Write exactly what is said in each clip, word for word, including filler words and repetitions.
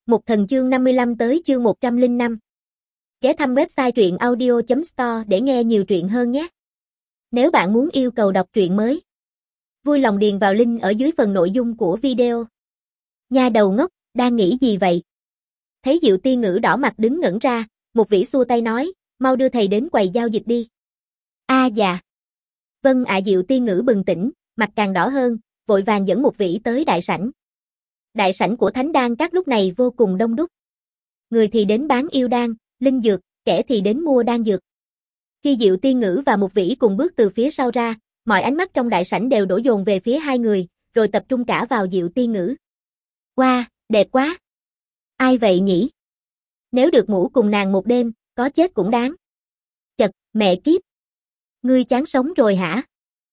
Mục Thần chương năm mươi lăm tới chương một trăm lẻ năm. Ghé thăm website truyện audio chấm store để nghe nhiều truyện hơn nhé. Nếu bạn muốn yêu cầu đọc truyện mới, vui lòng điền vào link ở dưới phần nội dung của video. Nha đầu ngốc, đang nghĩ gì vậy? Thấy Diệu Tiên Ngữ đỏ mặt đứng ngẩn ra, Mục Vĩ xua tay nói, mau đưa thầy đến quầy giao dịch đi. A à, dạ. Vâng ạ. Diệu Tiên Ngữ bừng tỉnh, mặt càng đỏ hơn, vội vàng dẫn Mục Vĩ tới đại sảnh. Đại sảnh của Thánh Đan Các lúc này vô cùng đông đúc. Người thì đến bán yêu đan, linh dược, kẻ thì đến mua đan dược. Khi Diệu Tiên Ngữ và Mục Vĩ cùng bước từ phía sau ra, mọi ánh mắt trong đại sảnh đều đổ dồn về phía hai người, rồi tập trung cả vào Diệu Tiên Ngữ. Wow, đẹp quá! Ai vậy nhỉ? Nếu được ngủ cùng nàng một đêm, có chết cũng đáng. Chật, mẹ kiếp! Ngươi chán sống rồi hả?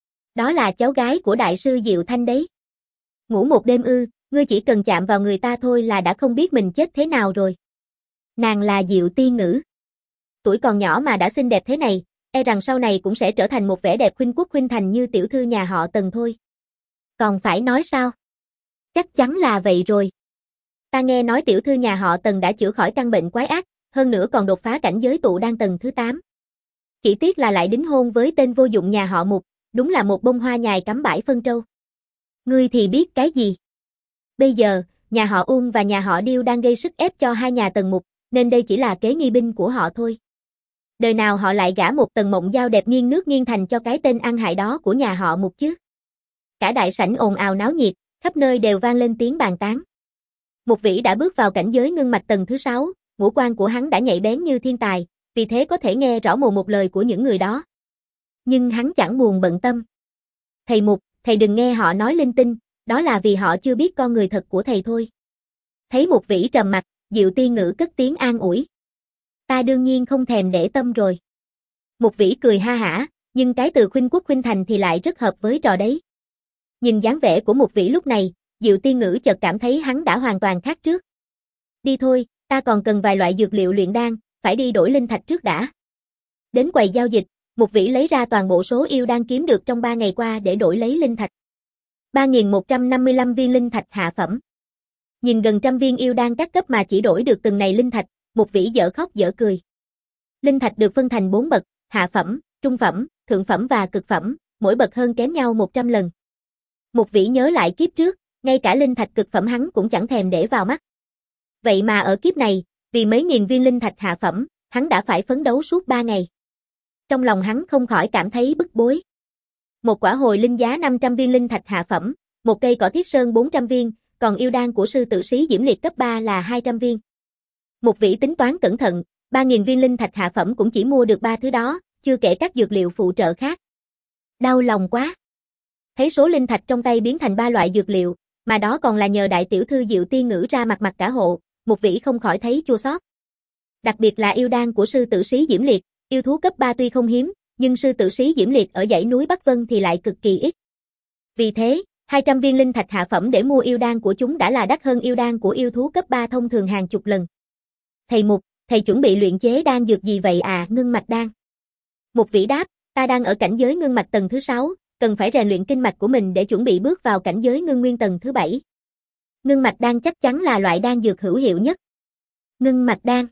Đó là cháu gái của đại sư Diệu Thanh đấy. Ngủ một đêm ư? Ngươi chỉ cần chạm vào người ta thôi là đã không biết mình chết thế nào rồi. Nàng là Diệu Tiên Ngữ. Tuổi còn nhỏ mà đã xinh đẹp thế này, e rằng sau này cũng sẽ trở thành một vẻ đẹp khuynh quốc khuynh thành như tiểu thư nhà họ Tần thôi. Còn phải nói sao? Chắc chắn là vậy rồi. Ta nghe nói tiểu thư nhà họ Tần đã chữa khỏi căn bệnh quái ác, hơn nữa còn đột phá cảnh giới tụ đan tầng thứ tám. Chỉ tiếc là lại đính hôn với tên vô dụng nhà họ Mục, đúng là một bông hoa nhài cắm bãi phân trâu. Ngươi thì biết cái gì? Bây giờ, nhà họ Uông và nhà họ Điêu đang gây sức ép cho hai nhà Tần Mục, nên đây chỉ là kế nghi binh của họ thôi. Đời nào họ lại gả một Tần Mộng Giao đẹp nghiêng nước nghiêng thành cho cái tên ăn hại đó của nhà họ Mục chứ? Cả đại sảnh ồn ào náo nhiệt, khắp nơi đều vang lên tiếng bàn tán. Mục Vĩ đã bước vào cảnh giới ngưng mạch tầng thứ sáu, ngũ quan của hắn đã nhạy bén như thiên tài, vì thế có thể nghe rõ mồm một lời của những người đó. Nhưng hắn chẳng buồn bận tâm. Thầy Mục, thầy đừng nghe họ nói linh tinh, đó là vì họ chưa biết con người thật của thầy thôi. Thấy Mục Vĩ trầm mặt, Diệu Tiên Ngữ cất tiếng an ủi. Ta đương nhiên không thèm để tâm rồi. Mục Vĩ cười ha hả, nhưng cái từ khuynh quốc khuynh thành thì lại rất hợp với trò đấy. Nhìn dáng vẻ của Mục Vĩ lúc này, Diệu Tiên Ngữ chợt cảm thấy hắn đã hoàn toàn khác trước. Đi thôi, ta còn cần vài loại dược liệu luyện đan, phải đi đổi linh thạch trước đã. Đến quầy giao dịch, Mục Vĩ lấy ra toàn bộ số yêu đan kiếm được trong ba ngày qua để đổi lấy linh thạch. ba nghìn một trăm năm mươi lăm viên linh thạch hạ phẩm. Nhìn gần trăm viên yêu đan các cấp mà chỉ đổi được từng này linh thạch, Mục Vĩ dở khóc dở cười. Linh thạch được phân thành bốn bậc, hạ phẩm, trung phẩm, thượng phẩm và cực phẩm, mỗi bậc hơn kém nhau một trăm lần. Mục Vĩ nhớ lại kiếp trước, ngay cả linh thạch cực phẩm hắn cũng chẳng thèm để vào mắt. Vậy mà ở kiếp này, vì mấy nghìn viên linh thạch hạ phẩm, hắn đã phải phấn đấu suốt ba ngày. Trong lòng hắn không khỏi cảm thấy bức bối. Một quả hồi linh giá năm trăm viên linh thạch hạ phẩm, một cây cỏ thiết sơn bốn trăm viên, còn yêu đan của sư tử sĩ Diễm Liệt cấp ba là hai trăm viên. Mục Vĩ tính toán cẩn thận, ba nghìn viên linh thạch hạ phẩm cũng chỉ mua được ba thứ đó, chưa kể các dược liệu phụ trợ khác. Đau lòng quá. Thấy số linh thạch trong tay biến thành ba loại dược liệu, mà đó còn là nhờ đại tiểu thư Diệu Tiên Ngữ ra mặt mặt cả hộ, Mục Vĩ không khỏi thấy chua xót. Đặc biệt là yêu đan của sư tử sĩ Diễm Liệt, yêu thú cấp ba tuy không hiếm, nhưng sư tử sĩ Diễm Liệt ở dãy núi Bắc Vân thì lại cực kỳ ít. Vì thế, hai trăm viên linh thạch hạ phẩm để mua yêu đan của chúng đã là đắt hơn yêu đan của yêu thú cấp ba thông thường hàng chục lần. Thầy Mục, thầy chuẩn bị luyện chế đan dược gì vậy à? Ngưng mạch đan. Mục Vĩ đáp, ta đang ở cảnh giới ngưng mạch tầng thứ sáu, cần phải rèn luyện kinh mạch của mình để chuẩn bị bước vào cảnh giới ngưng nguyên tầng thứ bảy. Ngưng mạch đan chắc chắn là loại đan dược hữu hiệu nhất. Ngưng mạch đan.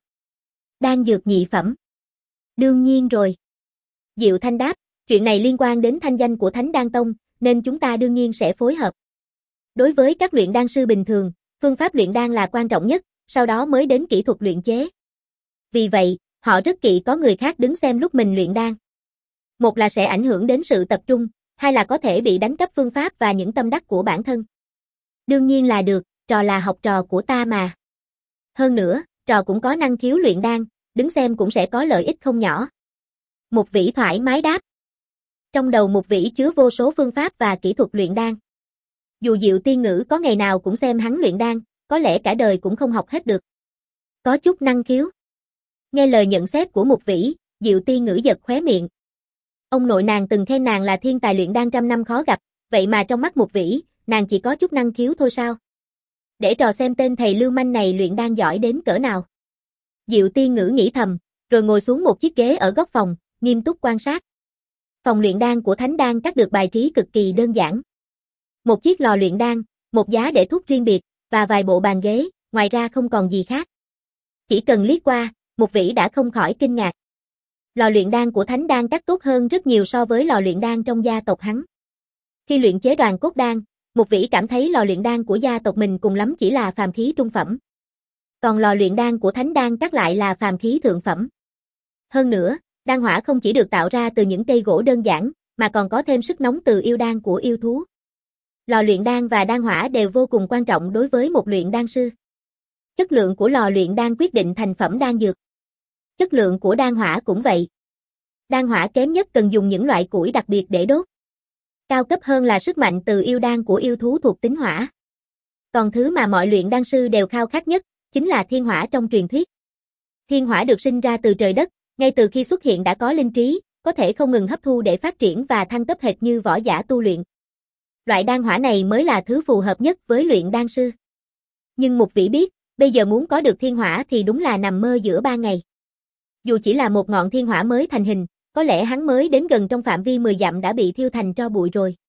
Đan dược nhị phẩm. Đương nhiên rồi. Diệu Thanh đáp, chuyện này liên quan đến thanh danh của Thánh Đan Tông, nên chúng ta đương nhiên sẽ phối hợp. Đối với các luyện đan sư bình thường, phương pháp luyện đan là quan trọng nhất, sau đó mới đến kỹ thuật luyện chế. Vì vậy, họ rất kỵ có người khác đứng xem lúc mình luyện đan. Một là sẽ ảnh hưởng đến sự tập trung, hai là có thể bị đánh cắp phương pháp và những tâm đắc của bản thân. Đương nhiên là được, trò là học trò của ta mà. Hơn nữa, trò cũng có năng khiếu luyện đan, đứng xem cũng sẽ có lợi ích không nhỏ. Mục Vĩ thoải mái đáp. Trong đầu Mục Vĩ chứa vô số phương pháp và kỹ thuật luyện đan. Dù Diệu Tiên Ngữ có ngày nào cũng xem hắn luyện đan, có lẽ cả đời cũng không học hết được. Có chút năng khiếu. Nghe lời nhận xét của Mục Vĩ, Diệu Tiên Ngữ giật khóe miệng. Ông nội nàng từng khen nàng là thiên tài luyện đan trăm năm khó gặp, vậy mà trong mắt Mục Vĩ, nàng chỉ có chút năng khiếu thôi sao? Để trò xem tên thầy lưu manh này luyện đan giỏi đến cỡ nào. Diệu Tiên Ngữ nghĩ thầm, rồi ngồi xuống một chiếc ghế ở góc phòng, nghiêm túc quan sát. Phòng luyện đan của Thánh Đan Các được bài trí cực kỳ đơn giản. Một chiếc lò luyện đan, một giá để thuốc riêng biệt, và vài bộ bàn ghế, ngoài ra không còn gì khác. Chỉ cần liếc qua, Mục Vĩ đã không khỏi kinh ngạc. Lò luyện đan của Thánh Đan Các tốt hơn rất nhiều so với lò luyện đan trong gia tộc hắn. Khi luyện chế Đoàn Cốt Đan, Mục Vĩ cảm thấy lò luyện đan của gia tộc mình cùng lắm chỉ là phàm khí trung phẩm. Còn lò luyện đan của Thánh Đan Các lại là phàm khí thượng phẩm. Hơn nữa, đan hỏa không chỉ được tạo ra từ những cây gỗ đơn giản, mà còn có thêm sức nóng từ yêu đan của yêu thú. Lò luyện đan và đan hỏa đều vô cùng quan trọng đối với một luyện đan sư. Chất lượng của lò luyện đan quyết định thành phẩm đan dược. Chất lượng của đan hỏa cũng vậy. Đan hỏa kém nhất cần dùng những loại củi đặc biệt để đốt. Cao cấp hơn là sức mạnh từ yêu đan của yêu thú thuộc tính hỏa. Còn thứ mà mọi luyện đan sư đều khao khát nhất, chính là thiên hỏa trong truyền thuyết. Thiên hỏa được sinh ra từ trời đất, ngay từ khi xuất hiện đã có linh trí, có thể không ngừng hấp thu để phát triển và thăng cấp hệt như võ giả tu luyện. Loại đan hỏa này mới là thứ phù hợp nhất với luyện đan sư. Nhưng Mục Vĩ biết, bây giờ muốn có được thiên hỏa thì đúng là nằm mơ giữa ban ngày. Dù chỉ là một ngọn thiên hỏa mới thành hình, có lẽ hắn mới đến gần trong phạm vi mười dặm đã bị thiêu thành tro bụi rồi.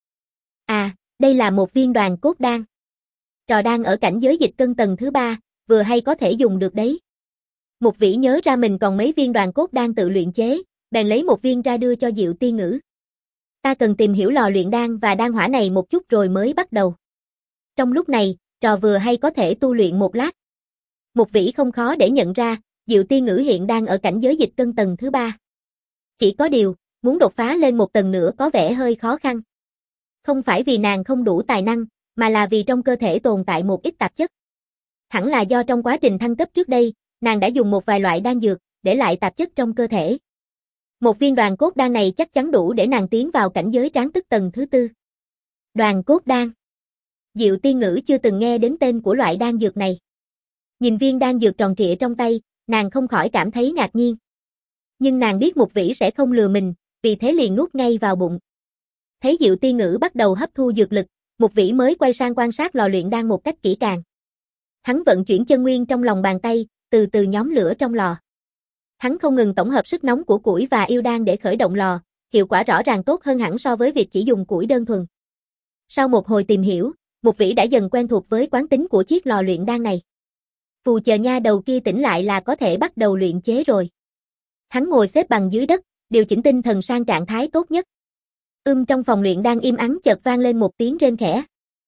À, đây là một viên Đoàn Cốt Đan. Trò đan ở cảnh giới dịch cân tầng thứ ba, vừa hay có thể dùng được đấy. Mục Vĩ nhớ ra mình còn mấy viên Đoàn Cốt Đan tự luyện chế, bèn lấy một viên ra đưa cho Diệu Tiên Ngữ. Ta cần tìm hiểu lò luyện đan và đan hỏa này một chút rồi mới bắt đầu. Trong lúc này, trò vừa hay có thể tu luyện một lát. Mục Vĩ không khó để nhận ra, Diệu Tiên Ngữ hiện đang ở cảnh giới dịch cân tầng thứ ba. Chỉ có điều, muốn đột phá lên một tầng nữa có vẻ hơi khó khăn. Không phải vì nàng không đủ tài năng, mà là vì trong cơ thể tồn tại một ít tạp chất. Hẳn là do trong quá trình thăng cấp trước đây, nàng đã dùng một vài loại đan dược, để lại tạp chất trong cơ thể. Một viên Đoàn Cốt Đan này chắc chắn đủ để nàng tiến vào cảnh giới tráng tức tầng thứ tư. Đoàn Cốt Đan. Diệu Tiên Ngữ chưa từng nghe đến tên của loại đan dược này. Nhìn viên đan dược tròn trịa trong tay, nàng không khỏi cảm thấy ngạc nhiên. Nhưng nàng biết Mục Vĩ sẽ không lừa mình, vì thế liền nuốt ngay vào bụng. Thấy Diệu Tiên Ngữ bắt đầu hấp thu dược lực, Mục Vĩ mới quay sang quan sát lò luyện đan một cách kỹ càng. Hắn vận chuyển chân nguyên trong lòng bàn tay, từ từ nhóm lửa trong lò. Hắn không ngừng tổng hợp sức nóng của củi và yêu đan để khởi động lò, hiệu quả rõ ràng tốt hơn hẳn so với việc chỉ dùng củi đơn thuần. Sau một hồi tìm hiểu, Mục Vĩ đã dần quen thuộc với quán tính của chiếc lò luyện đan này. Phù chờ nha đầu kia tỉnh lại là có thể bắt đầu luyện chế rồi. Hắn ngồi xếp bằng dưới đất, điều chỉnh tinh thần sang trạng thái tốt nhất. Ưm trong phòng luyện đan im ắng chợt vang lên một tiếng rên khẽ.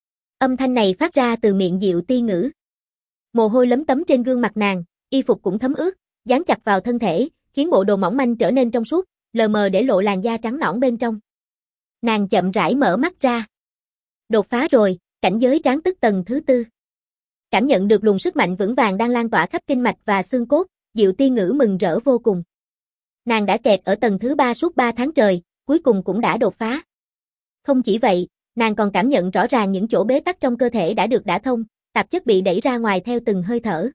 Âm thanh này phát ra từ miệng Diệu Tiên Ngữ. Mồ hôi lấm tấm trên gương mặt nàng, y phục cũng thấm ướt, dán chặt vào thân thể, khiến bộ đồ mỏng manh trở nên trong suốt, lờ mờ để lộ làn da trắng nõn bên trong. Nàng chậm rãi mở mắt ra. Đột phá rồi, cảnh giới tráng tức tầng thứ tư. Cảm nhận được luồng sức mạnh vững vàng đang lan tỏa khắp kinh mạch và xương cốt, Diệu Tiên Ngữ mừng rỡ vô cùng. Nàng đã kẹt ở tầng thứ ba suốt ba tháng trời, cuối cùng cũng đã đột phá. Không chỉ vậy, nàng còn cảm nhận rõ ràng những chỗ bế tắc trong cơ thể đã được đả thông, tạp chất bị đẩy ra ngoài theo từng hơi thở.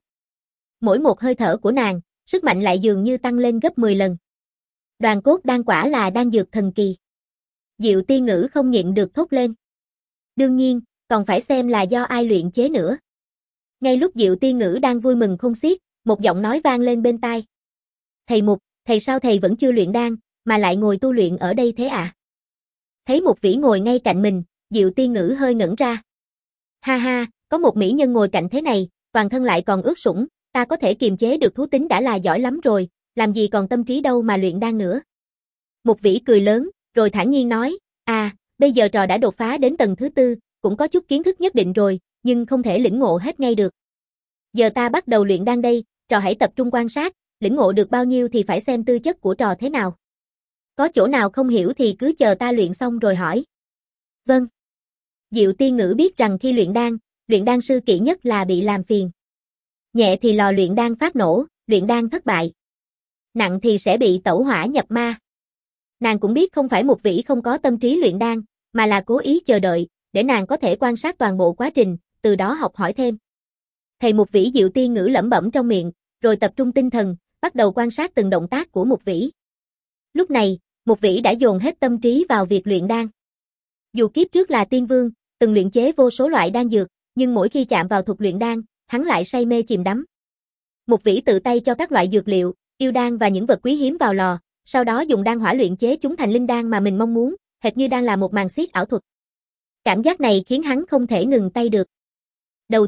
Mỗi một hơi thở của nàng, sức mạnh lại dường như tăng lên gấp mười lần. Đoàn Cốt Đan quả là đan dược thần kỳ. Diệu Tiên Ngữ không nhịn được thốt lên. Đương nhiên, còn phải xem là do ai luyện chế nữa. Ngay lúc Diệu Tiên Ngữ đang vui mừng không xiết, một giọng nói vang lên bên tai. Thầy Mục, thầy sao thầy vẫn chưa luyện đan, mà lại ngồi tu luyện ở đây thế ạ? À? Thấy Mục Vĩ ngồi ngay cạnh mình, Diệu Tiên Ngữ hơi ngẩn ra. Ha ha, có một mỹ nhân ngồi cạnh thế này, toàn thân lại còn ướt sũng, ta có thể kiềm chế được thú tính đã là giỏi lắm rồi, làm gì còn tâm trí đâu mà luyện đan nữa. Mục Vĩ cười lớn, rồi thản nhiên nói, à, bây giờ trò đã đột phá đến tầng thứ tư, cũng có chút kiến thức nhất định rồi, nhưng không thể lĩnh ngộ hết ngay được. Giờ ta bắt đầu luyện đan đây, trò hãy tập trung quan sát, lĩnh ngộ được bao nhiêu thì phải xem tư chất của trò thế nào. Có chỗ nào không hiểu thì cứ chờ ta luyện xong rồi hỏi. Vâng. Diệu Tiên Ngữ biết rằng khi luyện đan, luyện đan sư kỵ nhất là bị làm phiền. Nhẹ thì lò luyện đan phát nổ, luyện đan thất bại. Nặng thì sẽ bị tẩu hỏa nhập ma. Nàng cũng biết không phải Mục Vĩ không có tâm trí luyện đan, mà là cố ý chờ đợi, để nàng có thể quan sát toàn bộ quá trình, từ đó học hỏi thêm. Thầy Mục Vĩ Diệu Tiên Ngữ lẩm bẩm trong miệng, rồi tập trung tinh thần, bắt đầu quan sát từng động tác của Mục Vĩ. Lúc này, Mục Vĩ đã dồn hết tâm trí vào việc luyện đan. Dù kiếp trước là tiên vương, từng luyện chế vô số loại đan dược, nhưng mỗi khi chạm vào thuật luyện đan, hắn lại say mê chìm đắm. Mục Vĩ tự tay cho các loại dược liệu, yêu đan và những vật quý hiếm vào lò, sau đó dùng đan hỏa luyện chế chúng thành linh đan mà mình mong muốn, hệt như đang là một màn xiết ảo thuật. Cảm giác này khiến hắn không thể ngừng tay được. Đầu tiên,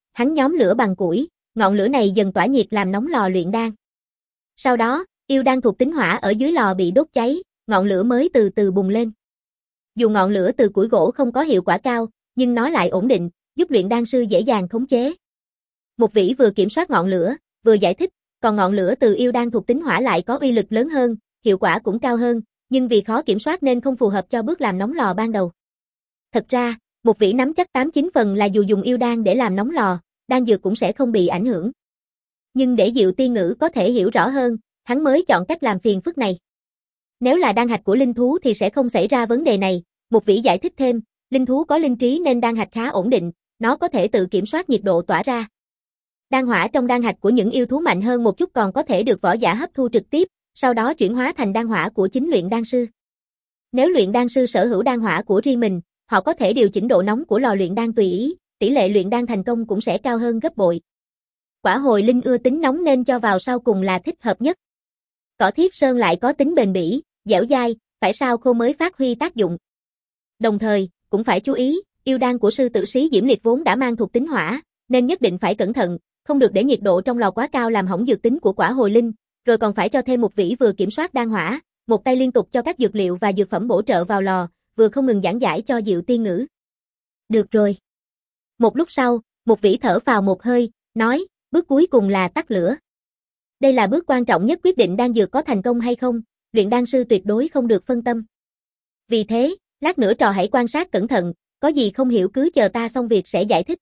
hắn nhóm lửa bằng củi, ngọn lửa này dần tỏa nhiệt làm nóng lò luyện đan. Sau đó, yêu đan thuộc tính hỏa ở dưới lò bị đốt cháy, ngọn lửa mới từ từ bùng lên. Dù ngọn lửa từ củi gỗ không có hiệu quả cao, nhưng nó lại ổn định, giúp luyện đan sư dễ dàng khống chế. Một vĩ vừa kiểm soát ngọn lửa, vừa giải thích, còn ngọn lửa từ yêu đan thuộc tính hỏa lại có uy lực lớn hơn, hiệu quả cũng cao hơn, nhưng vì khó kiểm soát nên không phù hợp cho bước làm nóng lò ban đầu. Thật ra, một vĩ nắm chắc tám chín phần là dù dùng yêu đan để làm nóng lò, đan dược cũng sẽ không bị ảnh hưởng. Nhưng để Diệu Tiên Ngữ có thể hiểu rõ hơn, hắn mới chọn cách làm phiền phức này. Nếu là đan hạch của linh thú thì sẽ không xảy ra vấn đề này, một vĩ giải thích thêm, linh thú có linh trí nên đan hạch khá ổn định, nó có thể tự kiểm soát nhiệt độ tỏa ra. Đan hỏa trong đan hạch của những yêu thú mạnh hơn một chút còn có thể được võ giả hấp thu trực tiếp, sau đó chuyển hóa thành đan hỏa của chính luyện đan sư. Nếu luyện đan sư sở hữu đan hỏa của riêng mình, họ có thể điều chỉnh độ nóng của lò luyện đan tùy ý, tỷ lệ luyện đan thành công cũng sẽ cao hơn gấp bội. Quả hồi linh ưa tính nóng nên cho vào sau cùng là thích hợp nhất. Cỏ thiết sơn lại có tính bền bỉ, dẻo dai, phải sao khô mới phát huy tác dụng. Đồng thời, cũng phải chú ý, yêu đan của sư tử Xí Diễm Liệt vốn đã mang thuộc tính hỏa, nên nhất định phải cẩn thận, không được để nhiệt độ trong lò quá cao làm hỏng dược tính của quả hồi linh, rồi còn phải cho thêm một vĩ vừa kiểm soát đan hỏa, một tay liên tục cho các dược liệu và dược phẩm bổ trợ vào lò, vừa không ngừng giảng giải cho Diệu Tiên Ngữ. Được rồi. Một lúc sau, một vĩ thở vào một hơi, nói, bước cuối cùng là tắt lửa. Đây là bước quan trọng nhất quyết định đan dược có thành công hay không, luyện đan sư tuyệt đối không được phân tâm. Vì thế, lát nữa trò hãy quan sát cẩn thận, có gì không hiểu cứ chờ ta xong việc sẽ giải thích.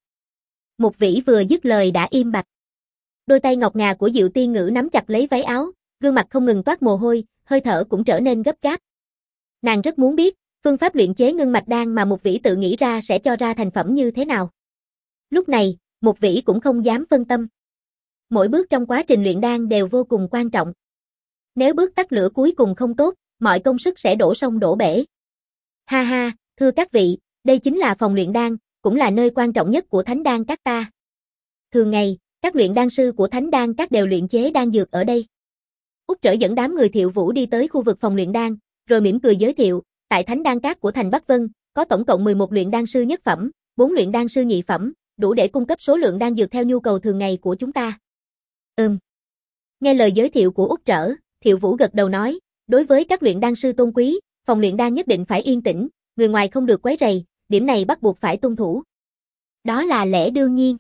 Một vĩ vừa dứt lời đã im bặt. Đôi tay ngọc ngà của Diệu Tiên Ngữ nắm chặt lấy váy áo, gương mặt không ngừng toát mồ hôi, hơi thở cũng trở nên gấp gáp. Nàng rất muốn biết, phương pháp luyện chế ngưng mạch đan mà một vĩ tự nghĩ ra sẽ cho ra thành phẩm như thế nào. Lúc này, một vĩ cũng không dám phân tâm. Mỗi bước trong quá trình luyện đan đều vô cùng quan trọng. Nếu bước tắt lửa cuối cùng không tốt, mọi công sức sẽ đổ sông đổ bể. Ha ha, thưa các vị, đây chính là phòng luyện đan, cũng là nơi quan trọng nhất của Thánh Đan Các ta. Thường ngày, các luyện đan sư của Thánh Đan Các đều luyện chế đan dược ở đây. Úc Trở dẫn đám người Thiệu Vũ đi tới khu vực phòng luyện đan, rồi mỉm cười giới thiệu, tại Thánh Đan Các của thành Bắc Vân, có tổng cộng mười một luyện đan sư nhất phẩm, bốn luyện đan sư nhị phẩm, đủ để cung cấp số lượng đan dược theo nhu cầu thường ngày của chúng ta. Ừm. Nghe lời giới thiệu của Úc Trở, Thiệu Vũ gật đầu nói, đối với các luyện đan sư tôn quý, phòng luyện đan nhất định phải yên tĩnh, người ngoài không được quấy rầy, điểm này bắt buộc phải tuân thủ. Đó là lẽ đương nhiên.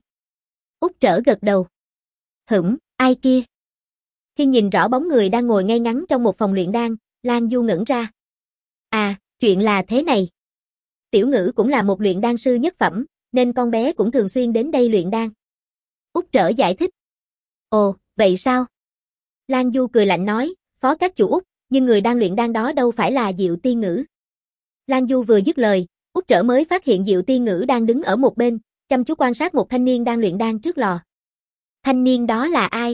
Úc Trở gật đầu. Hửm, ai kia? Khi nhìn rõ bóng người đang ngồi ngay ngắn trong một phòng luyện đan, Lan Du ngẩn ra. À, chuyện là thế này. Tiểu Ngữ cũng là một luyện đan sư nhất phẩm, nên con bé cũng thường xuyên đến đây luyện đan. Úc Trở giải thích. Ồ, vậy sao? Lan Du cười lạnh nói, phó các chủ Úc, nhưng người đang luyện đan đó đâu phải là Diệu Tiên Ngữ. Lan Du vừa dứt lời, Úc Trở mới phát hiện Diệu Tiên Ngữ đang đứng ở một bên, chăm chú quan sát một thanh niên đang luyện đan trước lò. Thanh niên đó là ai?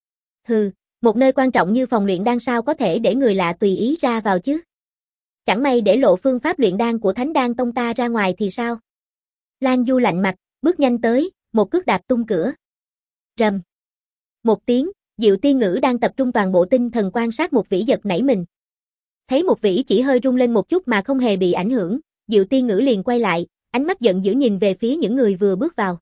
Hừ, một nơi quan trọng như phòng luyện đan sao có thể để người lạ tùy ý ra vào chứ? Chẳng may để lộ phương pháp luyện đan của Thánh Đan Tông ta ra ngoài thì sao? Lan Du lạnh mặt, bước nhanh tới, một cước đạp tung cửa. Rầm. Một tiếng, Diệu Tiên Ngữ đang tập trung toàn bộ tinh thần quan sát một vĩ giật nảy mình. Thấy một vĩ chỉ hơi rung lên một chút mà không hề bị ảnh hưởng, Diệu Tiên Ngữ liền quay lại, ánh mắt giận dữ nhìn về phía những người vừa bước vào.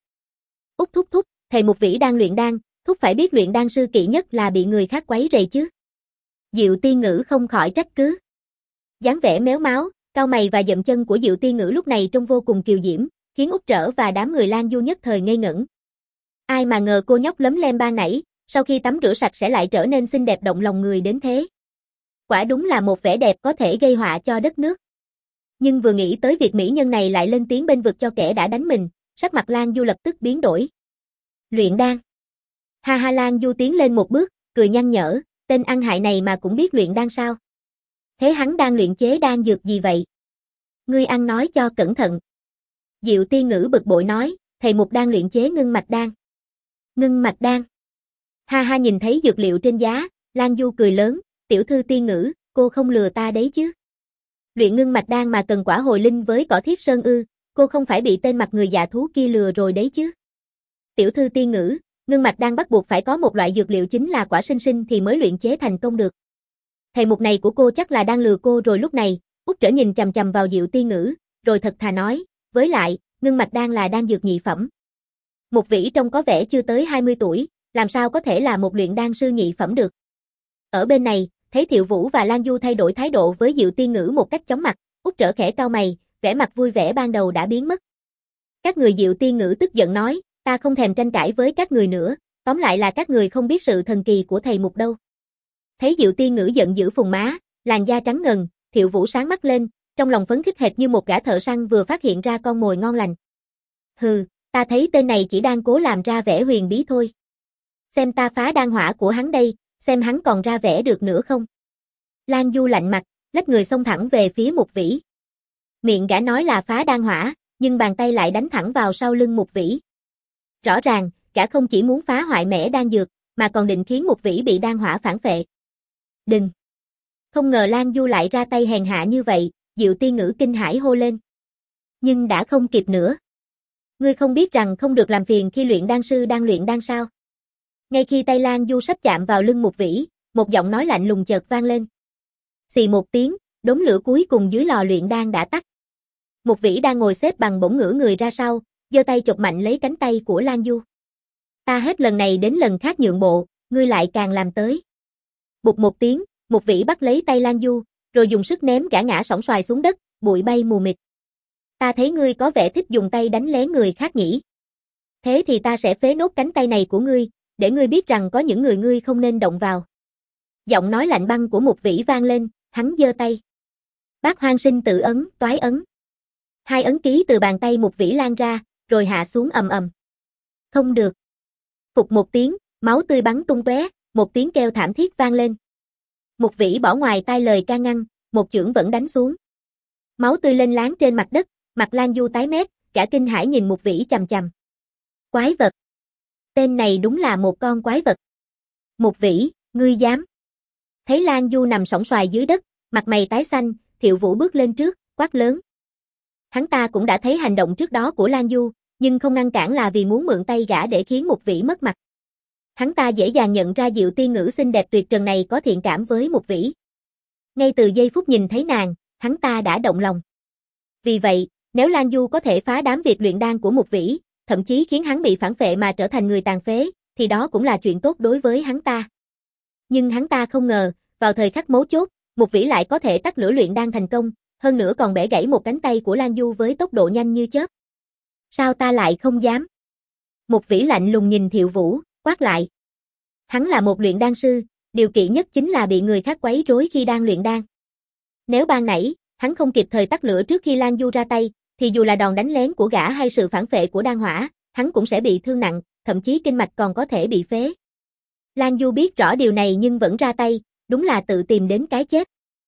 Úc thúc thúc, thầy một vĩ đang luyện đan, thúc phải biết luyện đan sư kỵ nhất là bị người khác quấy rầy chứ. Diệu Tiên Ngữ không khỏi trách cứ. Dáng vẻ méo máo, cau mày và dậm chân của Diệu Tiên Ngữ lúc này trông vô cùng kiều diễm, khiến Úc Trở và đám người Lan Du nhất thời ngây ngẩn. Ai mà ngờ cô nhóc lấm lem ban nãy, sau khi tắm rửa sạch sẽ lại trở nên xinh đẹp động lòng người đến thế. Quả đúng là một vẻ đẹp có thể gây họa cho đất nước. Nhưng vừa nghĩ tới việc mỹ nhân này lại lên tiếng bên vực cho kẻ đã đánh mình, sắc mặt Lan Du lập tức biến đổi. Luyện đan. Ha ha, Lan Du tiến lên một bước, cười nhăn nhở, tên ăn hại này mà cũng biết luyện đan sao? Thế hắn đang luyện chế đan dược gì vậy? Ngươi ăn nói cho cẩn thận. Diệu Tiên Ngữ bực bội nói, thầy Mục đang luyện chế ngưng mạch đan. Ngưng mạch đan. Ha ha, nhìn thấy dược liệu trên giá, Lan Du cười lớn, tiểu thư Tiên Ngữ, cô không lừa ta đấy chứ? Luyện ngưng mạch đan mà cần quả hồi linh với cỏ thiết sơn ư, cô không phải bị tên mặt người dạ thú kia lừa rồi đấy chứ? Tiểu thư Tiên Ngữ, ngưng mạch đan bắt buộc phải có một loại dược liệu chính là quả sinh sinh thì mới luyện chế thành công được. Thầy Mục này của cô chắc là đang lừa cô rồi. Lúc này, Úc Trở nhìn chằm chằm vào Diệu Tiên Ngữ, rồi thật thà nói, với lại, ngưng mạch đan là đan dược nhị phẩm. Một Vĩ trông có vẻ chưa tới hai mươi tuổi, làm sao có thể là một luyện đan sư nhị phẩm được. Ở bên này, thấy Thiệu Vũ và Lan Du thay đổi thái độ với Diệu Tiên Ngữ một cách chóng mặt, Út Trở khẽ cau mày, vẻ mặt vui vẻ ban đầu đã biến mất. Các người Diệu Tiên Ngữ tức giận nói, ta không thèm tranh cãi với các người nữa, tóm lại là các người không biết sự thần kỳ của thầy Mục đâu. Thấy Diệu Tiên Ngữ giận dữ phùng má, làn da trắng ngần, Thiệu Vũ sáng mắt lên, trong lòng phấn khích hệt như một gã thợ săn vừa phát hiện ra con mồi ngon lành. Hừ, ta thấy tên này chỉ đang cố làm ra vẻ huyền bí thôi. Xem ta phá đan hỏa của hắn đây, xem hắn còn ra vẻ được nữa không. Lan Du lạnh mặt, lách người xông thẳng về phía Mục Vĩ. Miệng gã nói là phá đan hỏa, nhưng bàn tay lại đánh thẳng vào sau lưng Mục Vĩ. Rõ ràng, gã không chỉ muốn phá hoại mẻ đan dược, mà còn định khiến Mục Vĩ bị đan hỏa phản phệ. Đừng! Không ngờ Lan Du lại ra tay hèn hạ như vậy, Diệu Tiên Ngữ kinh hãi hô lên. Nhưng đã không kịp nữa. Ngươi không biết rằng không được làm phiền khi luyện đan sư đang luyện đan sao? Ngay khi tay Lan Du sắp chạm vào lưng Mục Vĩ, một giọng nói lạnh lùng chợt vang lên. Xì một tiếng, đốm lửa cuối cùng dưới lò luyện đan đã tắt. Mục Vĩ đang ngồi xếp bằng bỗng ngửa người ra sau, giơ tay chộp mạnh lấy cánh tay của Lan Du. Ta hết lần này đến lần khác nhượng bộ, ngươi lại càng làm tới. Bụp một tiếng, Mục Vĩ bắt lấy tay Lan Du, rồi dùng sức ném gã ngã sóng xoài xuống đất, bụi bay mù mịt. Ta thấy ngươi có vẻ thích dùng tay đánh lén người khác nhỉ. Thế thì ta sẽ phế nốt cánh tay này của ngươi, để ngươi biết rằng có những người ngươi không nên động vào. Giọng nói lạnh băng của Mục Vĩ vang lên, hắn giơ tay. Bát Hoang Sinh Tử ấn, toái ấn. Hai ấn ký từ bàn tay Mục Vĩ lan ra, rồi hạ xuống ầm ầm. Không được. Phục một tiếng, máu tươi bắn tung tóe, một tiếng kêu thảm thiết vang lên. Mục Vĩ bỏ ngoài tai lời can ngăn, một chưởng vẫn đánh xuống. Máu tươi lên láng trên mặt đất, mặt Lan Du tái mét, cả kinh hãi nhìn Mục Vĩ chằm chằm. Quái vật. Tên này đúng là một con quái vật. Mục Vĩ, ngươi dám. Thấy Lan Du nằm sóng xoài dưới đất, mặt mày tái xanh, Thiệu Vũ bước lên trước, quát lớn. Hắn ta cũng đã thấy hành động trước đó của Lan Du, nhưng không ngăn cản là vì muốn mượn tay gã để khiến Mục Vĩ mất mặt. Hắn ta dễ dàng nhận ra Diệu Tiên Ngữ xinh đẹp tuyệt trần này có thiện cảm với Mục Vĩ. Ngay từ giây phút nhìn thấy nàng, hắn ta đã động lòng. Vì vậy, nếu Lan Du có thể phá đám việc luyện đan của Mục Vĩ, thậm chí khiến hắn bị phản phệ mà trở thành người tàn phế, thì đó cũng là chuyện tốt đối với hắn ta. Nhưng hắn ta không ngờ, vào thời khắc mấu chốt, Mục Vĩ lại có thể tắt lửa luyện đan thành công, hơn nữa còn bẻ gãy một cánh tay của Lan Du với tốc độ nhanh như chớp. Sao ta lại không dám? Mục Vĩ lạnh lùng nhìn Thiệu Vũ, quát lại. Hắn là một luyện đan sư, điều kỵ nhất chính là bị người khác quấy rối khi đang luyện đan. Nếu ban nãy, hắn không kịp thời tắt lửa trước khi Lan Du ra tay, thì dù là đòn đánh lén của gã hay sự phản phệ của đan hỏa, hắn cũng sẽ bị thương nặng, thậm chí kinh mạch còn có thể bị phế. Lan Du biết rõ điều này nhưng vẫn ra tay, đúng là tự tìm đến cái chết.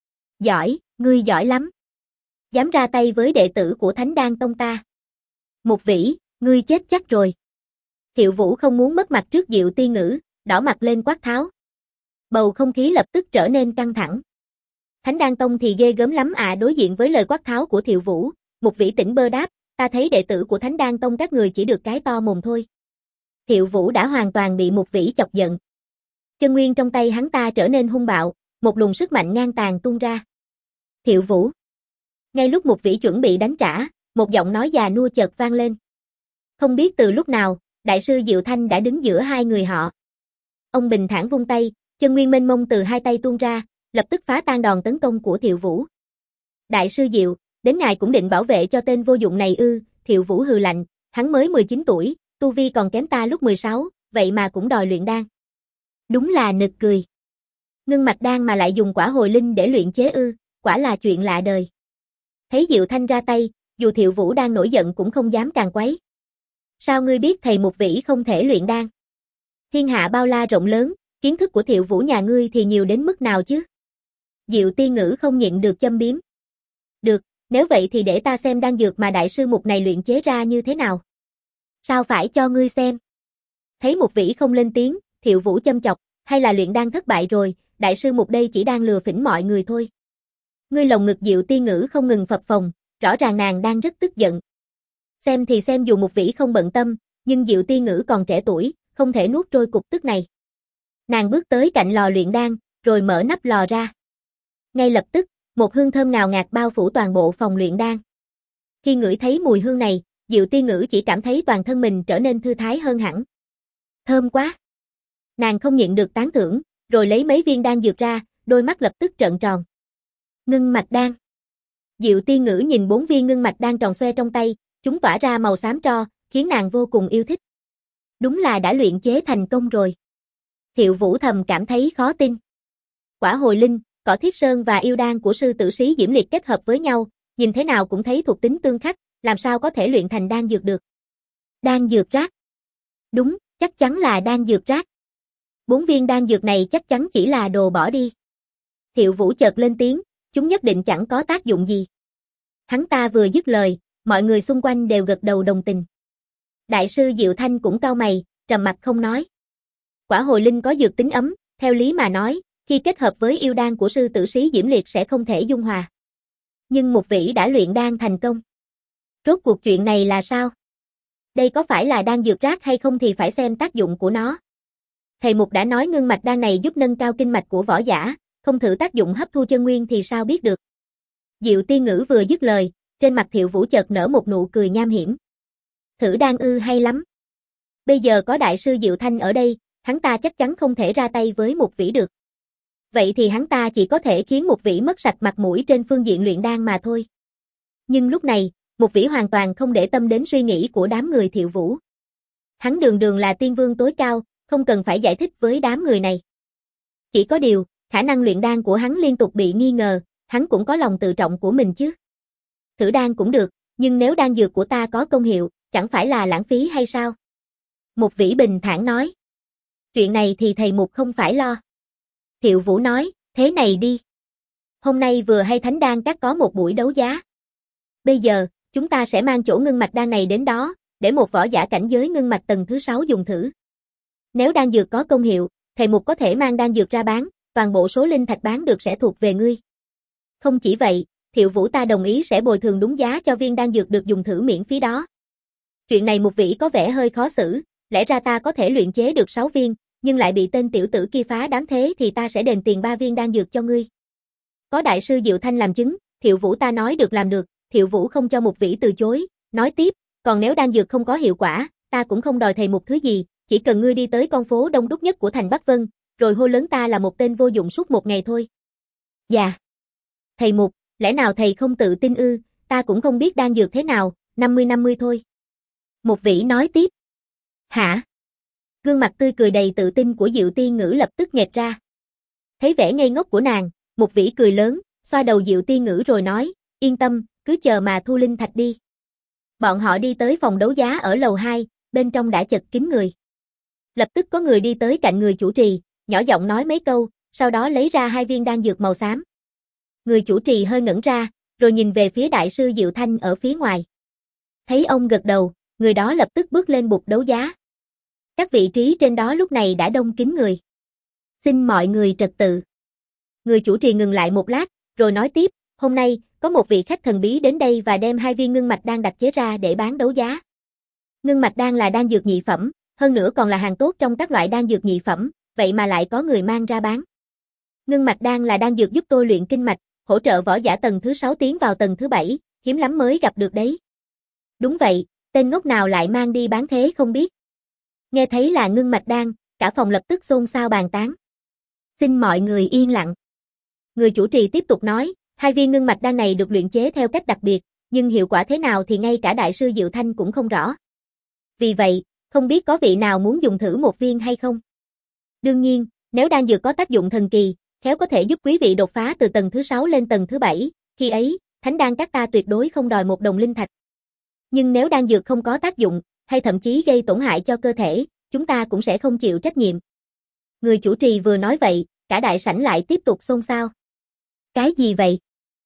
Giỏi, ngươi giỏi lắm. Dám ra tay với đệ tử của Thánh Đan Tông ta. Mục Vĩ, ngươi chết chắc rồi. Thiệu Vũ không muốn mất mặt trước Diệu Tiên Ngữ, đỏ mặt lên quát tháo. Bầu không khí lập tức trở nên căng thẳng. Thánh Đan Tông thì ghê gớm lắm à. Đối diện với lời quát tháo của Thiệu Vũ, Mục Vĩ tỉnh bơ đáp, ta thấy đệ tử của Thánh Đan Tông các người chỉ được cái to mồm thôi. Thiệu Vũ đã hoàn toàn bị Mục Vĩ chọc giận. Chân nguyên trong tay hắn ta trở nên hung bạo, một luồng sức mạnh ngang tàn tuôn ra. Thiệu Vũ. Ngay lúc Mục Vĩ chuẩn bị đánh trả, một giọng nói già nua chợt vang lên. Không biết từ lúc nào, đại sư Diệu Thanh đã đứng giữa hai người họ. Ông bình thản vung tay, chân nguyên mênh mông từ hai tay tuôn ra, lập tức phá tan đòn tấn công của Thiệu Vũ. Đại sư Diệu, đến ngài cũng định bảo vệ cho tên vô dụng này ư? Thiệu Vũ hừ lạnh, hắn mới mười chín tuổi, tu vi còn kém ta lúc mười sáu, vậy mà cũng đòi luyện đan. Đúng là nực cười. Ngưng mạch đan mà lại dùng quả hồi linh để luyện chế ư, quả là chuyện lạ đời. Thấy Diệu Thanh ra tay, dù Thiệu Vũ đang nổi giận cũng không dám càn quấy. Sao ngươi biết thầy Mục Vĩ không thể luyện đan? Thiên hạ bao la rộng lớn, kiến thức của Thiệu Vũ nhà ngươi thì nhiều đến mức nào chứ? Diệu Tiên Ngữ không nhịn được châm biếm. Được, nếu vậy thì để ta xem đan dược mà đại sư Mục này luyện chế ra như thế nào. Sao phải cho ngươi xem? Thấy Mục Vĩ không lên tiếng, Thiệu Vũ châm chọc, hay là luyện đan thất bại rồi, đại sư Mục đây chỉ đang lừa phỉnh mọi người thôi. Ngươi lồng ngực Diệu Tiên Ngữ không ngừng phập phồng, rõ ràng nàng đang rất tức giận. Xem thì xem dù Mục Vĩ không bận tâm, nhưng Diệu Tiên Ngữ còn trẻ tuổi, không thể nuốt trôi cục tức này. Nàng bước tới cạnh lò luyện đan, rồi mở nắp lò ra. Ngay lập tức, một hương thơm ngào ngạt bao phủ toàn bộ phòng luyện đan. Khi ngửi thấy mùi hương này, Diệu Tiên Ngữ chỉ cảm thấy toàn thân mình trở nên thư thái hơn hẳn. Thơm quá! Nàng không nhịn được tán thưởng, rồi lấy mấy viên đan dược ra, đôi mắt lập tức trợn tròn. Ngưng mạch đan. Diệu Tiên Ngữ nhìn bốn viên ngưng mạch đan tròn xoe trong tay, chúng tỏa ra màu xám tro, khiến nàng vô cùng yêu thích. Đúng là đã luyện chế thành công rồi. Thiệu Vũ thầm cảm thấy khó tin. Quả hồi linh, cỏ thiết sơn và yêu đan của sư tử sĩ Diễm Liệt kết hợp với nhau, nhìn thế nào cũng thấy thuộc tính tương khắc, làm sao có thể luyện thành đan dược được. Đan dược rác. Đúng, chắc chắn là đan dược rác. Bốn viên đan dược này chắc chắn chỉ là đồ bỏ đi. Thiệu Vũ chợt lên tiếng, chúng nhất định chẳng có tác dụng gì. Hắn ta vừa dứt lời, mọi người xung quanh đều gật đầu đồng tình. Đại sư Diệu Thanh cũng cau mày, trầm mặt không nói. Quả hồi linh có dược tính ấm, theo lý mà nói, khi kết hợp với yêu đan của sư tử sĩ Diễm Liệt sẽ không thể dung hòa. Nhưng Mục Vĩ đã luyện đan thành công. Rốt cuộc chuyện này là sao? Đây có phải là đan dược rác hay không thì phải xem tác dụng của nó. Thầy Mục đã nói ngưng mạch đan này giúp nâng cao kinh mạch của võ giả, không thử tác dụng hấp thu chân nguyên thì sao biết được. Diệu Tiên Ngữ vừa dứt lời, trên mặt Thiệu Vũ chợt nở một nụ cười nham hiểm. Thử đan ư hay lắm. Bây giờ có đại sư Diệu Thanh ở đây, hắn ta chắc chắn không thể ra tay với Mục Vĩ được. Vậy thì hắn ta chỉ có thể khiến Mục Vĩ mất sạch mặt mũi trên phương diện luyện đan mà thôi. Nhưng lúc này, Mục Vĩ hoàn toàn không để tâm đến suy nghĩ của đám người Thiệu Vũ. Hắn đường đường là tiên vương tối cao, không cần phải giải thích với đám người này. Chỉ có điều, khả năng luyện đan của hắn liên tục bị nghi ngờ, hắn cũng có lòng tự trọng của mình chứ. Thử đan cũng được, nhưng nếu đan dược của ta có công hiệu, chẳng phải là lãng phí hay sao? Mục Vĩ bình thản nói. Chuyện này thì thầy Mục không phải lo. Thiệu Vũ nói, thế này đi. Hôm nay vừa hay Thánh Đan Các có một buổi đấu giá. Bây giờ, chúng ta sẽ mang chỗ ngưng mạch đan này đến đó, để một võ giả cảnh giới ngưng mạch tầng thứ sáu dùng thử. Nếu đan dược có công hiệu, thầy Mục có thể mang đan dược ra bán, toàn bộ số linh thạch bán được sẽ thuộc về ngươi. Không chỉ vậy, Thiệu Vũ ta đồng ý sẽ bồi thường đúng giá cho viên đan dược được dùng thử miễn phí đó. Chuyện này Mục Vĩ có vẻ hơi khó xử, lẽ ra ta có thể luyện chế được sáu viên, nhưng lại bị tên tiểu tử kia phá đám thế thì ta sẽ đền tiền ba viên đan dược cho ngươi. Có đại sư Diệu Thanh làm chứng, Thiệu Vũ ta nói được làm được, Thiệu Vũ không cho Mục Vĩ từ chối, nói tiếp, còn nếu đan dược không có hiệu quả, ta cũng không đòi thầy Mục thứ gì, chỉ cần ngươi đi tới con phố đông đúc nhất của thành Bắc Vân, rồi hô lớn ta là một tên vô dụng suốt một ngày thôi. Dạ. Thầy Mục, lẽ nào thầy không tự tin ư, ta cũng không biết đan dược thế nào, năm mươi năm mươi thôi. Mục Vĩ nói tiếp. Hả? Gương mặt tươi cười đầy tự tin của Diệu Tiên Ngữ lập tức nghẹt ra. Thấy vẻ ngây ngốc của nàng, Mục Vĩ cười lớn, xoa đầu Diệu Tiên Ngữ rồi nói, yên tâm, cứ chờ mà thu linh thạch đi. Bọn họ đi tới phòng đấu giá ở lầu hai, bên trong đã chật kín người. Lập tức có người đi tới cạnh người chủ trì, nhỏ giọng nói mấy câu, sau đó lấy ra hai viên đan dược màu xám. Người chủ trì hơi ngẩn ra, rồi nhìn về phía đại sư Diệu Thanh ở phía ngoài. Thấy ông gật đầu, người đó lập tức bước lên bục đấu giá. Các vị trí trên đó lúc này đã đông kín người. Xin mọi người trật tự. Người chủ trì ngừng lại một lát, rồi nói tiếp, hôm nay, có một vị khách thần bí đến đây và đem hai viên ngưng mạch đan đặc chế ra để bán đấu giá. Ngưng mạch đan là đan dược nhị phẩm, hơn nữa còn là hàng tốt trong các loại đan dược nhị phẩm, vậy mà lại có người mang ra bán. Ngưng mạch đan là đan dược giúp tôi luyện kinh mạch, hỗ trợ võ giả tầng thứ sáu tiến vào tầng thứ bảy, hiếm lắm mới gặp được đấy. Đúng vậy, tên ngốc nào lại mang đi bán thế không biết. Nghe thấy là ngưng mạch đan, cả phòng lập tức xôn xao bàn tán. Xin mọi người yên lặng. Người chủ trì tiếp tục nói, hai viên ngưng mạch đan này được luyện chế theo cách đặc biệt, nhưng hiệu quả thế nào thì ngay cả đại sư Diệu Thanh cũng không rõ. Vì vậy, không biết có vị nào muốn dùng thử một viên hay không? Đương nhiên, nếu đan dược có tác dụng thần kỳ, khéo có thể giúp quý vị đột phá từ tầng thứ sáu lên tầng thứ bảy, khi ấy, Thánh Đan Các ta tuyệt đối không đòi một đồng linh thạch. Nhưng nếu đan dược không có tác dụng, hay thậm chí gây tổn hại cho cơ thể, chúng ta cũng sẽ không chịu trách nhiệm. Người chủ trì vừa nói vậy, cả đại sảnh lại tiếp tục xôn xao. Cái gì vậy?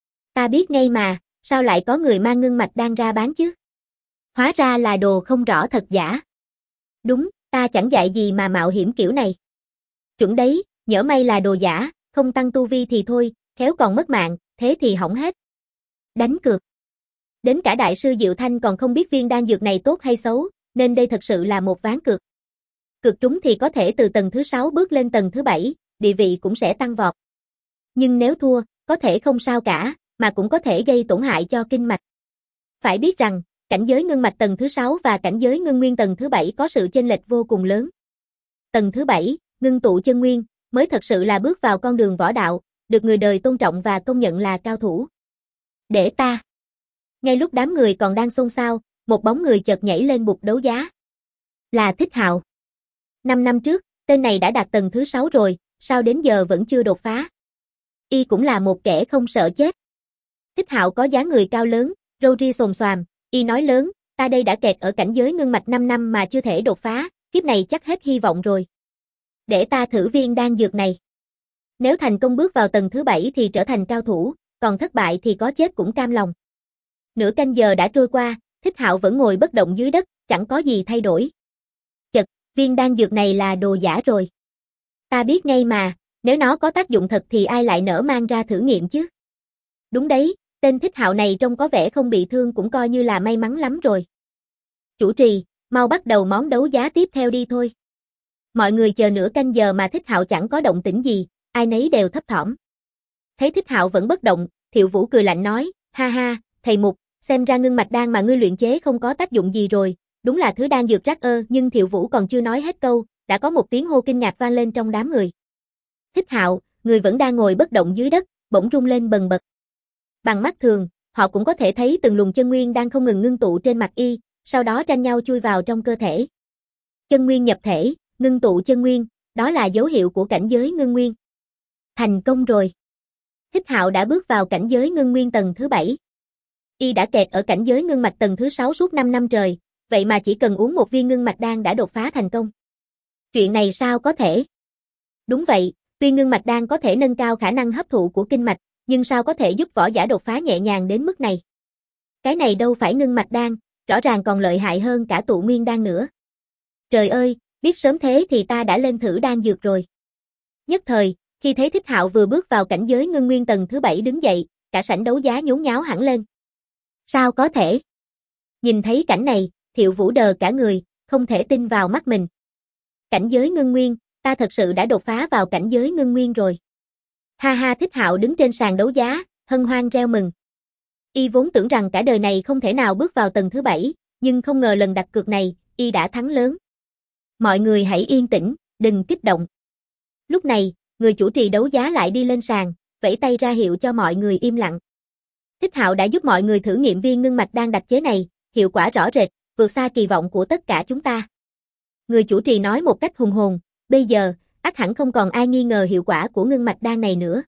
Ta biết ngay mà, sao lại có người mang ngưng mạch đan ra bán chứ? Hóa ra là đồ không rõ thật giả. Đúng, ta chẳng dạy gì mà mạo hiểm kiểu này. Chuẩn đấy, nhỡ may là đồ giả, không tăng tu vi thì thôi, khéo còn mất mạng, thế thì hỏng hết. Đánh cược. Đến cả đại sư Diệu Thanh còn không biết viên đan dược này tốt hay xấu, nên đây thật sự là một ván cược. Cược trúng thì có thể từ tầng thứ sáu bước lên tầng thứ bảy, địa vị cũng sẽ tăng vọt. Nhưng nếu thua, có thể không sao cả, mà cũng có thể gây tổn hại cho kinh mạch. Phải biết rằng, Cảnh giới ngưng mạch tầng thứ sáu và cảnh giới ngưng nguyên tầng thứ bảy có sự chênh lệch vô cùng lớn. Tầng thứ bảy, ngưng tụ chân nguyên, mới thật sự là bước vào con đường võ đạo, được người đời tôn trọng và công nhận là cao thủ. Để ta. Ngay lúc đám người còn đang xôn xao, một bóng người chợt nhảy lên bục đấu giá. Là Thích Hạo. Năm năm trước, tên này đã đạt tầng thứ sáu rồi, sao đến giờ vẫn chưa đột phá? Y cũng là một kẻ không sợ chết. Thích Hạo có dáng người cao lớn, râu ria xồm xoàm, y nói lớn, ta đây đã kẹt ở cảnh giới ngưng mạch năm năm mà chưa thể đột phá, kiếp này chắc hết hy vọng rồi. Để ta thử viên đan dược này. Nếu thành công bước vào tầng thứ bảy thì trở thành cao thủ, còn thất bại thì có chết cũng cam lòng. Nửa canh giờ đã trôi qua, Thích Hạo vẫn ngồi bất động dưới đất, chẳng có gì thay đổi. Chật, viên đan dược này là đồ giả rồi. Ta biết ngay mà, nếu nó có tác dụng thật thì ai lại nỡ mang ra thử nghiệm chứ? Đúng đấy, tên Thích Hạo này trông có vẻ không bị thương cũng coi như là may mắn lắm rồi. Chủ trì, mau bắt đầu món đấu giá tiếp theo đi thôi. Mọi người chờ nửa canh giờ mà Thích Hạo chẳng có động tĩnh gì, ai nấy đều thấp thỏm. Thấy Thích Hạo vẫn bất động, Thiệu Vũ cười lạnh nói, ha ha, thầy Mục, xem ra ngưng mạch đan mà ngươi luyện chế không có tác dụng gì rồi, đúng là thứ đan dược rác ơ, nhưng Thiệu Vũ còn chưa nói hết câu, đã có một tiếng hô kinh ngạc vang lên trong đám người. Thích Hạo, người vẫn đang ngồi bất động dưới đất, bỗng rung lên bần bật. Bằng mắt thường, họ cũng có thể thấy từng luồng chân nguyên đang không ngừng ngưng tụ trên mặt y, sau đó tranh nhau chui vào trong cơ thể. Chân nguyên nhập thể, ngưng tụ chân nguyên, đó là dấu hiệu của cảnh giới ngưng nguyên. Thành công rồi. Thích Hạo đã bước vào cảnh giới ngưng nguyên tầng thứ bảy. Y đã kẹt ở cảnh giới ngưng mạch tầng thứ sáu suốt năm năm trời, vậy mà chỉ cần uống một viên ngưng mạch đan đã đột phá thành công. Chuyện này sao có thể? Đúng vậy, tuy ngưng mạch đan có thể nâng cao khả năng hấp thụ của kinh mạch, nhưng sao có thể giúp võ giả đột phá nhẹ nhàng đến mức này? Cái này đâu phải ngưng mạch đan, rõ ràng còn lợi hại hơn cả tụ nguyên đan nữa. Trời ơi, biết sớm thế thì ta đã lên thử đan dược rồi. Nhất thời, khi thấy Thích Hạo vừa bước vào cảnh giới ngưng nguyên tầng thứ bảy đứng dậy, cả sảnh đấu giá nhốn nháo hẳn lên. Sao có thể? Nhìn thấy cảnh này, Thiệu Vũ đờ cả người, không thể tin vào mắt mình. Cảnh giới ngưng nguyên, ta thật sự đã đột phá vào cảnh giới ngưng nguyên rồi. Ha ha, Thích Hạo đứng trên sàn đấu giá, hân hoan reo mừng. Y vốn tưởng rằng cả đời này không thể nào bước vào tầng thứ bảy, nhưng không ngờ lần đặt cược này, y đã thắng lớn. Mọi người hãy yên tĩnh, đừng kích động. Lúc này, người chủ trì đấu giá lại đi lên sàn, vẫy tay ra hiệu cho mọi người im lặng. Thích Hạo đã giúp mọi người thử nghiệm viên ngưng mạch đan đặc chế này, hiệu quả rõ rệt, vượt xa kỳ vọng của tất cả chúng ta. Người chủ trì nói một cách hùng hồn, bây giờ, ắt hẳn không còn ai nghi ngờ hiệu quả của ngưng mạch đan này nữa.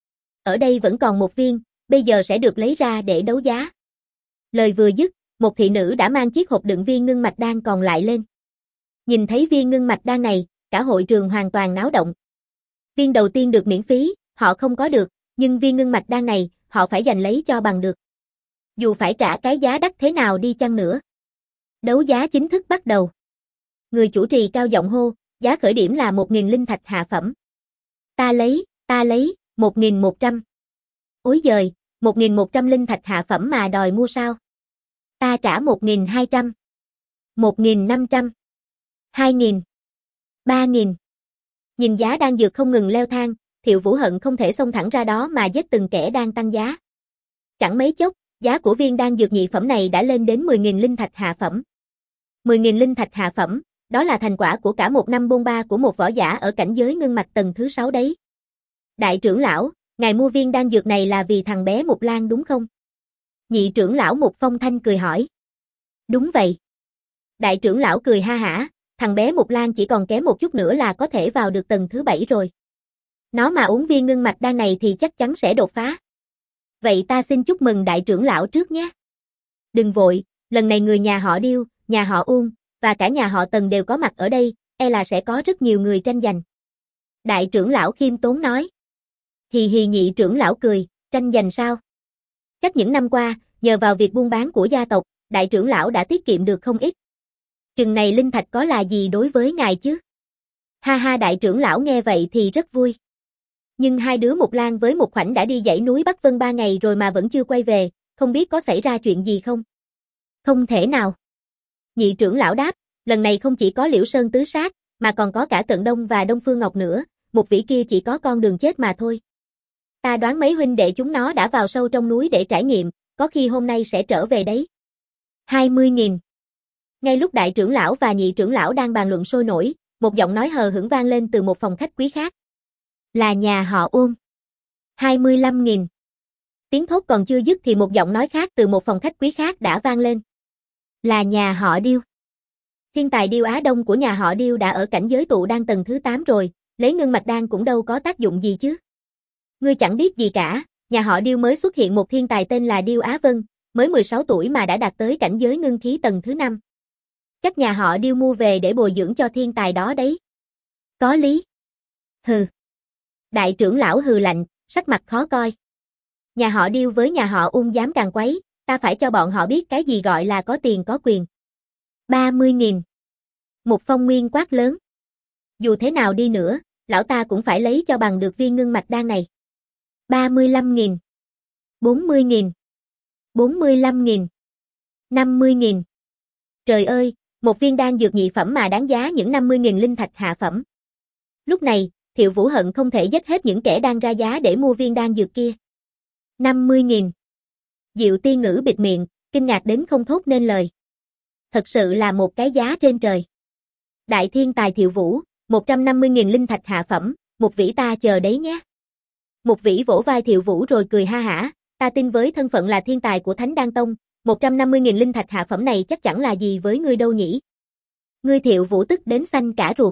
Ở đây vẫn còn một viên, bây giờ sẽ được lấy ra để đấu giá. Lời vừa dứt, một thị nữ đã mang chiếc hộp đựng viên ngưng mạch đan còn lại lên. Nhìn thấy viên ngưng mạch đan này, cả hội trường hoàn toàn náo động. Viên đầu tiên được miễn phí, họ không có được, nhưng viên ngưng mạch đan này, họ phải giành lấy cho bằng được. Dù phải trả cái giá đắt thế nào đi chăng nữa. Đấu giá chính thức bắt đầu. Người chủ trì cao giọng hô, giá khởi điểm là một nghìn linh thạch hạ phẩm. Ta lấy, ta lấy, một nghìn một trăm. Ối giời, một nghìn một trăm linh thạch hạ phẩm mà đòi mua sao? Ta trả một nghìn hai trăm. một nghìn năm trăm. hai nghìn. ba nghìn. Nhìn giá đan dược không ngừng leo thang, Thiệu Vũ hận không thể xông thẳng ra đó mà giết từng kẻ đang tăng giá. Chẳng mấy chốc, giá của viên đan dược nhị phẩm này đã lên đến mười nghìn linh thạch hạ phẩm. mười nghìn linh thạch hạ phẩm, đó là thành quả của cả một năm bôn ba của một võ giả ở cảnh giới ngưng mạch tầng thứ sáu đấy. Đại trưởng lão, ngài mua viên đan dược này là vì thằng bé Mục Lan đúng không? Nhị trưởng lão Mục Phong Thanh cười hỏi. Đúng vậy. Đại trưởng lão cười ha hả, thằng bé Mục Lan chỉ còn kém một chút nữa là có thể vào được tầng thứ bảy rồi. Nó mà uống viên ngưng mạch đan này thì chắc chắn sẽ đột phá. Vậy ta xin chúc mừng đại trưởng lão trước nhé. Đừng vội, lần này người nhà họ Điêu, nhà họ Uông, và cả nhà họ Tần đều có mặt ở đây, e là sẽ có rất nhiều người tranh giành. Đại trưởng lão khiêm tốn nói. Hì hì, nhị trưởng lão cười, tranh giành sao? Chắc những năm qua, nhờ vào việc buôn bán của gia tộc, đại trưởng lão đã tiết kiệm được không ít. Chừng này linh thạch có là gì đối với ngài chứ? Ha ha, đại trưởng lão nghe vậy thì rất vui. Nhưng hai đứa Mục Lan với Mục Khoảnh đã đi dãy núi Bắc Vân ba ngày rồi mà vẫn chưa quay về, không biết có xảy ra chuyện gì không? Không thể nào. Nhị trưởng lão đáp, lần này không chỉ có Liễu Sơn tứ sát, mà còn có cả Cận Đông và Đông Phương Ngọc nữa, một vĩ kia chỉ có con đường chết mà thôi. Ta đoán mấy huynh đệ chúng nó đã vào sâu trong núi để trải nghiệm, có khi hôm nay sẽ trở về đấy. hai mươi nghìn. Ngay lúc đại trưởng lão và nhị trưởng lão đang bàn luận sôi nổi, một giọng nói hờ hững vang lên từ một phòng khách quý khác. Là nhà họ Uông. hai mươi lăm nghìn. Tiếng thốt còn chưa dứt thì một giọng nói khác từ một phòng khách quý khác đã vang lên. Là nhà họ Điêu. Thiên tài Điêu Á Đông của nhà họ Điêu đã ở cảnh giới tụ đan tầng thứ tám rồi, lấy ngưng mạch đan cũng đâu có tác dụng gì chứ. Ngươi chẳng biết gì cả, nhà họ Điêu mới xuất hiện một thiên tài tên là Điêu Á Vân, mới mười sáu tuổi mà đã đạt tới cảnh giới ngưng khí tầng thứ năm. Chắc nhà họ Điêu mua về để bồi dưỡng cho thiên tài đó đấy. Có lý. Hừ. Đại trưởng lão hừ lạnh, sắc mặt khó coi. Nhà họ Điêu với nhà họ Ung dám càn quấy, ta phải cho bọn họ biết cái gì gọi là có tiền có quyền. ba mươi nghìn. Một phong nguyên quát lớn. Dù thế nào đi nữa, lão ta cũng phải lấy cho bằng được viên ngưng mạch đan này. ba mươi lăm nghìn. bốn mươi nghìn. bốn mươi lăm nghìn. năm mươi nghìn. Trời ơi, một viên đan dược nhị phẩm mà đáng giá những năm mươi nghìn linh thạch hạ phẩm. Lúc này, Thiệu Vũ hận không thể giết hết những kẻ đang ra giá để mua viên đan dược kia. năm mươi nghìn. Diệu Tiên Ngữ bịt miệng, kinh ngạc đến không thốt nên lời. Thật sự là một cái giá trên trời. Đại thiên tài Thiệu Vũ, một trăm năm mươi nghìn linh thạch hạ phẩm, một vĩ ta chờ đấy nhé. Một vĩ vỗ vai Thiệu Vũ rồi cười ha hả, ta tin với thân phận là thiên tài của Thánh Đan Tông, một trăm năm mươi nghìn linh thạch hạ phẩm này chắc chẳng là gì với ngươi đâu nhỉ. Ngươi Thiệu Vũ tức đến xanh cả ruột.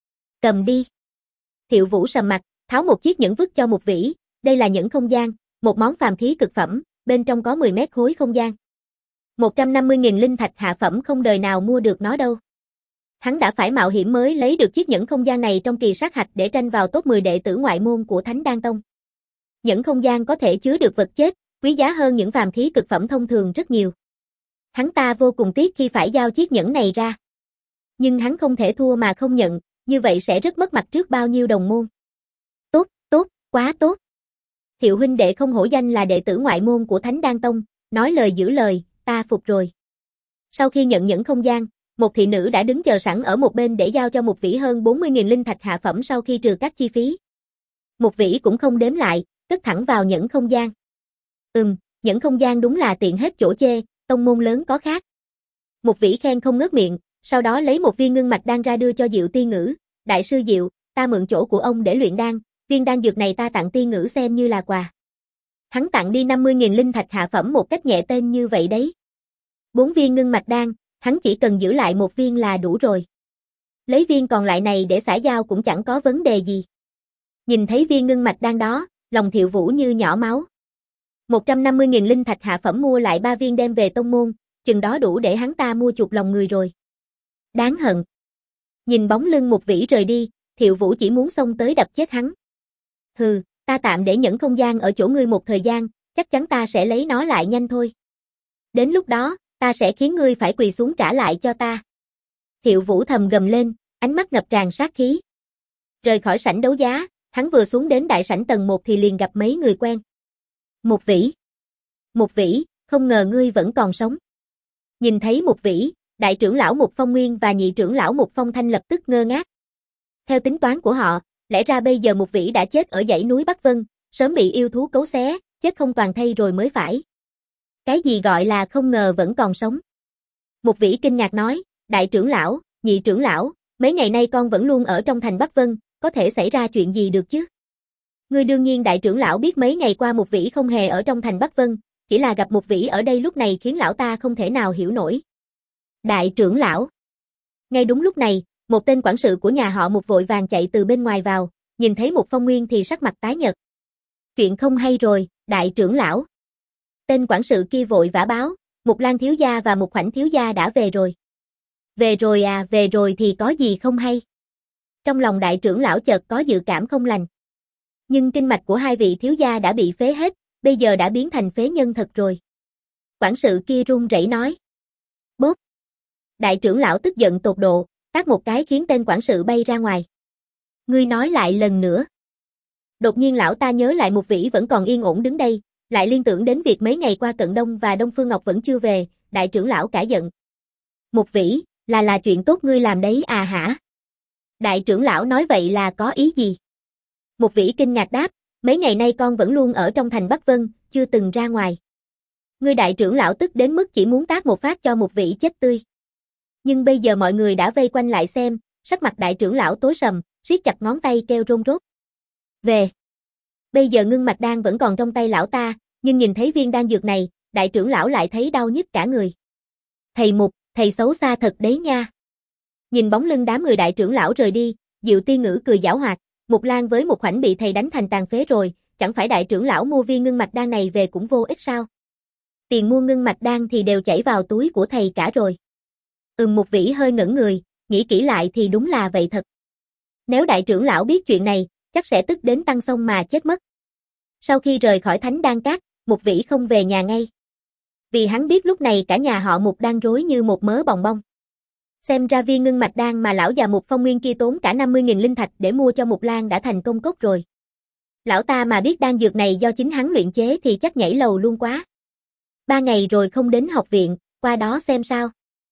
Cầm đi. Thiệu Vũ sầm mặt, tháo một chiếc nhẫn vứt cho một vĩ, đây là nhẫn không gian, một món phàm khí cực phẩm, bên trong có mười mét khối không gian. một trăm năm mươi nghìn linh thạch hạ phẩm không đời nào mua được nó đâu. Hắn đã phải mạo hiểm mới lấy được chiếc nhẫn không gian này trong kỳ sát hạch để tranh vào top mười đệ tử ngoại môn của Thánh Đan Tông. Nhẫn không gian có thể chứa được vật chết, quý giá hơn những phàm khí cực phẩm thông thường rất nhiều. Hắn ta vô cùng tiếc khi phải giao chiếc nhẫn này ra. Nhưng hắn không thể thua mà không nhận, như vậy sẽ rất mất mặt trước bao nhiêu đồng môn. Tốt, tốt, quá tốt. Thiệu huynh đệ không hổ danh là đệ tử ngoại môn của Thánh Đan Tông, nói lời giữ lời, ta phục rồi. Sau khi nhận nhẫn không gian, một thị nữ đã đứng chờ sẵn ở một bên để giao cho một vĩ hơn bốn mươi nghìn linh thạch hạ phẩm sau khi trừ các chi phí. Một vĩ cũng không đếm lại, cất thẳng vào nhẫn không gian. Ừm, nhẫn không gian đúng là tiện hết chỗ chê, tông môn lớn có khác. Một vĩ khen không ngớt miệng, sau đó lấy một viên ngưng mạch đan ra đưa cho Diệu Tiên Ngữ. Đại sư Diệu, ta mượn chỗ của ông để luyện đan, viên đan dược này ta tặng Tiên Ngữ xem như là quà. Hắn tặng đi năm mươi nghìn linh thạch hạ phẩm một cách nhẹ tên như vậy đấy. Bốn viên ngưng mạch đan, hắn chỉ cần giữ lại một viên là đủ rồi. Lấy viên còn lại này để xả giao cũng chẳng có vấn đề gì. Nhìn thấy viên ngưng mạch đan đó, lòng Thiệu Vũ như nhỏ máu. một trăm năm mươi nghìn linh thạch hạ phẩm mua lại ba viên đem về tông môn, chừng đó đủ để hắn ta mua chuộc lòng người rồi. Đáng hận. Nhìn bóng lưng một vĩ rời đi, Thiệu Vũ chỉ muốn xông tới đập chết hắn. Hừ, ta tạm để nhẫn không gian ở chỗ ngươi một thời gian, chắc chắn ta sẽ lấy nó lại nhanh thôi. Đến lúc đó, ta sẽ khiến ngươi phải quỳ xuống trả lại cho ta. Thiệu Vũ thầm gầm lên, ánh mắt ngập tràn sát khí. Rời khỏi sảnh đấu giá, hắn vừa xuống đến đại sảnh tầng một thì liền gặp mấy người quen. Một vĩ. Một vĩ, không ngờ ngươi vẫn còn sống. Nhìn thấy một vĩ, đại trưởng lão Một Phong Nguyên và nhị trưởng lão Một Phong Thanh lập tức ngơ ngác. Theo tính toán của họ, lẽ ra bây giờ một vĩ đã chết ở dãy núi Bắc Vân, sớm bị yêu thú cấu xé, chết không toàn thây rồi mới phải. Cái gì gọi là không ngờ vẫn còn sống? Một vĩ kinh ngạc nói, đại trưởng lão, nhị trưởng lão, mấy ngày nay con vẫn luôn ở trong thành Bắc Vân, có thể xảy ra chuyện gì được chứ? Ngươi đương nhiên đại trưởng lão biết mấy ngày qua một vĩ không hề ở trong thành Bắc Vân, chỉ là gặp một vĩ ở đây lúc này khiến lão ta không thể nào hiểu nổi. Đại trưởng lão. Ngay đúng lúc này, một tên quản sự của nhà họ Một vội vàng chạy từ bên ngoài vào, nhìn thấy Một Phong Nguyên thì sắc mặt tái nhợt. Chuyện không hay rồi, đại trưởng lão. Tên quản sự kia vội vã báo, Một Lan thiếu gia và Một Khoảnh thiếu gia đã về rồi. Về rồi à, về rồi thì có gì không hay? Trong lòng đại trưởng lão chợt có dự cảm không lành. Nhưng kinh mạch của hai vị thiếu gia đã bị phế hết, bây giờ đã biến thành phế nhân thật rồi. Quản sự kia run rẩy nói. Bốp. Đại trưởng lão tức giận tột độ, tát một cái khiến tên quản sự bay ra ngoài. Ngươi nói lại lần nữa. Đột nhiên lão ta nhớ lại một vĩ vẫn còn yên ổn đứng đây, lại liên tưởng đến việc mấy ngày qua Cận Đông và Đông Phương Ngọc vẫn chưa về, đại trưởng lão cả giận. Một vĩ, là là chuyện tốt ngươi làm đấy à hả? Đại trưởng lão nói vậy là có ý gì? Một vĩ kinh ngạc đáp, mấy ngày nay con vẫn luôn ở trong thành Bắc Vân, chưa từng ra ngoài. Ngươi đại trưởng lão tức đến mức chỉ muốn tát một phát cho Mục Vĩ chết tươi. Nhưng bây giờ mọi người đã vây quanh lại xem, sắc mặt đại trưởng lão tối sầm, siết chặt ngón tay kêu rôn rốt. Về. Bây giờ ngưng mạch đan vẫn còn trong tay lão ta, nhưng nhìn thấy viên đan dược này, đại trưởng lão lại thấy đau nhức cả người. Thầy Mục, thầy xấu xa thật đấy nha. Nhìn bóng lưng đám người đại trưởng lão rời đi, Diệu Tiên Ngữ cười giảo hoạt, Mục Lan với một khoảnh bị thầy đánh thành tàn phế rồi, chẳng phải đại trưởng lão mua viên ngưng mạch đan này về cũng vô ích sao? Tiền mua ngưng mạch đan thì đều chảy vào túi của thầy cả rồi. Ừm Mục Vĩ hơi ngẩn người, nghĩ kỹ lại thì đúng là vậy thật. Nếu đại trưởng lão biết chuyện này, chắc sẽ tức đến tăng sông mà chết mất. Sau khi rời khỏi Thánh Đan Các, Mục Vĩ không về nhà ngay. Vì hắn biết lúc này cả nhà họ Mục đang rối như một mớ bòng bong. Xem ra viên ngưng mạch đan mà lão già Mục Phong Nguyên kia tốn cả năm mươi nghìn linh thạch để mua cho Mục Lan đã thành công cốc rồi. Lão ta mà biết đan dược này do chính hắn luyện chế thì chắc nhảy lầu luôn quá. Ba ngày rồi không đến học viện, qua đó xem sao.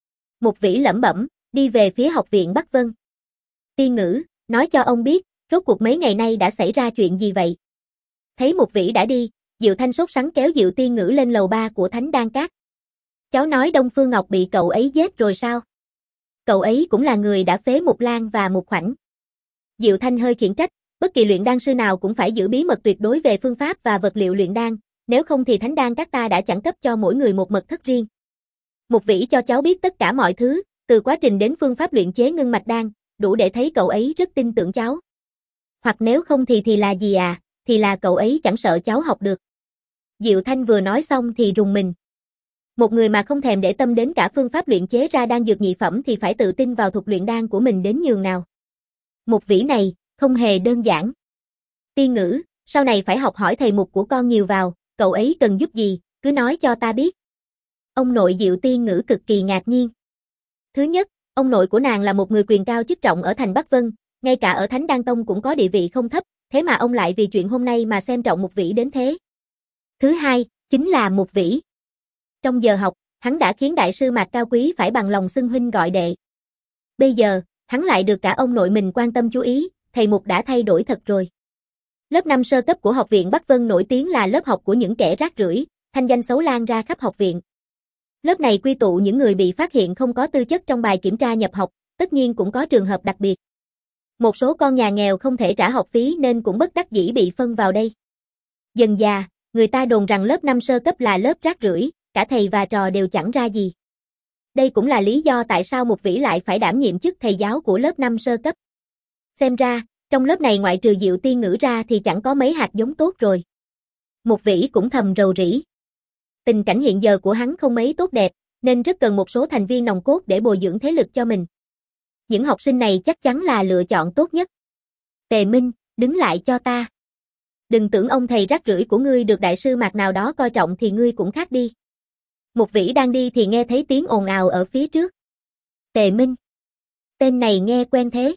Mục Vĩ lẩm bẩm, đi về phía học viện Bắc Vân. Tiên Ngữ, nói cho ông biết, rốt cuộc mấy ngày nay đã xảy ra chuyện gì vậy? Thấy Mục Vĩ đã đi, Diệu Thanh sốt sắng kéo Diệu Tiên Ngữ lên lầu ba của Thánh Đan Các. Cháu nói Đông Phương Ngọc bị cậu ấy giết rồi sao? Cậu ấy cũng là người đã phế Mục Lan và Mục Khoảnh. Diệu Thanh hơi khiển trách, bất kỳ luyện đan sư nào cũng phải giữ bí mật tuyệt đối về phương pháp và vật liệu luyện đan, nếu không thì Thánh Đan Các ta đã chẳng cấp cho mỗi người một mật thất riêng. Mục Vĩ cho cháu biết tất cả mọi thứ, từ quá trình đến phương pháp luyện chế ngưng mạch đan, đủ để thấy cậu ấy rất tin tưởng cháu. Hoặc nếu không thì thì là gì à, thì là cậu ấy chẳng sợ cháu học được. Diệu Thanh vừa nói xong thì rùng mình. Một người mà không thèm để tâm đến cả phương pháp luyện chế ra đan dược nhị phẩm thì phải tự tin vào thuật luyện đan của mình đến nhường nào. Mục Vĩ này, không hề đơn giản. Tiên Ngữ, sau này phải học hỏi thầy Mục của con nhiều vào, cậu ấy cần giúp gì, cứ nói cho ta biết. Ông nội Diệu Tiên Ngữ cực kỳ ngạc nhiên. Thứ nhất, ông nội của nàng là một người quyền cao chức trọng ở thành Bắc Vân, ngay cả ở Thánh Đan Tông cũng có địa vị không thấp, thế mà ông lại vì chuyện hôm nay mà xem trọng Mục Vĩ đến thế. Thứ hai, chính là Mục Vĩ. Trong giờ học, hắn đã khiến đại sư Mạc Cao Quý phải bằng lòng xưng huynh gọi đệ. Bây giờ, hắn lại được cả ông nội mình quan tâm chú ý, thầy Mục đã thay đổi thật rồi. Lớp năm sơ cấp của học viện Bắc Vân nổi tiếng là lớp học của những kẻ rác rưởi, thanh danh xấu lan ra khắp học viện. Lớp này quy tụ những người bị phát hiện không có tư chất trong bài kiểm tra nhập học, tất nhiên cũng có trường hợp đặc biệt. Một số con nhà nghèo không thể trả học phí nên cũng bất đắc dĩ bị phân vào đây. Dần dà, người ta đồn rằng lớp năm sơ cấp là lớp rác rưởi, cả thầy và trò đều chẳng ra gì. Đây cũng là lý do tại sao Mục Vĩ lại phải đảm nhiệm chức thầy giáo của lớp năm sơ cấp. Xem ra, trong lớp này ngoại trừ Diệu Tiên Ngữ ra thì chẳng có mấy hạt giống tốt rồi. Mục Vĩ cũng thầm rầu rĩ. Tình cảnh hiện giờ của hắn không mấy tốt đẹp, nên rất cần một số thành viên nòng cốt để bồi dưỡng thế lực cho mình. Những học sinh này chắc chắn là lựa chọn tốt nhất. Tề Minh, đứng lại cho ta. Đừng tưởng ông thầy rác rưởi của ngươi được đại sư Mạc nào đó coi trọng thì ngươi cũng khác đi. Mục Vĩ đang đi thì nghe thấy tiếng ồn ào ở phía trước. Tề Minh. Tên này nghe quen thế.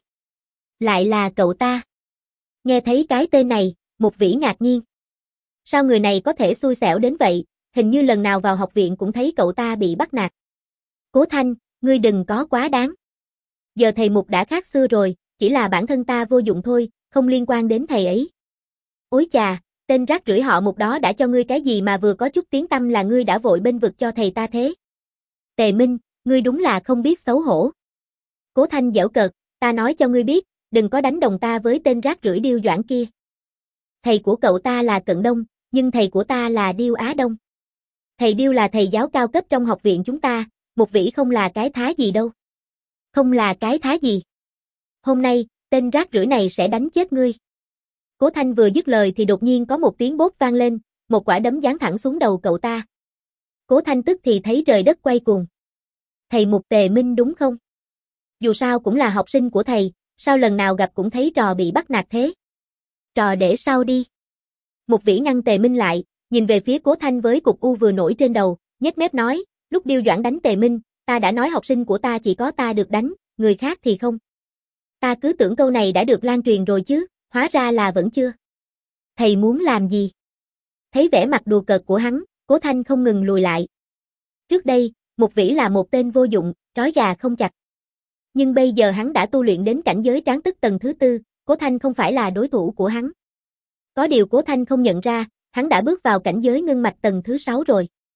Lại là cậu ta. Nghe thấy cái tên này, Mục Vĩ ngạc nhiên. Sao người này có thể xui xẻo đến vậy, hình như lần nào vào học viện cũng thấy cậu ta bị bắt nạt. Cố Thanh, ngươi đừng có quá đáng. Giờ thầy Mục đã khác xưa rồi, chỉ là bản thân ta vô dụng thôi, không liên quan đến thầy ấy. Ôi chà, tên rác rưởi họ Mục đó đã cho ngươi cái gì mà vừa có chút tiếng tăm là ngươi đã vội bênh vực cho thầy ta thế? Tề Minh, ngươi đúng là không biết xấu hổ. Cố Thanh giễu cợt, ta nói cho ngươi biết, đừng có đánh đồng ta với tên rác rưởi Điêu Doãn kia. Thầy của cậu ta là Cận Đông, nhưng thầy của ta là Điêu Á Đông. Thầy Điêu là thầy giáo cao cấp trong học viện chúng ta, Mục Vĩ không là cái thá gì đâu. Không là cái thá gì. Hôm nay, tên rác rưởi này sẽ đánh chết ngươi. Cố Thanh vừa dứt lời thì đột nhiên có một tiếng bốp vang lên, một quả đấm giáng thẳng xuống đầu cậu ta. Cố Thanh tức thì thấy trời đất quay cuồng. Thầy Mục Tề Minh đúng không? Dù sao cũng là học sinh của thầy, sao lần nào gặp cũng thấy trò bị bắt nạt thế? Trò để sau đi. Mục Vĩ ngăn Tề Minh lại, nhìn về phía Cố Thanh với cục u vừa nổi trên đầu, nhếch mép nói, lúc Điêu Doãn đánh Tề Minh, ta đã nói học sinh của ta chỉ có ta được đánh, người khác thì không. Ta cứ tưởng câu này đã được lan truyền rồi chứ, hóa ra là vẫn chưa. Thầy muốn làm gì? Thấy vẻ mặt đùa cợt của hắn, Cố Thanh không ngừng lùi lại. Trước đây, Mục Vĩ là một tên vô dụng, trói gà không chặt. Nhưng bây giờ hắn đã tu luyện đến cảnh giới tráng tức tầng thứ tư, Cố Thanh không phải là đối thủ của hắn. Có điều Cố Thanh không nhận ra, hắn đã bước vào cảnh giới ngưng mạch tầng thứ sáu rồi.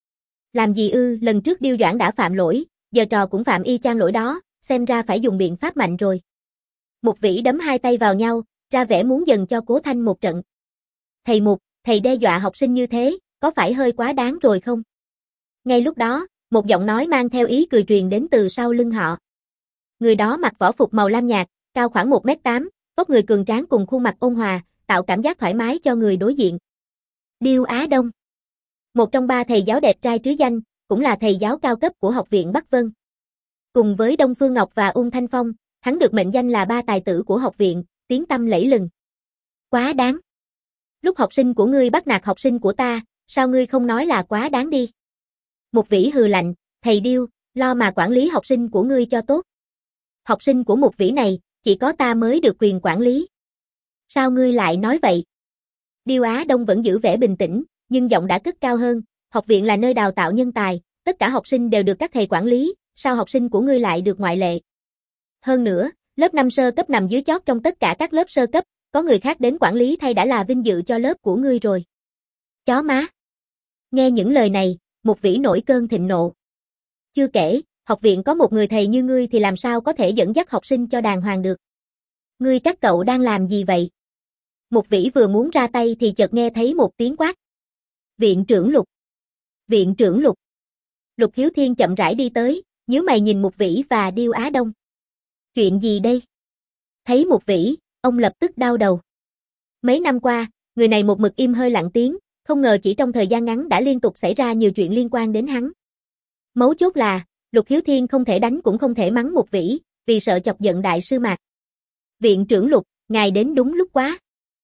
Làm gì ư, lần trước Điêu Doãn đã phạm lỗi, giờ trò cũng phạm y chang lỗi đó, xem ra phải dùng biện pháp mạnh rồi. Mục Vĩ đấm hai tay vào nhau, ra vẻ muốn dần cho Cố Thanh một trận. Thầy Mục, thầy đe dọa học sinh như thế, có phải hơi quá đáng rồi không? Ngay lúc đó, một giọng nói mang theo ý cười truyền đến từ sau lưng họ. Người đó mặc võ phục màu lam nhạt, cao khoảng một mét tám, vóc người cường tráng cùng khuôn mặt ôn hòa, tạo cảm giác thoải mái cho người đối diện. Điêu Á Đông. Một trong ba thầy giáo đẹp trai trứ danh, cũng là thầy giáo cao cấp của Học viện Bắc Vân. Cùng với Đông Phương Ngọc và Ung Thanh Phong, hắn được mệnh danh là ba tài tử của học viện, tiếng tăm lẫy lừng. Quá đáng. Lúc học sinh của ngươi bắt nạt học sinh của ta, sao ngươi không nói là quá đáng đi? Mục Vĩ hừ lạnh, thầy Điêu, lo mà quản lý học sinh của ngươi cho tốt. Học sinh của Mục Vĩ này, chỉ có ta mới được quyền quản lý. Sao ngươi lại nói vậy? Điêu Á Đông vẫn giữ vẻ bình tĩnh, nhưng giọng đã cất cao hơn, học viện là nơi đào tạo nhân tài, tất cả học sinh đều được các thầy quản lý, sao học sinh của ngươi lại được ngoại lệ? Hơn nữa, lớp năm sơ cấp nằm dưới chót trong tất cả các lớp sơ cấp, có người khác đến quản lý thay đã là vinh dự cho lớp của ngươi rồi. Chó má. Nghe những lời này, Mục Vĩ nổi cơn thịnh nộ. Chưa kể, học viện có một người thầy như ngươi thì làm sao có thể dẫn dắt học sinh cho đàng hoàng được. Ngươi các cậu đang làm gì vậy? Mục Vĩ vừa muốn ra tay thì chợt nghe thấy một tiếng quát. Viện trưởng Lục. Viện trưởng Lục. Lục Hiếu Thiên chậm rãi đi tới, nhíu mày nhìn Mục Vĩ và Điêu Á Đông. Chuyện gì đây? Thấy Mục Vĩ, ông lập tức đau đầu. Mấy năm qua, người này một mực im hơi lặng tiếng, không ngờ chỉ trong thời gian ngắn đã liên tục xảy ra nhiều chuyện liên quan đến hắn. Mấu chốt là, Lục Hiếu Thiên không thể đánh cũng không thể mắng Mục Vĩ, vì sợ chọc giận đại sư Mạc. Viện trưởng Lục, ngài đến đúng lúc quá.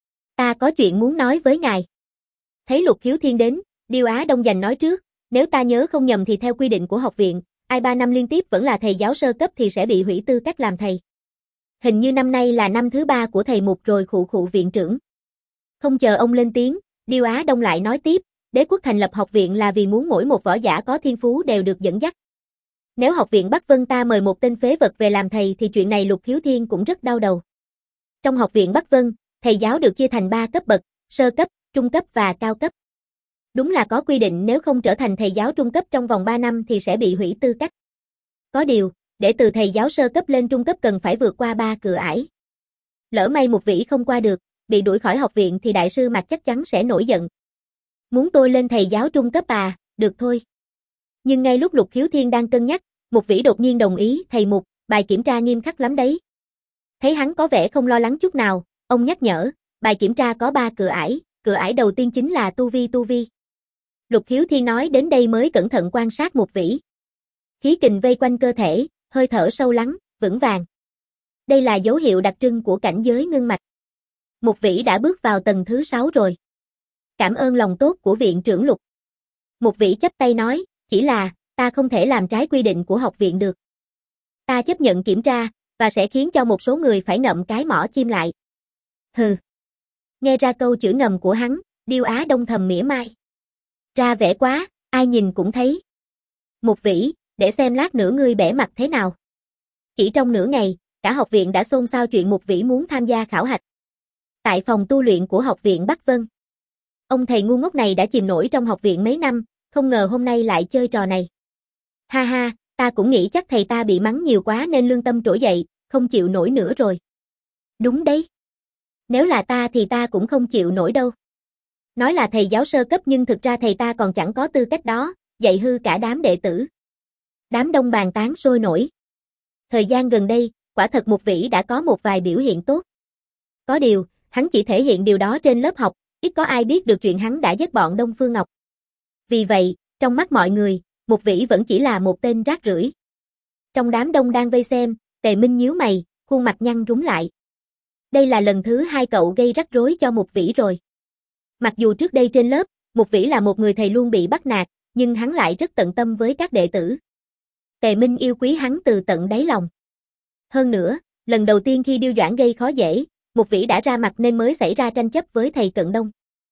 Ta có chuyện muốn nói với ngài. Thấy Lục Hiếu Thiên đến, Điêu Á Đông giành nói trước, nếu ta nhớ không nhầm thì theo quy định của học viện, ai ba năm liên tiếp vẫn là thầy giáo sơ cấp thì sẽ bị hủy tư cách làm thầy. Hình như năm nay là năm thứ ba của thầy Mục rồi khụ khụ viện trưởng. Không chờ ông lên tiếng, Điêu Á Đông lại nói tiếp, Đế quốc thành lập học viện là vì muốn mỗi một võ giả có thiên phú đều được dẫn dắt. Nếu học viện Bắc Vân ta mời một tên phế vật về làm thầy thì chuyện này Lục Hiếu Thiên cũng rất đau đầu. Trong học viện Bắc Vân, thầy giáo được chia thành ba cấp bậc, sơ cấp, trung cấp và cao cấp. Đúng là có quy định nếu không trở thành thầy giáo trung cấp trong vòng ba năm thì sẽ bị hủy tư cách. Có điều, để từ thầy giáo sơ cấp lên trung cấp cần phải vượt qua ba cửa ải. Lỡ may Mục Vĩ không qua được, bị đuổi khỏi học viện thì đại sư Mạc chắc chắn sẽ nổi giận. Muốn tôi lên thầy giáo trung cấp à, được thôi. Nhưng ngay lúc Lục Hiếu Thiên đang cân nhắc, Mục Vĩ đột nhiên đồng ý, thầy Mục, bài kiểm tra nghiêm khắc lắm đấy. Thấy hắn có vẻ không lo lắng chút nào, ông nhắc nhở, bài kiểm tra có ba cửa ải, cửa ải đầu tiên chính là tu vi tu vi. Lục Hiếu Thiên nói đến đây mới cẩn thận quan sát Mục Vĩ. Khí kình vây quanh cơ thể, hơi thở sâu lắng, vững vàng. Đây là dấu hiệu đặc trưng của cảnh giới ngưng mạch. Mục Vĩ đã bước vào tầng thứ sáu rồi. Cảm ơn lòng tốt của viện trưởng Lục. Mục Vĩ chắp tay nói, chỉ là, ta không thể làm trái quy định của học viện được. Ta chấp nhận kiểm tra, và sẽ khiến cho một số người phải ngậm cái mỏ chim lại. Hừ. Nghe ra câu chửi ngầm của hắn, Điêu Á Đông thầm mỉa mai. Ra vẻ quá, ai nhìn cũng thấy. Mục Vĩ, để xem lát nữa ngươi bẻ mặt thế nào. Chỉ trong nửa ngày, cả học viện đã xôn xao chuyện Mục Vĩ muốn tham gia khảo hạch. Tại phòng tu luyện của học viện Bắc Vân. Ông thầy ngu ngốc này đã chìm nổi trong học viện mấy năm, không ngờ hôm nay lại chơi trò này. Ha ha, ta cũng nghĩ chắc thầy ta bị mắng nhiều quá nên lương tâm trỗi dậy, không chịu nổi nữa rồi. Đúng đấy. Nếu là ta thì ta cũng không chịu nổi đâu. Nói là thầy giáo sơ cấp nhưng thực ra thầy ta còn chẳng có tư cách đó, dạy hư cả đám đệ tử. Đám đông bàn tán sôi nổi. Thời gian gần đây, quả thật Mục Vĩ đã có một vài biểu hiện tốt. Có điều, hắn chỉ thể hiện điều đó trên lớp học, ít có ai biết được chuyện hắn đã giết bọn Đông Phương Ngọc. Vì vậy, trong mắt mọi người, Mục Vĩ vẫn chỉ là một tên rác rưởi. Trong đám đông đang vây xem, Tề Minh nhíu mày, khuôn mặt nhăn rúm lại. Đây là lần thứ hai cậu gây rắc rối cho Mục Vĩ rồi. Mặc dù trước đây trên lớp, Mục Vĩ là một người thầy luôn bị bắt nạt, nhưng hắn lại rất tận tâm với các đệ tử. Tề Minh yêu quý hắn từ tận đáy lòng. Hơn nữa, lần đầu tiên khi Điêu Doãn gây khó dễ, Mục Vĩ đã ra mặt nên mới xảy ra tranh chấp với thầy Cận Đông.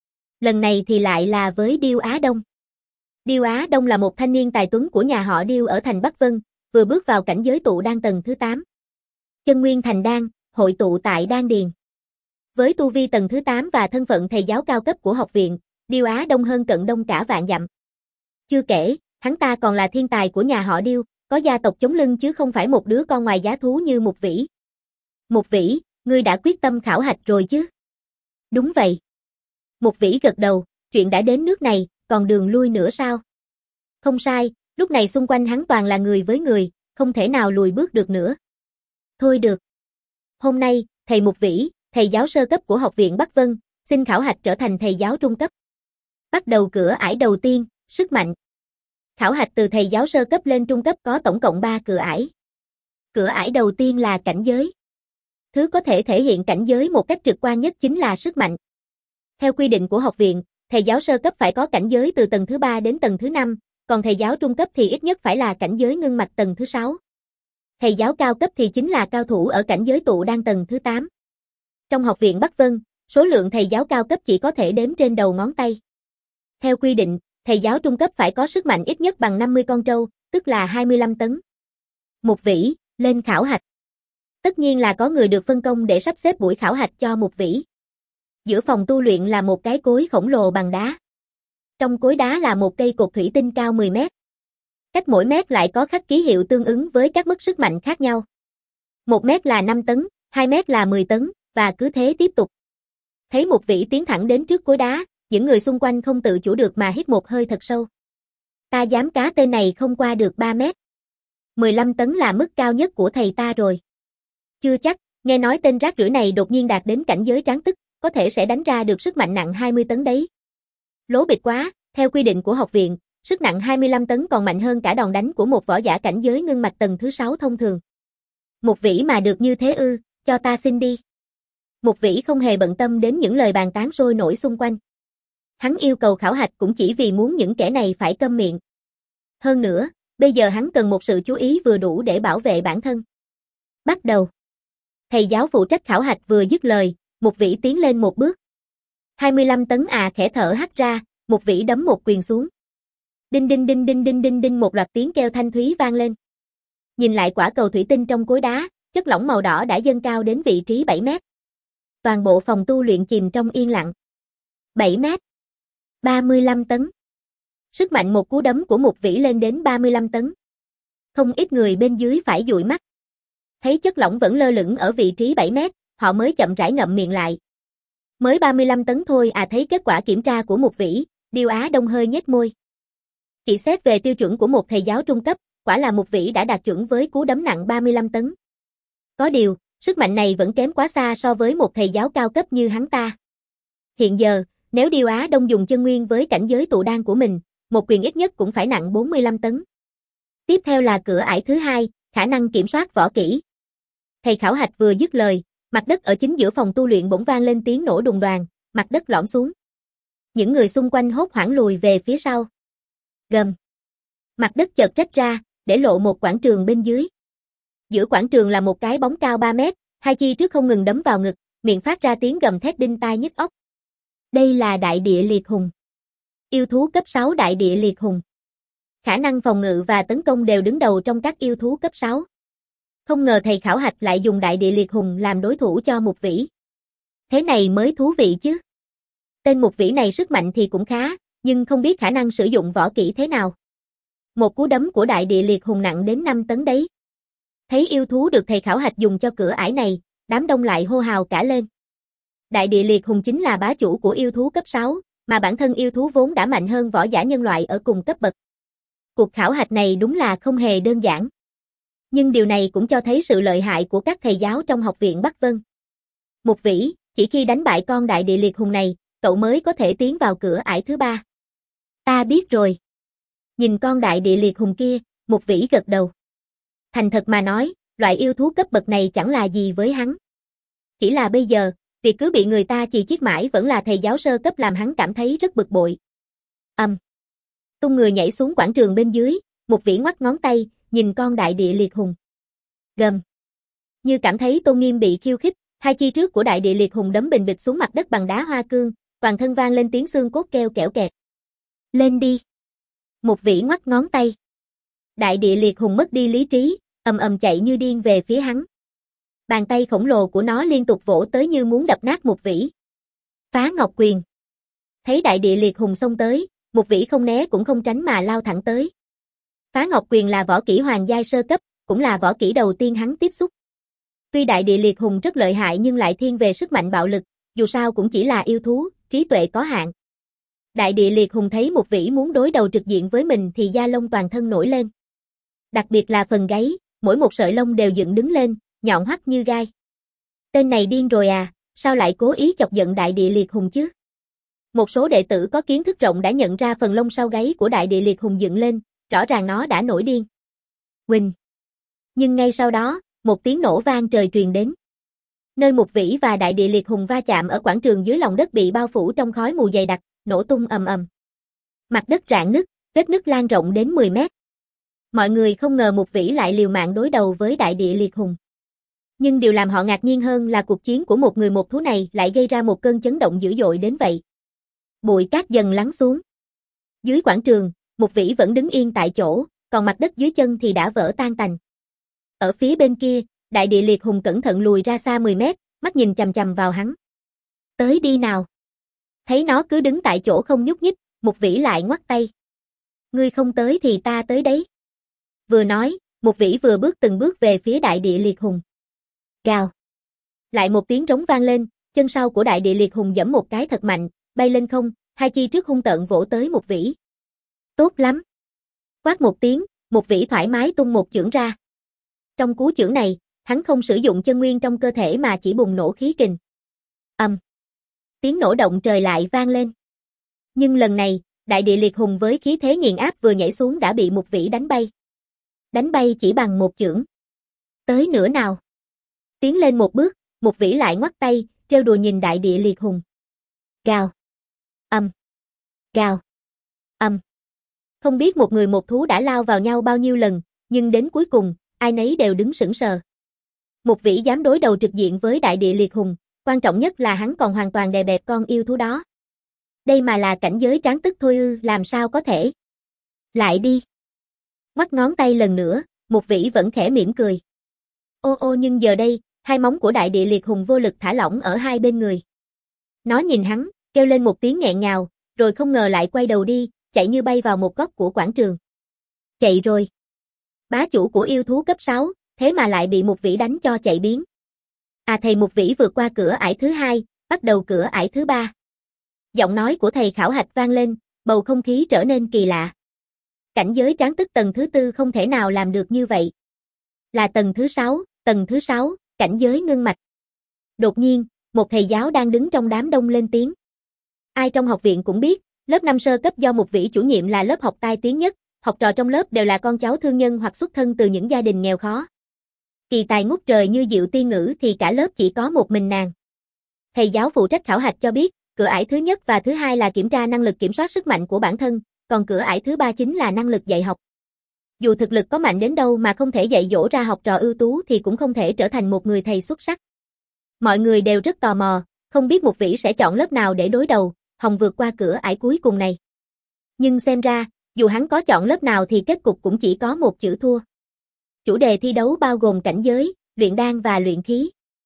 Lần này thì lại là với Điêu Á Đông. Điêu Á Đông là một thanh niên tài tuấn của nhà họ Điêu ở thành Bắc Vân, vừa bước vào cảnh giới tụ đan tầng thứ tám. Chân nguyên thành đan, hội tụ tại đan điền. Với tu vi tầng thứ tám và thân phận thầy giáo cao cấp của học viện, Điêu Á Đông hơn Cận Đông cả vạn dặm. Chưa kể, Hắn ta còn là thiên tài của nhà họ Điêu, có gia tộc chống lưng chứ không phải một đứa con ngoài giá thú như Mục Vĩ. Mục Vĩ, ngươi đã quyết tâm khảo hạch rồi chứ? Đúng vậy. Mục Vĩ gật đầu, chuyện đã đến nước này, còn đường lui nữa sao? Không sai, lúc này xung quanh hắn toàn là người với người, không thể nào lùi bước được nữa. Thôi được. Hôm nay, thầy Mục Vĩ, thầy giáo sơ cấp của học viện Bắc Vân, xin khảo hạch trở thành thầy giáo trung cấp. Bắt đầu cửa ải đầu tiên, sức mạnh. Khảo hạch từ thầy giáo sơ cấp lên trung cấp có tổng cộng ba cửa ải. Cửa ải đầu tiên là cảnh giới. Thứ có thể thể hiện cảnh giới một cách trực quan nhất chính là sức mạnh. Theo quy định của học viện, thầy giáo sơ cấp phải có cảnh giới từ tầng thứ ba đến tầng thứ năm, còn thầy giáo trung cấp thì ít nhất phải là cảnh giới ngưng mạch tầng thứ sáu. Thầy giáo cao cấp thì chính là cao thủ ở cảnh giới tụ đan tầng thứ tám. Trong học viện Bắc Vân, số lượng thầy giáo cao cấp chỉ có thể đếm trên đầu ngón tay. Theo quy định, thầy giáo trung cấp phải có sức mạnh ít nhất bằng năm mươi con trâu, tức là hai mươi lăm tấn. Mục Vĩ, lên khảo hạch. Tất nhiên là có người được phân công để sắp xếp buổi khảo hạch cho Mục Vĩ. Giữa phòng tu luyện là một cái cối khổng lồ bằng đá. Trong cối đá là một cây cột thủy tinh cao mười mét. Cách mỗi mét lại có khắc ký hiệu tương ứng với các mức sức mạnh khác nhau. một mét là năm tấn, hai mét là mười tấn, và cứ thế tiếp tục. Thấy Mục Vĩ tiến thẳng đến trước cối đá, những người xung quanh không tự chủ được mà hít một hơi thật sâu. Ta dám cá tên này không qua được ba mét. mười lăm tấn là mức cao nhất của thầy ta rồi. Chưa chắc, nghe nói tên rác rưởi này đột nhiên đạt đến cảnh giới tráng tức, có thể sẽ đánh ra được sức mạnh nặng hai mươi tấn đấy. Lố bịch quá, theo quy định của học viện, sức nặng hai mươi lăm tấn còn mạnh hơn cả đòn đánh của một võ giả cảnh giới ngưng mạch tầng thứ sáu thông thường. Mục Vĩ mà được như thế ư, cho ta xin đi. Mục Vĩ không hề bận tâm đến những lời bàn tán sôi nổi xung quanh. Hắn yêu cầu khảo hạch cũng chỉ vì muốn những kẻ này phải câm miệng. Hơn nữa, bây giờ hắn cần một sự chú ý vừa đủ để bảo vệ bản thân. Bắt đầu. Thầy giáo phụ trách khảo hạch vừa dứt lời, Mục Vĩ tiến lên một bước. hai mươi lăm tấn à, khẽ thở hắt ra, Mục Vĩ đấm một quyền xuống. Đinh đinh đinh đinh đinh đinh đinh, một loạt tiếng kêu thanh thúy vang lên. Nhìn lại quả cầu thủy tinh trong cối đá, chất lỏng màu đỏ đã dâng cao đến vị trí bảy mét. Toàn bộ phòng tu luyện chìm trong yên lặng. bảy mét. ba mươi lăm tấn. Sức mạnh một cú đấm của Mục Vĩ lên đến ba mươi lăm tấn. Không ít người bên dưới phải dụi mắt. Thấy chất lỏng vẫn lơ lửng ở vị trí bảy mét, họ mới chậm rãi ngậm miệng lại. Mới ba mươi lăm tấn thôi à. Thấy kết quả kiểm tra của Mục Vĩ, Điêu Á Đông hơi nhếch môi. Chỉ xét về tiêu chuẩn của một thầy giáo trung cấp, quả là Mục Vĩ đã đạt chuẩn với cú đấm nặng ba mươi lăm tấn. Có điều, sức mạnh này vẫn kém quá xa so với một thầy giáo cao cấp như hắn ta. Hiện giờ, nếu Điêu Á Đông dùng chân nguyên với cảnh giới tụ đan của mình, một quyền ít nhất cũng phải nặng bốn mươi lăm tấn. Tiếp theo là cửa ải thứ hai, khả năng kiểm soát võ kỹ. Thầy khảo hạch vừa dứt lời, mặt đất ở chính giữa phòng tu luyện bỗng vang lên tiếng nổ đùng đoàng, mặt đất lõm xuống. Những người xung quanh hốt hoảng lùi về phía sau. Gầm. Mặt đất chợt rách ra, để lộ một quảng trường bên dưới. Giữa quảng trường là một cái bóng cao ba mét, hai chi trước không ngừng đấm vào ngực, miệng phát ra tiếng gầm thét đinh tai nhức óc. Đây là Đại Địa Liệt Hùng. Yêu thú cấp sáu Đại Địa Liệt Hùng. Khả năng phòng ngự và tấn công đều đứng đầu trong các yêu thú cấp sáu. Không ngờ thầy khảo hạch lại dùng Đại Địa Liệt Hùng làm đối thủ cho Mục Vĩ. Thế này mới thú vị chứ. Tên Mục Vĩ này sức mạnh thì cũng khá, nhưng không biết khả năng sử dụng võ kỹ thế nào. Một cú đấm của Đại Địa Liệt Hùng nặng đến năm tấn đấy. Thấy yêu thú được thầy khảo hạch dùng cho cửa ải này, đám đông lại hô hào cả lên. Đại Địa Liệt Hùng chính là bá chủ của yêu thú cấp sáu, mà bản thân yêu thú vốn đã mạnh hơn võ giả nhân loại ở cùng cấp bậc. Cuộc khảo hạch này đúng là không hề đơn giản. Nhưng điều này cũng cho thấy sự lợi hại của các thầy giáo trong học viện Bắc Vân. Mục Vĩ, chỉ khi đánh bại con Đại Địa Liệt Hùng này, cậu mới có thể tiến vào cửa ải thứ ba. Ta biết rồi. Nhìn con Đại Địa Liệt Hùng kia, Mục Vĩ gật đầu. Thành thật mà nói, loại yêu thú cấp bậc này chẳng là gì với hắn. Chỉ là bây giờ, việc cứ bị người ta chì chiết mãi vẫn là thầy giáo sơ cấp làm hắn cảm thấy rất bực bội. Âm. Um. Tung người nhảy xuống quảng trường bên dưới, Mục Vĩ ngoắc ngón tay, nhìn con Đại Địa Liệt Hùng. Gầm. Như cảm thấy tôn nghiêm bị khiêu khích, hai chi trước của Đại Địa Liệt Hùng đấm bình bịch xuống mặt đất bằng đá hoa cương, toàn thân vang lên tiếng xương cốt kêu kẽo kẹt. Lên đi. Mục Vĩ ngoắc ngón tay. Đại Địa Liệt Hùng mất đi lý trí, ầm ầm chạy như điên về phía hắn. Bàn tay khổng lồ của nó liên tục vỗ tới như muốn đập nát Mục Vĩ. Phá Ngọc Quyền. Thấy Đại Địa Liệt Hùng xông tới, Mục Vĩ không né cũng không tránh mà lao thẳng tới. Phá Ngọc Quyền là võ kỹ hoàng giai sơ cấp, cũng là võ kỹ đầu tiên hắn tiếp xúc. Tuy Đại Địa Liệt Hùng rất lợi hại nhưng lại thiên về sức mạnh bạo lực, dù sao cũng chỉ là yêu thú, trí tuệ có hạn. Đại Địa Liệt Hùng thấy một vĩ muốn đối đầu trực diện với mình thì da lông toàn thân nổi lên. Đặc biệt là phần gáy, mỗi một sợi lông đều dựng đứng lên, nhọn hoắt như gai. Tên này điên rồi à, sao lại cố ý chọc giận Đại Địa Liệt Hùng chứ? Một số đệ tử có kiến thức rộng đã nhận ra phần lông sau gáy của Đại Địa Liệt Hùng dựng lên, rõ ràng nó đã nổi điên. Huỳnh. Nhưng ngay sau đó, một tiếng nổ vang trời truyền đến. Nơi Mục Vĩ và Đại Địa Liệt Hùng va chạm ở quảng trường dưới lòng đất bị bao phủ trong khói mù dày đặc, nổ tung ầm ầm. Mặt đất rạn nứt, vết nứt lan rộng đến mười mét. Mọi người không ngờ Mục Vĩ lại liều mạng đối đầu với Đại Địa Liệt Hùng. Nhưng điều làm họ ngạc nhiên hơn là cuộc chiến của một người một thú này lại gây ra một cơn chấn động dữ dội đến vậy. Bụi cát dần lắng xuống. Dưới quảng trường, Mục Vĩ vẫn đứng yên tại chỗ, còn mặt đất dưới chân thì đã vỡ tan tành. Ở phía bên kia, Đại Địa Liệt Hùng cẩn thận lùi ra xa mười mét, mắt nhìn chằm chằm vào hắn. Tới đi nào. Thấy nó cứ đứng tại chỗ không nhúc nhích, Mục Vĩ lại ngoắt tay. Ngươi không tới thì ta tới đấy. Vừa nói, Mục Vĩ vừa bước từng bước về phía Đại Địa Liệt Hùng. Gào. Lại một tiếng rống vang lên, chân sau của Đại Địa Liệt Hùng giẫm một cái thật mạnh, bay lên không, hai chi trước hung tợn vỗ tới Mục Vĩ. Tốt lắm. Quát một tiếng, Mục Vĩ thoải mái tung một chưởng ra. Trong cú chưởng này, hắn không sử dụng chân nguyên trong cơ thể mà chỉ bùng nổ khí kình. Ầm. Um. Tiếng nổ động trời lại vang lên. Nhưng lần này, Đại Địa Liệt Hùng với khí thế nghiền áp vừa nhảy xuống đã bị Mục Vĩ đánh bay. Đánh bay chỉ bằng một chưởng. Tới nữa nào. Tiến lên một bước, Mục Vĩ lại ngoắt tay, trêu đùa nhìn Đại Địa Liệt Hùng. Gào. Ầm. Um. Gào. Ầm. Um. Không biết một người một thú đã lao vào nhau bao nhiêu lần, nhưng đến cuối cùng, ai nấy đều đứng sững sờ. Mục Vĩ dám đối đầu trực diện với Đại Địa Liệt Hùng, quan trọng nhất là hắn còn hoàn toàn đè bẹp con yêu thú đó. Đây mà là cảnh giới tráng tức thôi ư, làm sao có thể. Lại đi. Ngoắt ngón tay lần nữa, Mục Vĩ vẫn khẽ mỉm cười. Ô ô nhưng giờ đây, hai móng của Đại Địa Liệt Hùng vô lực thả lỏng ở hai bên người. Nó nhìn hắn, kêu lên một tiếng nghẹn ngào, rồi không ngờ lại quay đầu đi, chạy như bay vào một góc của quảng trường. Chạy rồi. Bá chủ của yêu thú cấp sáu, thế mà lại bị Mục Vĩ đánh cho chạy biến. À thầy Mục Vĩ vượt qua cửa ải thứ hai, bắt đầu cửa ải thứ ba. Giọng nói của thầy khảo hạch vang lên, bầu không khí trở nên kỳ lạ. Cảnh giới tráng tức tầng thứ tư không thể nào làm được như vậy. Là tầng thứ sáu, tầng thứ sáu, cảnh giới ngưng mạch. Đột nhiên, một thầy giáo đang đứng trong đám đông lên tiếng. Ai trong học viện cũng biết, lớp năm sơ cấp do Mục Vĩ chủ nhiệm là lớp học tai tiếng nhất, học trò trong lớp đều là con cháu thương nhân hoặc xuất thân từ những gia đình nghèo khó. Kỳ tài ngút trời như Diệu Tiên Ngữ thì cả lớp chỉ có một mình nàng. Thầy giáo phụ trách khảo hạch cho biết, cửa ải thứ nhất và thứ hai là kiểm tra năng lực kiểm soát sức mạnh của bản thân, còn cửa ải thứ ba chính là năng lực dạy học. Dù thực lực có mạnh đến đâu mà không thể dạy dỗ ra học trò ưu tú thì cũng không thể trở thành một người thầy xuất sắc. Mọi người đều rất tò mò, không biết Mục Vĩ sẽ chọn lớp nào để đối đầu, hòng vượt qua cửa ải cuối cùng này. Nhưng xem ra, dù hắn có chọn lớp nào thì kết cục cũng chỉ có một chữ thua. Chủ đề thi đấu bao gồm cảnh giới, luyện đan và luyện khí.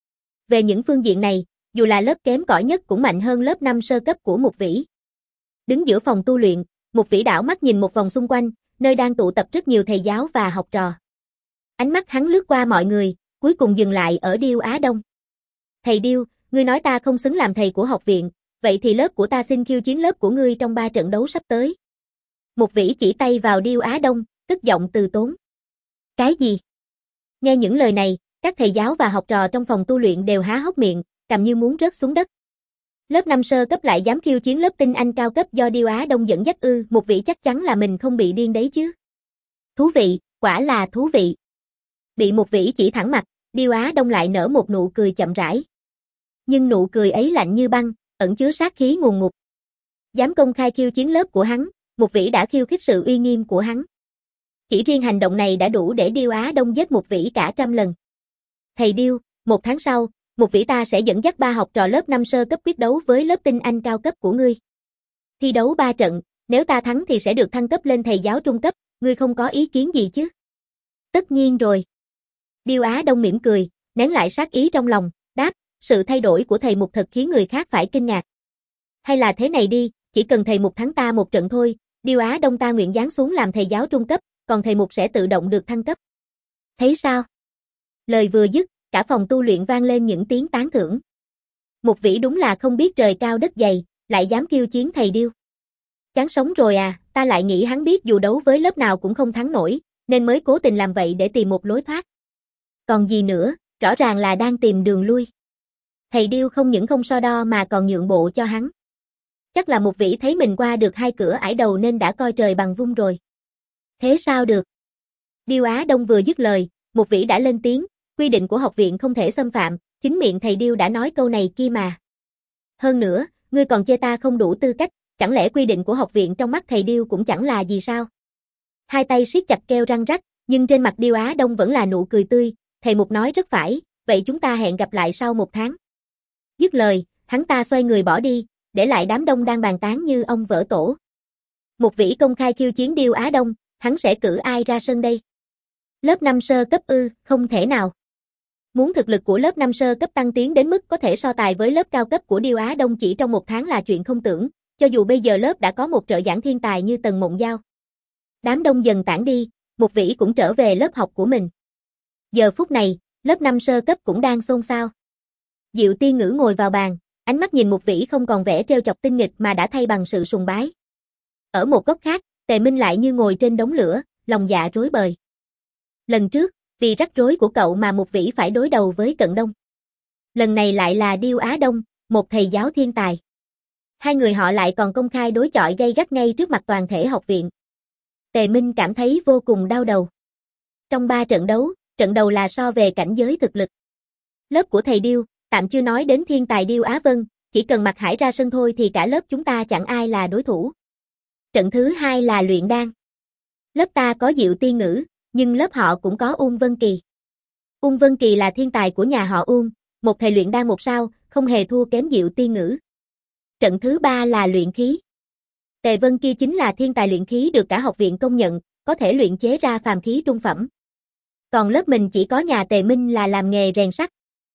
Về những phương diện này, dù là lớp kém cỏi nhất cũng mạnh hơn lớp năm sơ cấp của Mục Vĩ. Đứng giữa phòng tu luyện, Mục Vĩ đảo mắt nhìn một vòng xung quanh, nơi đang tụ tập rất nhiều thầy giáo và học trò. Ánh mắt hắn lướt qua mọi người, cuối cùng dừng lại ở Điêu Á Đông. Thầy Điêu, ngươi nói ta không xứng làm thầy của học viện, vậy thì lớp của ta xin khiêu chiến lớp của ngươi trong ba trận đấu sắp tới. Mục Vĩ chỉ tay vào Điêu Á Đông, tức giọng từ tốn. Cái gì? Nghe những lời này, các thầy giáo và học trò trong phòng tu luyện đều há hốc miệng, cầm như muốn rớt xuống đất. Lớp năm sơ cấp lại dám khiêu chiến lớp tinh anh cao cấp do Điêu Á Đông dẫn dắt ư, Mục Vĩ chắc chắn là mình không bị điên đấy chứ. Thú vị, quả là thú vị. Bị Mục Vĩ chỉ thẳng mặt, Điêu Á Đông lại nở một nụ cười chậm rãi. Nhưng nụ cười ấy lạnh như băng, ẩn chứa sát khí ngùn ngụt. Dám công khai khiêu chiến lớp của hắn, Mục Vĩ đã khiêu khích sự uy nghiêm của hắn. Chỉ riêng hành động này đã đủ để Điêu Á Đông giết Mục Vĩ cả trăm lần. Thầy Điêu, một tháng sau, Mục Vĩ ta sẽ dẫn dắt ba học trò lớp năm sơ cấp quyết đấu với lớp tinh anh cao cấp của ngươi. Thi đấu ba trận, nếu ta thắng thì sẽ được thăng cấp lên thầy giáo trung cấp, ngươi không có ý kiến gì chứ? Tất nhiên rồi. Điêu Á Đông mỉm cười, nén lại sát ý trong lòng, đáp, sự thay đổi của thầy Mục thật khiến người khác phải kinh ngạc. Hay là thế này đi, chỉ cần thầy Mục thắng ta một trận thôi, Điêu Á Đông ta nguyện giáng xuống làm thầy giáo trung cấp, còn thầy Mục sẽ tự động được thăng cấp. Thấy sao? Lời vừa dứt, cả phòng tu luyện vang lên những tiếng tán thưởng. Mục Vĩ đúng là không biết trời cao đất dày, lại dám khiêu chiến thầy điêu. Chán sống rồi à, ta lại nghĩ hắn biết dù đấu với lớp nào cũng không thắng nổi, nên mới cố tình làm vậy để tìm một lối thoát. Còn gì nữa, rõ ràng là đang tìm đường lui. Thầy điêu không những không so đo mà còn nhượng bộ cho hắn. Chắc là Mục Vĩ thấy mình qua được hai cửa ải đầu nên đã coi trời bằng vung rồi. Thế sao được? Điêu Á Đông vừa dứt lời, Mục Vĩ đã lên tiếng, quy định của học viện không thể xâm phạm, chính miệng thầy điêu đã nói câu này kia mà. Hơn nữa, ngươi còn chê ta không đủ tư cách, chẳng lẽ quy định của học viện trong mắt thầy điêu cũng chẳng là gì sao? Hai tay siết chặt keo răng rắc, nhưng trên mặt Điêu Á Đông vẫn là nụ cười tươi, thầy Mục nói rất phải, vậy chúng ta hẹn gặp lại sau một tháng. Dứt lời, hắn ta xoay người bỏ đi, để lại đám đông đang bàn tán như ong vỡ tổ. Mục Vĩ công khai khiêu chiến Điêu Á Đông, hắn sẽ cử ai ra sân đây? Lớp năm sơ cấp ư, không thể nào. Muốn thực lực của lớp năm sơ cấp tăng tiến đến mức có thể so tài với lớp cao cấp của Điêu Á Đông chỉ trong một tháng là chuyện không tưởng, cho dù bây giờ lớp đã có một trợ giảng thiên tài như Tần Mộng Giao. Đám đông dần tản đi, Mục Vĩ cũng trở về lớp học của mình. Giờ phút này, lớp năm sơ cấp cũng đang xôn xao. Diệu Tiên Ngữ ngồi vào bàn, ánh mắt nhìn Mục Vĩ không còn vẻ trêu chọc tinh nghịch mà đã thay bằng sự sùng bái. Ở một góc khác, Tề Minh lại như ngồi trên đống lửa, lòng dạ rối bời. Lần trước, vì rắc rối của cậu mà Mục Vĩ phải đối đầu với Cận Đông. Lần này lại là Điêu Á Đông, một thầy giáo thiên tài. Hai người họ lại còn công khai đối chọi gay gắt ngay trước mặt toàn thể học viện. Tề Minh cảm thấy vô cùng đau đầu. Trong ba trận đấu, trận đầu là so về cảnh giới thực lực. Lớp của thầy Điêu, tạm chưa nói đến thiên tài Điêu Á Vân, chỉ cần Mạc Hải ra sân thôi thì cả lớp chúng ta chẳng ai là đối thủ. Trận thứ hai là luyện đan. Lớp ta có Diệu Tiên Ngữ, nhưng lớp họ cũng có Uông Vân Kỳ. Uông Vân Kỳ là thiên tài của nhà họ Uông, một thầy luyện đan một sao, không hề thua kém Diệu Tiên Ngữ. Trận thứ ba là luyện khí. Tề Vân kia chính là thiên tài luyện khí được cả học viện công nhận, có thể luyện chế ra phàm khí trung phẩm. Còn lớp mình chỉ có nhà Tề Minh là làm nghề rèn sắt.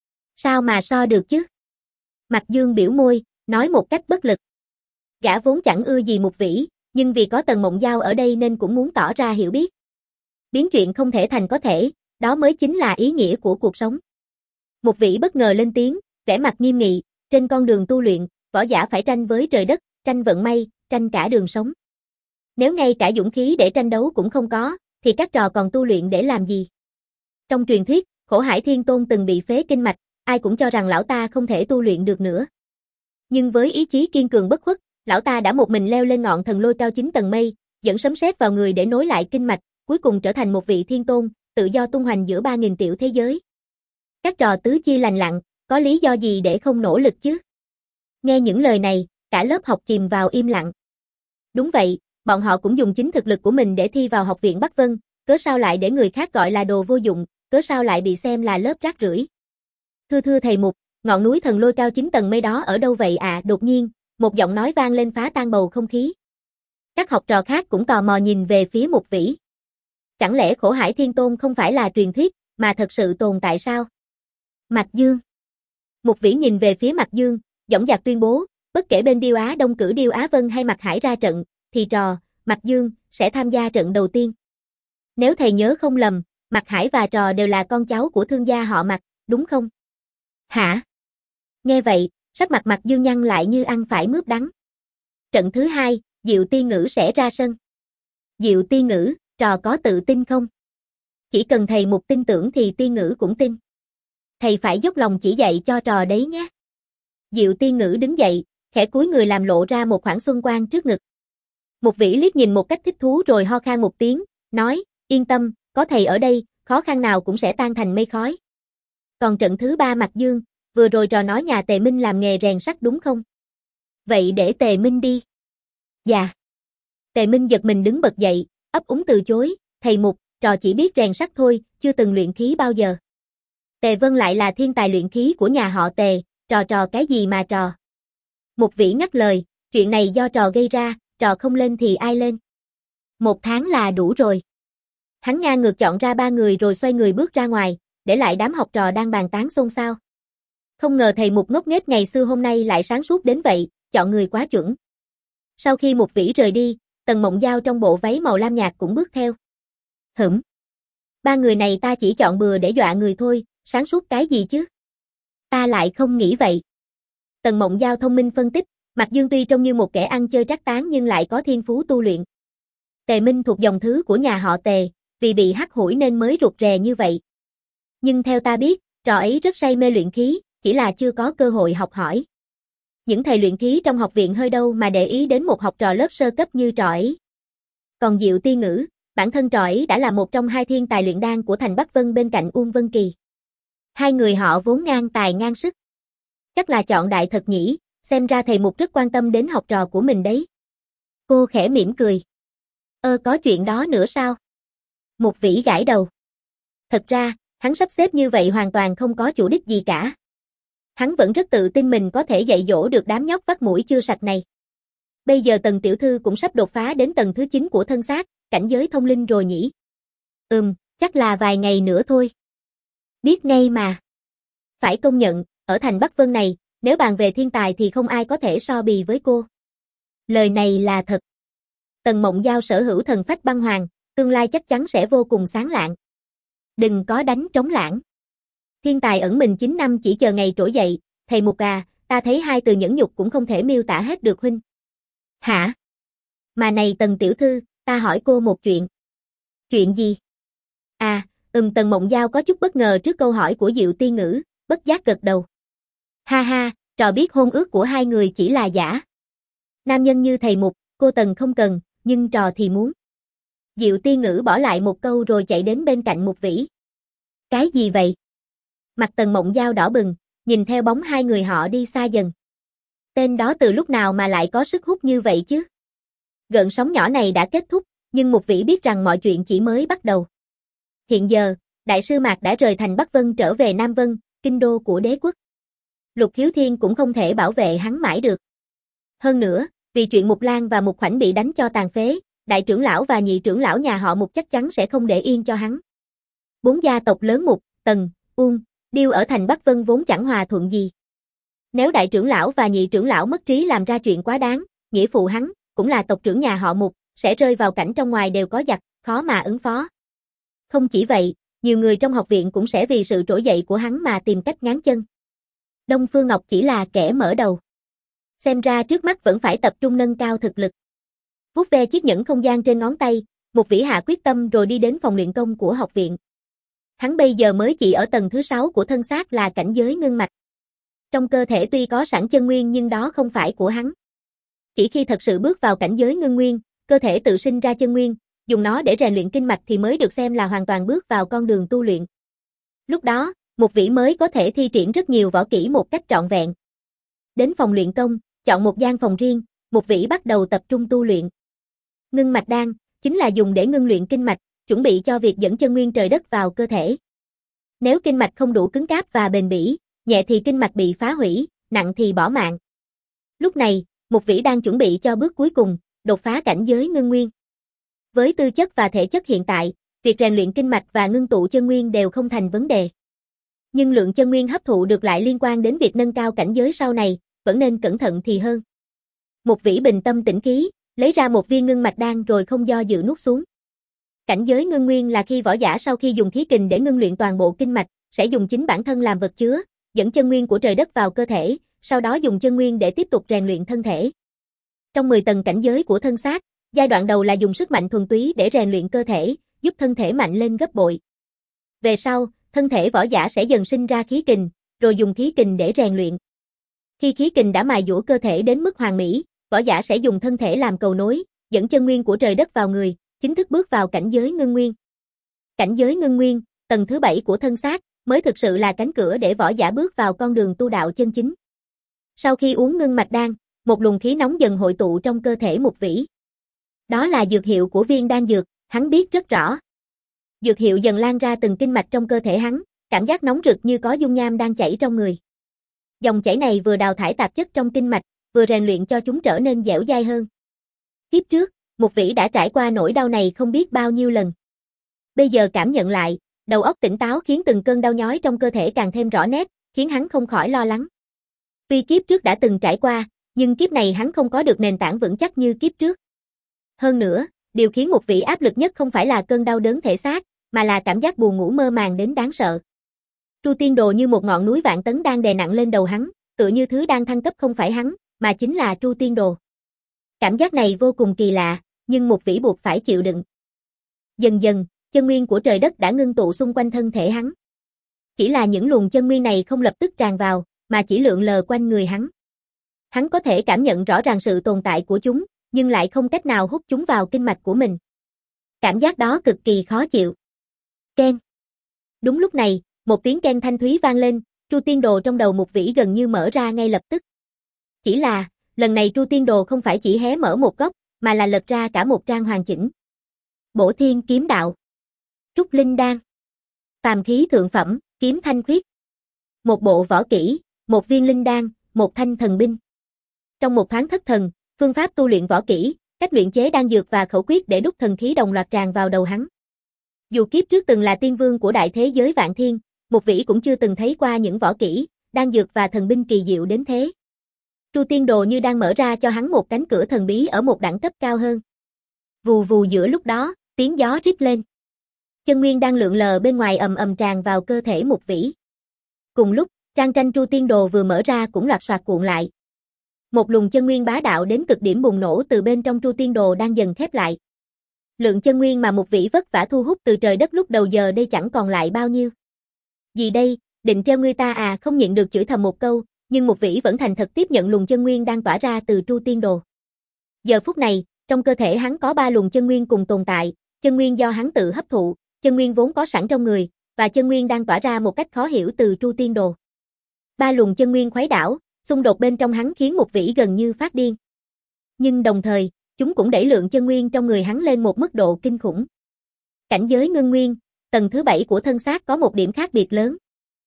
Sao mà so được chứ? Mạc Dương biểu môi, nói một cách bất lực. Gã vốn chẳng ưa gì Mục Vĩ, nhưng vì có Tần Mộng Giao ở đây nên cũng muốn tỏ ra hiểu biết. Biến chuyện không thể thành có thể, đó mới chính là ý nghĩa của cuộc sống. Mục Vĩ bất ngờ lên tiếng, vẻ mặt nghiêm nghị, trên con đường tu luyện, võ giả phải tranh với trời đất, tranh vận may, tranh cả đường sống. Nếu ngay cả dũng khí để tranh đấu cũng không có, thì các trò còn tu luyện để làm gì? Trong truyền thuyết, Khổ Hải Thiên Tôn từng bị phế kinh mạch, ai cũng cho rằng lão ta không thể tu luyện được nữa. Nhưng với ý chí kiên cường bất khuất, lão ta đã một mình leo lên ngọn thần lôi cao chín tầng mây, dẫn sấm sét vào người để nối lại kinh mạch, cuối cùng trở thành một vị thiên tôn, tự do tung hoành giữa ba nghìn tiểu thế giới. Các trò tứ chi lành lặn, có lý do gì để không nỗ lực chứ? Nghe những lời này, cả lớp học chìm vào im lặng. Đúng vậy, bọn họ cũng dùng chính thực lực của mình để thi vào học viện Bắc Vân, cớ sao lại để người khác gọi là đồ vô dụng, cớ sao lại bị xem là lớp rác rưởi. Thưa thưa thầy Mục, ngọn núi thần lôi cao chín tầng mây đó ở đâu vậy à? Đột nhiên, một giọng nói vang lên phá tan bầu không khí. Các học trò khác cũng tò mò nhìn về phía Mục Vĩ. Chẳng lẽ Khổ Hải Thiên Tôn không phải là truyền thuyết, mà thật sự tồn tại sao? Mạc Dương. Mục Vĩ nhìn về phía Mạc Dương, dõng dạc tuyên bố, bất kể bên Điêu Á Đông cử Điêu Á Vân hay Mạc Hải ra trận, thì trò, Mạc Dương, sẽ tham gia trận đầu tiên. Nếu thầy nhớ không lầm, Mạc Hải và trò đều là con cháu của thương gia họ Mạc, đúng không? Hả? Nghe vậy, sắc mặt Mạc Dương nhăn lại như ăn phải mướp đắng. Trận thứ hai, Diệu Tiên Ngữ sẽ ra sân. Diệu Tiên Ngữ, trò có tự tin không? Chỉ cần thầy Mục tin tưởng thì Tiên Ngữ cũng tin. Thầy phải dốc lòng chỉ dạy cho trò đấy nhé. Diệu Tiên Ngữ đứng dậy, khẽ cúi người làm lộ ra một khoảng xuân quang trước ngực. Mục Vĩ liếc nhìn một cách thích thú rồi ho khan một tiếng, nói, yên tâm, có thầy ở đây, khó khăn nào cũng sẽ tan thành mây khói. Còn trận thứ ba Mạc Dương, vừa rồi trò nói nhà Tề Minh làm nghề rèn sắt đúng không? Vậy để Tề Minh đi. Dạ. Tề Minh giật mình đứng bật dậy, ấp úng từ chối, thầy Mục, trò chỉ biết rèn sắt thôi, chưa từng luyện khí bao giờ. Tề Vân lại là thiên tài luyện khí của nhà họ Tề, trò trò cái gì mà trò. Mục Vĩ ngắt lời, chuyện này do trò gây ra, trò không lên thì ai lên. Một tháng là đủ rồi. Hắn ngang ngược chọn ra ba người rồi xoay người bước ra ngoài, để lại đám học trò đang bàn tán xôn xao. Không ngờ thầy Mục ngốc nghếch ngày xưa hôm nay lại sáng suốt đến vậy, chọn người quá chuẩn. Sau khi Mục Vĩ rời đi, Tần Mộng Giao trong bộ váy màu lam nhạt cũng bước theo. Hửm. Ba người này ta chỉ chọn bừa để dọa người thôi, sáng suốt cái gì chứ? Ta lại không nghĩ vậy. Tần Mộng Giao thông minh phân tích, Mạc Dương tuy trông như một kẻ ăn chơi trác táng nhưng lại có thiên phú tu luyện. Tề Minh thuộc dòng thứ của nhà họ Tề, vì bị hắt hủi nên mới rụt rè như vậy. Nhưng theo ta biết, trò ấy rất say mê luyện khí, chỉ là chưa có cơ hội học hỏi. Những thầy luyện khí trong học viện hơi đâu mà để ý đến một học trò lớp sơ cấp như trò ấy. Còn Diệu Tiên Ngữ, bản thân trò ấy đã là một trong hai thiên tài luyện đan của thành Bắc Vân bên cạnh Uông Vân Kỳ. Hai người họ vốn ngang tài ngang sức. Chắc là chọn đại thật nhỉ, xem ra thầy Mục rất quan tâm đến học trò của mình đấy. Cô khẽ mỉm cười. Ơ có chuyện đó nữa sao? Mục Vĩ gãi đầu. Thật ra, hắn sắp xếp như vậy hoàn toàn không có chủ đích gì cả. Hắn vẫn rất tự tin mình có thể dạy dỗ được đám nhóc vắt mũi chưa sạch này. Bây giờ Tần tiểu thư cũng sắp đột phá đến tầng thứ chín của thân xác, cảnh giới thông linh rồi nhỉ? Ừm, chắc là vài ngày nữa thôi. Biết ngay mà. Phải công nhận, ở thành Bắc Vân này, nếu bàn về thiên tài thì không ai có thể so bì với cô. Lời này là thật. Tần Mộng Giao sở hữu thần phách băng hoàng, tương lai chắc chắn sẽ vô cùng sáng lạng. Đừng có đánh trống lãng. Thiên tài ẩn mình chín năm chỉ chờ ngày trỗi dậy, thầy Mục à, ta thấy hai từ nhẫn nhục cũng không thể miêu tả hết được huynh. Hả? Mà này Tần tiểu thư, ta hỏi cô một chuyện. Chuyện gì? À, ừm Tần Mộng Giao có chút bất ngờ trước câu hỏi của Diệu Tiên Ngữ, bất giác gật đầu. Ha ha, trò biết hôn ước của hai người chỉ là giả. Nam nhân như thầy Mục, cô Tần không cần, nhưng trò thì muốn. Diệu Tiên Ngữ bỏ lại một câu rồi chạy đến bên cạnh Mục Vĩ. Cái gì vậy? Mặt Tần Mộng Giao đỏ bừng, nhìn theo bóng hai người họ đi xa dần. Tên đó từ lúc nào mà lại có sức hút như vậy chứ? Gợn sóng nhỏ này đã kết thúc, nhưng Mục Vĩ biết rằng mọi chuyện chỉ mới bắt đầu. Hiện giờ, Đại sư Mạc đã rời thành Bắc Vân trở về Nam Vân, kinh đô của đế quốc. Lục Hiếu Thiên cũng không thể bảo vệ hắn mãi được. Hơn nữa, vì chuyện Mục Lan và Mục Khoảnh bị đánh cho tàn phế, đại trưởng lão và nhị trưởng lão nhà họ Mục chắc chắn sẽ không để yên cho hắn. Bốn gia tộc lớn Mục, Tần, Uông, Điêu ở thành Bắc Vân vốn chẳng hòa thuận gì. Nếu đại trưởng lão và nhị trưởng lão mất trí làm ra chuyện quá đáng, nghĩa phụ hắn, cũng là tộc trưởng nhà họ Mục, sẽ rơi vào cảnh trong ngoài đều có giặc, khó mà ứng phó. Không chỉ vậy, nhiều người trong học viện cũng sẽ vì sự trỗi dậy của hắn mà tìm cách ngáng chân. Đông Phương Ngọc chỉ là kẻ mở đầu. Xem ra trước mắt vẫn phải tập trung nâng cao thực lực. Vuốt ve chiếc nhẫn không gian trên ngón tay, Mục Vĩ hạ quyết tâm rồi đi đến phòng luyện công của học viện. Hắn bây giờ mới chỉ ở tầng thứ sáu của thân xác là cảnh giới ngưng mạch. Trong cơ thể tuy có sẵn chân nguyên nhưng đó không phải của hắn. Chỉ khi thật sự bước vào cảnh giới ngưng nguyên, cơ thể tự sinh ra chân nguyên, dùng nó để rèn luyện kinh mạch thì mới được xem là hoàn toàn bước vào con đường tu luyện. Lúc đó, Mục Vĩ mới có thể thi triển rất nhiều võ kỹ một cách trọn vẹn. Đến phòng luyện công, chọn một gian phòng riêng, Mục Vĩ bắt đầu tập trung tu luyện. Ngưng mạch đan chính là dùng để ngưng luyện kinh mạch, chuẩn bị cho việc dẫn chân nguyên trời đất vào cơ thể. Nếu kinh mạch không đủ cứng cáp và bền bỉ, nhẹ thì kinh mạch bị phá hủy, nặng thì bỏ mạng. Lúc này, Mục Vĩ đang chuẩn bị cho bước cuối cùng, đột phá cảnh giới ngưng nguyên. Với tư chất và thể chất hiện tại, việc rèn luyện kinh mạch và ngưng tụ chân nguyên đều không thành vấn đề. Nhưng lượng chân nguyên hấp thụ được lại liên quan đến việc nâng cao cảnh giới sau này, vẫn nên cẩn thận thì hơn. Mục Vĩ bình tâm tĩnh khí, lấy ra một viên ngưng mạch đan rồi không do dự nuốt xuống. Cảnh giới ngưng nguyên là khi võ giả sau khi dùng khí kình để ngưng luyện toàn bộ kinh mạch, sẽ dùng chính bản thân làm vật chứa, dẫn chân nguyên của trời đất vào cơ thể, sau đó dùng chân nguyên để tiếp tục rèn luyện thân thể. Trong mười tầng cảnh giới của thân xác, giai đoạn đầu là dùng sức mạnh thuần túy để rèn luyện cơ thể, giúp thân thể mạnh lên gấp bội. Về sau, thân thể võ giả sẽ dần sinh ra khí kình, rồi dùng khí kình để rèn luyện. Khi khí kình đã mài dũa cơ thể đến mức hoàn mỹ, võ giả sẽ dùng thân thể làm cầu nối, dẫn chân nguyên của trời đất vào người, chính thức bước vào cảnh giới ngưng nguyên. Cảnh giới ngưng nguyên, tầng thứ bảy của thân xác, mới thực sự là cánh cửa để võ giả bước vào con đường tu đạo chân chính. Sau khi uống ngưng mạch đan, một luồng khí nóng dần hội tụ trong cơ thể Mục Vĩ. Đó là dược hiệu của viên đan dược, hắn biết rất rõ. Dược hiệu dần lan ra từng kinh mạch trong cơ thể hắn, cảm giác nóng rực như có dung nham đang chảy trong người. Dòng chảy này vừa đào thải tạp chất trong kinh mạch, vừa rèn luyện cho chúng trở nên dẻo dai hơn. Kiếp trước, Mục Vĩ đã trải qua nỗi đau này không biết bao nhiêu lần. Bây giờ cảm nhận lại, đầu óc tỉnh táo khiến từng cơn đau nhói trong cơ thể càng thêm rõ nét, khiến hắn không khỏi lo lắng. Tuy kiếp trước đã từng trải qua, nhưng kiếp này hắn không có được nền tảng vững chắc như kiếp trước. Hơn nữa, điều khiến một vĩ áp lực nhất không phải là cơn đau đớn thể xác, mà là cảm giác buồn ngủ mơ màng đến đáng sợ. Tru Tiên Đồ như một ngọn núi vạn tấn đang đè nặng lên đầu hắn, tựa như thứ đang thăng cấp không phải hắn, mà chính là Tru Tiên Đồ. Cảm giác này vô cùng kỳ lạ, nhưng một vĩ buộc phải chịu đựng. Dần dần, chân nguyên của trời đất đã ngưng tụ xung quanh thân thể hắn. Chỉ là những luồng chân nguyên này không lập tức tràn vào, mà chỉ lượn lờ quanh người hắn. Hắn có thể cảm nhận rõ ràng sự tồn tại của chúng, nhưng lại không cách nào hút chúng vào kinh mạch của mình. Cảm giác đó cực kỳ khó chịu. Keng. Đúng lúc này, một tiếng keng thanh thúy vang lên, Tru Tiên Đồ trong đầu Mục Vĩ gần như mở ra ngay lập tức. Chỉ là, lần này Tru Tiên Đồ không phải chỉ hé mở một góc, mà là lật ra cả một trang hoàn chỉnh. Bổ Thiên Kiếm Đạo, Trúc Linh Đan, Phàm Khí Thượng Phẩm, Kiếm Thanh Khuyết. Một bộ võ kỹ, một viên linh đan, một thanh thần binh. Trong một thoáng thất thần, phương pháp tu luyện võ kỹ, cách luyện chế đan dược và khẩu quyết để đúc thần khí đồng loạt tràn vào đầu hắn. Dù kiếp trước từng là tiên vương của đại thế giới vạn thiên, Mục Vĩ cũng chưa từng thấy qua những võ kỹ, đan dược và thần binh kỳ diệu đến thế. Tru Tiên Đồ như đang mở ra cho hắn một cánh cửa thần bí ở một đẳng cấp cao hơn. Vù vù giữa lúc đó, tiếng gió rít lên. Chân nguyên đang lượn lờ bên ngoài ầm ầm tràn vào cơ thể Mục Vĩ. Cùng lúc, trang tranh Tru Tiên Đồ vừa mở ra cũng loạt soạt cuộn lại. Một luồng chân nguyên bá đạo đến cực điểm bùng nổ từ bên trong Tru Tiên Đồ đang dần khép lại. Lượng chân nguyên mà Mục Vĩ vất vả thu hút từ trời đất lúc đầu giờ đây chẳng còn lại bao nhiêu. Gì đây, định treo ngươi ta à, không nhịn được chửi thầm một câu, nhưng Mục Vĩ vẫn thành thật tiếp nhận luồng chân nguyên đang tỏa ra từ Tru Tiên Đồ. Giờ phút này, trong cơ thể hắn có ba luồng chân nguyên cùng tồn tại, chân nguyên do hắn tự hấp thụ, chân nguyên vốn có sẵn trong người, và chân nguyên đang tỏa ra một cách khó hiểu từ Tru Tiên Đồ. Ba luồng chân nguyên khuấy đảo, xung đột bên trong hắn khiến Mục Vĩ gần như phát điên. Nhưng đồng thời, chúng cũng đẩy lượng chân nguyên trong người hắn lên một mức độ kinh khủng. Cảnh giới ngưng nguyên, tầng thứ bảy của thân xác có một điểm khác biệt lớn.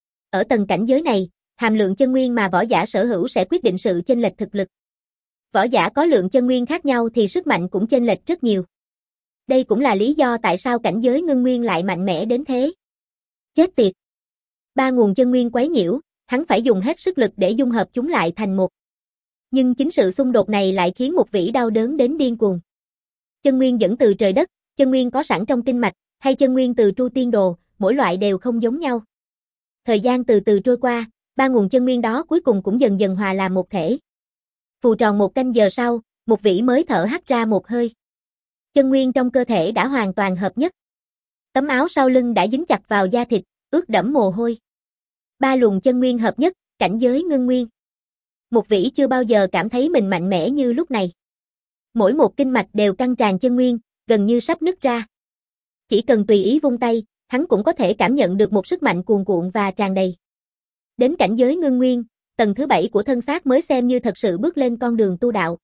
Ở tầng cảnh giới này, hàm lượng chân nguyên mà võ giả sở hữu sẽ quyết định sự chênh lệch thực lực. Võ giả có lượng chân nguyên khác nhau thì sức mạnh cũng chênh lệch rất nhiều. Đây cũng là lý do tại sao cảnh giới ngưng nguyên lại mạnh mẽ đến thế. Chết tiệt! Ba nguồn chân nguyên quấy nhiễu, hắn phải dùng hết sức lực để dung hợp chúng lại thành một. Nhưng chính sự xung đột này lại khiến Mục Vĩ đau đớn đến điên cuồng. Chân nguyên dẫn từ trời đất, chân nguyên có sẵn trong kinh mạch, hay chân nguyên từ Tru Tiên Đồ, mỗi loại đều không giống nhau. Thời gian từ từ trôi qua, ba nguồn chân nguyên đó cuối cùng cũng dần dần hòa làm một thể. Phù tròn một canh giờ sau, Mục Vĩ mới thở hắt ra một hơi. Chân nguyên trong cơ thể đã hoàn toàn hợp nhất. Tấm áo sau lưng đã dính chặt vào da thịt, ướt đẫm mồ hôi. Ba luồng chân nguyên hợp nhất, cảnh giới ngưng nguyên. Mục Vĩ chưa bao giờ cảm thấy mình mạnh mẽ như lúc này. Mỗi một kinh mạch đều căng tràn chân nguyên, gần như sắp nứt ra. Chỉ cần tùy ý vung tay, hắn cũng có thể cảm nhận được một sức mạnh cuồn cuộn và tràn đầy. Đến cảnh giới ngưng nguyên, tầng thứ bảy của thân xác mới xem như thật sự bước lên con đường tu đạo.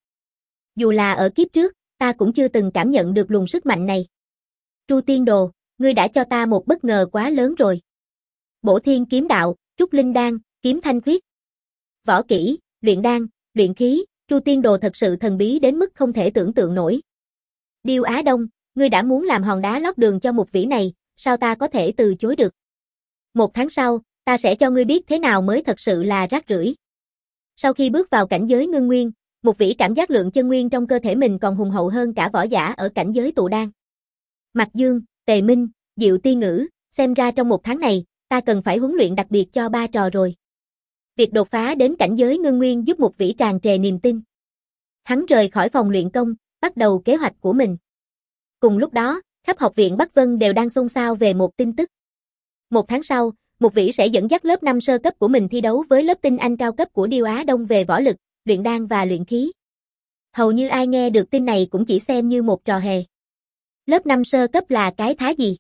Dù là ở kiếp trước, ta cũng chưa từng cảm nhận được luồng sức mạnh này. Tru Tiên Đồ, ngươi đã cho ta một bất ngờ quá lớn rồi. Bổ Thiên Kiếm Đạo, Trúc Linh Đan, Kiếm Thanh Khuyết. Võ kỹ, luyện đan, luyện khí, Tru Tiên Đồ thật sự thần bí đến mức không thể tưởng tượng nổi. Điêu Á Đông, ngươi đã muốn làm hòn đá lót đường cho Mục Vĩ này, sao ta có thể từ chối được? Một tháng sau, ta sẽ cho ngươi biết thế nào mới thật sự là rác rưởi. Sau khi bước vào cảnh giới ngưng nguyên, Mục Vĩ cảm giác lượng chân nguyên trong cơ thể mình còn hùng hậu hơn cả võ giả ở cảnh giới tụ đan. Mạc Dương, Tề Minh, Diệu Tiên Ngữ, xem ra trong một tháng này, ta cần phải huấn luyện đặc biệt cho ba trò rồi. Việc đột phá đến cảnh giới ngưng nguyên giúp Mục Vĩ tràn trề niềm tin. Hắn rời khỏi phòng luyện công, bắt đầu kế hoạch của mình. Cùng lúc đó, khắp học viện Bắc Vân đều đang xôn xao về một tin tức. Một tháng sau, Mục Vĩ sẽ dẫn dắt lớp năm sơ cấp của mình thi đấu với lớp tinh anh cao cấp của Điêu Á Đông về võ lực, luyện đan và luyện khí. Hầu như ai nghe được tin này cũng chỉ xem như một trò hề. Lớp năm sơ cấp là cái thá gì?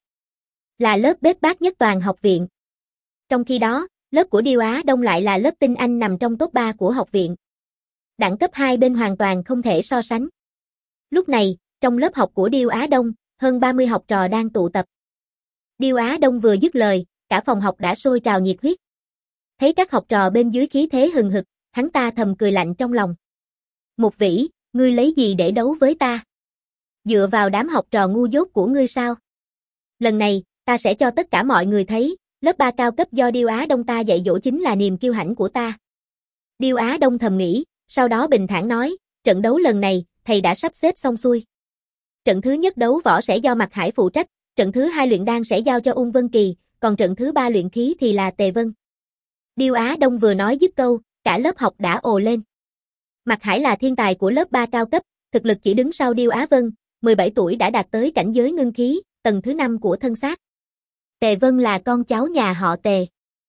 Là lớp bếp bát nhất toàn học viện. Trong khi đó, lớp của Điêu Á Đông lại là lớp tinh anh nằm trong top ba của học viện. Đẳng cấp hai bên hoàn toàn không thể so sánh. Lúc này, trong lớp học của Điêu Á Đông, hơn ba mươi học trò đang tụ tập. Điêu Á Đông vừa dứt lời, cả phòng học đã sôi trào nhiệt huyết. Thấy các học trò bên dưới khí thế hừng hực, hắn ta thầm cười lạnh trong lòng. Mục Vĩ, ngươi lấy gì để đấu với ta? Dựa vào đám học trò ngu dốt của ngươi sao? Lần này, ta sẽ cho tất cả mọi người thấy, lớp ba cao cấp do Điêu Á Đông ta dạy dỗ chính là niềm kiêu hãnh của ta. Điêu Á Đông thầm nghĩ, sau đó bình thản nói, trận đấu lần này, thầy đã sắp xếp xong xuôi. Trận thứ nhất đấu võ sẽ do Mạc Hải phụ trách, trận thứ hai luyện đan sẽ giao cho Ung Vân Kỳ, còn trận thứ ba luyện khí thì là Tề Vân. Điêu Á Đông vừa nói dứt câu, cả lớp học đã ồ lên. Mạc Hải là thiên tài của lớp ba cao cấp, thực lực chỉ đứng sau Điêu Á Vân, mười bảy tuổi đã đạt tới cảnh giới ngưng khí, tầng thứ năm của thân xác. Tề Vân là con cháu nhà họ Tề.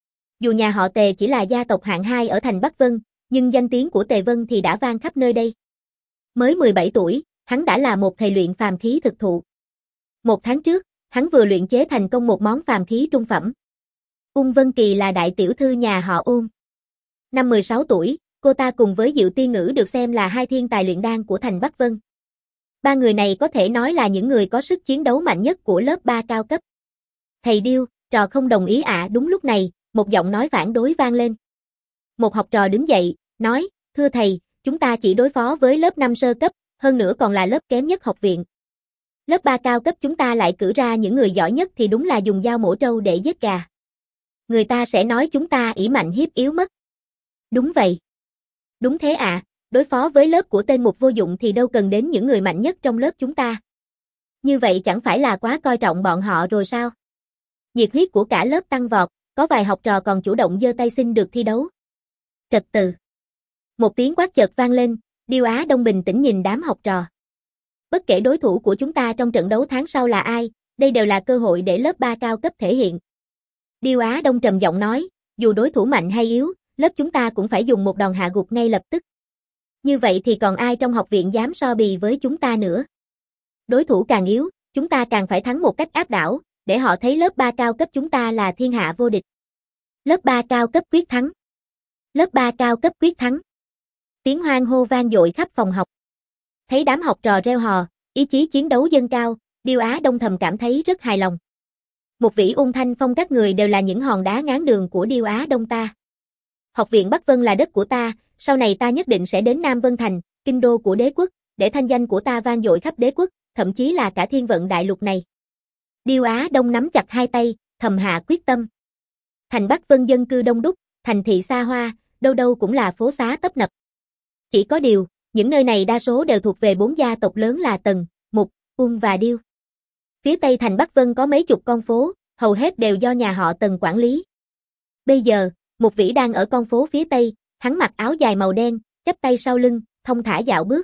Dù nhà họ Tề chỉ là gia tộc hạng hai ở thành Bắc Vân, nhưng danh tiếng của Tề Vân thì đã vang khắp nơi đây. Mới mười bảy tuổi, hắn đã là một thầy luyện phàm khí thực thụ. Một tháng trước, hắn vừa luyện chế thành công một món phàm khí trung phẩm. Ung Vân Kỳ là đại tiểu thư nhà họ Ung. Năm mười sáu tuổi, cô ta cùng với Diệu Tiên Ngữ được xem là hai thiên tài luyện đan của thành Bắc Vân. Ba người này có thể nói là những người có sức chiến đấu mạnh nhất của lớp ba cao cấp. Thầy Điêu, trò không đồng ý ạ. À, đúng lúc này, một giọng nói phản đối vang lên. Một học trò đứng dậy, nói, thưa thầy, chúng ta chỉ đối phó với lớp năm sơ cấp, hơn nữa còn là lớp kém nhất học viện. Lớp ba cao cấp chúng ta lại cử ra những người giỏi nhất thì đúng là dùng dao mổ trâu để giết gà. Người ta sẽ nói chúng ta ỷ mạnh hiếp yếu mất. Đúng vậy. Đúng thế ạ, à, đối phó với lớp của tên mục vô dụng thì đâu cần đến những người mạnh nhất trong lớp chúng ta. Như vậy chẳng phải là quá coi trọng bọn họ rồi sao? Nhiệt huyết của cả lớp tăng vọt, có vài học trò còn chủ động giơ tay xin được thi đấu. Trật tự. Một tiếng quát chợt vang lên, Điêu Á Đông bình tĩnh nhìn đám học trò. Bất kể đối thủ của chúng ta trong trận đấu tháng sau là ai, đây đều là cơ hội để lớp ba cao cấp thể hiện. Điêu Á Đông trầm giọng nói, dù đối thủ mạnh hay yếu, lớp chúng ta cũng phải dùng một đòn hạ gục ngay lập tức. Như vậy thì còn ai trong học viện dám so bì với chúng ta nữa? Đối thủ càng yếu, chúng ta càng phải thắng một cách áp đảo, để họ thấy lớp ba cao cấp chúng ta là thiên hạ vô địch. Lớp ba cao cấp quyết thắng. Lớp ba cao cấp quyết thắng. Tiếng hoan hô vang dội khắp phòng học. Thấy đám học trò reo hò, ý chí chiến đấu dâng cao, Điêu Á Đông thầm cảm thấy rất hài lòng. Một vĩ Ung Thanh Phong các người đều là những hòn đá ngáng đường của Điêu Á Đông ta. Học viện Bắc Vân là đất của ta, sau này ta nhất định sẽ đến Nam Vân Thành, kinh đô của đế quốc, để thanh danh của ta vang dội khắp đế quốc, thậm chí là cả thiên vận đại lục này. Điêu Á Đông nắm chặt hai tay, thầm hạ quyết tâm. Thành Bắc Vân dân cư đông đúc, thành thị xa hoa, đâu đâu cũng là phố xá tấp nập. Chỉ có điều, những nơi này đa số đều thuộc về bốn gia tộc lớn là Tần, Mục, Ung và Điêu. Phía tây thành Bắc Vân có mấy chục con phố, hầu hết đều do nhà họ Tần quản lý. Bây giờ, Mục Vĩ đang ở con phố phía tây, hắn mặc áo dài màu đen, chắp tay sau lưng, thong thả dạo bước.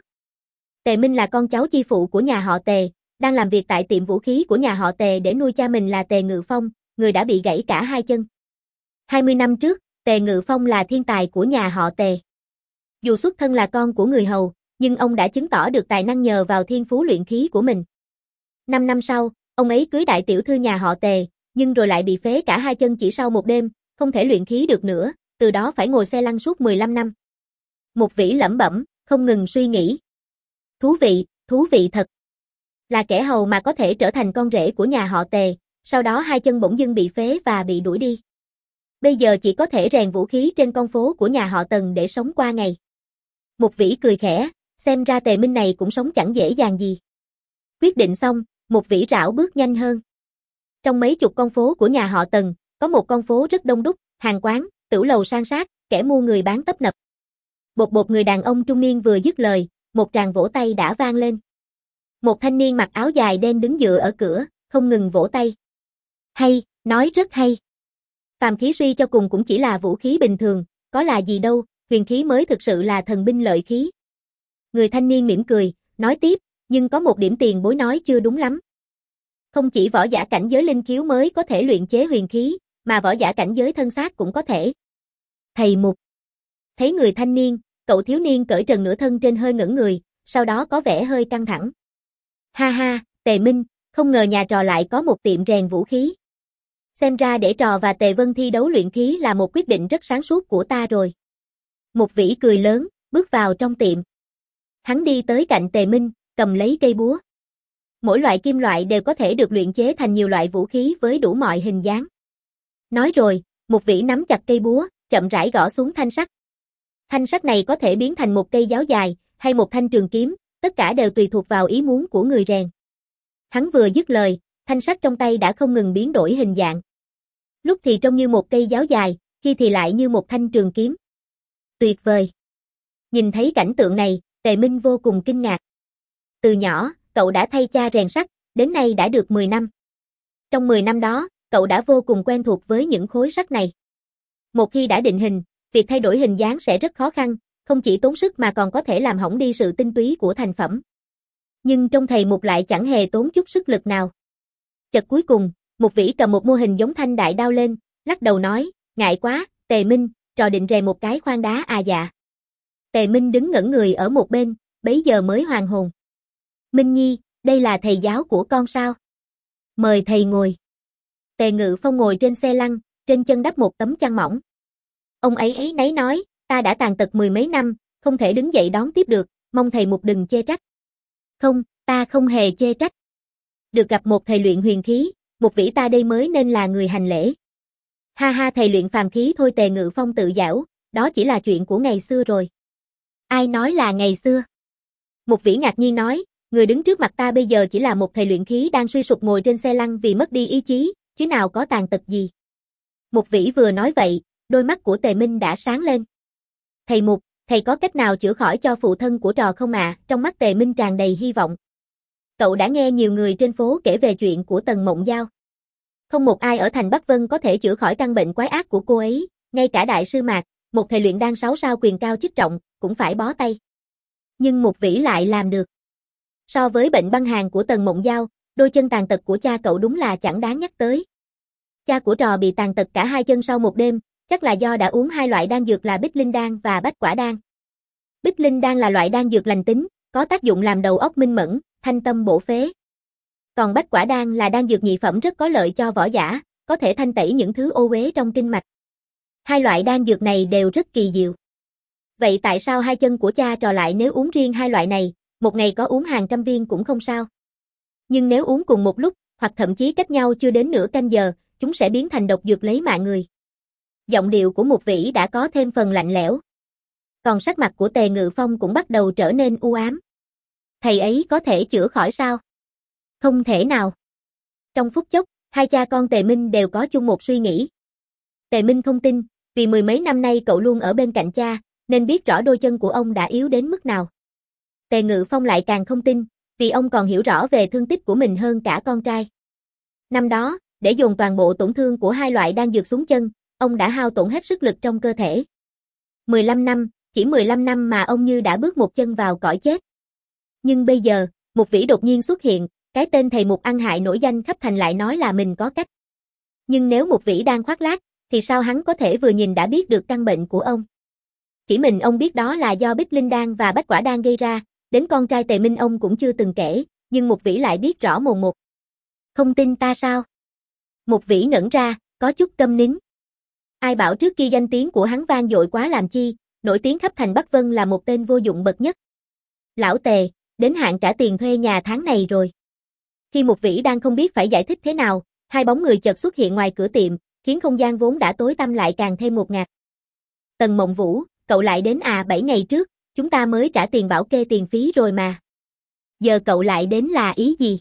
Tề Minh là con cháu chi phụ của nhà họ Tề, đang làm việc tại tiệm vũ khí của nhà họ Tề để nuôi cha mình là Tề Ngự Phong, người đã bị gãy cả hai chân. hai mươi năm trước, Tề Ngự Phong là thiên tài của nhà họ Tề. Dù xuất thân là con của người hầu, nhưng ông đã chứng tỏ được tài năng nhờ vào thiên phú luyện khí của mình. Năm năm sau, ông ấy cưới đại tiểu thư nhà họ Tề, nhưng rồi lại bị phế cả hai chân chỉ sau một đêm, không thể luyện khí được nữa, từ đó phải ngồi xe lăn suốt mười lăm năm. Mục Vĩ lẩm bẩm, không ngừng suy nghĩ. Thú vị, thú vị thật. Là kẻ hầu mà có thể trở thành con rể của nhà họ Tề, sau đó hai chân bỗng dưng bị phế và bị đuổi đi. Bây giờ chỉ có thể rèn vũ khí trên con phố của nhà họ Tần để sống qua ngày. Mục Vĩ cười khẽ, xem ra Tề Minh này cũng sống chẳng dễ dàng gì. Quyết định xong, Mục Vĩ rảo bước nhanh hơn. Trong mấy chục con phố của nhà họ Tần, có một con phố rất đông đúc, hàng quán, tửu lầu san sát, kẻ mua người bán tấp nập. Bột bột người đàn ông trung niên vừa dứt lời, một tràng vỗ tay đã vang lên. Một thanh niên mặc áo dài đen đứng dựa ở cửa, không ngừng vỗ tay. Hay, nói rất hay. Phàm khí suy cho cùng cũng chỉ là vũ khí bình thường, có là gì đâu, huyền khí mới thực sự là thần binh lợi khí. Người thanh niên mỉm cười, nói tiếp, nhưng có một điểm tiền bối nói chưa đúng lắm. Không chỉ võ giả cảnh giới linh khiếu mới có thể luyện chế huyền khí, mà võ giả cảnh giới thân xác cũng có thể. Thầy Mục. Thấy người thanh niên, cậu thiếu niên cởi trần nửa thân trên hơi ngẩn người, sau đó có vẻ hơi căng thẳng. Ha ha, Tề Minh, không ngờ nhà trò lại có một tiệm rèn vũ khí. Xem ra để trò và Tề Vân thi đấu luyện khí là một quyết định rất sáng suốt của ta rồi. Mục Vĩ cười lớn, bước vào trong tiệm. Hắn đi tới cạnh Tề Minh, cầm lấy cây búa. Mỗi loại kim loại đều có thể được luyện chế thành nhiều loại vũ khí với đủ mọi hình dáng. Nói rồi, Mục Vĩ nắm chặt cây búa, chậm rãi gõ xuống thanh sắt. Thanh sắt này có thể biến thành một cây giáo dài, hay một thanh trường kiếm, tất cả đều tùy thuộc vào ý muốn của người rèn. Hắn vừa dứt lời, thanh sắt trong tay đã không ngừng biến đổi hình dạng. Lúc thì trông như một cây giáo dài, khi thì lại như một thanh trường kiếm. Tuyệt vời! Nhìn thấy cảnh tượng này, Tề Minh vô cùng kinh ngạc. Từ nhỏ, cậu đã thay cha rèn sắt, đến nay đã được mười năm. Trong mười năm đó, cậu đã vô cùng quen thuộc với những khối sắt này. Một khi đã định hình, việc thay đổi hình dáng sẽ rất khó khăn, không chỉ tốn sức mà còn có thể làm hỏng đi sự tinh túy của thành phẩm. Nhưng trong thầy Mục lại chẳng hề tốn chút sức lực nào. Chợt cuối cùng, Mục Vĩ cầm một mô hình giống thanh đại đao lên, lắc đầu nói, ngại quá, Tề Minh, trò định rèn một cái khoan đá à dạ. Tề Minh đứng ngẩn người ở một bên, bấy giờ mới hoàn hồn. Minh Nhi, đây là thầy giáo của con sao? Mời thầy ngồi. Tề Ngự Phong ngồi trên xe lăn, trên chân đắp một tấm chăn mỏng. Ông ấy ấy nấy nói, ta đã tàn tật mười mấy năm, không thể đứng dậy đón tiếp được, mong thầy Mục đừng chê trách. Không, ta không hề chê trách. Được gặp một thầy luyện huyền khí, Mục Vĩ ta đây mới nên là người hành lễ. Ha ha, thầy luyện phàm khí thôi. Tề Ngự Phong tự giễu, đó chỉ là chuyện của ngày xưa rồi. Ai nói là ngày xưa? Mục Vĩ ngạc nhiên nói, người đứng trước mặt ta bây giờ chỉ là một thầy luyện khí đang suy sụp ngồi trên xe lăn vì mất đi ý chí, chứ nào có tàn tật gì. Mục Vĩ vừa nói vậy, đôi mắt của Tề Minh đã sáng lên. Thầy Mục, thầy có cách nào chữa khỏi cho phụ thân của trò không ạ? À? Trong mắt Tề Minh tràn đầy hy vọng. Cậu đã nghe nhiều người trên phố kể về chuyện của Tần Mộng Giao. Không một ai ở thành Bắc Vân có thể chữa khỏi căn bệnh quái ác của cô ấy, ngay cả Đại sư Mạc, một thầy luyện đan sáu sao quyền cao chức trọng, cũng phải bó tay. Nhưng Mục Vĩ lại làm được. So với bệnh băng hàn của Tần Mộng Giao, đôi chân tàn tật của cha cậu đúng là chẳng đáng nhắc tới. Cha của trò bị tàn tật cả hai chân sau một đêm, chắc là do đã uống hai loại đan dược là Bích Linh đan và Bách Quả đan. Bích Linh đan là loại đan dược lành tính, có tác dụng làm đầu óc minh mẫn, thanh tâm bổ phế. Còn Bách Quả đan là đan dược nhị phẩm rất có lợi cho võ giả, có thể thanh tẩy những thứ ô uế trong kinh mạch. Hai loại đan dược này đều rất kỳ diệu. Vậy tại sao hai chân của cha trò lại nếu uống riêng hai loại này, một ngày có uống hàng trăm viên cũng không sao. Nhưng nếu uống cùng một lúc, hoặc thậm chí cách nhau chưa đến nửa canh giờ, chúng sẽ biến thành độc dược lấy mạng người. Giọng điệu của Mục Vĩ đã có thêm phần lạnh lẽo. Còn sắc mặt của Tề Ngự Phong cũng bắt đầu trở nên u ám. Thầy ấy có thể chữa khỏi sao? Không thể nào. Trong phút chốc, hai cha con Tề Minh đều có chung một suy nghĩ. Tề Minh không tin, vì mười mấy năm nay cậu luôn ở bên cạnh cha, nên biết rõ đôi chân của ông đã yếu đến mức nào. Tề Ngự Phong lại càng không tin, vì ông còn hiểu rõ về thương tích của mình hơn cả con trai. Năm đó, để dồn toàn bộ tổn thương của hai loại đan dược xuống chân, ông đã hao tổn hết sức lực trong cơ thể. mười lăm năm, chỉ mười lăm năm mà ông như đã bước một chân vào cõi chết. Nhưng bây giờ, Mục Vĩ đột nhiên xuất hiện, cái tên thầy Mục ăn hại nổi danh khắp thành lại nói là mình có cách. Nhưng nếu Mục Vĩ đang khoác lác, thì sao hắn có thể vừa nhìn đã biết được căn bệnh của ông? Chỉ mình ông biết đó là do Bích Linh đan và Bách Quả đan gây ra, đến con trai Tề Minh ông cũng chưa từng kể, nhưng Mục Vĩ lại biết rõ mồn một. Không tin ta sao? Mục Vĩ ngẩn ra, có chút câm nín. Ai bảo trước kia danh tiếng của hắn vang dội quá làm chi, nổi tiếng khắp thành Bắc Vân là một tên vô dụng bậc nhất. Lão Tề, đến hạn trả tiền thuê nhà tháng này rồi. Khi Mục Vĩ đang không biết phải giải thích thế nào, hai bóng người chợt xuất hiện ngoài cửa tiệm, khiến không gian vốn đã tối tăm lại càng thêm ngột ngạt. Tần Mộng Vũ, cậu lại đến à? Bảy ngày trước, chúng ta mới trả tiền bảo kê tiền phí rồi mà. Giờ cậu lại đến là ý gì?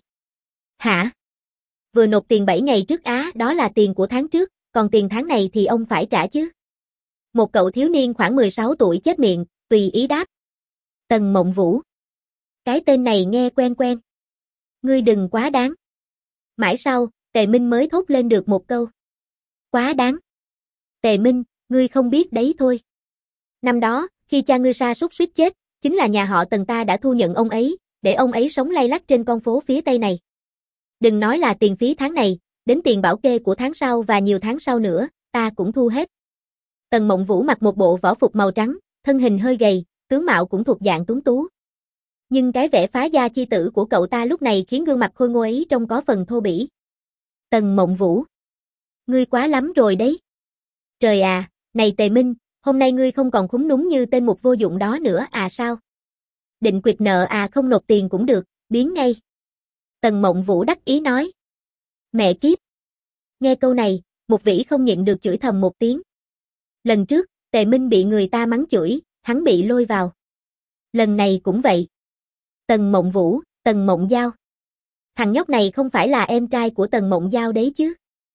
Hả? Vừa nộp tiền bảy ngày trước á, đó là tiền của tháng trước, còn tiền tháng này thì ông phải trả chứ. Một cậu thiếu niên khoảng mười sáu tuổi chép miệng, tùy ý đáp. Tần Mộng Vũ. Cái tên này nghe quen quen. Ngươi đừng quá đáng. Mãi sau, Tề Minh mới thốt lên được một câu. Quá đáng. Tề Minh, ngươi không biết đấy thôi. Năm đó, khi cha ngươi sa sút suýt chết, chính là nhà họ Tần ta đã thu nhận ông ấy, để ông ấy sống lay lắt trên con phố phía Tây này. Đừng nói là tiền phí tháng này, đến tiền bảo kê của tháng sau và nhiều tháng sau nữa, ta cũng thu hết. Tần Mộng Vũ mặc một bộ võ phục màu trắng, thân hình hơi gầy, tướng mạo cũng thuộc dạng tuấn tú. Nhưng cái vẻ phá gia chi tử của cậu ta lúc này khiến gương mặt khôi ngô ấy trông có phần thô bỉ. Tần Mộng Vũ. Ngươi quá lắm rồi đấy. Trời à, này Tề Minh, hôm nay ngươi không còn khúm núm như tên mục vô dụng đó nữa à sao? Định quyệt nợ à? Không nộp tiền cũng được, biến ngay. Tần Mộng Vũ đắc ý nói. Mẹ kiếp. Nghe câu này, Mục Vĩ không nhịn được chửi thầm một tiếng. Lần trước, Tề Minh bị người ta mắng chửi, hắn bị lôi vào. Lần này cũng vậy. Tần Mộng Vũ, Tần Mộng Giao. Thằng nhóc này không phải là em trai của Tần Mộng Giao đấy chứ?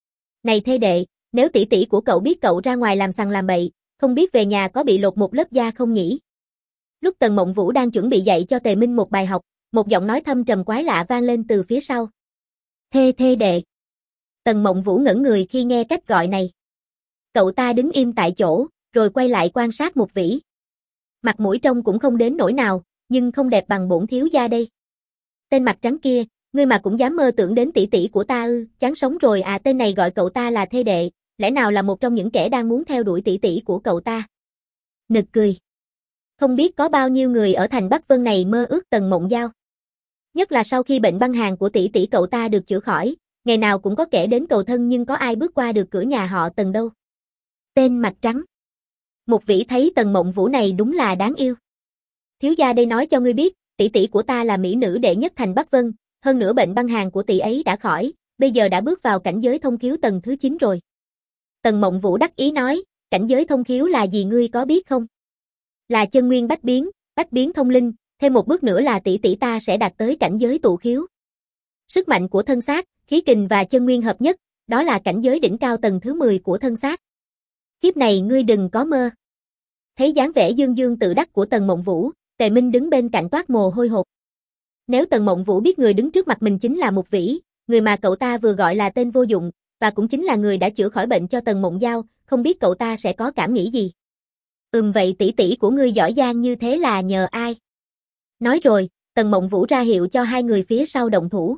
Này thê đệ, nếu tỷ tỷ của cậu biết cậu ra ngoài làm sằng làm bậy, không biết về nhà có bị lột một lớp da không nhỉ? Lúc Tần Mộng Vũ đang chuẩn bị dạy cho Tề Minh một bài học, một giọng nói thâm trầm quái lạ vang lên từ phía sau. Thê thê đệ. Tần Mộng Vũ ngẩn người khi nghe cách gọi này. Cậu ta đứng im tại chỗ, rồi quay lại quan sát Mục Vĩ. Mặt mũi trông cũng không đến nỗi nào, nhưng không đẹp bằng bổn thiếu gia đây. Tên mặt trắng kia, ngươi mà cũng dám mơ tưởng đến tỷ tỷ của ta ư? Chán sống rồi à. Tên này gọi cậu ta là thê đệ, lẽ nào là một trong những kẻ đang muốn theo đuổi tỷ tỷ của cậu ta? Nực cười. Không biết có bao nhiêu người ở thành Bắc Vân này mơ ước Tần Mộng Giao. Nhất là sau khi bệnh băng hàn của tỷ tỷ cậu ta được chữa khỏi, ngày nào cũng có kẻ đến cầu thân nhưng có ai bước qua được cửa nhà họ Tần đâu. Tên mặt trắng. Mục Vĩ thấy Tần Mộng Vũ này đúng là đáng yêu. Thiếu gia đây nói cho ngươi biết, tỷ tỷ của ta là mỹ nữ đệ nhất thành Bắc Vân, hơn nữa bệnh băng hàn của tỷ ấy đã khỏi, bây giờ đã bước vào cảnh giới thông khiếu tầng thứ chín rồi. Tần Mộng Vũ đắc ý nói, cảnh giới thông khiếu là gì ngươi có biết không? Là chân nguyên bách biến, bách biến thông linh, thêm một bước nữa là tỷ tỷ ta sẽ đạt tới cảnh giới tụ khiếu. Sức mạnh của thân xác, khí kình và chân nguyên hợp nhất, đó là cảnh giới đỉnh cao tầng thứ mười của thân xác. Kiếp này ngươi đừng có mơ. Thấy dáng vẻ dương dương tự đắc của Tần Mộng Vũ, Tề Minh đứng bên cạnh toát mồ hôi hột. Nếu Tần Mộng Vũ biết người đứng trước mặt mình chính là Mục Vĩ, người mà cậu ta vừa gọi là tên vô dụng, và cũng chính là người đã chữa khỏi bệnh cho Tần Mộng Giao, không biết cậu ta sẽ có cảm nghĩ gì. Ừm vậy tỷ tỷ của ngươi giỏi giang như thế là nhờ ai? Nói rồi, Tần Mộng Vũ ra hiệu cho hai người phía sau động thủ.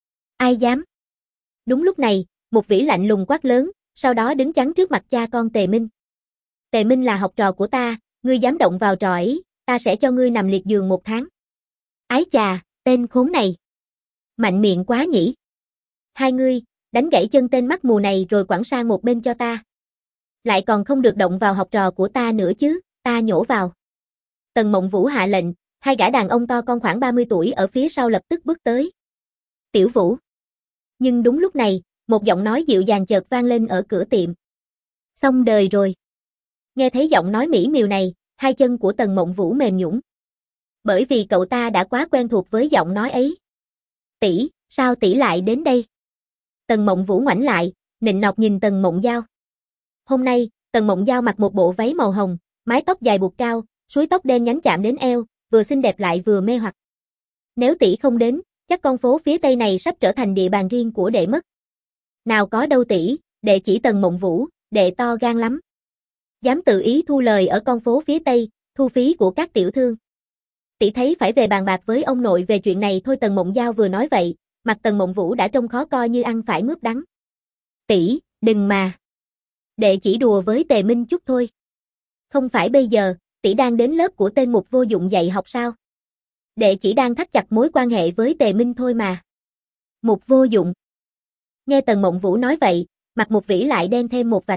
Ai dám? Đúng lúc này, Mục Vĩ lạnh lùng quát lớn, sau đó đứng chắn trước mặt cha con Tề Minh. Tề Minh là học trò của ta, ngươi dám động vào trò ấy, ta sẽ cho ngươi nằm liệt giường một tháng. Ái chà, tên khốn này. Mạnh miệng quá nhỉ. Hai ngươi, đánh gãy chân tên mắt mù này rồi quẳng sang một bên cho ta. Lại còn không được động vào học trò của ta nữa chứ, ta nhổ vào. Tần Mộng Vũ hạ lệnh, hai gã đàn ông to con khoảng ba mươi tuổi ở phía sau lập tức bước tới. Tiểu Vũ. Nhưng đúng lúc này, một giọng nói dịu dàng chợt vang lên ở cửa tiệm. Xong đời rồi. Nghe thấy giọng nói mỹ miều này, hai chân của Tần Mộng Vũ mềm nhũn. Bởi vì cậu ta đã quá quen thuộc với giọng nói ấy. Tỷ, sao tỷ lại đến đây? Tần Mộng Vũ ngoảnh lại, nịnh nọt nhìn Tần Mộng Giao. Hôm nay, Tần Mộng Giao mặc một bộ váy màu hồng, mái tóc dài buộc cao, suối tóc đen nhánh chạm đến eo, vừa xinh đẹp lại vừa mê hoặc. Nếu tỷ không đến, chắc con phố phía tây này sắp trở thành địa bàn riêng của đệ mất. Nào có đâu tỷ, đệ chỉ Tần Mộng Vũ, đệ to gan lắm. Dám tự ý thu lời ở con phố phía tây, thu phí của các tiểu thương. Tỷ thấy phải về bàn bạc với ông nội về chuyện này thôi. Tần Mộng Giao vừa nói vậy, mặt Tần Mộng Vũ đã trông khó coi như ăn phải mướp đắng. Tỷ, đừng mà. Đệ chỉ đùa với Tề Minh chút thôi. Không phải bây giờ, tỷ đang đến lớp của tên Mục vô dụng dạy học sao? Đệ chỉ đang thắt chặt mối quan hệ với Tề Minh thôi mà. Mục vô dụng. Nghe Tần Mộng Vũ nói vậy, mặt Mục Vĩ lại đen thêm một vạch.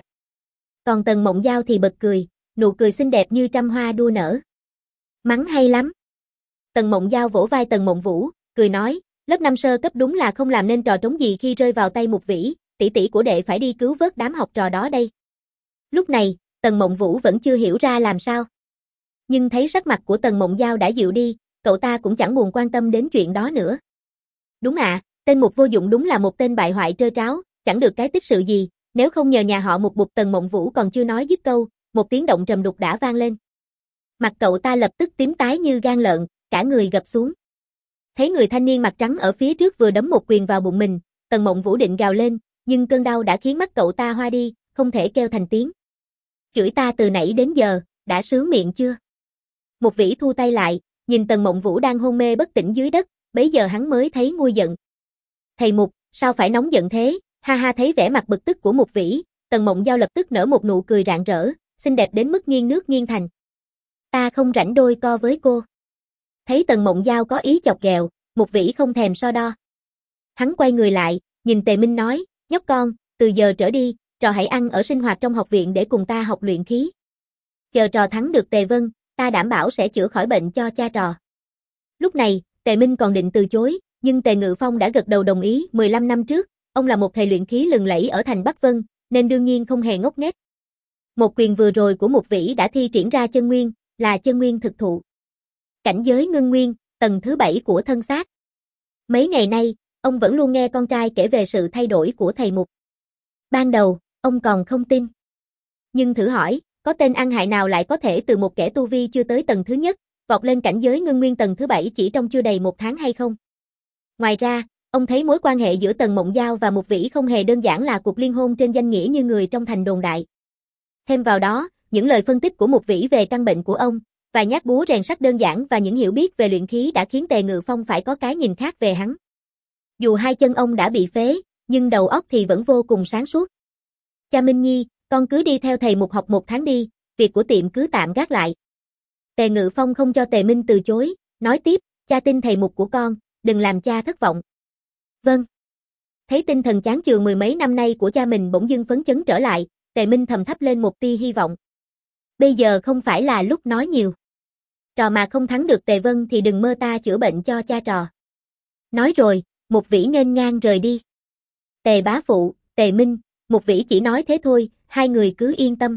Còn Tần Mộng Giao thì bật cười, nụ cười xinh đẹp như trăm hoa đua nở. Mắng hay lắm. Tần Mộng Giao vỗ vai Tần Mộng Vũ, cười nói, lớp năm sơ cấp đúng là không làm nên trò trống gì khi rơi vào tay Mục Vĩ, tỷ tỷ của đệ phải đi cứu vớt đám học trò đó đây. Lúc này, Tần Mộng Vũ vẫn chưa hiểu ra làm sao. Nhưng thấy sắc mặt của Tần Mộng Giao đã dịu đi, cậu ta cũng chẳng buồn quan tâm đến chuyện đó nữa. Đúng ạ, à, tên Mục vô dụng đúng là một tên bại hoại trơ tráo, chẳng được cái tích sự gì, nếu không nhờ nhà họ Mục. Bụt Tần Mộng Vũ còn chưa nói dứt câu, một tiếng động trầm đục đã vang lên. Mặt cậu ta lập tức tím tái như gan lợn, cả người gập xuống. Thấy người thanh niên mặt trắng ở phía trước vừa đấm một quyền vào bụng mình, Tần Mộng Vũ định gào lên, nhưng cơn đau đã khiến mắt cậu ta hoa đi, không thể kêu thành tiếng. Chửi ta từ nãy đến giờ, đã sướng miệng chưa? Mục Vĩ thu tay lại, nhìn Tần Mộng Vũ đang hôn mê bất tỉnh dưới đất, bấy giờ hắn mới thấy nguôi giận. Thầy Mục, sao phải nóng giận thế? Ha ha. Thấy vẻ mặt bực tức của Mục Vĩ, Tần Mộng Giao lập tức nở một nụ cười rạng rỡ, xinh đẹp đến mức nghiêng nước nghiêng thành. Ta không rảnh đôi co với cô. Thấy Tần Mộng Giao có ý chọc ghẹo, Mục Vĩ không thèm so đo. Hắn quay người lại, nhìn Tề Minh nói, nhóc con, từ giờ trở đi, trò hãy ăn ở sinh hoạt trong học viện để cùng ta học luyện khí. Chờ trò thắng được Tề Vân, ta đảm bảo sẽ chữa khỏi bệnh cho cha trò. Lúc này, Tề Minh còn định từ chối, nhưng Tề Ngự Phong đã gật đầu đồng ý. mười lăm năm trước, ông là một thầy luyện khí lừng lẫy ở thành Bắc Vân, nên đương nhiên không hề ngốc nghếch. Một quyền vừa rồi của Mục Vĩ đã thi triển ra chân nguyên, là chân nguyên thực thụ. Cảnh giới ngưng nguyên, tầng thứ bảy của thân xác. Mấy ngày nay, ông vẫn luôn nghe con trai kể về sự thay đổi của thầy Mục. Ban đầu, ông còn không tin. Nhưng thử hỏi, có tên ăn hại nào lại có thể từ một kẻ tu vi chưa tới tầng thứ nhất, vọt lên cảnh giới ngưng nguyên tầng thứ bảy chỉ trong chưa đầy một tháng hay không? Ngoài ra, ông thấy mối quan hệ giữa Tần Mộng Giao và Mục Vĩ không hề đơn giản là cuộc liên hôn trên danh nghĩa như người trong thành đồn đại. Thêm vào đó, những lời phân tích của Mục Vĩ về căn bệnh của ông, vài nhát búa rèn sắt đơn giản và những hiểu biết về luyện khí đã khiến Tề Ngự Phong phải có cái nhìn khác về hắn. Dù hai chân ông đã bị phế, nhưng đầu óc thì vẫn vô cùng sáng suốt. Cha Minh Nhi, con cứ đi theo thầy Mục học một tháng đi, việc của tiệm cứ tạm gác lại. Tề Ngự Phong không cho Tề Minh từ chối, nói tiếp, cha tin thầy Mục của con, đừng làm cha thất vọng. Vâng. Thấy tinh thần chán chường mười mấy năm nay của cha mình bỗng dưng phấn chấn trở lại, Tề Minh thầm thắp lên một tia hy vọng. Bây giờ không phải là lúc nói nhiều. Trò mà không thắng được Tề Vân thì đừng mơ ta chữa bệnh cho cha trò. Nói rồi, Mục Vĩ nghênh ngang rời đi. Tề bá phụ, Tề Minh, Mục Vĩ chỉ nói thế thôi, hai người cứ yên tâm.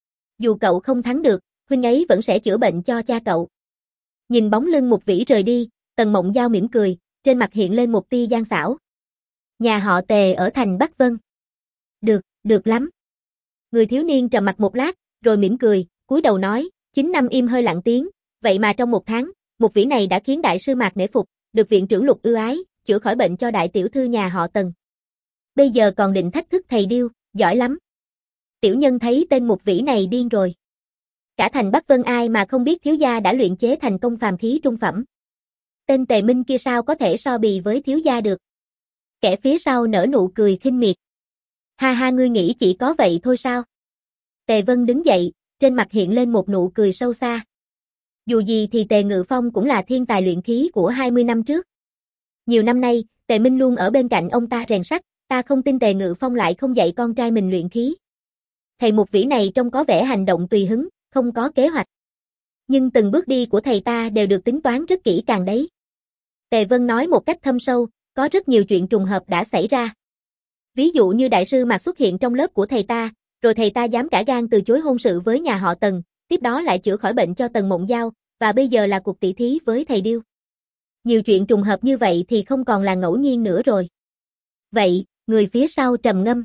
Dù cậu không thắng được, huynh ấy vẫn sẽ chữa bệnh cho cha cậu. Nhìn bóng lưng Mục Vĩ rời đi, Tần Mộng Giao mỉm cười, trên mặt hiện lên một tia gian xảo. Nhà họ Tề ở thành Bắc Vân. Được, được lắm. Người thiếu niên trầm mặt một lát, rồi mỉm cười, cúi đầu nói, chín năm im hơi lặng tiếng, vậy mà trong một tháng, Mục Vĩ này đã khiến đại sư Mạc nể phục, được viện trưởng Lục ưu ái, chữa khỏi bệnh cho đại tiểu thư nhà họ Tần. Bây giờ còn định thách thức thầy điêu, giỏi lắm. Tiểu nhân thấy tên Mục Vĩ này điên rồi. Cả thành Bắc Vân ai mà không biết thiếu gia đã luyện chế thành công phàm khí trung phẩm. Tên Tề Minh kia sao có thể so bì với thiếu gia được. Kẻ phía sau nở nụ cười khinh miệt. Ha ha, ngươi nghĩ chỉ có vậy thôi sao? Tề Vân đứng dậy, trên mặt hiện lên một nụ cười sâu xa. Dù gì thì Tề Ngự Phong cũng là thiên tài luyện khí của hai mươi năm trước. Nhiều năm nay, Tề Minh luôn ở bên cạnh ông ta rèn sắt, ta không tin Tề Ngự Phong lại không dạy con trai mình luyện khí. Thầy Mục Vĩ này trông có vẻ hành động tùy hứng, không có kế hoạch. Nhưng từng bước đi của thầy ta đều được tính toán rất kỹ càng đấy. Tề Vân nói một cách thâm sâu, có rất nhiều chuyện trùng hợp đã xảy ra. Ví dụ như đại sư Mạc xuất hiện trong lớp của thầy ta, rồi thầy ta dám cả gan từ chối hôn sự với nhà họ Tần, tiếp đó lại chữa khỏi bệnh cho Tần Mộng Giao, và bây giờ là cuộc tỷ thí với thầy điêu. Nhiều chuyện trùng hợp như vậy thì không còn là ngẫu nhiên nữa rồi. Vậy, người phía sau trầm ngâm.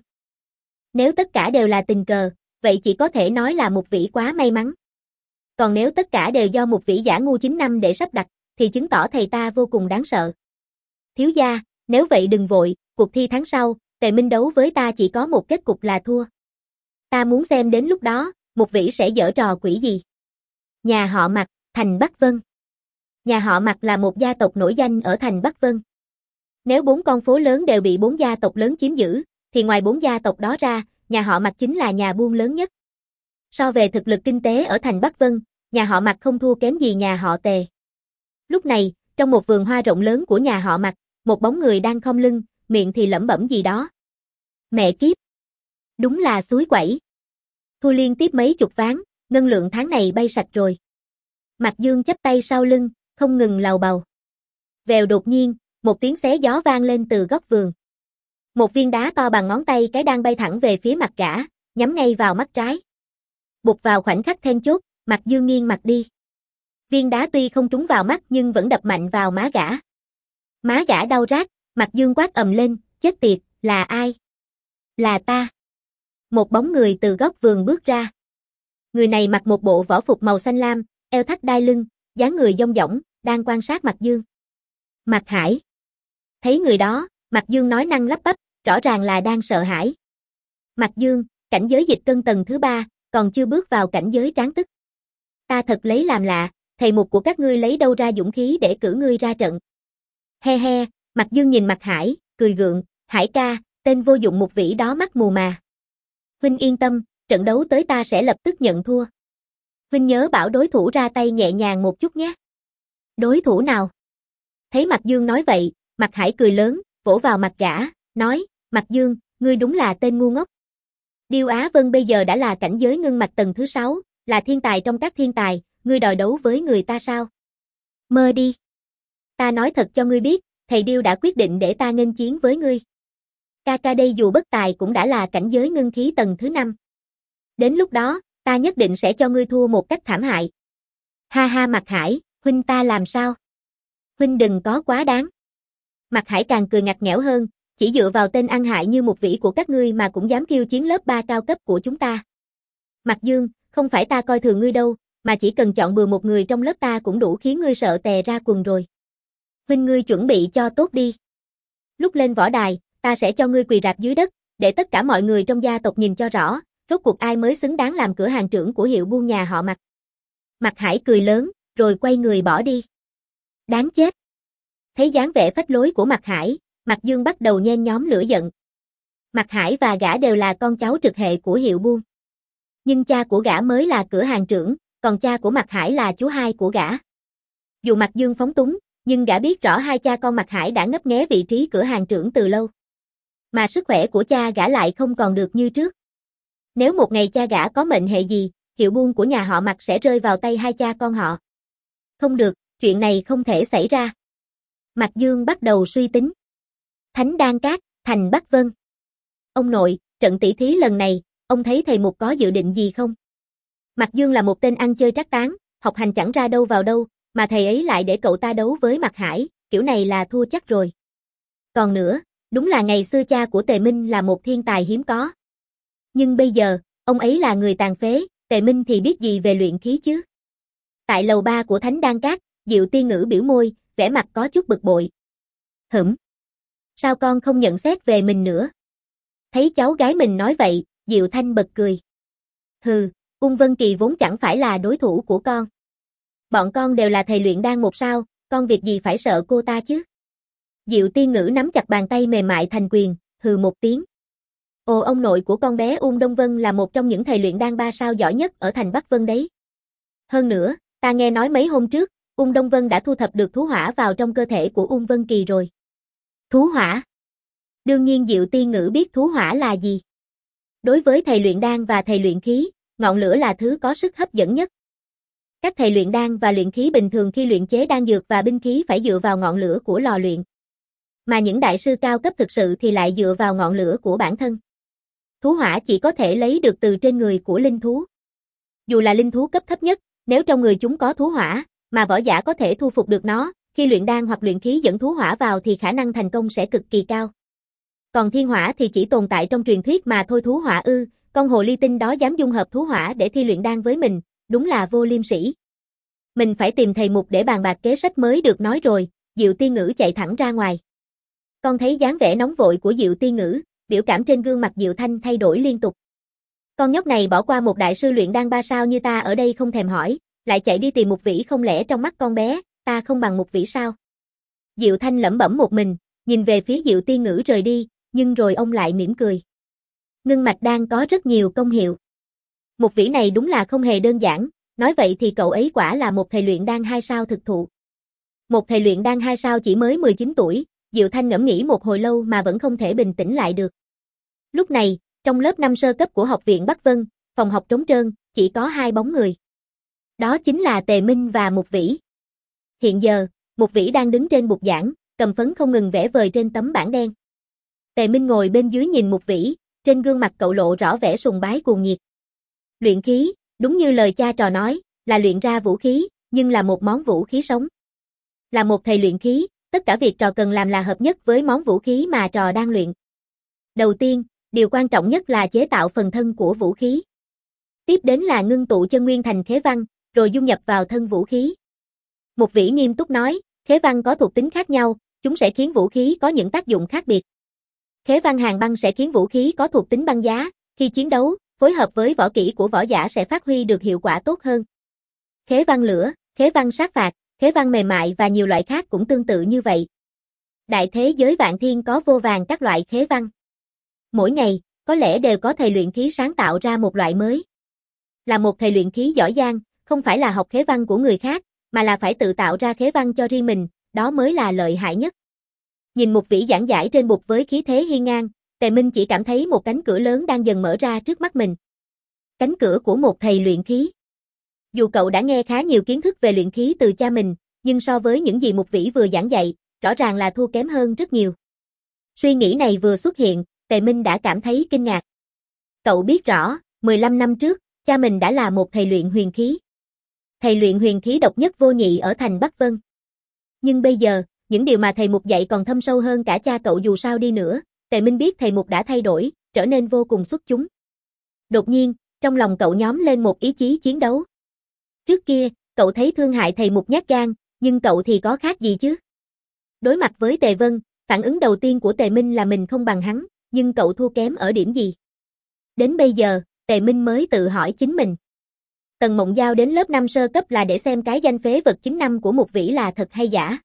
Nếu tất cả đều là tình cờ, vậy chỉ có thể nói là Mục Vĩ quá may mắn. Còn nếu tất cả đều do Mục Vĩ giả ngu chín năm để sắp đặt, thì chứng tỏ thầy ta vô cùng đáng sợ. Thiếu gia, nếu vậy đừng vội, cuộc thi tháng sau, Tề Minh đấu với ta chỉ có một kết cục là thua. Ta muốn xem đến lúc đó, Mục Vĩ sẽ giở trò quỷ gì. Nhà họ Mạc, thành Bắc Vân. Nhà họ Mạc là một gia tộc nổi danh ở thành Bắc Vân. Nếu bốn con phố lớn đều bị bốn gia tộc lớn chiếm giữ, thì ngoài bốn gia tộc đó ra, nhà họ Mạc chính là nhà buôn lớn nhất. So về thực lực kinh tế ở thành Bắc Vân, nhà họ Mạc không thua kém gì nhà họ Tề. Lúc này, trong một vườn hoa rộng lớn của nhà họ Mạc, một bóng người đang khom lưng, miệng thì lẩm bẩm gì đó. Mẹ kiếp! Đúng là suối quẩy. Thua liên tiếp mấy chục ván, ngân lượng tháng này bay sạch rồi. Mạc Dương chắp tay sau lưng, không ngừng lầu bầu. Vèo đột nhiên, một tiếng xé gió vang lên từ góc vườn. Một viên đá to bằng ngón tay cái đang bay thẳng về phía mặt gã, nhắm ngay vào mắt trái. Bụt vào khoảnh khắc then chốt, Mạc Dương nghiêng mặt đi. Viên đá tuy không trúng vào mắt nhưng vẫn đập mạnh vào má gã. Má gã đau rát, Mạc Dương quát ầm lên, chết tiệt, là ai? Là ta. Một bóng người từ góc vườn bước ra. Người này mặc một bộ võ phục màu xanh lam, eo thắt đai lưng, dáng người dong dỏng, đang quan sát Mạc Dương. Mạc Hải. Thấy người đó, Mạc Dương nói năng lắp bắp, rõ ràng là đang sợ hãi. Mạc Dương, cảnh giới dịch cân tầng thứ ba, còn chưa bước vào cảnh giới tráng tức. Ta thật lấy làm lạ, thầy Mục của các ngươi lấy đâu ra dũng khí để cử ngươi ra trận. He he, Mạc Dương nhìn Mạc Hải, cười gượng, Hải ca, tên vô dụng Mục Vĩ đó mắt mù mà. Huynh yên tâm, trận đấu tới ta sẽ lập tức nhận thua. Huynh nhớ bảo đối thủ ra tay nhẹ nhàng một chút nhé. Đối thủ nào? Thấy Mạc Dương nói vậy, Mạc Hải cười lớn, vỗ vào mặt gã, nói, Mạc Dương, ngươi đúng là tên ngu ngốc. Điêu Á Vân bây giờ đã là cảnh giới ngưng mạch tầng thứ sáu, là thiên tài trong các thiên tài, ngươi đòi đấu với người ta sao? Mơ đi. Ta nói thật cho ngươi biết, thầy Điêu đã quyết định để ta nghênh chiến với ngươi. Ca ca đây dù bất tài cũng đã là cảnh giới ngưng khí tầng thứ năm. Đến lúc đó, ta nhất định sẽ cho ngươi thua một cách thảm hại. Ha ha Mạc Hải, huynh ta làm sao? Huynh đừng có quá đáng. Mạc Hải càng cười ngặt nghẽo hơn, chỉ dựa vào tên ăn hại như Mục Vĩ của các ngươi mà cũng dám khiêu chiến lớp ba cao cấp của chúng ta. Mạc Dương, không phải ta coi thường ngươi đâu, mà chỉ cần chọn bừa một người trong lớp ta cũng đủ khiến ngươi sợ tè ra quần rồi. Huynh ngươi chuẩn bị cho tốt đi. Lúc lên võ đài, ta sẽ cho ngươi quỳ rạp dưới đất, để tất cả mọi người trong gia tộc nhìn cho rõ, rốt cuộc ai mới xứng đáng làm cửa hàng trưởng của hiệu buôn nhà họ Mạc. Mạc Hải cười lớn, rồi quay người bỏ đi. Đáng chết. Thấy dáng vẻ phách lối của Mạc Hải, Mạc Dương bắt đầu nhen nhóm lửa giận. Mạc Hải và gã đều là con cháu trực hệ của hiệu buôn. Nhưng cha của gã mới là cửa hàng trưởng, còn cha của Mạc Hải là chú hai của gã. Dù Mạc Dương phóng túng, nhưng gã biết rõ hai cha con Mạc Hải đã ngấp nghé vị trí cửa hàng trưởng từ lâu. Mà sức khỏe của cha gã lại không còn được như trước. Nếu một ngày cha gã có mệnh hệ gì, hiệu buôn của nhà họ Mạc sẽ rơi vào tay hai cha con họ. Không được, chuyện này không thể xảy ra. Mạc Dương bắt đầu suy tính. Thánh Đan Các, thành Bắc Vân. Ông nội, trận tỷ thí lần này, ông thấy thầy Mục có dự định gì không? Mạc Dương là một tên ăn chơi trác tán, học hành chẳng ra đâu vào đâu, mà thầy ấy lại để cậu ta đấu với Mạc Hải, kiểu này là thua chắc rồi. Còn nữa, đúng là ngày xưa cha của Tề Minh là một thiên tài hiếm có. Nhưng bây giờ, ông ấy là người tàn phế, Tề Minh thì biết gì về luyện khí chứ? Tại lầu ba của Thánh Đan Các, Diệu Tiên Ngữ biểu môi, vẻ mặt có chút bực bội. Hửm? Sao con không nhận xét về mình nữa? Thấy cháu gái mình nói vậy, Diệu Thanh bật cười. Hừ, Ung Vân Kỳ vốn chẳng phải là đối thủ của con. Bọn con đều là thầy luyện đan một sao, con việc gì phải sợ cô ta chứ? Diệu Tiên Ngữ nắm chặt bàn tay mềm mại thành quyền, hừ một tiếng. Ồ, ông nội của con bé Ung Đông Vân là một trong những thầy luyện đan ba sao giỏi nhất ở thành Bắc Vân đấy. Hơn nữa, ta nghe nói mấy hôm trước, Ung Đông Vân đã thu thập được thú hỏa vào trong cơ thể của Ung Vân Kỳ rồi. Thú hỏa? Đương nhiên Diệu Tiên Ngữ biết thú hỏa là gì. Đối với thầy luyện đan và thầy luyện khí, ngọn lửa là thứ có sức hấp dẫn nhất. Các thầy luyện đan và luyện khí bình thường khi luyện chế đan dược và binh khí phải dựa vào ngọn lửa của lò luyện. Mà những đại sư cao cấp thực sự thì lại dựa vào ngọn lửa của bản thân. Thú hỏa chỉ có thể lấy được từ trên người của linh thú. Dù là linh thú cấp thấp nhất, nếu trong người chúng có thú hỏa, mà võ giả có thể thu phục được nó, khi luyện đan hoặc luyện khí dẫn thú hỏa vào thì khả năng thành công sẽ cực kỳ cao. Còn thiên hỏa thì chỉ tồn tại trong truyền thuyết mà thôi. Thú hỏa ư, con hồ ly tinh đó dám dung hợp thú hỏa để thi luyện đan với mình, đúng là vô liêm sỉ. Mình phải tìm thầy Mục để bàn bạc kế sách mới được nói rồi. Diệu Tiên Ngữ chạy thẳng ra ngoài. Con thấy dáng vẻ nóng vội của Diệu Tiên Ngữ, biểu cảm trên gương mặt Diệu Thanh thay đổi liên tục. Con nhóc này bỏ qua một đại sư luyện đan ba sao như ta ở đây không thèm hỏi, lại chạy đi tìm Mục Vĩ, không lẽ trong mắt con bé, ta không bằng Mục Vĩ sao? Diệu Thanh lẩm bẩm một mình, nhìn về phía Diệu Tiên Ngữ rời đi, nhưng rồi ông lại mỉm cười. Ngưng mạch đan có rất nhiều công hiệu. Mục Vĩ này đúng là không hề đơn giản, nói vậy thì cậu ấy quả là một thầy luyện đan hai sao thực thụ. Một thầy luyện đan hai sao chỉ mới mười chín tuổi, Diệu Thanh ngẫm nghĩ một hồi lâu mà vẫn không thể bình tĩnh lại được. Lúc này, trong lớp năm sơ cấp của học viện Bắc Vân, phòng học trống trơn, chỉ có hai bóng người. Đó chính là Tề Minh và Mục Vĩ. Hiện giờ, Mục Vĩ đang đứng trên bục giảng, cầm phấn không ngừng vẽ vời trên tấm bảng đen. Tề Minh ngồi bên dưới nhìn Mục Vĩ, trên gương mặt cậu lộ rõ vẻ sùng bái cuồng nhiệt. Luyện khí, đúng như lời cha trò nói, là luyện ra vũ khí, nhưng là một món vũ khí sống. Là một thầy luyện khí, tất cả việc trò cần làm là hợp nhất với món vũ khí mà trò đang luyện. Đầu tiên, điều quan trọng nhất là chế tạo phần thân của vũ khí. Tiếp đến là ngưng tụ chân nguyên thành khế văn, rồi dung nhập vào thân vũ khí. Mục Vĩ nghiêm túc nói, khế văn có thuộc tính khác nhau, chúng sẽ khiến vũ khí có những tác dụng khác biệt. Khế văn hàn băng sẽ khiến vũ khí có thuộc tính băng giá, khi chiến đấu, phối hợp với võ kỹ của võ giả sẽ phát huy được hiệu quả tốt hơn. Khế văn lửa, khế văn sát phạt, khế văn mềm mại và nhiều loại khác cũng tương tự như vậy. Đại thế giới vạn thiên có vô vàn các loại khế văn. Mỗi ngày, có lẽ đều có thầy luyện khí sáng tạo ra một loại mới. Là một thầy luyện khí giỏi giang, không phải là học khế văn của người khác, mà là phải tự tạo ra khế văn cho riêng mình, đó mới là lợi hại nhất. Nhìn Mục Vĩ giảng giải trên bục với khí thế hiên ngang, Tề Minh chỉ cảm thấy một cánh cửa lớn đang dần mở ra trước mắt mình. Cánh cửa của một thầy luyện khí. Dù cậu đã nghe khá nhiều kiến thức về luyện khí từ cha mình, nhưng so với những gì Mục Vĩ vừa giảng dạy, rõ ràng là thua kém hơn rất nhiều. Suy nghĩ này vừa xuất hiện, Tề Minh đã cảm thấy kinh ngạc. Cậu biết rõ, mười lăm năm trước, cha mình đã là một thầy luyện huyền khí. Thầy luyện huyền khí độc nhất vô nhị ở thành Bắc Vân. Nhưng bây giờ, những điều mà thầy Mục dạy còn thâm sâu hơn cả cha cậu dù sao đi nữa, Tề Minh biết thầy Mục đã thay đổi, trở nên vô cùng xuất chúng. Đột nhiên, trong lòng cậu nhóm lên một ý chí chiến đấu. Trước kia, cậu thấy Thương hại thầy Mục nhát gan, nhưng cậu thì có khác gì chứ? Đối mặt với Tề Vân, phản ứng đầu tiên của Tề Minh là mình không bằng hắn, nhưng cậu thua kém ở điểm gì? Đến bây giờ, Tề Minh mới tự hỏi chính mình. Tần Mộng Giao đến lớp năm sơ cấp là để xem cái danh phế vật chín năm của Mục Vĩ là thật hay giả.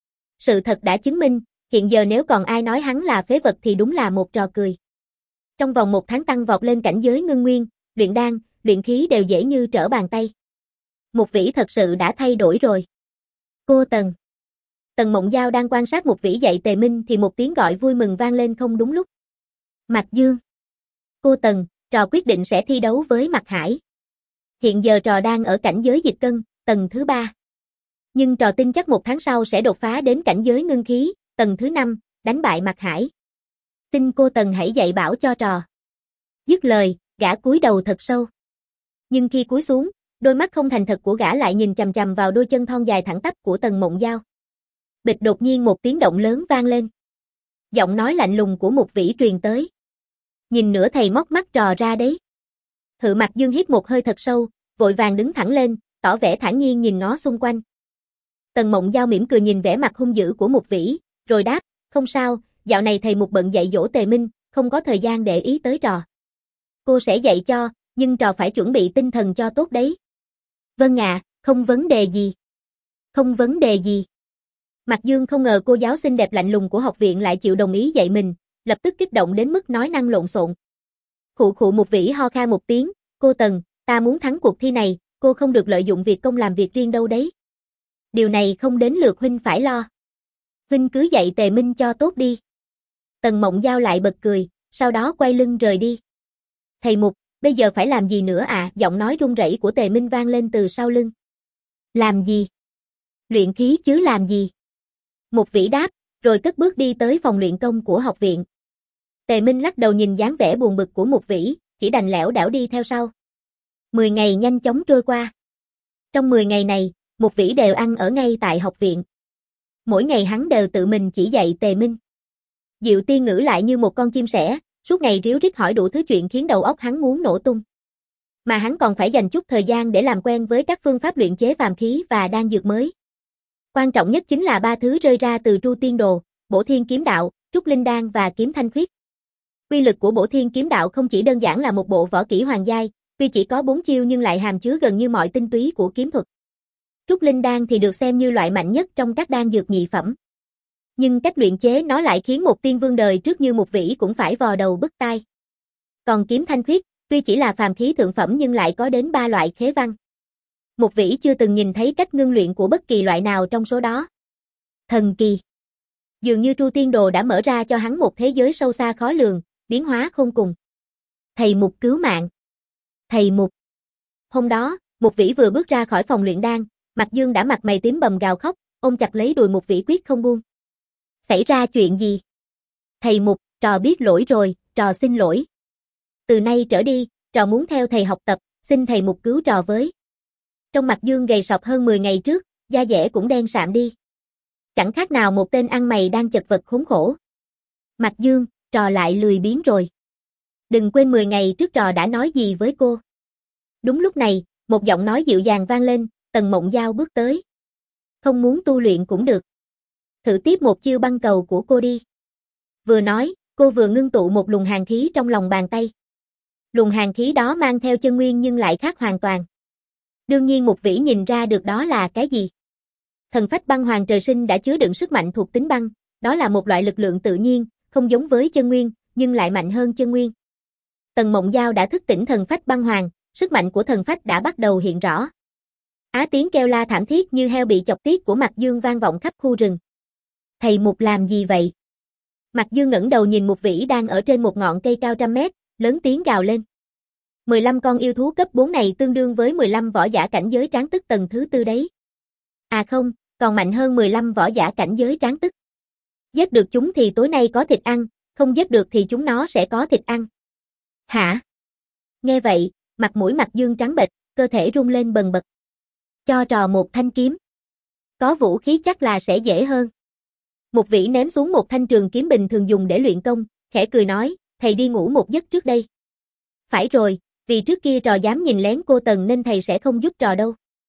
Sự thật đã chứng minh, hiện giờ nếu còn ai nói hắn là phế vật thì đúng là một trò cười. Trong vòng một tháng tăng vọt lên cảnh giới ngưng nguyên, luyện đan, luyện khí đều dễ như trở bàn tay. Mục Vĩ thật sự đã thay đổi rồi. Cô Tần. Tần Mộng Giao đang quan sát Mục Vĩ dạy Tề Minh thì một tiếng gọi vui mừng vang lên không đúng lúc. Mạc Dương. Cô Tần, trò quyết định sẽ thi đấu với Mạc Hải. Hiện giờ trò đang ở cảnh giới dịch cân, tầng thứ ba. Nhưng trò tin chắc một tháng sau sẽ đột phá đến cảnh giới ngưng khí, tầng thứ năm, đánh bại Mạc Hải. Xin cô Tần hãy dạy bảo cho trò. Dứt lời, gã cúi đầu thật sâu. Nhưng khi cúi xuống, đôi mắt không thành thật của gã lại nhìn chằm chằm vào đôi chân thon dài thẳng tắp của Tần Mộng Giao. Bịch đột nhiên một tiếng động lớn vang lên. Giọng nói lạnh lùng của Mục Vĩ truyền tới. Nhìn nữa thầy móc mắt trò ra đấy. Hự Mạc Dương hít một hơi thật sâu, vội vàng đứng thẳng lên, tỏ vẻ thản nhiên nhìn ngó xung quanh. Tần Mộng Giao mỉm cười nhìn vẻ mặt hung dữ của Mục Vĩ, rồi đáp, không sao, dạo này thầy Mục bận dạy dỗ Tề Minh, không có thời gian để ý tới trò. Cô sẽ dạy cho, nhưng trò phải chuẩn bị tinh thần cho tốt đấy. Vâng ạ, không vấn đề gì. Không vấn đề gì. Mạc Dương không ngờ cô giáo xinh đẹp lạnh lùng của học viện lại chịu đồng ý dạy mình, lập tức kích động đến mức nói năng lộn xộn. Khụ khụ Mục Vĩ ho khan một tiếng, cô Tần, ta muốn thắng cuộc thi này, cô không được lợi dụng việc công làm việc riêng đâu đấy. Điều này không đến lượt huynh phải lo. Huynh cứ dạy Tề Minh cho tốt đi. Tần Mộng Giao lại bật cười, sau đó quay lưng rời đi. Thầy Mục, bây giờ phải làm gì nữa à? Giọng nói run rẩy của Tề Minh vang lên từ sau lưng. Làm gì? Luyện khí chứ làm gì? Mục Vĩ đáp, rồi cất bước đi tới phòng luyện công của học viện. Tề Minh lắc đầu nhìn dáng vẻ buồn bực của Mục Vĩ, chỉ đành lẻo đảo đi theo sau. Mười ngày nhanh chóng trôi qua. Trong mười ngày này, Mục Vĩ đều ăn ở ngay tại học viện. Mỗi ngày hắn đều tự mình chỉ dạy Tề Minh. Diệu Tiên Ngữ lại như một con chim sẻ, suốt ngày ríu rít hỏi đủ thứ chuyện khiến đầu óc hắn muốn nổ tung. Mà hắn còn phải dành chút thời gian để làm quen với các phương pháp luyện chế phàm khí và đan dược mới. Quan trọng nhất chính là ba thứ rơi ra từ Tru Tiên Đồ, Bổ Thiên Kiếm Đạo, Trúc Linh Đan và Kiếm Thanh Khuyết. Uy lực của Bổ Thiên Kiếm Đạo không chỉ đơn giản là một bộ võ kỹ hoàng giai, tuy chỉ có bốn chiêu nhưng lại hàm chứa gần như mọi tinh túy của kiếm thuật. Trúc Linh Đan thì được xem như loại mạnh nhất trong các đan dược nhị phẩm. Nhưng cách luyện chế nó lại khiến một tiên vương đời trước như Mục Vĩ cũng phải vò đầu bứt tai. Còn Kiếm Thanh Khuyết, tuy chỉ là phàm khí thượng phẩm nhưng lại có đến ba loại khế văn. Mục Vĩ chưa từng nhìn thấy cách ngưng luyện của bất kỳ loại nào trong số đó. Thần kỳ. Dường như Tru Tiên Đồ đã mở ra cho hắn một thế giới sâu xa khó lường, biến hóa khôn cùng. Thầy Mục cứu mạng. Thầy Mục. Hôm đó, Mục Vĩ vừa bước ra khỏi phòng luyện đan, Mạc Dương đã mặt mày tím bầm gào khóc, ôm chặt lấy đùi Mục Vĩ quyết không buông. Xảy ra chuyện gì? Thầy Mục, trò biết lỗi rồi, trò xin lỗi. Từ nay trở đi, trò muốn theo thầy học tập, xin thầy Mục cứu trò với. Trong Mạc Dương gầy sọc hơn mười ngày trước, da dẻ cũng đen sạm đi. Chẳng khác nào một tên ăn mày đang chật vật khốn khổ. Mạc Dương, trò lại lười biếng rồi. Đừng quên mười ngày trước trò đã nói gì với cô. Đúng lúc này, một giọng nói dịu dàng vang lên, Tần Mộng Giao bước tới. Không muốn tu luyện cũng được. Thử tiếp một chiêu băng cầu của cô đi. Vừa nói, cô vừa ngưng tụ một luồng hàn khí trong lòng bàn tay. Luồng hàn khí đó mang theo chân nguyên nhưng lại khác hoàn toàn. Đương nhiên Mục Vĩ nhìn ra được đó là cái gì. Thần phách băng hoàng trời sinh đã chứa đựng sức mạnh thuộc tính băng, đó là một loại lực lượng tự nhiên, không giống với chân nguyên, nhưng lại mạnh hơn chân nguyên. Tần Mộng Giao đã thức tỉnh thần phách băng hoàng, sức mạnh của thần phách đã bắt đầu hiện rõ. Á tiếng kêu la thảm thiết như heo bị chọc tiết của Mạc Dương vang vọng khắp khu rừng. Thầy Mục làm gì vậy? Mạc Dương ngẩng đầu nhìn Mục Vĩ đang ở trên một ngọn cây cao trăm mét, lớn tiếng gào lên. mười lăm con yêu thú cấp bốn này tương đương với mười lăm võ giả cảnh giới tráng tức tầng thứ tư đấy. À không, còn mạnh hơn mười lăm võ giả cảnh giới tráng tức. Giết được chúng thì tối nay có thịt ăn, không giết được thì chúng nó sẽ có thịt ăn. Hả? Nghe vậy, mặt mũi Mạc Dương trắng bệch, cơ thể rung lên bần bật. Cho trò một thanh kiếm. Có vũ khí chắc là sẽ dễ hơn. Mục Vĩ ném xuống một thanh trường kiếm bình thường dùng để luyện công, khẽ cười nói, thầy đi ngủ một giấc trước đây. Phải rồi, vì trước kia trò dám nhìn lén cô Tần nên thầy sẽ không giúp trò đâu.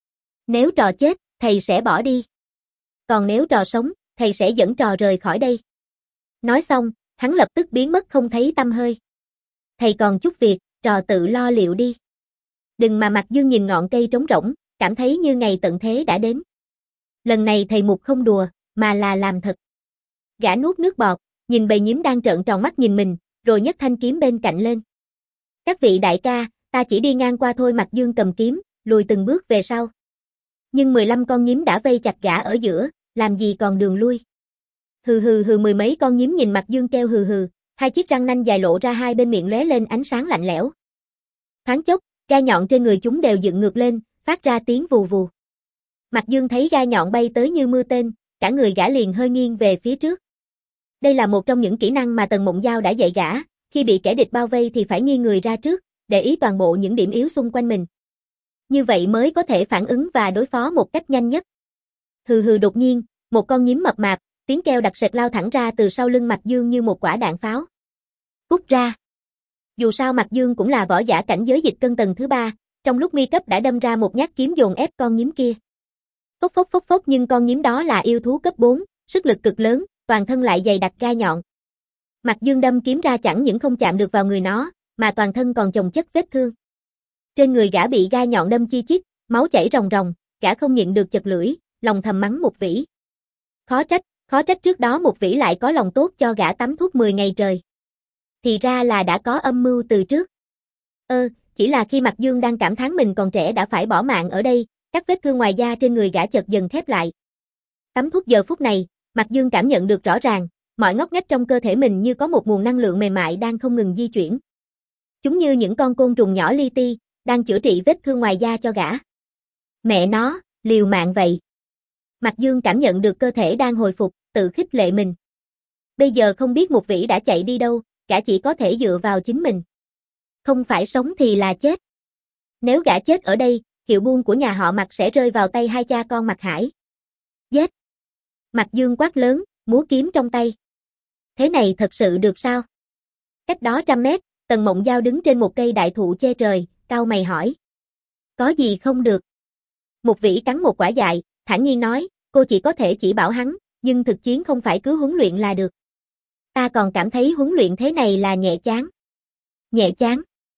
Nếu trò chết, thầy sẽ bỏ đi. Còn nếu trò sống, thầy sẽ dẫn trò rời khỏi đây. Nói xong, hắn lập tức biến mất không thấy tăm hơi. Thầy còn chút việc, trò tự lo liệu đi. Đừng mà Mạc Dương nhìn ngọn cây trống rỗng, cảm thấy như ngày tận thế đã đến. Lần này thầy Mục không đùa, mà là làm thật. Gã nuốt nước bọt, nhìn bầy nhím đang trợn tròn mắt nhìn mình, rồi nhấc thanh kiếm bên cạnh lên. Các vị đại ca, ta chỉ đi ngang qua thôi. Mạc Dương cầm kiếm, lùi từng bước về sau. Nhưng mười lăm con nhím đã vây chặt gã ở giữa, làm gì còn đường lui. Hừ hừ hừ mười mấy con nhím nhìn Mạc Dương kêu hừ hừ, hai chiếc răng nanh dài lộ ra hai bên miệng lóe lên ánh sáng lạnh lẽo. Thoáng chốc, gai nhọn trên người chúng đều dựng ngược lên, phát ra tiếng vù vù. Mạc Dương thấy gai nhọn bay tới như mưa tên, cả người gã liền hơi nghiêng về phía trước. Đây là một trong những kỹ năng mà Tần Mộng Giao đã dạy gã, khi bị kẻ địch bao vây thì phải nghiêng người ra trước, để ý toàn bộ những điểm yếu xung quanh mình. Như vậy mới có thể phản ứng và đối phó một cách nhanh nhất. Hừ hừ đột nhiên, một con nhím mập mạp, tiếng kêu đặc sệt lao thẳng ra từ sau lưng Mạc Dương như một quả đạn pháo. Cút ra! Dù sao Mạc Dương cũng là võ giả cảnh giới dịch cân tầng thứ ba, trong lúc nguy cấp đã đâm ra một nhát kiếm dồn ép con nhím kia. Phốc phốc phốc phốc nhưng con nhím đó là yêu thú cấp bốn, sức lực cực lớn, toàn thân lại dày đặc gai nhọn. Mạc Dương đâm kiếm ra chẳng những không chạm được vào người nó, mà toàn thân còn chồng chất vết thương. Trên người gã bị gai nhọn đâm chi chít, máu chảy ròng ròng, gã không nhịn được chật lưỡi, lòng thầm mắng một vĩ. Khó trách, khó trách trước đó một vĩ lại có lòng tốt cho gã tắm thuốc mười ngày trời. Thì ra là đã có âm mưu từ trước. Ơ, chỉ là khi Mạc Dương đang cảm thán mình còn trẻ đã phải bỏ mạng ở đây, các vết thương ngoài da trên người gã chợt dần khép lại. Tắm thuốc giờ phút này, Mạc Dương cảm nhận được rõ ràng, mọi ngóc ngách trong cơ thể mình như có một nguồn năng lượng mềm mại đang không ngừng di chuyển. Chúng như những con côn trùng nhỏ li ti, đang chữa trị vết thương ngoài da cho gã. Mẹ nó, liều mạng vậy. Mạc Dương cảm nhận được cơ thể đang hồi phục, tự khích lệ mình. Bây giờ không biết một vĩ đã chạy đi đâu, gã chỉ có thể dựa vào chính mình. Không phải sống thì là chết. Nếu gã chết ở đây, hiệu buôn của nhà họ Mạc sẽ rơi vào tay hai cha con Mạc Hải. Giết! Mạc Dương quát lớn, múa kiếm trong tay. Thế này thật sự được sao? Cách đó trăm mét, Tần Mộng Giao đứng trên một cây đại thụ che trời, cau mày hỏi. Có gì không được? Một vĩ cắn một quả dại, thản nhiên nói, cô chỉ có thể chỉ bảo hắn, nhưng thực chiến không phải cứ huấn luyện là được. Ta còn cảm thấy huấn luyện thế này là nhẹ chán. Nhẹ chán?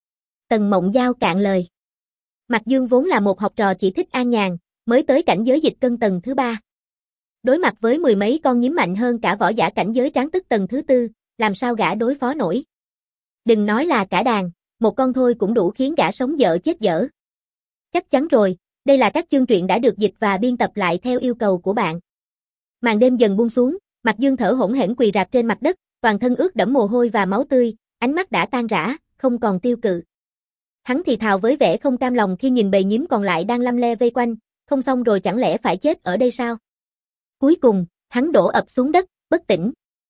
Tần Mộng Giao cạn lời. Mạc Dương vốn là một học trò chỉ thích an nhàn, mới tới cảnh giới dịch cân tầng thứ ba. Đối mặt với mười mấy con nhím mạnh hơn cả võ giả cảnh giới tráng tức tầng thứ tư, làm sao gã đối phó nổi. Đừng nói là cả đàn, một con thôi cũng đủ khiến gã sống dở chết dở. Chắc chắn rồi, đây là các chương truyện đã được dịch và biên tập lại theo yêu cầu của bạn. Màn đêm dần buông xuống, Mạc Dương thở hổn hển quỳ rạp trên mặt đất, toàn thân ướt đẫm mồ hôi và máu tươi, ánh mắt đã tan rã, không còn tiêu cự. Hắn thì thào với vẻ không cam lòng khi nhìn bầy nhím còn lại đang lăm le vây quanh, không xong rồi chẳng lẽ phải chết ở đây sao? Cuối cùng, hắn đổ ập xuống đất, bất tỉnh.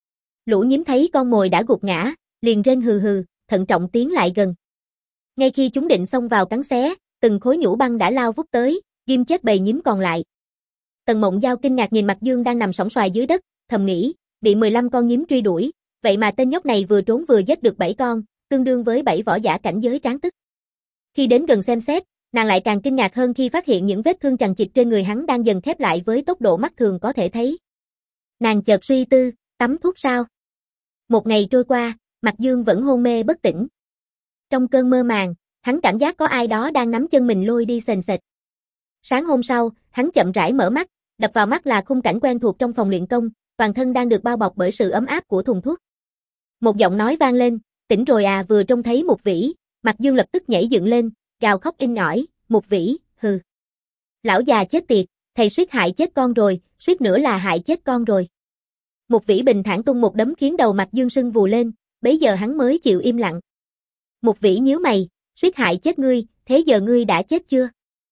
Lũ nhím thấy con mồi đã gục ngã, liền rên hừ hừ, thận trọng tiến lại gần. Ngay khi chúng định xông vào cắn xé, từng khối nhũ băng đã lao vút tới, ghim chết bầy nhím còn lại. Tần Mộng Giao kinh ngạc nhìn Mạc Dương đang nằm sõng soài dưới đất, thầm nghĩ, bị mười lăm con nhím truy đuổi, vậy mà tên nhóc này vừa trốn vừa giết được bảy con, tương đương với bảy võ giả cảnh giới tráng tức. Khi đến gần xem xét, nàng lại càng kinh ngạc hơn khi phát hiện những vết thương chằng chịt trên người hắn đang dần khép lại với tốc độ mắt thường có thể thấy. Nàng chợt suy tư, tắm thuốc sao? Một ngày trôi qua, Mạc Dương vẫn hôn mê bất tỉnh. Trong cơn mơ màng, hắn cảm giác có ai đó đang nắm chân mình lôi đi sền sệt. Sáng hôm sau, hắn chậm rãi mở mắt, đập vào mắt là khung cảnh quen thuộc trong phòng luyện công, toàn thân đang được bao bọc bởi sự ấm áp của thùng thuốc. Một giọng nói vang lên, tỉnh rồi à, vừa trông thấy một vĩ. Mạc Dương lập tức nhảy dựng lên, gào khóc in ỏi, một vĩ, hừ. Lão già chết tiệt, thầy suýt hại chết con rồi, suýt nữa là hại chết con rồi. Một vĩ bình thản tung một đấm khiến đầu Mạc Dương sưng vù lên, bấy giờ hắn mới chịu im lặng. Một vĩ nhíu mày, suýt hại chết ngươi, thế giờ ngươi đã chết chưa?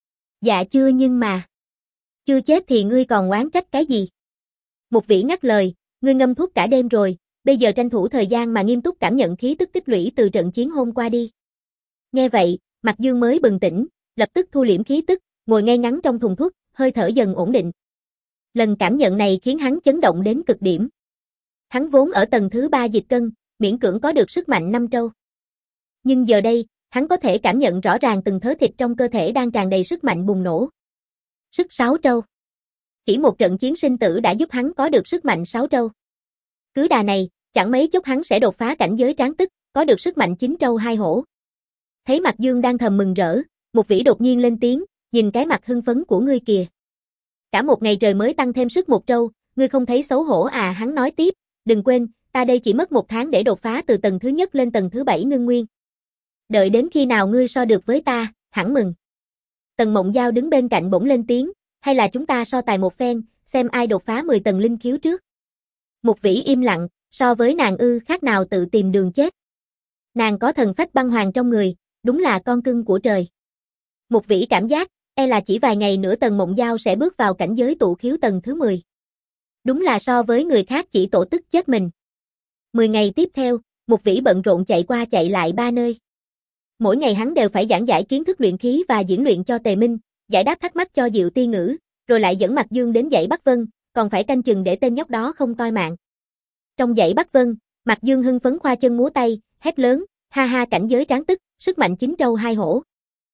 Dạ chưa nhưng mà. Chưa chết thì ngươi còn oán trách cái gì? Một vĩ ngắt lời, ngươi ngâm thuốc cả đêm rồi, bây giờ tranh thủ thời gian mà nghiêm túc cảm nhận khí tức tích lũy từ trận chiến hôm qua đi. Nghe vậy, Mạc Dương mới bừng tỉnh, lập tức thu liễm khí tức, ngồi ngay ngắn trong thùng thuốc, hơi thở dần ổn định. Lần cảm nhận này khiến hắn chấn động đến cực điểm. Hắn vốn ở tầng thứ ba dịch cân, miễn cưỡng có được sức mạnh năm trâu. Nhưng giờ đây, hắn có thể cảm nhận rõ ràng từng thớ thịt trong cơ thể đang tràn đầy sức mạnh bùng nổ. Sức sáu trâu. Chỉ một trận chiến sinh tử đã giúp hắn có được sức mạnh sáu trâu. Cứ đà này, chẳng mấy chốc hắn sẽ đột phá cảnh giới tráng tức, có được sức mạnh chín trâu hai hổ. Thấy Mạc Dương đang thầm mừng rỡ, Một Vĩ đột nhiên lên tiếng, nhìn cái mặt hưng phấn của ngươi kìa. Cả một ngày trời mới tăng thêm sức một trâu, ngươi không thấy xấu hổ à? Hắn nói tiếp, đừng quên, ta đây chỉ mất một tháng để đột phá từ tầng thứ nhất lên tầng thứ bảy ngưng nguyên. Đợi đến khi nào ngươi so được với ta, hẳn mừng. Tần Mộng Giao đứng bên cạnh bỗng lên tiếng, hay là chúng ta so tài một phen, xem ai đột phá mười tầng linh khiếu trước. Một Vĩ im lặng, so với nàng ư, khác nào tự tìm đường chết. Nàng có thần phách băng hoàng trong người, đúng là con cưng của trời. Một Vĩ cảm giác, e là chỉ vài ngày nữa Tần Mộng Giao sẽ bước vào cảnh giới tụ khiếu tầng thứ mười. Đúng là so với người khác chỉ tổ tức chết mình. Mười ngày tiếp theo, Một Vĩ bận rộn chạy qua chạy lại ba nơi. Mỗi ngày hắn đều phải giảng giải kiến thức luyện khí và diễn luyện cho Tề Minh, giải đáp thắc mắc cho Diệu Ti Ngữ, rồi lại dẫn Mạc Dương đến dãy Bắc Vân, còn phải canh chừng để tên nhóc đó không toi mạng. Trong dãy Bắc Vân, Mạc Dương hưng phấn khoa chân múa tay, hét lớn, ha ha, cảnh giới tráng tức, sức mạnh chín trâu hai hổ.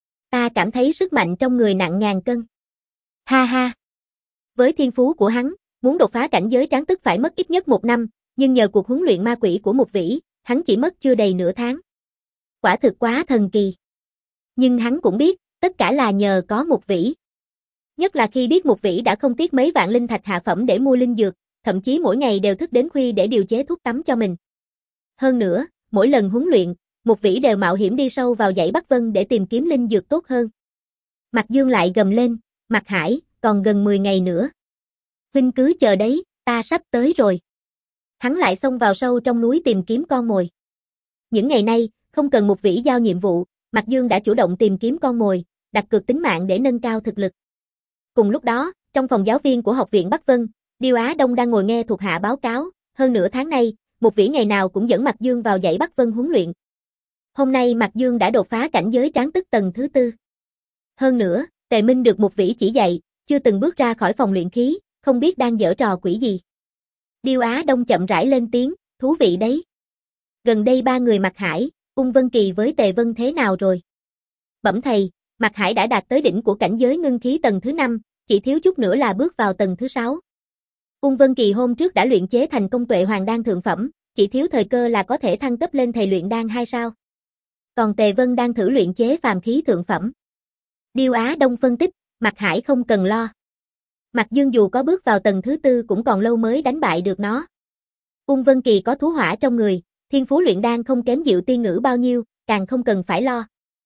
Ta cảm thấy sức mạnh trong người nặng ngàn cân. Ha ha. Với thiên phú của hắn, muốn đột phá cảnh giới tráng tức phải mất ít nhất một năm, nhưng nhờ cuộc huấn luyện ma quỷ của Một Vĩ, hắn chỉ mất chưa đầy nửa tháng. Quả thực quá thần kỳ. Nhưng hắn cũng biết, tất cả là nhờ có Một Vĩ. Nhất là khi biết Một Vĩ đã không tiếc mấy vạn linh thạch hạ phẩm để mua linh dược, thậm chí mỗi ngày đều thức đến khuya để điều chế thuốc tắm cho mình. Hơn nữa, mỗi lần huấn luyện, Một Vĩ đều mạo hiểm đi sâu vào dãy Bắc Vân để tìm kiếm linh dược tốt hơn. Mạc Dương lại gầm lên, Mạc Hải, còn gần mười ngày nữa. Huynh cứ chờ đấy, ta sắp tới rồi. Hắn lại xông vào sâu trong núi tìm kiếm con mồi. Những ngày nay, không cần Một Vĩ giao nhiệm vụ, Mạc Dương đã chủ động tìm kiếm con mồi, đặt cược tính mạng để nâng cao thực lực. Cùng lúc đó, trong phòng giáo viên của học viện Bắc Vân, Điêu Á Đông đang ngồi nghe thuộc hạ báo cáo, hơn nửa tháng nay, Một Vĩ ngày nào cũng dẫn Mạc Dương vào dãy Bắc Vân huấn luyện. Hôm nay Mạc Dương đã đột phá cảnh giới tráng tức tầng thứ tư. Hơn nữa, Tề Minh được Một Vĩ chỉ dạy, chưa từng bước ra khỏi phòng luyện khí, không biết đang giở trò quỷ gì. Điêu Á Đông chậm rãi lên tiếng, thú vị đấy. Gần đây ba người Mạc Hải, Ung Vân Kỳ với Tề Vân thế nào rồi? Bẩm thầy, Mạc Hải đã đạt tới đỉnh của cảnh giới ngưng khí tầng thứ năm, chỉ thiếu chút nữa là bước vào tầng thứ sáu. Ung Vân Kỳ hôm trước đã luyện chế thành công tuệ hoàng đan thượng phẩm, chỉ thiếu thời cơ là có thể thăng cấp lên thầy luyện đan hai sao. Còn Tề Vân đang thử luyện chế phàm khí thượng phẩm. Điêu Á Đông phân tích, Mạc Hải không cần lo. Mạc Dương dù có bước vào tầng thứ tư cũng còn lâu mới đánh bại được nó. Ung Vân Kỳ có thú hỏa trong người, thiên phú luyện đan không kém Diệu Ti Ngữ bao nhiêu, càng không cần phải lo.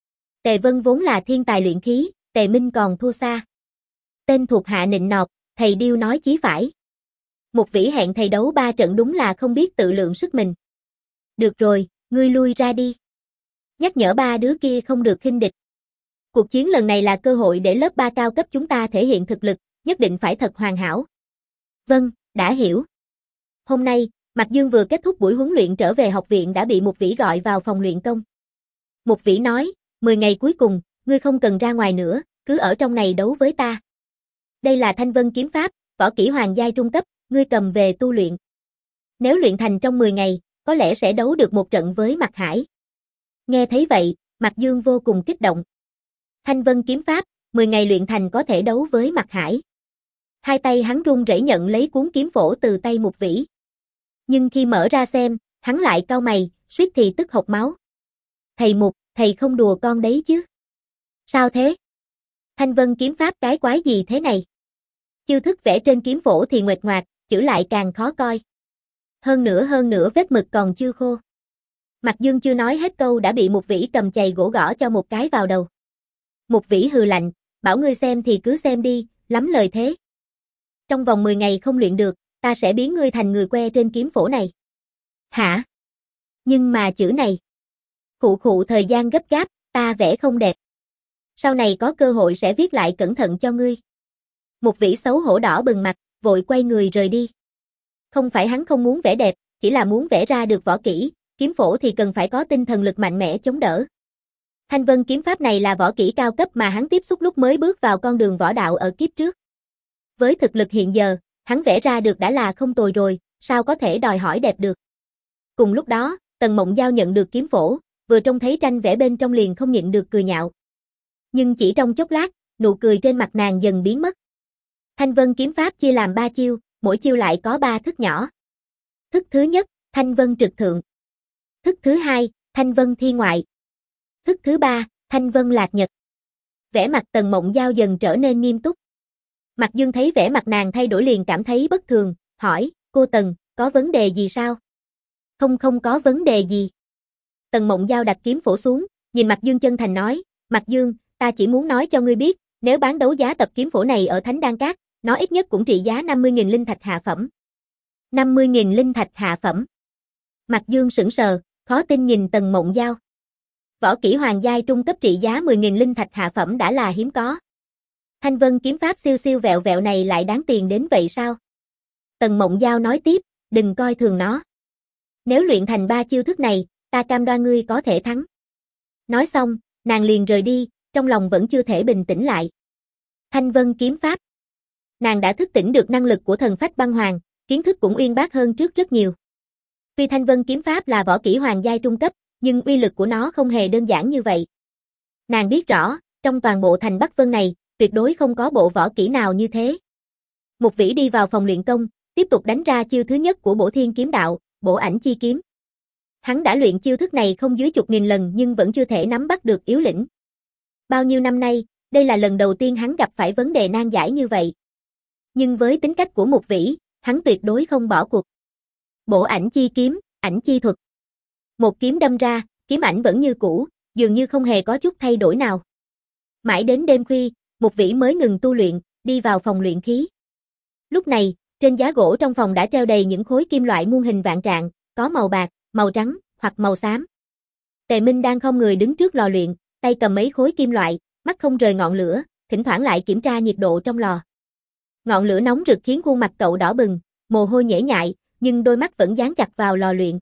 Tề Vân vốn là thiên tài luyện khí, Tề Minh còn thua xa. Tên thuộc hạ nịnh nọt, thầy Điêu nói chí phải. Một Vĩ hẹn thầy đấu ba trận đúng là không biết tự lượng sức mình. Được rồi, ngươi lui ra đi. Nhắc nhở ba đứa kia không được khinh địch. Cuộc chiến lần này là cơ hội để lớp ba cao cấp chúng ta thể hiện thực lực, nhất định phải thật hoàn hảo. Vâng, đã hiểu. Hôm nay, Mạc Dương vừa kết thúc buổi huấn luyện trở về học viện đã bị Một Vĩ gọi vào phòng luyện công. Một Vĩ nói, mười ngày cuối cùng, ngươi không cần ra ngoài nữa, cứ ở trong này đấu với ta. Đây là Thanh Vân kiếm pháp, võ kỹ hoàng giai trung cấp, ngươi cầm về tu luyện. Nếu luyện thành trong mười ngày, có lẽ sẽ đấu được một trận với Mạc Hải. Nghe thấy vậy, Mạc Dương vô cùng kích động. Thanh Vân kiếm pháp, mười ngày luyện thành có thể đấu với Mạc Hải. Hai tay hắn run rẩy nhận lấy cuốn kiếm phổ từ tay Một Vĩ. Nhưng khi mở ra xem, hắn lại cau mày, suýt thì tức hộc máu. Thầy Mục, thầy không đùa con đấy chứ? Sao thế? Thanh Vân kiếm pháp cái quái gì thế này? Chiêu thức vẽ trên kiếm phổ thì nguệch ngoạc, chữ lại càng khó coi. Hơn nữa hơn nữa vết mực còn chưa khô. Mạc Dương chưa nói hết câu đã bị Một Vĩ cầm chày gỗ gõ cho một cái vào đầu. Một Vĩ hừ lạnh, bảo ngươi xem thì cứ xem đi, lắm lời thế. Trong vòng mười ngày không luyện được, ta sẽ biến ngươi thành người que trên kiếm phổ này. Hả? Nhưng mà chữ này. Khụ khụ thời gian gấp gáp, ta vẽ không đẹp. Sau này có cơ hội sẽ viết lại cẩn thận cho ngươi. Một Vĩ xấu hổ đỏ bừng mặt, vội quay người rời đi. Không phải hắn không muốn vẽ đẹp, chỉ là muốn vẽ ra được võ kỹ, kiếm phổ thì cần phải có tinh thần lực mạnh mẽ chống đỡ. Thanh Vân kiếm pháp này là võ kỹ cao cấp mà hắn tiếp xúc lúc mới bước vào con đường võ đạo ở kiếp trước. Với thực lực hiện giờ, hắn vẽ ra được đã là không tồi rồi, sao có thể đòi hỏi đẹp được. Cùng lúc đó, Tần Mộng Giao nhận được kiếm phổ, vừa trông thấy tranh vẽ bên trong liền không nhịn được cười nhạo. Nhưng chỉ trong chốc lát, nụ cười trên mặt nàng dần biến mất. Thanh Vân kiếm pháp chia làm ba chiêu, mỗi chiêu lại có ba thức nhỏ. Thức thứ nhất, Thanh Vân trực thượng. Thức thứ hai, Thanh Vân thi ngoại. Thức thứ ba, Thanh Vân lạc nhật. Vẻ mặt Tần Mộng Giao dần trở nên nghiêm túc. Mạc Dương thấy vẻ mặt nàng thay đổi liền cảm thấy bất thường, hỏi, cô Tần, có vấn đề gì sao? Không không có vấn đề gì. Tần Mộng Giao đặt kiếm phổ xuống, nhìn Mạc Dương chân thành nói, Mạc Dương, ta chỉ muốn nói cho ngươi biết, nếu bán đấu giá tập kiếm phổ này ở Thánh Đan Các, nó ít nhất cũng trị giá năm mươi nghìn linh thạch hạ phẩm. năm mươi nghìn linh thạch hạ phẩm. Mạc Dương sững sờ, khó tin nhìn Tần Mộng Giao. Võ kỹ hoàng giai trung cấp trị giá mười nghìn linh thạch hạ phẩm đã là hiếm có. Thanh Vân kiếm pháp siêu siêu vẹo vẹo này lại đáng tiền đến vậy sao? Tần Mộng Giao nói tiếp, đừng coi thường nó. Nếu luyện thành ba chiêu thức này, ta cam đoan ngươi có thể thắng. Nói xong, nàng liền rời đi, trong lòng vẫn chưa thể bình tĩnh lại. Thanh Vân kiếm pháp. Nàng đã thức tỉnh được năng lực của thần phách băng hoàng, kiến thức cũng uyên bác hơn trước rất nhiều. Tuy Thanh Vân kiếm pháp là võ kỹ hoàng giai trung cấp, nhưng uy lực của nó không hề đơn giản như vậy. Nàng biết rõ, trong toàn bộ thành Bắc Vân này, tuyệt đối không có bộ võ kỹ nào như thế. Mục Vĩ đi vào phòng luyện công, tiếp tục đánh ra chiêu thứ nhất của Bổ Thiên kiếm đạo, Bổ Ảnh chi kiếm. Hắn đã luyện chiêu thức này không dưới chục nghìn lần nhưng vẫn chưa thể nắm bắt được yếu lĩnh. Bao nhiêu năm nay, đây là lần đầu tiên hắn gặp phải vấn đề nan giải như vậy. Nhưng với tính cách của Mục Vĩ, hắn tuyệt đối không bỏ cuộc. Bổ Ảnh chi kiếm, ảnh chi thuật. Một kiếm đâm ra, kiếm ảnh vẫn như cũ, dường như không hề có chút thay đổi nào. Mãi đến đêm khuya, Mục Vĩ mới ngừng tu luyện, đi vào phòng luyện khí. Lúc này, trên giá gỗ trong phòng đã treo đầy những khối kim loại muôn hình vạn trạng, có màu bạc, màu trắng, hoặc màu xám. Tề Minh đang không người đứng trước lò luyện, tay cầm mấy khối kim loại, mắt không rời ngọn lửa, thỉnh thoảng lại kiểm tra nhiệt độ trong lò. Ngọn lửa nóng rực khiến khuôn mặt cậu đỏ bừng, mồ hôi nhễ nhại, nhưng đôi mắt vẫn dán chặt vào lò luyện.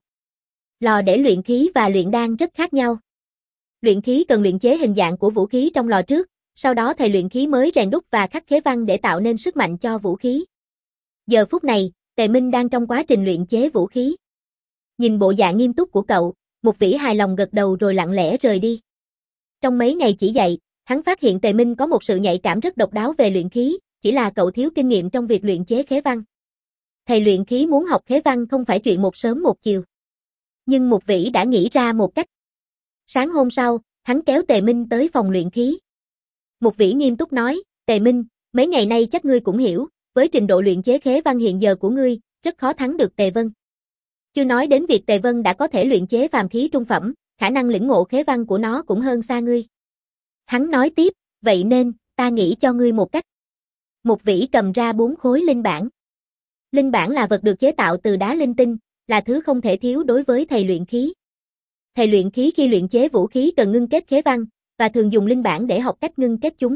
Lò để luyện khí và luyện đan rất khác nhau. Luyện khí cần luyện chế hình dạng của vũ khí trong lò trước, sau đó thầy luyện khí mới rèn đúc và khắc khế văn để tạo nên sức mạnh cho vũ khí. Giờ phút này, Tề Minh đang trong quá trình luyện chế vũ khí. Nhìn bộ dạng nghiêm túc của cậu, Mục Vĩ hài lòng gật đầu rồi lặng lẽ rời đi. Trong mấy ngày chỉ dạy, hắn phát hiện Tề Minh có một sự nhạy cảm rất độc đáo về luyện khí, chỉ là cậu thiếu kinh nghiệm trong việc luyện chế khế văn. Thầy luyện khí muốn học khế văn không phải chuyện một sớm một chiều. Nhưng Mục Vĩ đã nghĩ ra một cách. Sáng hôm sau, hắn kéo Tề Minh tới phòng luyện khí. Mục Vĩ nghiêm túc nói, Tề Minh, mấy ngày nay chắc ngươi cũng hiểu, với trình độ luyện chế khế văn hiện giờ của ngươi, rất khó thắng được Tề Vân. Chưa nói đến việc Tề Vân đã có thể luyện chế phàm khí trung phẩm, khả năng lĩnh ngộ khế văn của nó cũng hơn xa ngươi. Hắn nói tiếp, vậy nên, ta nghĩ cho ngươi một cách. Mục Vĩ cầm ra bốn khối linh bản. Linh bản là vật được chế tạo từ đá linh tinh, là thứ không thể thiếu đối với thầy luyện khí. Thầy luyện khí khi luyện chế vũ khí cần ngưng kết khế văn, và thường dùng linh bản để học cách ngưng kết chúng.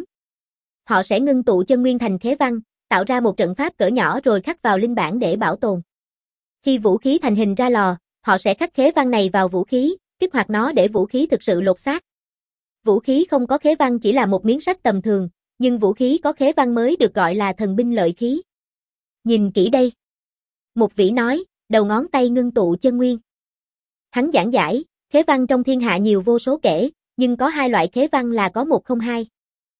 Họ sẽ ngưng tụ chân nguyên thành khế văn, tạo ra một trận pháp cỡ nhỏ rồi khắc vào linh bản để bảo tồn. Khi vũ khí thành hình ra lò, họ sẽ khắc khế văn này vào vũ khí, kích hoạt nó để vũ khí thực sự lột xác. Vũ khí không có khế văn chỉ là một miếng sắt tầm thường, nhưng vũ khí có khế văn mới được gọi là thần binh lợi khí. Nhìn kỹ đây. Mục Vĩ nói, đầu ngón tay ngưng tụ chân nguyên. Hắn giảng giải, khế văn trong thiên hạ nhiều vô số kể, nhưng có hai loại khế văn là có một không hai.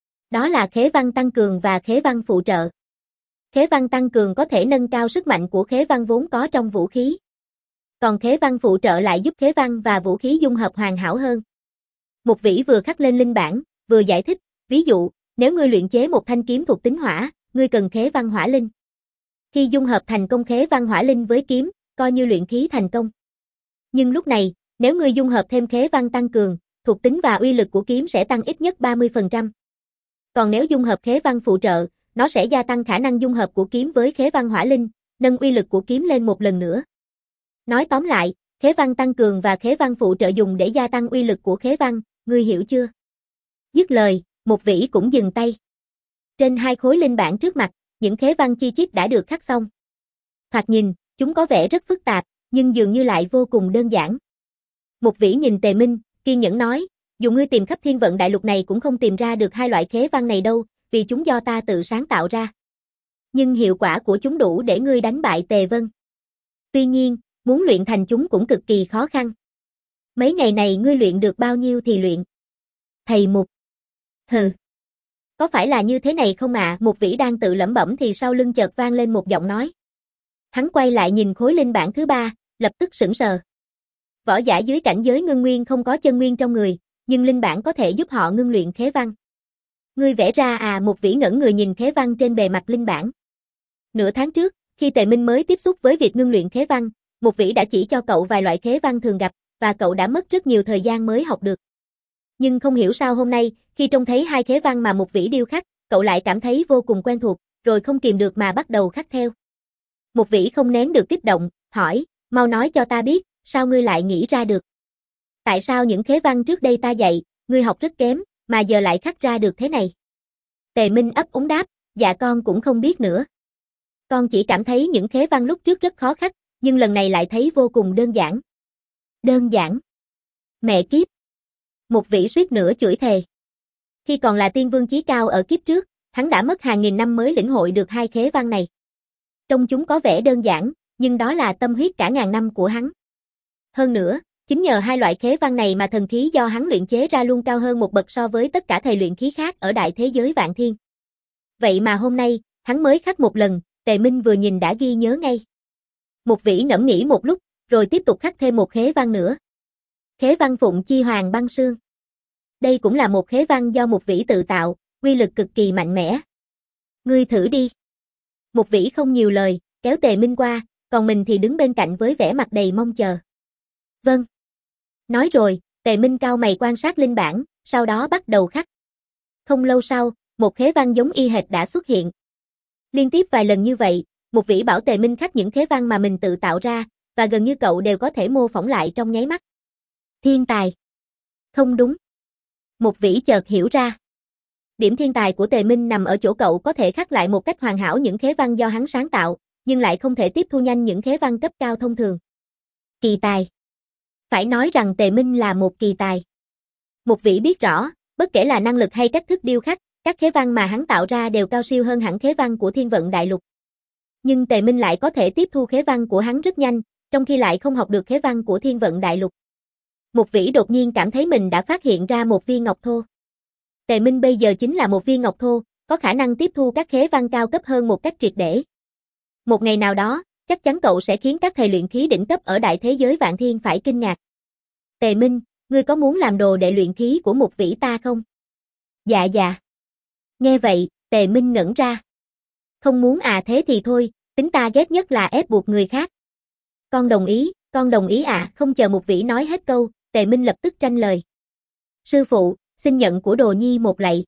Đó là khế văn tăng cường và khế văn phụ trợ. Khế văn tăng cường có thể nâng cao sức mạnh của khế văn vốn có trong vũ khí. Còn khế văn phụ trợ lại giúp khế văn và vũ khí dung hợp hoàn hảo hơn. Mục Vĩ vừa khắc lên linh bản, vừa giải thích, ví dụ, nếu ngươi luyện chế một thanh kiếm thuộc tính hỏa, ngươi cần khế văn hỏa linh. Khi dung hợp thành công khế văn hỏa linh với kiếm, coi như luyện khí thành công. Nhưng lúc này, nếu ngươi dung hợp thêm khế văn tăng cường, thuộc tính và uy lực của kiếm sẽ tăng ít nhất ba mươi phần trăm. Còn nếu dung hợp khế văn phụ trợ, nó sẽ gia tăng khả năng dung hợp của kiếm với khế văn hỏa linh, nâng uy lực của kiếm lên một lần nữa. Nói tóm lại, khế văn tăng cường và khế văn phụ trợ dùng để gia tăng uy lực của khế văn, ngươi hiểu chưa? Dứt lời, Mục Vĩ cũng dừng tay. Trên hai khối linh bản trước mặt, những khế văn chi chít đã được khắc xong. Thoạt nhìn, chúng có vẻ rất phức tạp, nhưng dường như lại vô cùng đơn giản. Mục Vĩ nhìn Tề Minh, kiên nhẫn nói, dù ngươi tìm khắp thiên vận đại lục này cũng không tìm ra được hai loại khế văn này đâu, vì chúng do ta tự sáng tạo ra. Nhưng hiệu quả của chúng đủ để ngươi đánh bại Tề Vân. Tuy nhiên, muốn luyện thành chúng cũng cực kỳ khó khăn. Mấy ngày này ngươi luyện được bao nhiêu thì luyện. Thầy Mục. Hừ. Có phải là như thế này không ạ? Một vĩ đang tự lẩm bẩm thì sau lưng chợt vang lên một giọng nói. Hắn quay lại nhìn khối linh bản thứ ba, lập tức sững sờ. Võ giả dưới cảnh giới ngưng nguyên không có chân nguyên trong người, nhưng linh bản có thể giúp họ ngưng luyện khế văn. Ngươi vẽ ra à? Một vĩ ngẩn người nhìn khế văn trên bề mặt linh bản. Nửa tháng trước, khi Tề Minh mới tiếp xúc với việc ngưng luyện khế văn, một vĩ đã chỉ cho cậu vài loại khế văn thường gặp, và cậu đã mất rất nhiều thời gian mới học được. Nhưng không hiểu sao hôm nay, khi trông thấy hai khế văn mà một vĩ điêu khắc, cậu lại cảm thấy vô cùng quen thuộc, rồi không kìm được mà bắt đầu khắc theo. Một vĩ không nén được kích động, hỏi, mau nói cho ta biết, sao ngươi lại nghĩ ra được? Tại sao những khế văn trước đây ta dạy, ngươi học rất kém, mà giờ lại khắc ra được thế này? Tề Minh ấp úng đáp, dạ con cũng không biết nữa. Con chỉ cảm thấy những khế văn lúc trước rất khó khắc, nhưng lần này lại thấy vô cùng đơn giản. Đơn giản? Mẹ kiếp! Một vĩ suýt nữa chửi thề. Khi còn là tiên vương chí cao ở kiếp trước, hắn đã mất hàng nghìn năm mới lĩnh hội được hai khế văn này. Trong chúng có vẻ đơn giản, nhưng đó là tâm huyết cả ngàn năm của hắn. Hơn nữa, chính nhờ hai loại khế văn này mà thần khí do hắn luyện chế ra luôn cao hơn một bậc so với tất cả thầy luyện khí khác ở đại thế giới vạn thiên. Vậy mà hôm nay, hắn mới khắc một lần, Tề Minh vừa nhìn đã ghi nhớ ngay. Một vĩ ngẫm nghĩ một lúc, rồi tiếp tục khắc thêm một khế văn nữa. Khế văn Phụng Chi Hoàng Băng Sương. Đây cũng là một khế văn do một vĩ tự tạo, quy lực cực kỳ mạnh mẽ. Ngươi thử đi. Một vĩ không nhiều lời, kéo Tề Minh qua, còn mình thì đứng bên cạnh với vẻ mặt đầy mong chờ. Vâng. Nói rồi, Tề Minh cau mày quan sát linh bản, sau đó bắt đầu khắc. Không lâu sau, một khế văn giống y hệt đã xuất hiện. Liên tiếp vài lần như vậy, một vĩ bảo Tề Minh khắc những khế văn mà mình tự tạo ra, và gần như cậu đều có thể mô phỏng lại trong nháy mắt. Thiên tài. Không đúng. Một vĩ chợt hiểu ra. Điểm thiên tài của Tề Minh nằm ở chỗ cậu có thể khắc lại một cách hoàn hảo những khế văn do hắn sáng tạo, nhưng lại không thể tiếp thu nhanh những khế văn cấp cao thông thường. Kỳ tài. Phải nói rằng Tề Minh là một kỳ tài. Một vĩ biết rõ, bất kể là năng lực hay cách thức điêu khắc, các khế văn mà hắn tạo ra đều cao siêu hơn hẳn khế văn của Thiên Vận Đại Lục. Nhưng Tề Minh lại có thể tiếp thu khế văn của hắn rất nhanh, trong khi lại không học được khế văn của Thiên Vận Đại Lục. Một vĩ đột nhiên cảm thấy mình đã phát hiện ra một viên ngọc thô. Tề Minh bây giờ chính là một viên ngọc thô, có khả năng tiếp thu các khế văn cao cấp hơn một cách triệt để. Một ngày nào đó, chắc chắn cậu sẽ khiến các thầy luyện khí đỉnh cấp ở đại thế giới vạn thiên phải kinh ngạc. Tề Minh, ngươi có muốn làm đồ đệ luyện khí của một vĩ ta không? Dạ dạ. Nghe vậy, Tề Minh ngẩn ra. Không muốn à? Thế thì thôi, tính ta ghét nhất là ép buộc người khác. Con đồng ý, con đồng ý à? Không chờ một vĩ nói hết câu, Tề Minh lập tức tranh lời. Sư phụ, xin nhận của đồ nhi một lạy.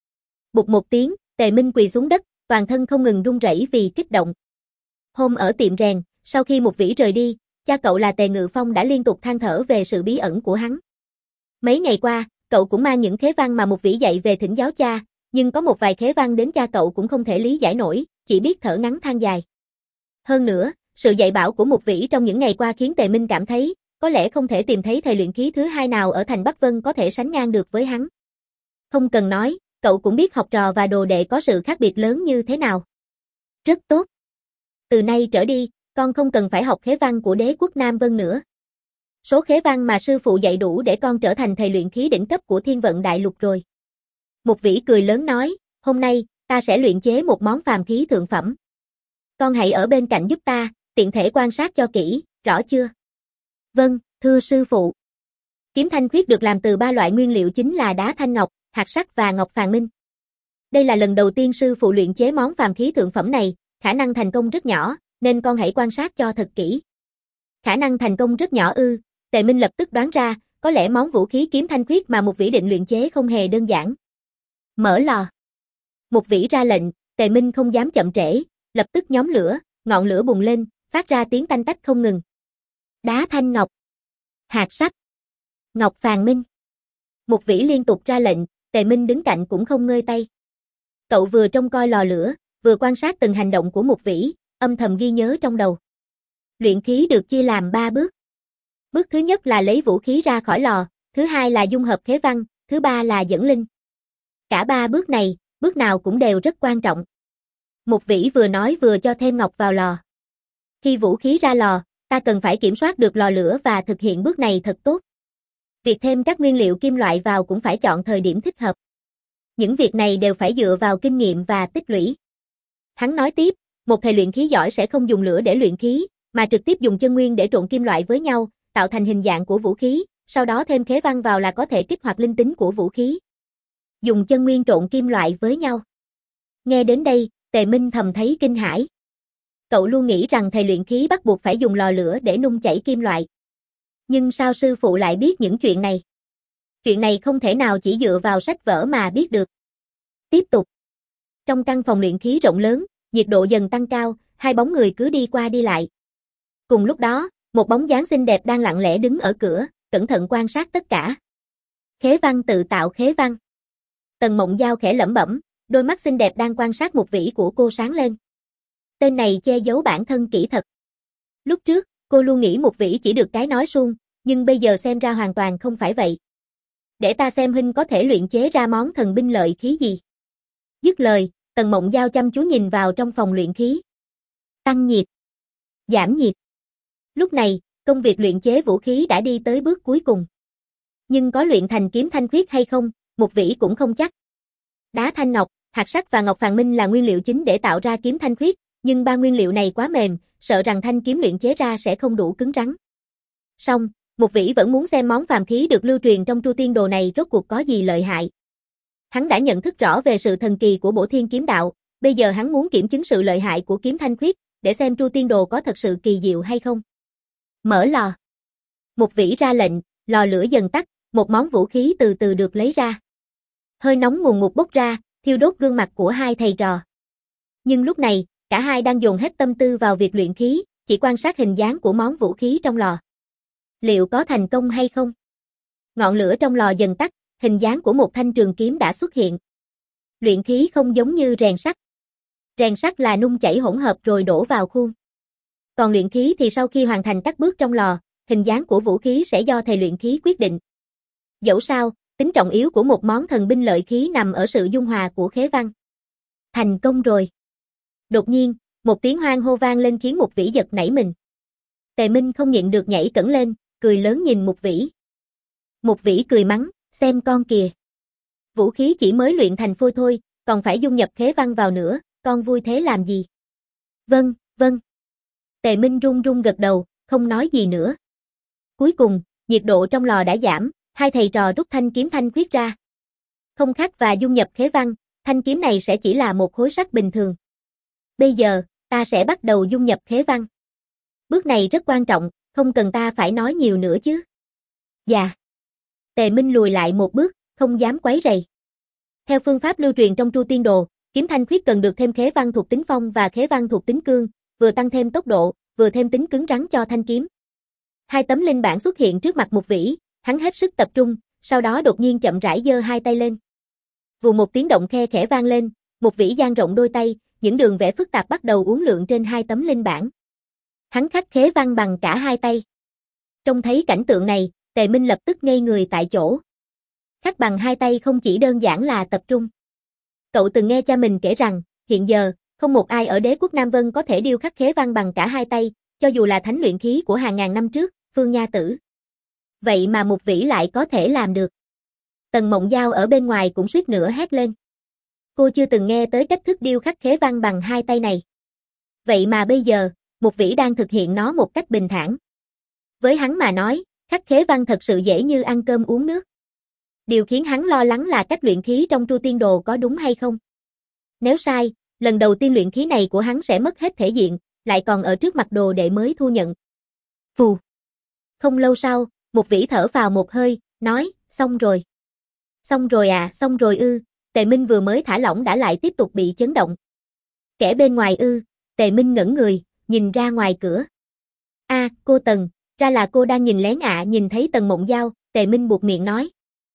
Bụt một tiếng, Tề Minh quỳ xuống đất, toàn thân không ngừng run rẩy vì kích động. Hôm ở tiệm rèn, sau khi một vĩ rời đi, cha cậu là Tề Ngự Phong đã liên tục than thở về sự bí ẩn của hắn. Mấy ngày qua, cậu cũng mang những khế văn mà một vĩ dạy về thỉnh giáo cha, nhưng có một vài khế văn đến cha cậu cũng không thể lý giải nổi, chỉ biết thở ngắn than dài. Hơn nữa, sự dạy bảo của một vĩ trong những ngày qua khiến Tề Minh cảm thấy, có lẽ không thể tìm thấy thầy luyện khí thứ hai nào ở thành Bắc Vân có thể sánh ngang được với hắn. Không cần nói, cậu cũng biết học trò và đồ đệ có sự khác biệt lớn như thế nào. Rất tốt. Từ nay trở đi, con không cần phải học khế văn của đế quốc Nam Vân nữa. Số khế văn mà sư phụ dạy đủ để con trở thành thầy luyện khí đỉnh cấp của Thiên Vận Đại Lục rồi. Một vĩ cười lớn nói, hôm nay, ta sẽ luyện chế một món phàm khí thượng phẩm. Con hãy ở bên cạnh giúp ta, tiện thể quan sát cho kỹ, rõ chưa? Vâng, thưa sư phụ. Kiếm thanh khuyết được làm từ ba loại nguyên liệu chính là đá thanh ngọc, hạt sắt và ngọc phàn minh. Đây là lần đầu tiên sư phụ luyện chế món phàm khí thượng phẩm này, khả năng thành công rất nhỏ, nên con hãy quan sát cho thật kỹ. Khả năng thành công rất nhỏ ư? Tề Minh lập tức đoán ra, có lẽ món vũ khí kiếm thanh khuyết mà một vĩ định luyện chế không hề đơn giản. Mở lò. Một vĩ ra lệnh, Tề Minh không dám chậm trễ, lập tức nhóm lửa, ngọn lửa bùng lên, phát ra tiếng tanh tách không ngừng. Đá thanh ngọc, hạt sắt, ngọc phàn minh. Một vĩ liên tục ra lệnh, Tề Minh đứng cạnh cũng không ngơi tay. Cậu vừa trông coi lò lửa, vừa quan sát từng hành động của một vĩ, âm thầm ghi nhớ trong đầu. Luyện khí được chia làm ba bước. Bước thứ nhất là lấy vũ khí ra khỏi lò, thứ hai là dung hợp khế văn, thứ ba là dẫn linh. Cả ba bước này, bước nào cũng đều rất quan trọng. Một vĩ vừa nói vừa cho thêm ngọc vào lò. Khi vũ khí ra lò, ta cần phải kiểm soát được lò lửa và thực hiện bước này thật tốt. Việc thêm các nguyên liệu kim loại vào cũng phải chọn thời điểm thích hợp. Những việc này đều phải dựa vào kinh nghiệm và tích lũy. Hắn nói tiếp, một thầy luyện khí giỏi sẽ không dùng lửa để luyện khí, mà trực tiếp dùng chân nguyên để trộn kim loại với nhau, tạo thành hình dạng của vũ khí, sau đó thêm khế văn vào là có thể kích hoạt linh tính của vũ khí. Dùng chân nguyên trộn kim loại với nhau. Nghe đến đây, Tề Minh thầm thấy kinh hãi. Cậu luôn nghĩ rằng thầy luyện khí bắt buộc phải dùng lò lửa để nung chảy kim loại. Nhưng sao sư phụ lại biết những chuyện này? Chuyện này không thể nào chỉ dựa vào sách vở mà biết được. Tiếp tục. Trong căn phòng luyện khí rộng lớn, nhiệt độ dần tăng cao, hai bóng người cứ đi qua đi lại. Cùng lúc đó, một bóng dáng xinh đẹp đang lặng lẽ đứng ở cửa, cẩn thận quan sát tất cả. Khế văn tự tạo khế văn. Tần Mộng Giao khẽ lẩm bẩm, đôi mắt xinh đẹp đang quan sát một vĩ của cô sáng lên. Tên này che giấu bản thân kỹ thật. Lúc trước, cô luôn nghĩ một vĩ chỉ được cái nói suông, nhưng bây giờ xem ra hoàn toàn không phải vậy. Để ta xem huynh có thể luyện chế ra món thần binh lợi khí gì. Dứt lời, Tần Mộng Giao chăm chú nhìn vào trong phòng luyện khí. Tăng nhiệt. Giảm nhiệt. Lúc này, công việc luyện chế vũ khí đã đi tới bước cuối cùng. Nhưng có luyện thành kiếm thanh khuyết hay không, một vĩ cũng không chắc. Đá thanh ngọc, hạt sắt và ngọc phàn minh là nguyên liệu chính để tạo ra kiếm thanh khuyết, nhưng ba nguyên liệu này quá mềm, sợ rằng thanh kiếm luyện chế ra sẽ không đủ cứng rắn. Song, một vĩ vẫn muốn xem món phàm khí được lưu truyền trong Tru Tiên Đồ này rốt cuộc có gì lợi hại. Hắn đã nhận thức rõ về sự thần kỳ của Bổ Thiên Kiếm Đạo, bây giờ hắn muốn kiểm chứng sự lợi hại của kiếm thanh khuyết, để xem Tru Tiên Đồ có thật sự kỳ diệu hay không. Mở lò. Một vĩ ra lệnh, lò lửa dần tắt, một món vũ khí từ từ được lấy ra. Hơi nóng ngùn ngụt bốc ra, thiêu đốt gương mặt của hai thầy trò. Nhưng lúc này, cả hai đang dồn hết tâm tư vào việc luyện khí, chỉ quan sát hình dáng của món vũ khí trong lò. Liệu có thành công hay không? Ngọn lửa trong lò dần tắt, hình dáng của một thanh trường kiếm đã xuất hiện. Luyện khí không giống như rèn sắt. Rèn sắt là nung chảy hỗn hợp rồi đổ vào khuôn. Còn luyện khí thì sau khi hoàn thành các bước trong lò, hình dáng của vũ khí sẽ do thầy luyện khí quyết định. Dẫu sao, tính trọng yếu của một món thần binh lợi khí nằm ở sự dung hòa của khế văn. Thành công rồi. Đột nhiên, một tiếng hoan hô vang lên khiến một vĩ giật nảy mình. Tề Minh không nhịn được nhảy cẫng lên, cười lớn nhìn một vĩ. Một vĩ cười mắng, xem con kìa. Vũ khí chỉ mới luyện thành phôi thôi, còn phải dung nhập khế văn vào nữa, con vui thế làm gì? Vâng, vâng. Tề Minh run run gật đầu, không nói gì nữa. Cuối cùng, nhiệt độ trong lò đã giảm, hai thầy trò rút thanh kiếm thanh khuyết ra. Không khắc và dung nhập khế văn, thanh kiếm này sẽ chỉ là một khối sắt bình thường. Bây giờ, ta sẽ bắt đầu dung nhập khế văn. Bước này rất quan trọng, không cần ta phải nói nhiều nữa chứ. Dạ. Tề Minh lùi lại một bước, không dám quấy rầy. Theo phương pháp lưu truyền trong Tru Tiên Đồ, kiếm thanh khuyết cần được thêm khế văn thuộc tính phong và khế văn thuộc tính cương, vừa tăng thêm tốc độ, vừa thêm tính cứng rắn cho thanh kiếm. Hai tấm linh bản xuất hiện trước mặt một vĩ, hắn hết sức tập trung, sau đó đột nhiên chậm rãi giơ hai tay lên. Vù một tiếng động khe khẽ vang lên, một vĩ dang rộng đôi tay, những đường vẽ phức tạp bắt đầu uốn lượn trên hai tấm linh bản. Hắn khắc khế văn bằng cả hai tay. Trông thấy cảnh tượng này, Tề Minh lập tức ngây người tại chỗ. Khắc bằng hai tay không chỉ đơn giản là tập trung. Cậu từng nghe cha mình kể rằng, hiện giờ, không một ai ở đế quốc Nam Vân có thể điêu khắc khế văn bằng cả hai tay, cho dù là thánh luyện khí của hàng ngàn năm trước, Phương Nha Tử. Vậy mà một vĩ lại có thể làm được. Tần Mộng Giao ở bên ngoài cũng suýt nữa hét lên. Cô chưa từng nghe tới cách thức điêu khắc khế văn bằng hai tay này. Vậy mà bây giờ, một vĩ đang thực hiện nó một cách bình thản. Với hắn mà nói, khắc khế văn thật sự dễ như ăn cơm uống nước. Điều khiến hắn lo lắng là cách luyện khí trong Tru Tiên Đồ có đúng hay không. Nếu sai, lần đầu tiên luyện khí này của hắn sẽ mất hết thể diện, lại còn ở trước mặt đồ đệ mới thu nhận. Phù. Không lâu sau, một vĩ thở vào một hơi, nói, xong rồi. Xong rồi à, xong rồi ư, Tề Minh vừa mới thả lỏng đã lại tiếp tục bị chấn động. Kẻ bên ngoài ư, Tề Minh ngẩn người, nhìn ra ngoài cửa. A, à, cô Tần, ra là cô đang nhìn lén ạ, à, nhìn thấy Tần Mộng Giao, Tề Minh buột miệng nói.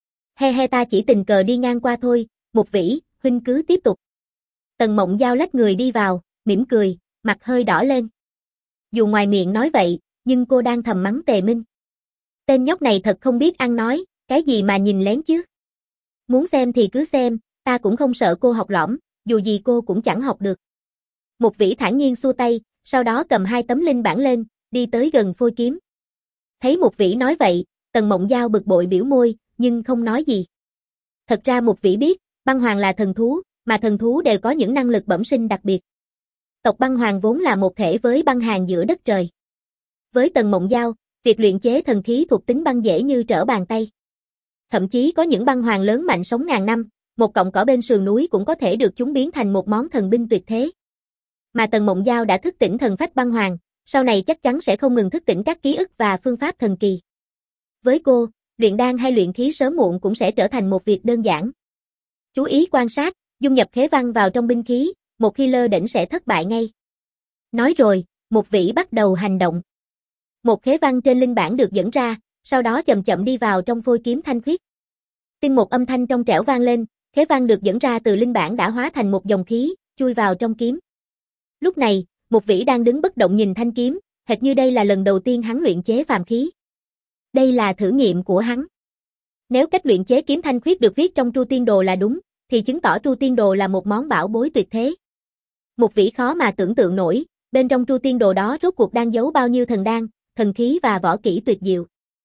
He he ta chỉ tình cờ đi ngang qua thôi, một vĩ, huynh cứ tiếp tục. Tần Mộng Giao lách người đi vào, mỉm cười, mặt hơi đỏ lên. Dù ngoài miệng nói vậy, nhưng cô đang thầm mắng Tề Minh. Tên nhóc này thật không biết ăn nói, cái gì mà nhìn lén chứ. Muốn xem thì cứ xem, ta cũng không sợ cô học lỏm, dù gì cô cũng chẳng học được. Một vĩ thản nhiên xua tay, sau đó cầm hai tấm linh bản lên, đi tới gần phôi kiếm. Thấy một vĩ nói vậy, Tần Mộng Giao bực bội biểu môi, nhưng không nói gì. Thật ra một vĩ biết, Băng hoàng là thần thú, mà thần thú đều có những năng lực bẩm sinh đặc biệt. Tộc băng hoàng vốn là một thể với băng hàn giữa đất trời. Với Tần Mộng Giao, việc luyện chế thần khí thuộc tính băng dễ như trở bàn tay. Thậm chí có những băng hoàng lớn mạnh sống ngàn năm, một cọng cỏ bên sườn núi cũng có thể được chúng biến thành một món thần binh tuyệt thế. Mà Tần Mộng Giao đã thức tỉnh thần phách băng hoàng, sau này chắc chắn sẽ không ngừng thức tỉnh các ký ức và phương pháp thần kỳ. Với cô, luyện đan hay luyện khí sớm muộn cũng sẽ trở thành một việc đơn giản. Chú ý quan sát, dung nhập khế văn vào trong binh khí, một khi lơ đễnh sẽ thất bại ngay. Nói rồi, Mục Vĩ bắt đầu hành động. Một khế văn trên linh bản được dẫn ra, sau đó chậm chậm đi vào trong phôi kiếm thanh khuyết. Tinh một âm thanh trong trẻo vang lên, khế văn được dẫn ra từ linh bản đã hóa thành một dòng khí, chui vào trong kiếm. Lúc này, Mục Vĩ đang đứng bất động nhìn thanh kiếm, hệt như đây là lần đầu tiên hắn luyện chế phàm khí. Đây là thử nghiệm của hắn. Nếu cách luyện chế kiếm thanh khuyết được viết trong Tru Tiên Đồ là đúng, thì chứng tỏ Tru Tiên Đồ là một món bảo bối tuyệt thế. Mục Vĩ khó mà tưởng tượng nổi, bên trong Tru Tiên Đồ đó rốt cuộc đang giấu bao nhiêu thần đan, thần khí và võ kỹ tuyệt diệu.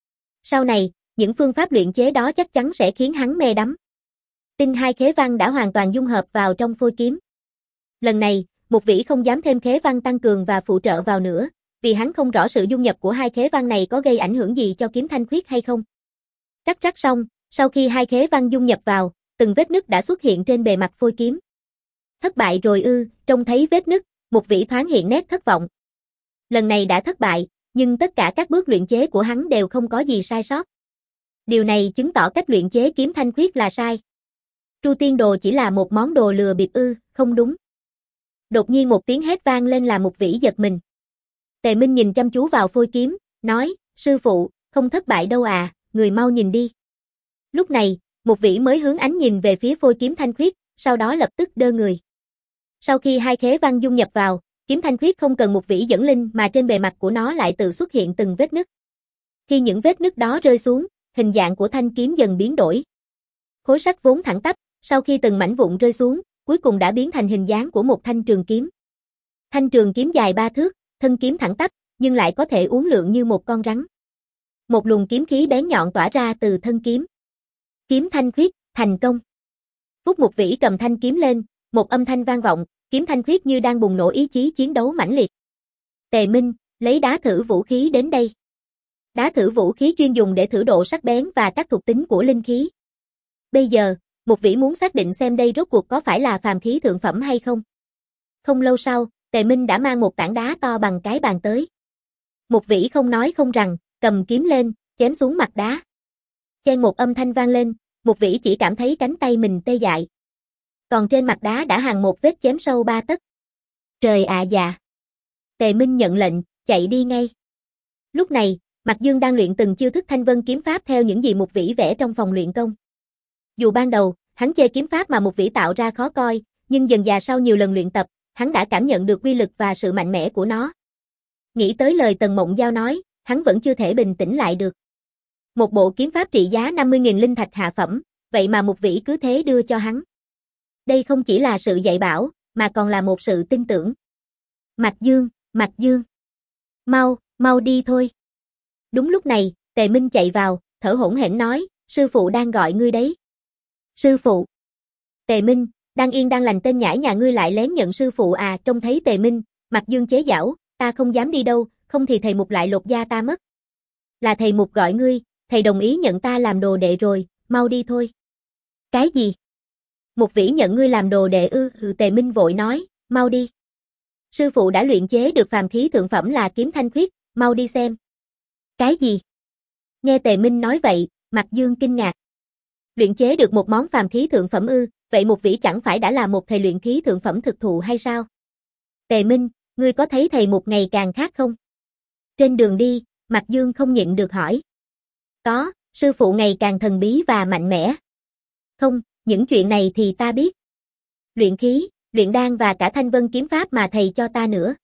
Sau này, những phương pháp luyện chế đó chắc chắn sẽ khiến hắn mê đắm. Tinh hai khế văn đã hoàn toàn dung hợp vào trong phôi kiếm. Lần này, Mục Vĩ không dám thêm khế văn tăng cường và phụ trợ vào nữa, vì hắn không rõ sự dung nhập của hai khế văn này có gây ảnh hưởng gì cho kiếm thanh khuyết hay không. Rắc rắc xong, sau khi hai khế văn dung nhập vào, từng vết nứt đã xuất hiện trên bề mặt phôi kiếm. Thất bại rồi ư? Trông thấy vết nứt, Mục Vĩ thoáng hiện nét thất vọng. Lần này đã thất bại, nhưng tất cả các bước luyện chế của hắn đều không có gì sai sót. Điều này chứng tỏ cách luyện chế kiếm thanh khuyết là sai. Tru Tiên Đồ chỉ là một món đồ lừa bịp ư? Không đúng. Đột nhiên một tiếng hét vang lên làm Mục Vĩ giật mình. Tề Minh nhìn chăm chú vào phôi kiếm, nói, sư phụ, không thất bại đâu à, người mau nhìn đi. Lúc này, Mục Vĩ mới hướng ánh nhìn về phía phôi kiếm thanh khuyết, sau đó lập tức đơ người. Sau khi hai khế văn dung nhập vào, kiếm thanh khuyết không cần Mục Vĩ dẫn linh mà trên bề mặt của nó lại tự xuất hiện từng vết nứt. Khi những vết nứt đó rơi xuống, hình dạng của thanh kiếm dần biến đổi. Khối sắt vốn thẳng tắp, sau khi từng mảnh vụn rơi xuống, cuối cùng đã biến thành hình dáng của một thanh trường kiếm. Thanh trường kiếm dài ba thước, thân kiếm thẳng tắp, nhưng lại có thể uốn lượn như một con rắn. Một luồng kiếm khí bén nhọn tỏa ra từ thân kiếm. Kiếm thanh khuyết, thành công. Phúc Mục Vĩ cầm thanh kiếm lên, một âm thanh vang vọng, kiếm thanh khuyết như đang bùng nổ ý chí chiến đấu mãnh liệt. Tề Minh, lấy đá thử vũ khí đến đây. Đá thử vũ khí chuyên dùng để thử độ sắc bén và các thuộc tính của linh khí. Bây giờ, Mục Vĩ muốn xác định xem đây rốt cuộc có phải là phàm khí thượng phẩm hay không. Không lâu sau, Tề Minh đã mang một tảng đá to bằng cái bàn tới. Mục Vĩ không nói không rằng, cầm kiếm lên, chém xuống mặt đá. Chen một âm thanh vang lên, Mục Vĩ chỉ cảm thấy cánh tay mình tê dại. Còn trên mặt đá đã hằn một vết chém sâu ba tấc. Trời ạ dạ. Tề Minh nhận lệnh, chạy đi ngay. Lúc này, Mạc Dương đang luyện từng chiêu thức Thanh Vân kiếm pháp theo những gì Mục Vĩ vẽ trong phòng luyện công. Dù ban đầu, hắn chê kiếm pháp mà Mục Vĩ tạo ra khó coi, nhưng dần dà sau nhiều lần luyện tập, hắn đã cảm nhận được uy lực và sự mạnh mẽ của nó. Nghĩ tới lời Tần Mộng Giao nói, hắn vẫn chưa thể bình tĩnh lại được. Một bộ kiếm pháp trị giá năm mươi nghìn linh thạch hạ phẩm, vậy mà Mục Vĩ cứ thế đưa cho hắn. Đây không chỉ là sự dạy bảo, mà còn là một sự tin tưởng. Mạc Dương, Mạc Dương. Mau, mau đi thôi. Đúng lúc này, Tề Minh chạy vào, thở hổn hển nói, sư phụ đang gọi ngươi đấy. Sư phụ. Tề Minh, đang yên đang lành tên nhãi nhà ngươi lại lén nhận sư phụ à? Trông thấy Tề Minh, Mạc Dương chế giảo, ta không dám đi đâu, không thì thầy Mục lại lột da ta mất. Là thầy Mục gọi ngươi, thầy đồng ý nhận ta làm đồ đệ rồi, mau đi thôi. Cái gì? Mục Vĩ nhận ngươi làm đồ đệ ư? Ừ, Tề Minh vội nói, mau đi. Sư phụ đã luyện chế được phàm khí thượng phẩm là kiếm thanh khuyết, mau đi xem. Cái gì? Nghe Tề Minh nói vậy, Mạc Dương kinh ngạc. Luyện chế được một món phàm khí thượng phẩm ư? Vậy Mục Vĩ chẳng phải đã là một thầy luyện khí thượng phẩm thực thụ hay sao? Tề Minh, ngươi có thấy thầy Mục ngày càng khác không? Trên đường đi, Mạc Dương không nhịn được hỏi. Có, sư phụ ngày càng thần bí và mạnh mẽ. Không, những chuyện này thì ta biết. Luyện khí, luyện đan và cả Thanh Vân kiếm pháp mà thầy cho ta nữa.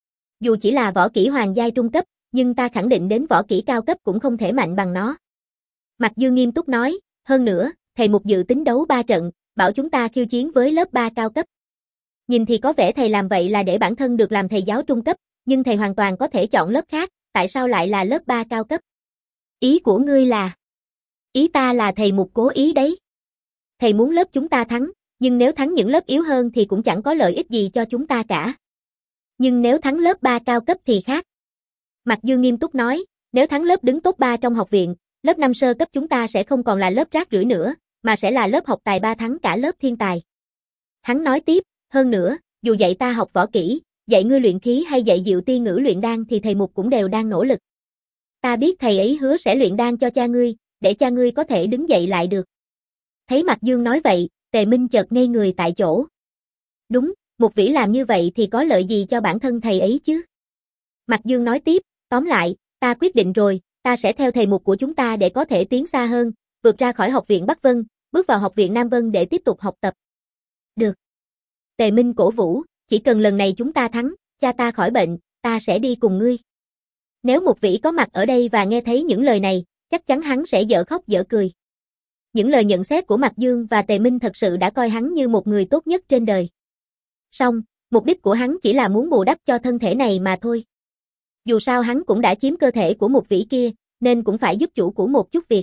Dù chỉ là võ kỹ hoàng giai trung cấp, nhưng ta khẳng định đến võ kỹ cao cấp cũng không thể mạnh bằng nó. Mạc Dương nghiêm túc nói, hơn nữa, thầy Mục dự tính đấu ba trận, bảo chúng ta khiêu chiến với lớp ba cao cấp. Nhìn thì có vẻ thầy làm vậy là để bản thân được làm thầy giáo trung cấp, nhưng thầy hoàn toàn có thể chọn lớp khác, tại sao lại là lớp ba cao cấp? Ý của ngươi là? Ý ta là thầy Mục cố ý đấy. Thầy muốn lớp chúng ta thắng, nhưng nếu thắng những lớp yếu hơn thì cũng chẳng có lợi ích gì cho chúng ta cả. Nhưng nếu thắng lớp ba cao cấp thì khác. Mạc Dương nghiêm túc nói, nếu thắng lớp đứng top ba trong học viện, lớp năm sơ cấp chúng ta sẽ không còn là lớp rác rưởi nữa, mà sẽ là lớp học tài ba thắng cả lớp thiên tài. Hắn nói tiếp, hơn nữa, dù dạy ta học võ kỹ, dạy ngươi luyện khí hay dạy Diệu Tiên Ngữ luyện đan thì thầy Mục cũng đều đang nỗ lực. Ta biết thầy ấy hứa sẽ luyện đan cho cha ngươi, để cha ngươi có thể đứng dậy lại được. Thấy Mạc Dương nói vậy, Tề Minh chợt ngây người tại chỗ. Đúng, Mục Vĩ làm như vậy thì có lợi gì cho bản thân thầy ấy chứ? Mạc Dương nói tiếp, tóm lại, ta quyết định rồi, ta sẽ theo thầy Mục của chúng ta để có thể tiến xa hơn, vượt ra khỏi học viện Bắc Vân, bước vào học viện Nam Vân để tiếp tục học tập. Được. Tề Minh cổ vũ, chỉ cần lần này chúng ta thắng, cha ta khỏi bệnh, ta sẽ đi cùng ngươi. Nếu Mục Vĩ có mặt ở đây và nghe thấy những lời này, chắc chắn hắn sẽ dở khóc dở cười. Những lời nhận xét của Mạc Dương và Tề Minh thật sự đã coi hắn như một người tốt nhất trên đời. Song, mục đích của hắn chỉ là muốn bù đắp cho thân thể này mà thôi. Dù sao hắn cũng đã chiếm cơ thể của Mục Vĩ kia, nên cũng phải giúp chủ của một chút việc.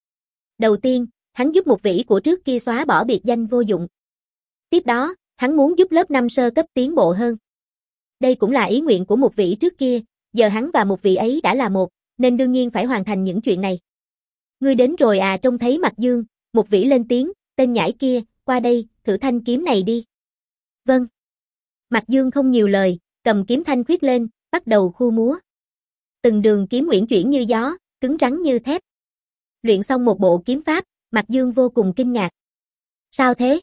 Đầu tiên, hắn giúp Mục Vĩ của trước kia xóa bỏ biệt danh vô dụng. Tiếp đó, hắn muốn giúp lớp năm sơ cấp tiến bộ hơn. Đây cũng là ý nguyện của Mục Vĩ trước kia, giờ hắn và Mục Vĩ ấy đã là một, nên đương nhiên phải hoàn thành những chuyện này. Ngươi đến rồi à? Trông thấy Mạc Dương, Mục Vĩ lên tiếng, tên nhãi kia, qua đây, thử thanh kiếm này đi. Vâng. Mạc Dương không nhiều lời, cầm kiếm thanh khuyết lên, bắt đầu khu múa. Từng đường kiếm uyển chuyển như gió, cứng rắn như thép. Luyện xong một bộ kiếm pháp, Mạc Dương vô cùng kinh ngạc. Sao thế?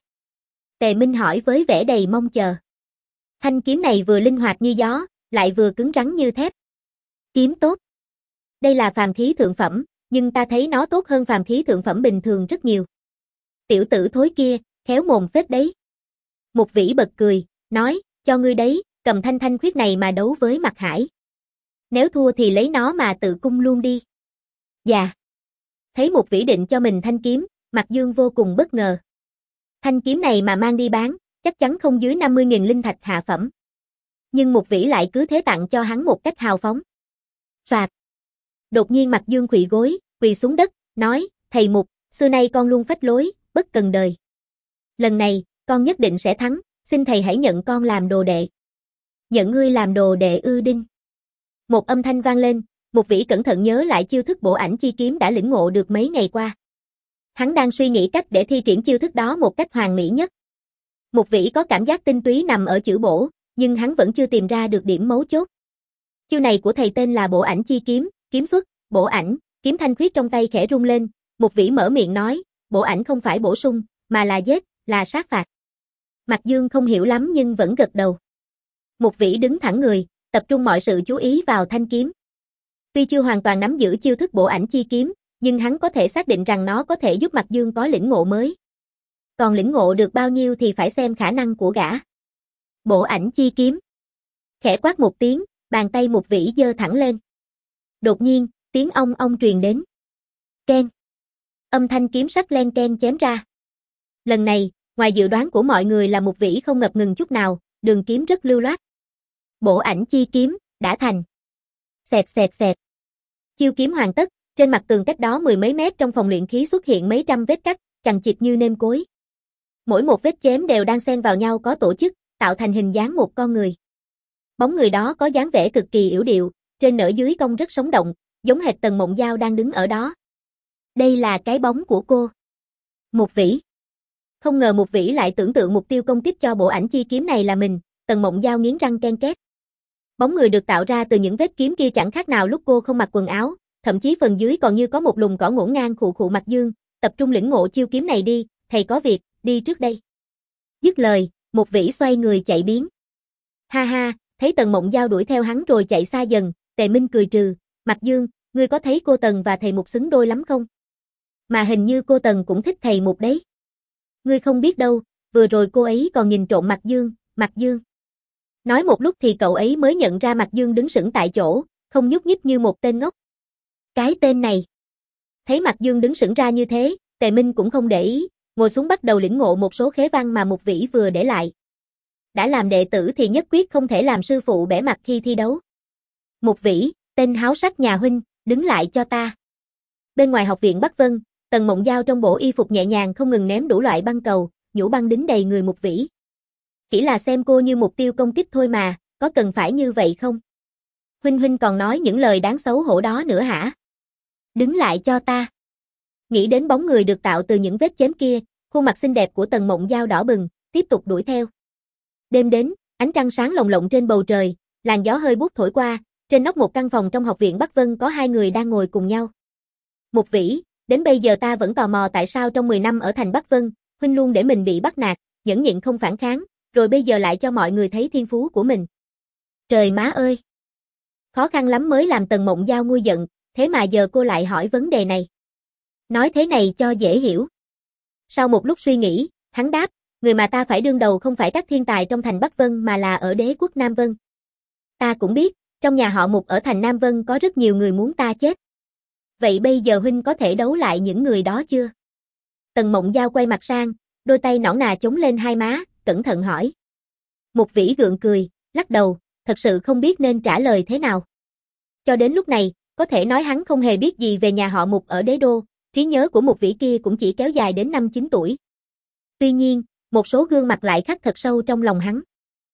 Tề Minh hỏi với vẻ đầy mong chờ. Thanh kiếm này vừa linh hoạt như gió, lại vừa cứng rắn như thép. Kiếm tốt. Đây là phàm khí thượng phẩm, nhưng ta thấy nó tốt hơn phàm khí thượng phẩm bình thường rất nhiều. Tiểu tử thối kia, khéo mồm phết đấy. Mục Vĩ bật cười, nói, cho ngươi đấy, cầm thanh thanh khuyết này mà đấu với Mạc Hải. Nếu thua thì lấy nó mà tự cung luôn đi. Dạ. Thấy Mục Vĩ định cho mình thanh kiếm, Mạc Dương vô cùng bất ngờ. Thanh kiếm này mà mang đi bán, chắc chắn không dưới năm mươi nghìn linh thạch hạ phẩm. Nhưng Mục Vĩ lại cứ thế tặng cho hắn một cách hào phóng. Soạt. Đột nhiên Mạc Dương khuỵu gối, quỳ xuống đất, nói, thầy Mục, xưa nay con luôn phách lối, bất cần đời. Lần này, con nhất định sẽ thắng, xin thầy hãy nhận con làm đồ đệ. Nhận ngươi làm đồ đệ ư? Đinh. Một âm thanh vang lên, Mục Vĩ cẩn thận nhớ lại chiêu thức bổ ảnh chi kiếm đã lĩnh ngộ được mấy ngày qua. Hắn đang suy nghĩ cách để thi triển chiêu thức đó một cách hoàn mỹ nhất. Mục Vĩ có cảm giác tinh túy nằm ở chữ bổ, nhưng hắn vẫn chưa tìm ra được điểm mấu chốt. Chiêu này của thầy tên là bổ ảnh chi kiếm, kiếm xuất, bổ ảnh, kiếm thanh khuyết trong tay khẽ rung lên, Mục Vĩ mở miệng nói, bổ ảnh không phải bổ sung, mà là giết, là sát phạt. Mạc Dương không hiểu lắm nhưng vẫn gật đầu. Mục Vĩ đứng thẳng người, tập trung mọi sự chú ý vào thanh kiếm. Tuy chưa hoàn toàn nắm giữ chiêu thức bổ ảnh chi kiếm, nhưng hắn có thể xác định rằng nó có thể giúp Mạc Dương có lĩnh ngộ mới. Còn lĩnh ngộ được bao nhiêu thì phải xem khả năng của gã. Bổ ảnh chi kiếm. Khẽ quát một tiếng, bàn tay Mục Vĩ giơ thẳng lên. Đột nhiên, tiếng ong ong truyền đến. Keng. Âm thanh kiếm sắc len keng chém ra. Lần này, ngoài dự đoán của mọi người là Mục Vĩ không ngập ngừng chút nào, đường kiếm rất lưu loát. Bổ ảnh chi kiếm, đã thành. Xẹt xẹt xẹt. Chiêu kiếm hoàn tất, trên mặt tường cách đó mười mấy mét trong phòng luyện khí xuất hiện mấy trăm vết cắt, chằng chịt như nêm cối. Mỗi một vết chém đều đang xen vào nhau có tổ chức, tạo thành hình dáng một con người. Bóng người đó có dáng vẻ cực kỳ yểu điệu, trên nửa dưới cong rất sống động, giống hệt Tần Mộng Giao đang đứng ở đó. Đây là cái bóng của cô. Mục Vĩ. Không ngờ Mục Vĩ lại tưởng tượng mục tiêu công kích cho bộ ảnh chi kiếm này là mình, Tần Mộng Giao nghiến răng ken két. Bóng người được tạo ra từ những vết kiếm kia chẳng khác nào lúc cô không mặc quần áo, thậm chí phần dưới còn như có một lùm cỏ ngổn ngang khụ khụ. Mạc Dương, tập trung lĩnh ngộ chiêu kiếm này đi, thầy có việc, đi trước đây. Dứt lời, Mục Vĩ xoay người chạy biến. Ha ha, thấy Tần Mộng Giao đuổi theo hắn rồi chạy xa dần, Tề Minh cười trừ, Mạc Dương, ngươi có thấy cô Tần và thầy Mục xứng đôi lắm không? Mà hình như cô Tần cũng thích thầy Mục đấy. Ngươi không biết đâu, vừa rồi cô ấy còn nhìn trộm Mạc Dương, Mạc Dương. Nói một lúc thì cậu ấy mới nhận ra Mạc Dương đứng sững tại chỗ, không nhúc nhích như một tên ngốc. Cái tên này. Thấy Mạc Dương đứng sững ra như thế, Tề Minh cũng không để ý, ngồi xuống bắt đầu lĩnh ngộ một số khế văn mà Mục Vĩ vừa để lại. Đã làm đệ tử thì nhất quyết không thể làm sư phụ bẽ mặt khi thi đấu. Mục Vĩ, tên háo sắc nhà huynh, đứng lại cho ta. Bên ngoài học viện Bắc Vân, Tần Mộng Giao trong bộ y phục nhẹ nhàng không ngừng ném đủ loại băng cầu, nhũ băng đính đầy người Mục Vĩ. Chỉ là xem cô như mục tiêu công kích thôi mà, có cần phải như vậy không? Huynh huynh còn nói những lời đáng xấu hổ đó nữa hả? Đứng lại cho ta. Nghĩ đến bóng người được tạo từ những vết chém kia, khuôn mặt xinh đẹp của Tần Mộng Giao đỏ bừng, tiếp tục đuổi theo. Đêm đến, ánh trăng sáng lồng lộng trên bầu trời, làn gió hơi buốt thổi qua, trên nóc một căn phòng trong học viện Bắc Vân có hai người đang ngồi cùng nhau. Mục Vĩ, đến bây giờ ta vẫn tò mò tại sao trong mười năm ở thành Bắc Vân, huynh luôn để mình bị bắt nạt, nhẫn nhịn không phản kháng, rồi bây giờ lại cho mọi người thấy thiên phú của mình. Trời má ơi! Khó khăn lắm mới làm Tần Mộng Giao nguôi giận, thế mà giờ cô lại hỏi vấn đề này. Nói thế này cho dễ hiểu. Sau một lúc suy nghĩ, hắn đáp, người mà ta phải đương đầu không phải các thiên tài trong thành Bắc Vân mà là ở đế quốc Nam Vân. Ta cũng biết, trong nhà họ Mục ở thành Nam Vân có rất nhiều người muốn ta chết. Vậy bây giờ huynh có thể đấu lại những người đó chưa? Tần Mộng Giao quay mặt sang, đôi tay nõn nà chống lên hai má, cẩn thận hỏi. Mục Vĩ gượng cười, lắc đầu, thật sự không biết nên trả lời thế nào. Cho đến lúc này, có thể nói hắn không hề biết gì về nhà họ Mục ở đế đô, trí nhớ của Mục Vĩ kia cũng chỉ kéo dài đến năm chín tuổi. Tuy nhiên, một số gương mặt lại khắc thật sâu trong lòng hắn.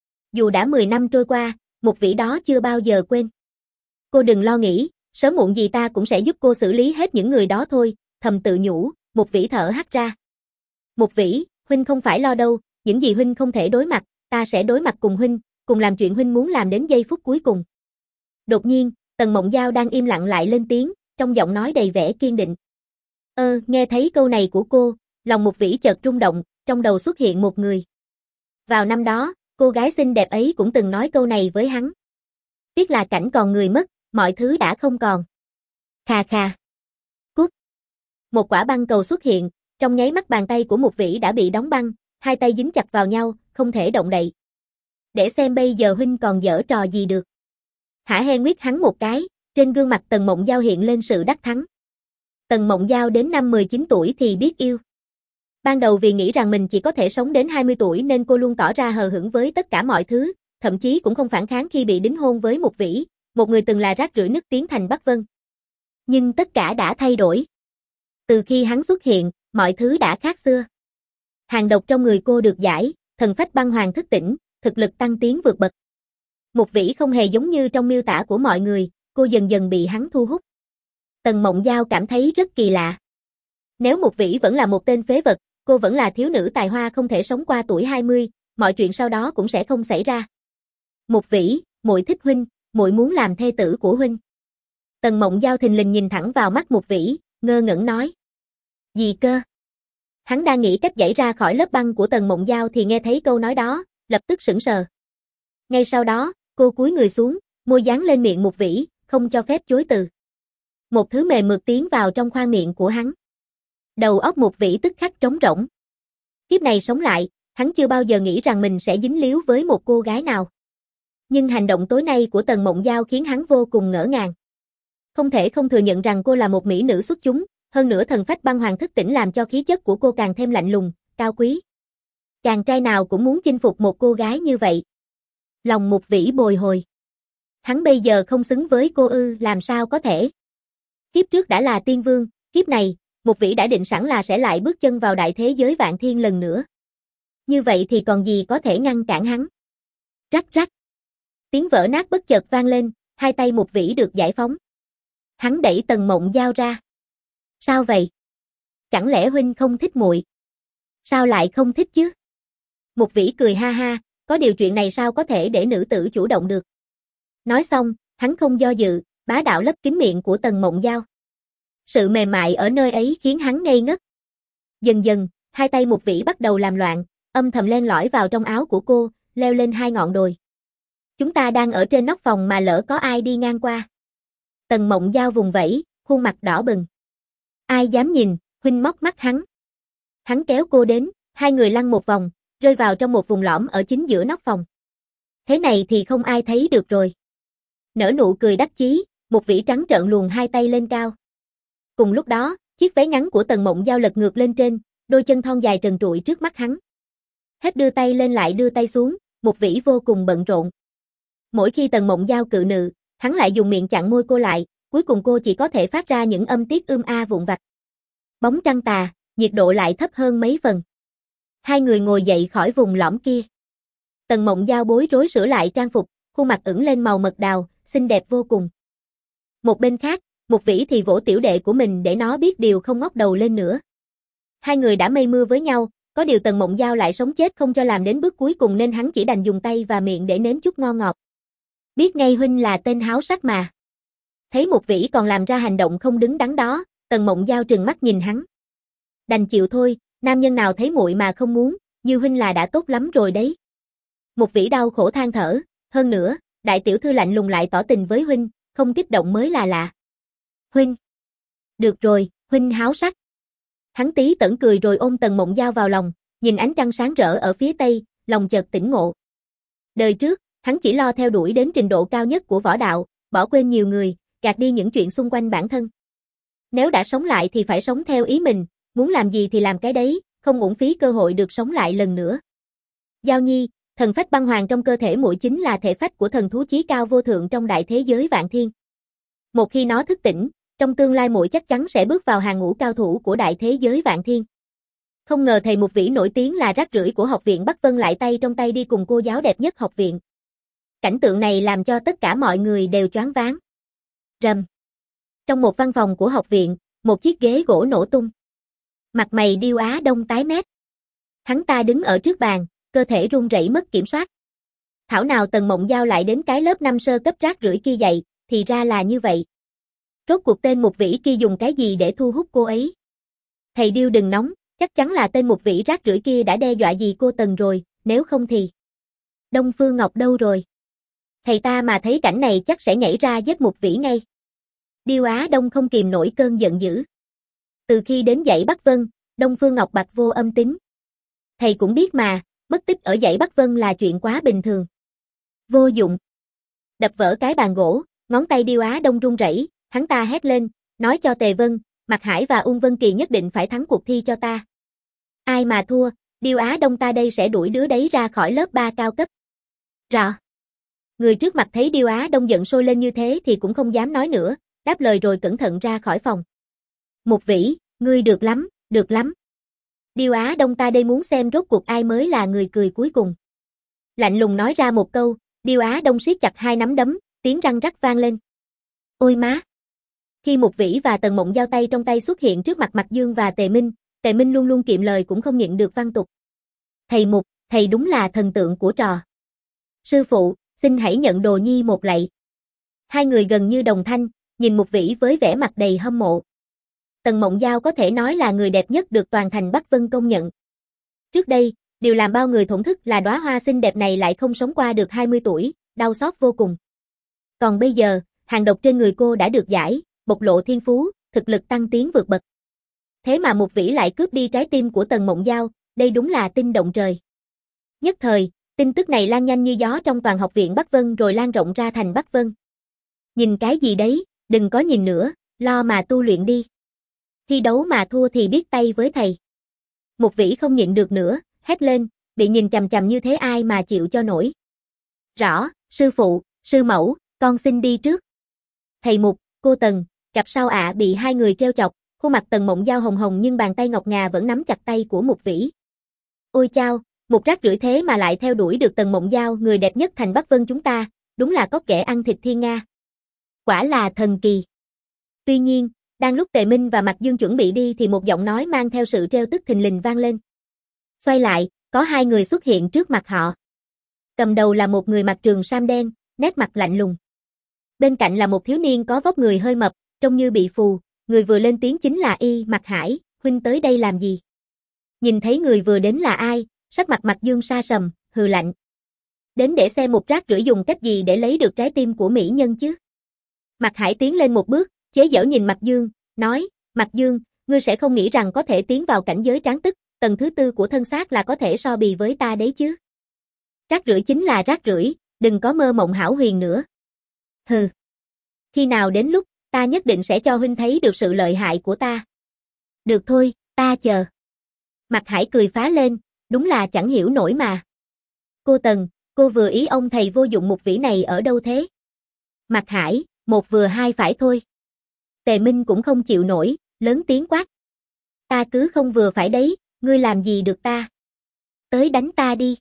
Dù đã mười năm trôi qua, Mục Vĩ đó chưa bao giờ quên. Cô đừng lo nghĩ, sớm muộn gì ta cũng sẽ giúp cô xử lý hết những người đó thôi, thầm tự nhủ, Mục Vĩ thở hắt ra. Mục Vĩ, huynh không phải lo đâu, những gì huynh không thể đối mặt, ta sẽ đối mặt cùng huynh, cùng làm chuyện huynh muốn làm đến giây phút cuối cùng. Đột nhiên, Tần Mộng Giao đang im lặng lại lên tiếng, trong giọng nói đầy vẻ kiên định. Ơ, nghe thấy câu này của cô, lòng Mục Vĩ chợt rung động, trong đầu xuất hiện một người. Vào năm đó, cô gái xinh đẹp ấy cũng từng nói câu này với hắn. Tiếc là cảnh còn người mất, mọi thứ đã không còn. Khà khà. Cút. Một quả băng cầu xuất hiện, trong nháy mắt bàn tay của Mục Vĩ đã bị đóng băng, hai tay dính chặt vào nhau, không thể động đậy. Để xem bây giờ huynh còn giở trò gì được. Hả hê nguyết hắn một cái, trên gương mặt Tần Mộng Giao hiện lên sự đắc thắng. Tần Mộng Giao đến năm mười chín tuổi thì biết yêu. Ban đầu vì nghĩ rằng mình chỉ có thể sống đến hai mươi tuổi nên cô luôn tỏ ra hờ hững với tất cả mọi thứ, thậm chí cũng không phản kháng khi bị đính hôn với Mục Vĩ, một người từng là rác rưởi nức tiếng thành Bắc Vân. Nhưng tất cả đã thay đổi. Từ khi hắn xuất hiện, mọi thứ đã khác xưa. Hàn độc trong người cô được giải, thần phách băng hoàng thức tỉnh, thực lực tăng tiến vượt bậc. Mục Vĩ không hề giống như trong miêu tả của mọi người, cô dần dần bị hắn thu hút. Tần Mộng Giao cảm thấy rất kỳ lạ. Nếu Mục Vĩ vẫn là một tên phế vật, cô vẫn là thiếu nữ tài hoa không thể sống qua tuổi hai mươi, mọi chuyện sau đó cũng sẽ không xảy ra. Mục Vĩ, muội thích huynh, muội muốn làm thê tử của huynh. Tần Mộng Giao thình lình nhìn thẳng vào mắt Mục Vĩ, ngơ ngẩn nói. Gì cơ? Hắn đang nghĩ cách giãy ra khỏi lớp băng của Tần Mộng Giao thì nghe thấy câu nói đó, lập tức sững sờ. Ngay sau đó, cô cúi người xuống, môi dán lên miệng Mục Vĩ, không cho phép chối từ. Một thứ mềm mượt tiến vào trong khoang miệng của hắn. Đầu óc Mục Vĩ tức khắc trống rỗng. Kiếp này sống lại, hắn chưa bao giờ nghĩ rằng mình sẽ dính líu với một cô gái nào. Nhưng hành động tối nay của Tần Mộng Giao khiến hắn vô cùng ngỡ ngàng. Không thể không thừa nhận rằng cô là một mỹ nữ xuất chúng, hơn nữa thần phách băng hoàng thức tỉnh làm cho khí chất của cô càng thêm lạnh lùng, cao quý. Chàng trai nào cũng muốn chinh phục một cô gái như vậy. Lòng Mục Vĩ bồi hồi. Hắn bây giờ không xứng với cô ư, làm sao có thể. Kiếp trước đã là tiên vương, kiếp này, Mục Vĩ đã định sẵn là sẽ lại bước chân vào đại thế giới vạn thiên lần nữa. Như vậy thì còn gì có thể ngăn cản hắn. Rắc rắc. Tiếng vỡ nát bất chợt vang lên, hai tay Mục Vĩ được giải phóng. Hắn đẩy Tần Mộng Giao ra. Sao vậy? Chẳng lẽ huynh không thích muội? Sao lại không thích chứ? Mục Vĩ cười ha ha, có điều chuyện này sao có thể để nữ tử chủ động được. Nói xong, hắn không do dự, bá đạo lấp kín miệng của Tần Mộng Giao. Sự mềm mại ở nơi ấy khiến hắn ngây ngất. Dần dần, hai tay Mục Vĩ bắt đầu làm loạn, âm thầm len lỏi vào trong áo của cô, leo lên hai ngọn đồi. Chúng ta đang ở trên nóc phòng mà lỡ có ai đi ngang qua. Tần Mộng Giao vùng vẫy, khuôn mặt đỏ bừng. Ai dám nhìn, huynh móc mắt hắn. Hắn kéo cô đến, hai người lăn một vòng, rơi vào trong một vùng lõm ở chính giữa nóc phòng. Thế này thì không ai thấy được rồi. Nở nụ cười đắc chí, Mục Vĩ trắng trợn luồn hai tay lên cao. Cùng lúc đó, chiếc váy ngắn của Tần Mộng Giao lật ngược lên trên, đôi chân thon dài trần trụi trước mắt hắn. Hết đưa tay lên lại đưa tay xuống, Mục Vĩ vô cùng bận rộn. Mỗi khi Tần Mộng Giao cự nự, hắn lại dùng miệng chặn môi cô lại, cuối cùng cô chỉ có thể phát ra những âm tiết ưm a vụn vặt. Bóng trăng tà, nhiệt độ lại thấp hơn mấy phần. Hai người ngồi dậy khỏi vùng lõm kia. Tần Mộng Giao bối rối sửa lại trang phục, khuôn mặt ửng lên màu mật đào, xinh đẹp vô cùng. Một bên khác, Mục Vĩ thì vỗ tiểu đệ của mình để nó biết điều không ngóc đầu lên nữa. Hai người đã mây mưa với nhau, có điều Tần Mộng Giao lại sống chết không cho làm đến bước cuối cùng nên hắn chỉ đành dùng tay và miệng để nếm chút ngon ngọt. Biết ngay huynh là tên háo sắc mà. Thấy Mục Vĩ còn làm ra hành động không đứng đắn đó, Tần Mộng Giao trừng mắt nhìn hắn. Đành chịu thôi, nam nhân nào thấy muội mà không muốn, như huynh là đã tốt lắm rồi đấy. Mục Vĩ đau khổ than thở, hơn nữa, đại tiểu thư lạnh lùng lại tỏ tình với huynh, không kích động mới là lạ. Huynh. Được rồi, huynh háo sắc. Hắn tí tẩn cười rồi ôm Tần Mộng Giao vào lòng, nhìn ánh trăng sáng rỡ ở phía tây, lòng chợt tỉnh ngộ. Đời trước, hắn chỉ lo theo đuổi đến trình độ cao nhất của võ đạo, bỏ quên nhiều người, gạt đi những chuyện xung quanh bản thân. Nếu đã sống lại thì phải sống theo ý mình, muốn làm gì thì làm cái đấy, không uổng phí cơ hội được sống lại lần nữa. Giao Nhi, thần phách băng hoàng trong cơ thể muội chính là thể phách của thần thú chí cao vô thượng trong đại thế giới vạn thiên. Một khi nó thức tỉnh, trong tương lai muội chắc chắn sẽ bước vào hàng ngũ cao thủ của đại thế giới vạn thiên. Không ngờ thầy Mục Vĩ nổi tiếng là rác rưởi của học viện Bắc Vân lại tay trong tay đi cùng cô giáo đẹp nhất học viện. Cảnh tượng này làm cho tất cả mọi người đều choáng váng. Rầm. Trong một văn phòng của học viện, một chiếc ghế gỗ nổ tung. Mặt mày Điêu Á Đông tái mét. Hắn ta đứng ở trước bàn, cơ thể run rẩy mất kiểm soát. Thảo nào Tần Mộng Giao lại đến cái lớp năm sơ cấp rác rưởi kia dạy, thì ra là như vậy. Rốt cuộc tên Mục Vĩ kia dùng cái gì để thu hút cô ấy? Thầy Điêu đừng nóng, chắc chắn là tên Mục Vĩ rác rưởi kia đã đe dọa gì cô Tần rồi, nếu không thì... Đông Phương Ngọc đâu rồi? Thầy ta mà thấy cảnh này chắc sẽ nhảy ra giết Mục Vĩ ngay. Điêu Á Đông không kìm nổi cơn giận dữ. Từ khi đến dãy Bắc Vân, Đông Phương Ngọc bạc vô âm tín. Thầy cũng biết mà, mất tích ở dãy Bắc Vân là chuyện quá bình thường. Vô dụng. Đập vỡ cái bàn gỗ, ngón tay Điêu Á Đông run rẩy, hắn ta hét lên, nói cho Tề Vân, Mạc Hải và Ung Vân Kỳ nhất định phải thắng cuộc thi cho ta. Ai mà thua, Điêu Á Đông ta đây sẽ đuổi đứa đấy ra khỏi lớp ba cao cấp. Rõ. Người trước mặt thấy Điêu Á Đông giận sôi lên như thế thì cũng không dám nói nữa, đáp lời rồi cẩn thận ra khỏi phòng. Mục Vĩ, ngươi được lắm, được lắm. Điêu Á Đông ta đây muốn xem rốt cuộc ai mới là người cười cuối cùng. Lạnh lùng nói ra một câu, Điêu Á Đông siết chặt hai nắm đấm, tiếng răng rắc vang lên. Ôi má! Khi Mục Vĩ và Tần Mộng Giao tay trong tay xuất hiện trước mặt Mạc Dương và Tề Minh, Tề Minh luôn luôn kiệm lời cũng không nhịn được văn tục. Thầy Mục, thầy đúng là thần tượng của trò. Sư phụ, xin hãy nhận đồ nhi một lạy. Hai người gần như đồng thanh, nhìn Mục Vĩ với vẻ mặt đầy hâm mộ. Tần Mộng Giao có thể nói là người đẹp nhất được toàn thành Bắc Vân công nhận. Trước đây, điều làm bao người thổn thức là đóa hoa xinh đẹp này lại không sống qua được hai mươi tuổi, đau xót vô cùng. Còn bây giờ, hàng độc trên người cô đã được giải, bộc lộ thiên phú, thực lực tăng tiến vượt bậc. Thế mà Mục Vĩ lại cướp đi trái tim của Tần Mộng Giao, đây đúng là tin động trời. Nhất thời, tin tức này lan nhanh như gió trong toàn học viện Bắc Vân rồi lan rộng ra thành Bắc Vân. Nhìn cái gì đấy, đừng có nhìn nữa, lo mà tu luyện đi. Thi đấu mà thua thì biết tay với thầy. Mục Vĩ không nhịn được nữa, hét lên, bị nhìn chằm chằm như thế ai mà chịu cho nổi. Rõ, sư phụ, sư mẫu, con xin đi trước. Thầy Mục, cô Tần, gặp sao ạ bị hai người treo chọc, khuôn mặt Tần Mộng Giao hồng hồng nhưng bàn tay ngọc ngà vẫn nắm chặt tay của Mục Vĩ. Ôi chao, một rác rưởi thế mà lại theo đuổi được Tần Mộng Giao người đẹp nhất thành Bắc Vân chúng ta, đúng là có kẻ ăn thịt thiên nga. Quả là thần kỳ. Tuy nhiên, đang lúc Tề Minh và Mạc Dương chuẩn bị đi thì một giọng nói mang theo sự trêu tức thình lình vang lên. Xoay lại, có hai người xuất hiện trước mặt họ. Cầm đầu là một người mặc trường sam đen, nét mặt lạnh lùng. Bên cạnh là một thiếu niên có vóc người hơi mập, trông như bị phù, người vừa lên tiếng chính là y, Mạc Hải, huynh tới đây làm gì? Nhìn thấy người vừa đến là ai, sắc mặt Mạc Dương sa sầm, hừ lạnh. Đến để xem một rác rưởi dùng cách gì để lấy được trái tim của mỹ nhân chứ? Mạc Hải tiến lên một bước, chế giễu nhìn Mạc Dương, nói, Mạc Dương, ngươi sẽ không nghĩ rằng có thể tiến vào cảnh giới tráng tức, tầng thứ tư của thân xác là có thể so bì với ta đấy chứ. Rác rưởi chính là rác rưởi, đừng có mơ mộng hão huyền nữa. Hừ. Khi nào đến lúc, ta nhất định sẽ cho huynh thấy được sự lợi hại của ta. Được thôi, ta chờ. Mạc Hải cười phá lên, đúng là chẳng hiểu nổi mà. Cô Tần, cô vừa ý ông thầy vô dụng Mục Vĩ này ở đâu thế? Mạc Hải, một vừa hai phải thôi. Tề Minh cũng không chịu nổi, lớn tiếng quát. Ta cứ không vừa phải đấy, ngươi làm gì được ta? Tới đánh ta đi.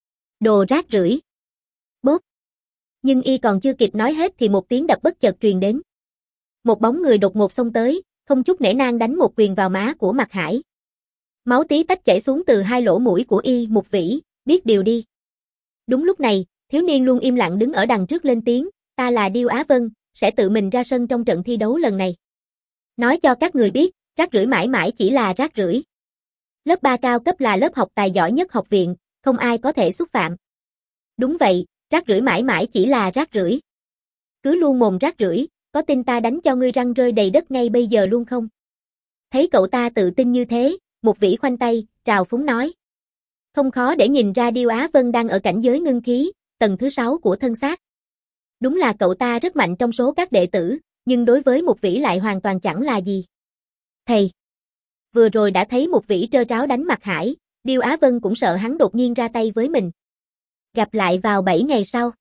Đồ rác rưởi. Bốp. Nhưng y còn chưa kịp nói hết thì một tiếng đập bất chợt truyền đến. Một bóng người đột ngột xông tới, không chút nể nang đánh một quyền vào má của Mạc Hải. Máu tí tách chảy xuống từ hai lỗ mũi của y. Mục Vĩ, biết điều đi. Đúng lúc này, thiếu niên luôn im lặng đứng ở đằng trước lên tiếng, ta là Điêu Á Vân, sẽ tự mình ra sân trong trận thi đấu lần này. Nói cho các người biết, rác rưởi mãi mãi chỉ là rác rưởi. Lớp ba cao cấp là lớp học tài giỏi nhất học viện, không ai có thể xúc phạm. Đúng vậy, rác rưởi mãi mãi chỉ là rác rưởi. Cứ luôn mồm rác rưởi, có tin ta đánh cho ngươi răng rơi đầy đất ngay bây giờ luôn không? Thấy cậu ta tự tin như thế, Mục Vĩ khoanh tay, trào phúng nói. Không khó để nhìn ra Điêu Á Vân đang ở cảnh giới ngưng khí, tầng thứ sáu của thân xác. Đúng là cậu ta rất mạnh trong số các đệ tử, nhưng đối với Mục Vĩ lại hoàn toàn chẳng là gì. Thầy! Vừa rồi đã thấy Mục Vĩ trơ tráo đánh Mạc Hải, Điêu Á Vân cũng sợ hắn đột nhiên ra tay với mình. Gặp lại vào bảy ngày sau.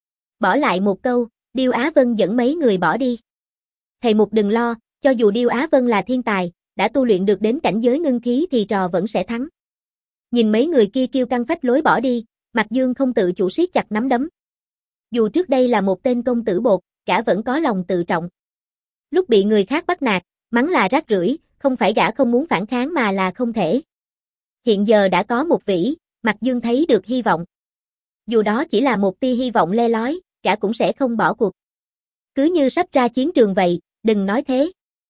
Bỏ lại một câu, Điêu Á Vân dẫn mấy người bỏ đi. Thầy Mục đừng lo, cho dù Điêu Á Vân là thiên tài, đã tu luyện được đến cảnh giới ngưng khí thì trò vẫn sẽ thắng. Nhìn mấy người kia kiêu căng phách lối bỏ đi, Mạc Dương không tự chủ siết chặt nắm đấm. Dù trước đây là một tên công tử bột, gã vẫn có lòng tự trọng. Lúc bị người khác bắt nạt, mắng là rác rưởi, không phải gã không muốn phản kháng mà là không thể. Hiện giờ đã có Mục Vĩ, Mạc Dương thấy được hy vọng. Dù đó chỉ là một tia hy vọng le lói, gã cũng sẽ không bỏ cuộc. Cứ như sắp ra chiến trường vậy, đừng nói thế.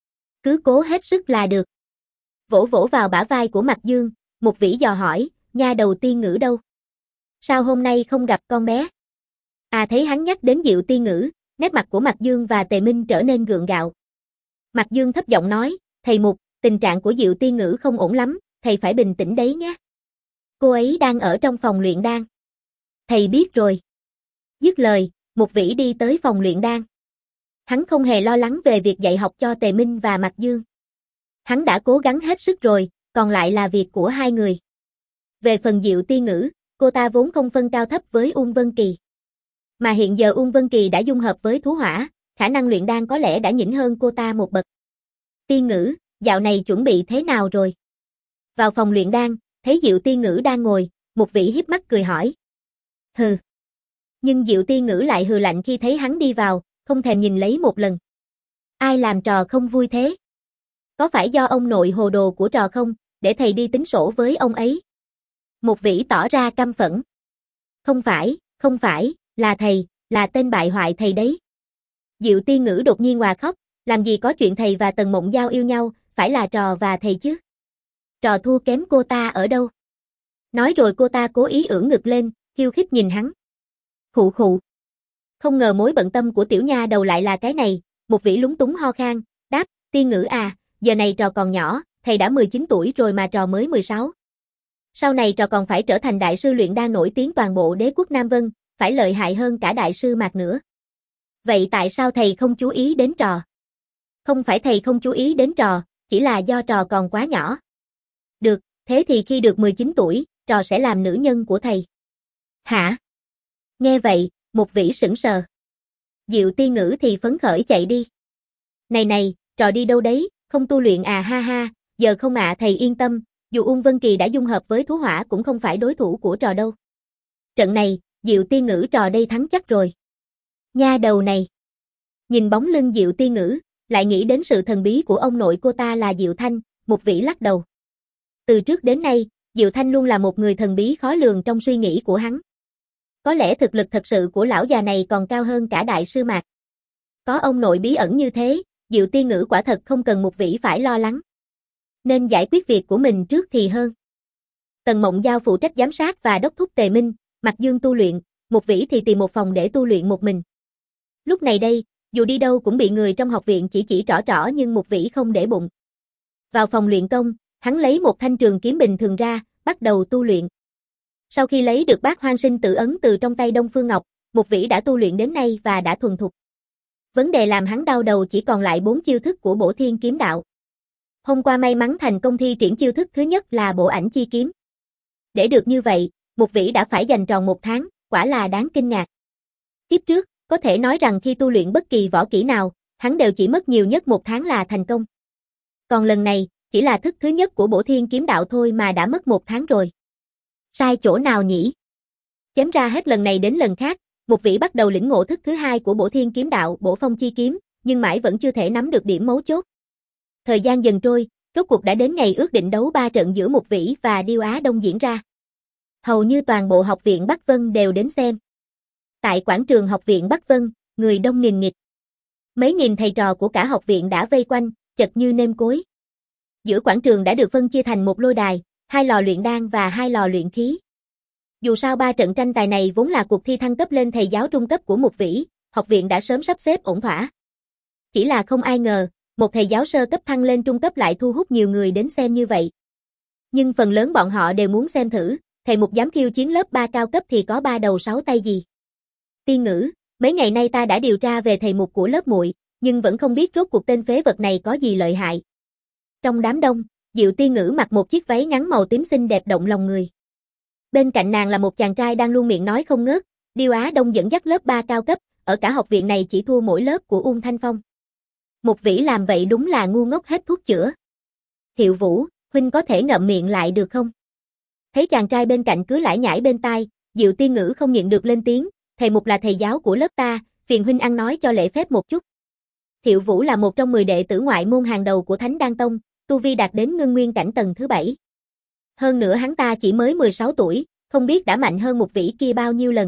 Cứ cố hết sức là được. Vỗ vỗ vào bả vai của Mạc Dương, Mục Vĩ dò hỏi, nha đầu tiên ngữ đâu? Sao hôm nay không gặp con bé? À thấy hắn nhắc đến Diệu Tiên Ngữ, nét mặt của Mạc Dương và Tề Minh trở nên gượng gạo. Mạc Dương thấp giọng nói, thầy Mục, tình trạng của Diệu Tiên Ngữ không ổn lắm, thầy phải bình tĩnh đấy nhé. Cô ấy đang ở trong phòng luyện đan. Thầy biết rồi. Dứt lời, Mục Vĩ đi tới phòng luyện đan. Hắn không hề lo lắng về việc dạy học cho Tề Minh và Mạc Dương. Hắn đã cố gắng hết sức rồi, còn lại là việc của hai người. Về phần Diệu Tiên Ngữ, cô ta vốn không phân cao thấp với Ung Vân Kỳ. Mà hiện giờ Ung Vân Kỳ đã dung hợp với thú hỏa, khả năng luyện đan có lẽ đã nhỉnh hơn cô ta một bậc. Tiên Ngữ, dạo này chuẩn bị thế nào rồi? Vào phòng luyện đan, thấy Diệu Tiên Ngữ đang ngồi, Mục Vĩ hiếp mắt cười hỏi. Hừ. Nhưng Diệu Tiên Ngữ lại hừ lạnh khi thấy hắn đi vào, không thèm nhìn lấy một lần. Ai làm trò không vui thế? Có phải do ông nội hồ đồ của trò không, để thầy đi tính sổ với ông ấy? Mục Vĩ tỏ ra căm phẫn. Không phải, không phải, là thầy, là tên bại hoại thầy đấy. Diệu Tiên Ngữ đột nhiên òa khóc, làm gì có chuyện thầy và Tần Mộng Giao yêu nhau, phải là trò và thầy chứ. Trò thua kém cô ta ở đâu? Nói rồi cô ta cố ý ưỡn ngực lên, khiêu khích nhìn hắn. Khụ khụ. Không ngờ mối bận tâm của tiểu nha đầu lại là cái này, Mục Vĩ lúng túng ho khan, đáp, Tiên Ngữ à, giờ này trò còn nhỏ, thầy đã mười chín tuổi rồi mà trò mới mười sáu. Sau này trò còn phải trở thành đại sư luyện đan nổi tiếng toàn bộ đế quốc Nam Vân, phải lợi hại hơn cả đại sư Mạc nữa. Vậy tại sao thầy không chú ý đến trò? Không phải thầy không chú ý đến trò, chỉ là do trò còn quá nhỏ. Được, thế thì khi được mười chín tuổi, trò sẽ làm nữ nhân của thầy. Hả? Nghe vậy, Mục Vĩ sững sờ. Diệu Tiên Ngữ thì phấn khởi chạy đi. Này này, trò đi đâu đấy, không tu luyện à ha ha, giờ không ạ thầy yên tâm, dù Ung Vân Kỳ đã dung hợp với thú hỏa cũng không phải đối thủ của trò đâu. Trận này, Diệu Tiên Ngữ trò đây thắng chắc rồi. Nha đầu này. Nhìn bóng lưng Diệu Tiên Ngữ, lại nghĩ đến sự thần bí của ông nội cô ta là Diệu Thanh, Mục Vĩ lắc đầu. Từ trước đến nay, Diệu Thanh luôn là một người thần bí khó lường trong suy nghĩ của hắn. Có lẽ thực lực thật sự của lão già này còn cao hơn cả đại sư Mạc. Có ông nội bí ẩn như thế, Diệu Tiên Ngữ quả thật không cần Mục Vĩ phải lo lắng. Nên giải quyết việc của mình trước thì hơn. Tần Mộng Giao phụ trách giám sát và đốc thúc Tề Minh, Mạc Dương tu luyện, Mục Vĩ thì tìm một phòng để tu luyện một mình. Lúc này đây, dù đi đâu cũng bị người trong học viện chỉ chỉ trỏ trỏ nhưng Mục Vĩ không để bụng. Vào phòng luyện công, hắn lấy một thanh trường kiếm bình thường ra, bắt đầu tu luyện. Sau khi lấy được bát hoang sinh tử ấn từ trong tay Đông Phương Ngọc, Mục Vĩ đã tu luyện đến nay và đã thuần thục. Vấn đề làm hắn đau đầu chỉ còn lại bốn chiêu thức của Bổ Thiên Kiếm Đạo. Hôm qua may mắn thành công thi triển chiêu thức thứ nhất là Bộ Ảnh Chi Kiếm. Để được như vậy, Mục Vĩ đã phải dành tròn một tháng, quả là đáng kinh ngạc. Kiếp trước, có thể nói rằng khi tu luyện bất kỳ võ kỹ nào, hắn đều chỉ mất nhiều nhất một tháng là thành công. Còn lần này, chỉ là thức thứ nhất của Bổ Thiên kiếm đạo thôi mà đã mất một tháng rồi. Sai chỗ nào nhỉ? Chém ra hết lần này đến lần khác, Mục Vĩ bắt đầu lĩnh ngộ thức thứ hai của Bổ Thiên kiếm đạo, Bổ Phong chi kiếm, nhưng mãi vẫn chưa thể nắm được điểm mấu chốt. Thời gian dần trôi, rốt cuộc đã đến ngày ước định đấu ba trận giữa Mục Vĩ và Điêu Á Đông diễn ra. Hầu như toàn bộ học viện Bắc Vân đều đến xem. Tại quảng trường học viện Bắc Vân, người đông nghìn nghịt. Mấy nghìn thầy trò của cả học viện đã vây quanh, chật như nêm cối. Giữa quảng trường đã được phân chia thành một lôi đài, hai lò luyện đan và hai lò luyện khí. Dù sao ba trận tranh tài này vốn là cuộc thi thăng cấp lên thầy giáo trung cấp của Mục Vĩ, học viện đã sớm sắp xếp ổn thỏa. Chỉ là không ai ngờ, một thầy giáo sơ cấp thăng lên trung cấp lại thu hút nhiều người đến xem như vậy. Nhưng phần lớn bọn họ đều muốn xem thử, thầy Mục dám khiêu chiến lớp ba cao cấp thì có ba đầu sáu tay gì. Tiên Ngữ, mấy ngày nay ta đã điều tra về thầy Mục của lớp muội, nhưng vẫn không biết rốt cuộc tên phế vật này có gì lợi hại. Trong đám đông, Diệu Tiên Ngữ mặc một chiếc váy ngắn màu tím xinh đẹp động lòng người. Bên cạnh nàng là một chàng trai đang luôn miệng nói không ngớt, Điêu Á Đông dẫn dắt lớp ba cao cấp, ở cả học viện này chỉ thua mỗi lớp của Uông Thanh Phong. Mục Vĩ làm vậy đúng là ngu ngốc hết thuốc chữa. Thiệu Vũ, huynh có thể ngậm miệng lại được không? Thấy chàng trai bên cạnh cứ lải nhải bên tai, Diệu Tiên Ngữ không nhịn được lên tiếng, thầy Mục là thầy giáo của lớp ta, phiền huynh ăn nói cho lễ phép một chút. Thiệu Vũ là một trong mười đệ tử ngoại môn hàng đầu của Thánh Đan Tông, tu vi đạt đến ngưng nguyên cảnh tầng thứ bảy. Hơn nữa hắn ta chỉ mới mười sáu tuổi, không biết đã mạnh hơn Mục Vĩ kia bao nhiêu lần.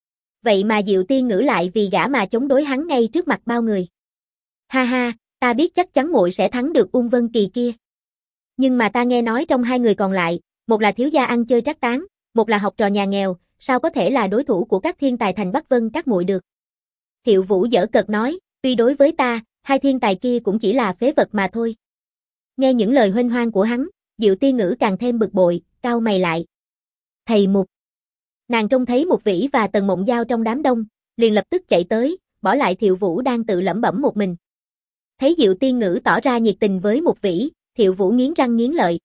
Vậy mà Diệu Tiên Ngữ lại vì gã mà chống đối hắn ngay trước mặt bao người. Ha ha, ta biết chắc chắn muội sẽ thắng được Ung Vân Kỳ kia. Nhưng mà ta nghe nói trong hai người còn lại, một là thiếu gia ăn chơi trác táng, một là học trò nhà nghèo, sao có thể là đối thủ của các thiên tài thành Bắc Vân các muội được. Thiệu Vũ giở cợt nói, tuy đối với ta, hai thiên tài kia cũng chỉ là phế vật mà thôi. Nghe những lời huênh hoang của hắn, Diệu Tiên Ngữ càng thêm bực bội, cau mày lại. Thầy Mục. Nàng trông thấy Mục Vĩ và Tần Mộng Giao trong đám đông, liền lập tức chạy tới, bỏ lại Thiệu Vũ đang tự lẩm bẩm một mình. Thấy Diệu Tiên Ngữ tỏ ra nhiệt tình với Mục Vĩ, Thiệu Vũ nghiến răng nghiến lợi.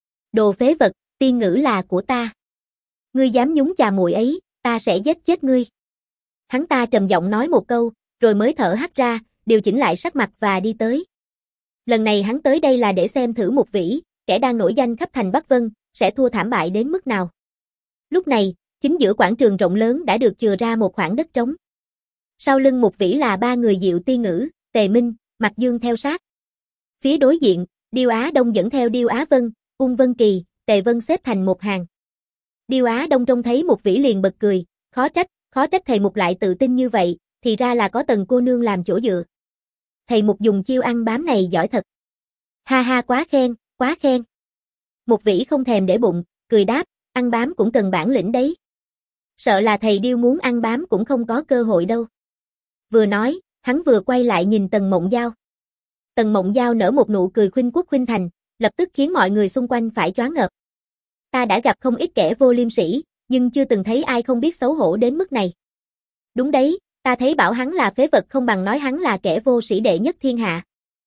Đồ phế vật, Tiên Ngữ là của ta. Ngươi dám nhúng chà muội ấy, ta sẽ giết chết ngươi. Hắn ta trầm giọng nói một câu, rồi mới thở hắt ra, điều chỉnh lại sắc mặt và đi tới. Lần này hắn tới đây là để xem thử Mục Vĩ, kẻ đang nổi danh khắp thành Bắc Vân, sẽ thua thảm bại đến mức nào. Lúc này, chính giữa quảng trường rộng lớn đã được chừa ra một khoảng đất trống. Sau lưng Mục Vĩ là ba người Diệu Tiên Ngữ, Tề Minh, Mạc Dương theo sát. Phía đối diện, Điêu Á Đông dẫn theo Điêu Á Vân, Ung Vân Kỳ, Tề Vân xếp thành một hàng. Điêu Á Đông trông thấy Mục Vĩ liền bật cười, khó trách, khó trách thầy Mục lại tự tin như vậy, thì ra là có Tần cô nương làm chỗ dựa. Thầy Mục dùng chiêu ăn bám này giỏi thật. Ha ha, quá khen, quá khen. Mục Vĩ không thèm để bụng, cười đáp, ăn bám cũng cần bản lĩnh đấy. Sợ là thầy Điêu muốn ăn bám cũng không có cơ hội đâu. Vừa nói, hắn vừa quay lại nhìn Tần Mộng Giao. Tần Mộng Giao nở một nụ cười khuynh quốc khuynh thành, lập tức khiến mọi người xung quanh phải choáng ngợp. Ta đã gặp không ít kẻ vô liêm sỉ, nhưng chưa từng thấy ai không biết xấu hổ đến mức này. Đúng đấy, ta thấy bảo hắn là phế vật không bằng nói hắn là kẻ vô sĩ đệ nhất thiên hạ.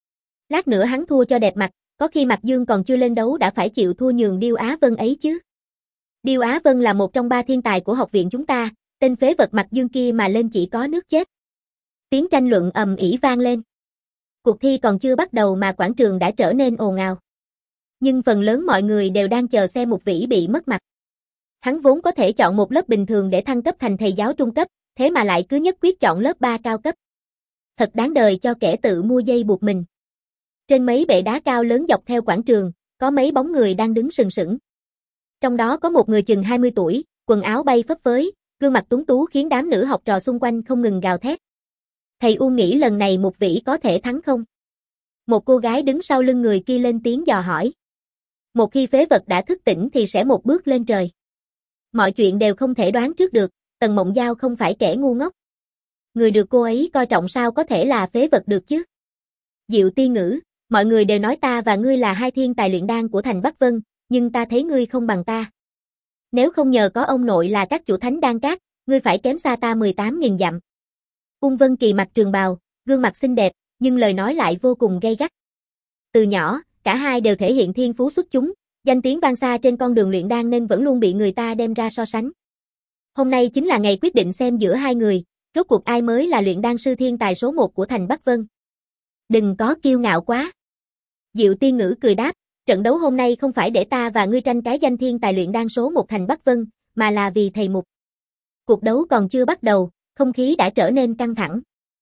Lát nữa hắn thua cho đẹp mặt, có khi Mạc Dương còn chưa lên đấu đã phải chịu thua nhường Điêu Á Vân ấy chứ. Điêu Á Vân là một trong ba thiên tài của học viện chúng ta, tên phế vật Mạc Dương kia mà lên chỉ có nước chết. Tiếng tranh luận ầm ĩ vang lên. Cuộc thi còn chưa bắt đầu mà quảng trường đã trở nên ồn ào. Nhưng phần lớn mọi người đều đang chờ xem Mục Vĩ bị mất mặt. Hắn vốn có thể chọn một lớp bình thường để thăng cấp thành thầy giáo trung cấp, thế mà lại cứ nhất quyết chọn lớp ba cao cấp. Thật đáng đời cho kẻ tự mua dây buộc mình. Trên mấy bệ đá cao lớn dọc theo quảng trường, có mấy bóng người đang đứng sừng sững. Trong đó có một người chừng hai mươi tuổi, quần áo bay phấp phới, gương mặt tuấn tú khiến đám nữ học trò xung quanh không ngừng gào thét. Thầy U nghĩ lần này Mục Vĩ có thể thắng không? Một cô gái đứng sau lưng người kia lên tiếng dò hỏi. Một khi phế vật đã thức tỉnh thì sẽ một bước lên trời. Mọi chuyện đều không thể đoán trước được, Tần Mộng Giao không phải kẻ ngu ngốc. Người được cô ấy coi trọng sao có thể là phế vật được chứ? Diệu Tiên Ngữ, mọi người đều nói ta và ngươi là hai thiên tài luyện đan của thành Bắc Vân, nhưng ta thấy ngươi không bằng ta. Nếu không nhờ có ông nội là các chủ thánh đan cát, ngươi phải kém xa ta mười tám nghìn dặm. Ung Vân Kỳ mặc trường bào, gương mặt xinh đẹp, nhưng lời nói lại vô cùng gay gắt. Từ nhỏ, cả hai đều thể hiện thiên phú xuất chúng, danh tiếng vang xa trên con đường luyện đan nên vẫn luôn bị người ta đem ra so sánh. Hôm nay chính là ngày quyết định xem giữa hai người, rốt cuộc ai mới là luyện đan sư thiên tài số một của thành Bắc Vân. Đừng có kiêu ngạo quá. Diệu Tiên Ngữ cười đáp, Trận đấu hôm nay không phải để ta và ngươi tranh cái danh thiên tài luyện đan số một thành Bắc Vân, mà là vì thầy Mục. Cuộc đấu còn chưa bắt đầu, không khí đã trở nên căng thẳng.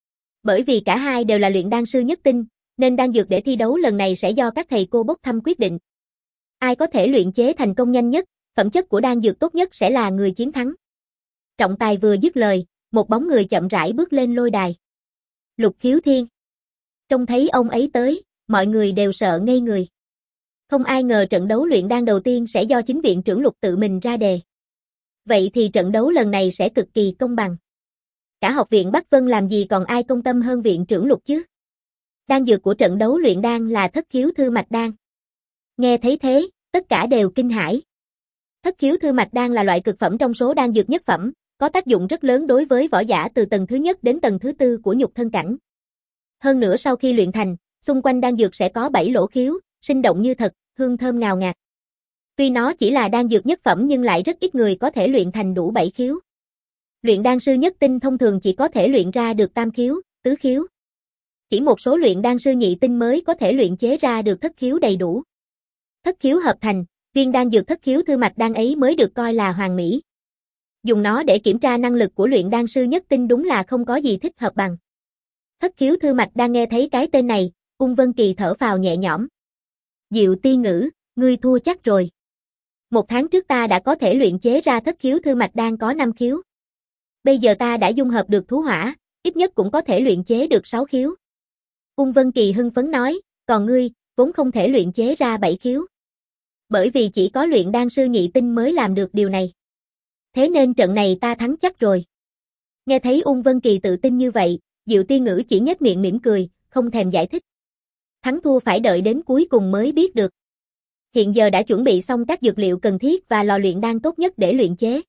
Bởi vì cả hai đều là luyện đan sư nhất tinh, nên đan dược để thi đấu lần này sẽ do các thầy cô bốc thăm quyết định. Ai có thể luyện chế thành công nhanh nhất, phẩm chất của đan dược tốt nhất sẽ là người chiến thắng. Trọng tài vừa dứt lời, một bóng người chậm rãi bước lên lôi đài. Lục Khiếu Thiên. Trông thấy ông ấy tới, mọi người đều sợ ngây người. Không ai ngờ trận đấu luyện đan đầu tiên sẽ do chính viện trưởng Lục tự mình ra đề. Vậy thì trận đấu lần này sẽ cực kỳ công bằng. Cả học viện Bắc Vân làm gì còn ai công tâm hơn viện trưởng Lục chứ? Đan dược của trận đấu luyện đan là Thất Khiếu Thư Mạch Đan. Nghe thấy thế, tất cả đều kinh hãi. Thất Khiếu Thư Mạch Đan là loại cực phẩm trong số đan dược nhất phẩm, có tác dụng rất lớn đối với võ giả từ tầng thứ nhất đến tầng thứ tư của nhục thân cảnh. Hơn nữa sau khi luyện thành, xung quanh đan dược sẽ có bảy lỗ khiếu, sinh động như thật, hương thơm ngào ngạt. Tuy nó chỉ là đan dược nhất phẩm nhưng lại rất ít người có thể luyện thành đủ bảy khiếu. Luyện đan sư nhất tinh thông thường chỉ có thể luyện ra được tam khiếu, tứ khiếu. Chỉ một số luyện đan sư nhị tinh mới có thể luyện chế ra được thất khiếu đầy đủ. Thất khiếu hợp thành, viên đan dược Thất Khiếu Thư Mạch Đan ấy mới được coi là hoàn mỹ. Dùng nó để kiểm tra năng lực của luyện đan sư nhất tinh đúng là không có gì thích hợp bằng. Thất Khiếu Thư Mạch Đan nghe thấy cái tên này, Ung Vân Kỳ thở phào nhẹ nhõm. Diệu Ti Ngữ, ngươi thua chắc rồi. Một tháng trước ta đã có thể luyện chế ra Thất Khiếu Thư Mạch Đan có năm khiếu. Bây giờ ta đã dung hợp được thú hỏa, ít nhất cũng có thể luyện chế được sáu khiếu. Ung Vân Kỳ hưng phấn nói, còn ngươi, vốn không thể luyện chế ra bảy khiếu. Bởi vì chỉ có luyện đan sư nhị tinh mới làm được điều này. Thế nên trận này ta thắng chắc rồi. Nghe thấy Ung Vân Kỳ tự tin như vậy, Diệu Ti Ngữ chỉ nhếch miệng mỉm cười, không thèm giải thích. Thắng thua phải đợi đến cuối cùng mới biết được. Hiện giờ đã chuẩn bị xong các dược liệu cần thiết và lò luyện đan tốt nhất để luyện chế.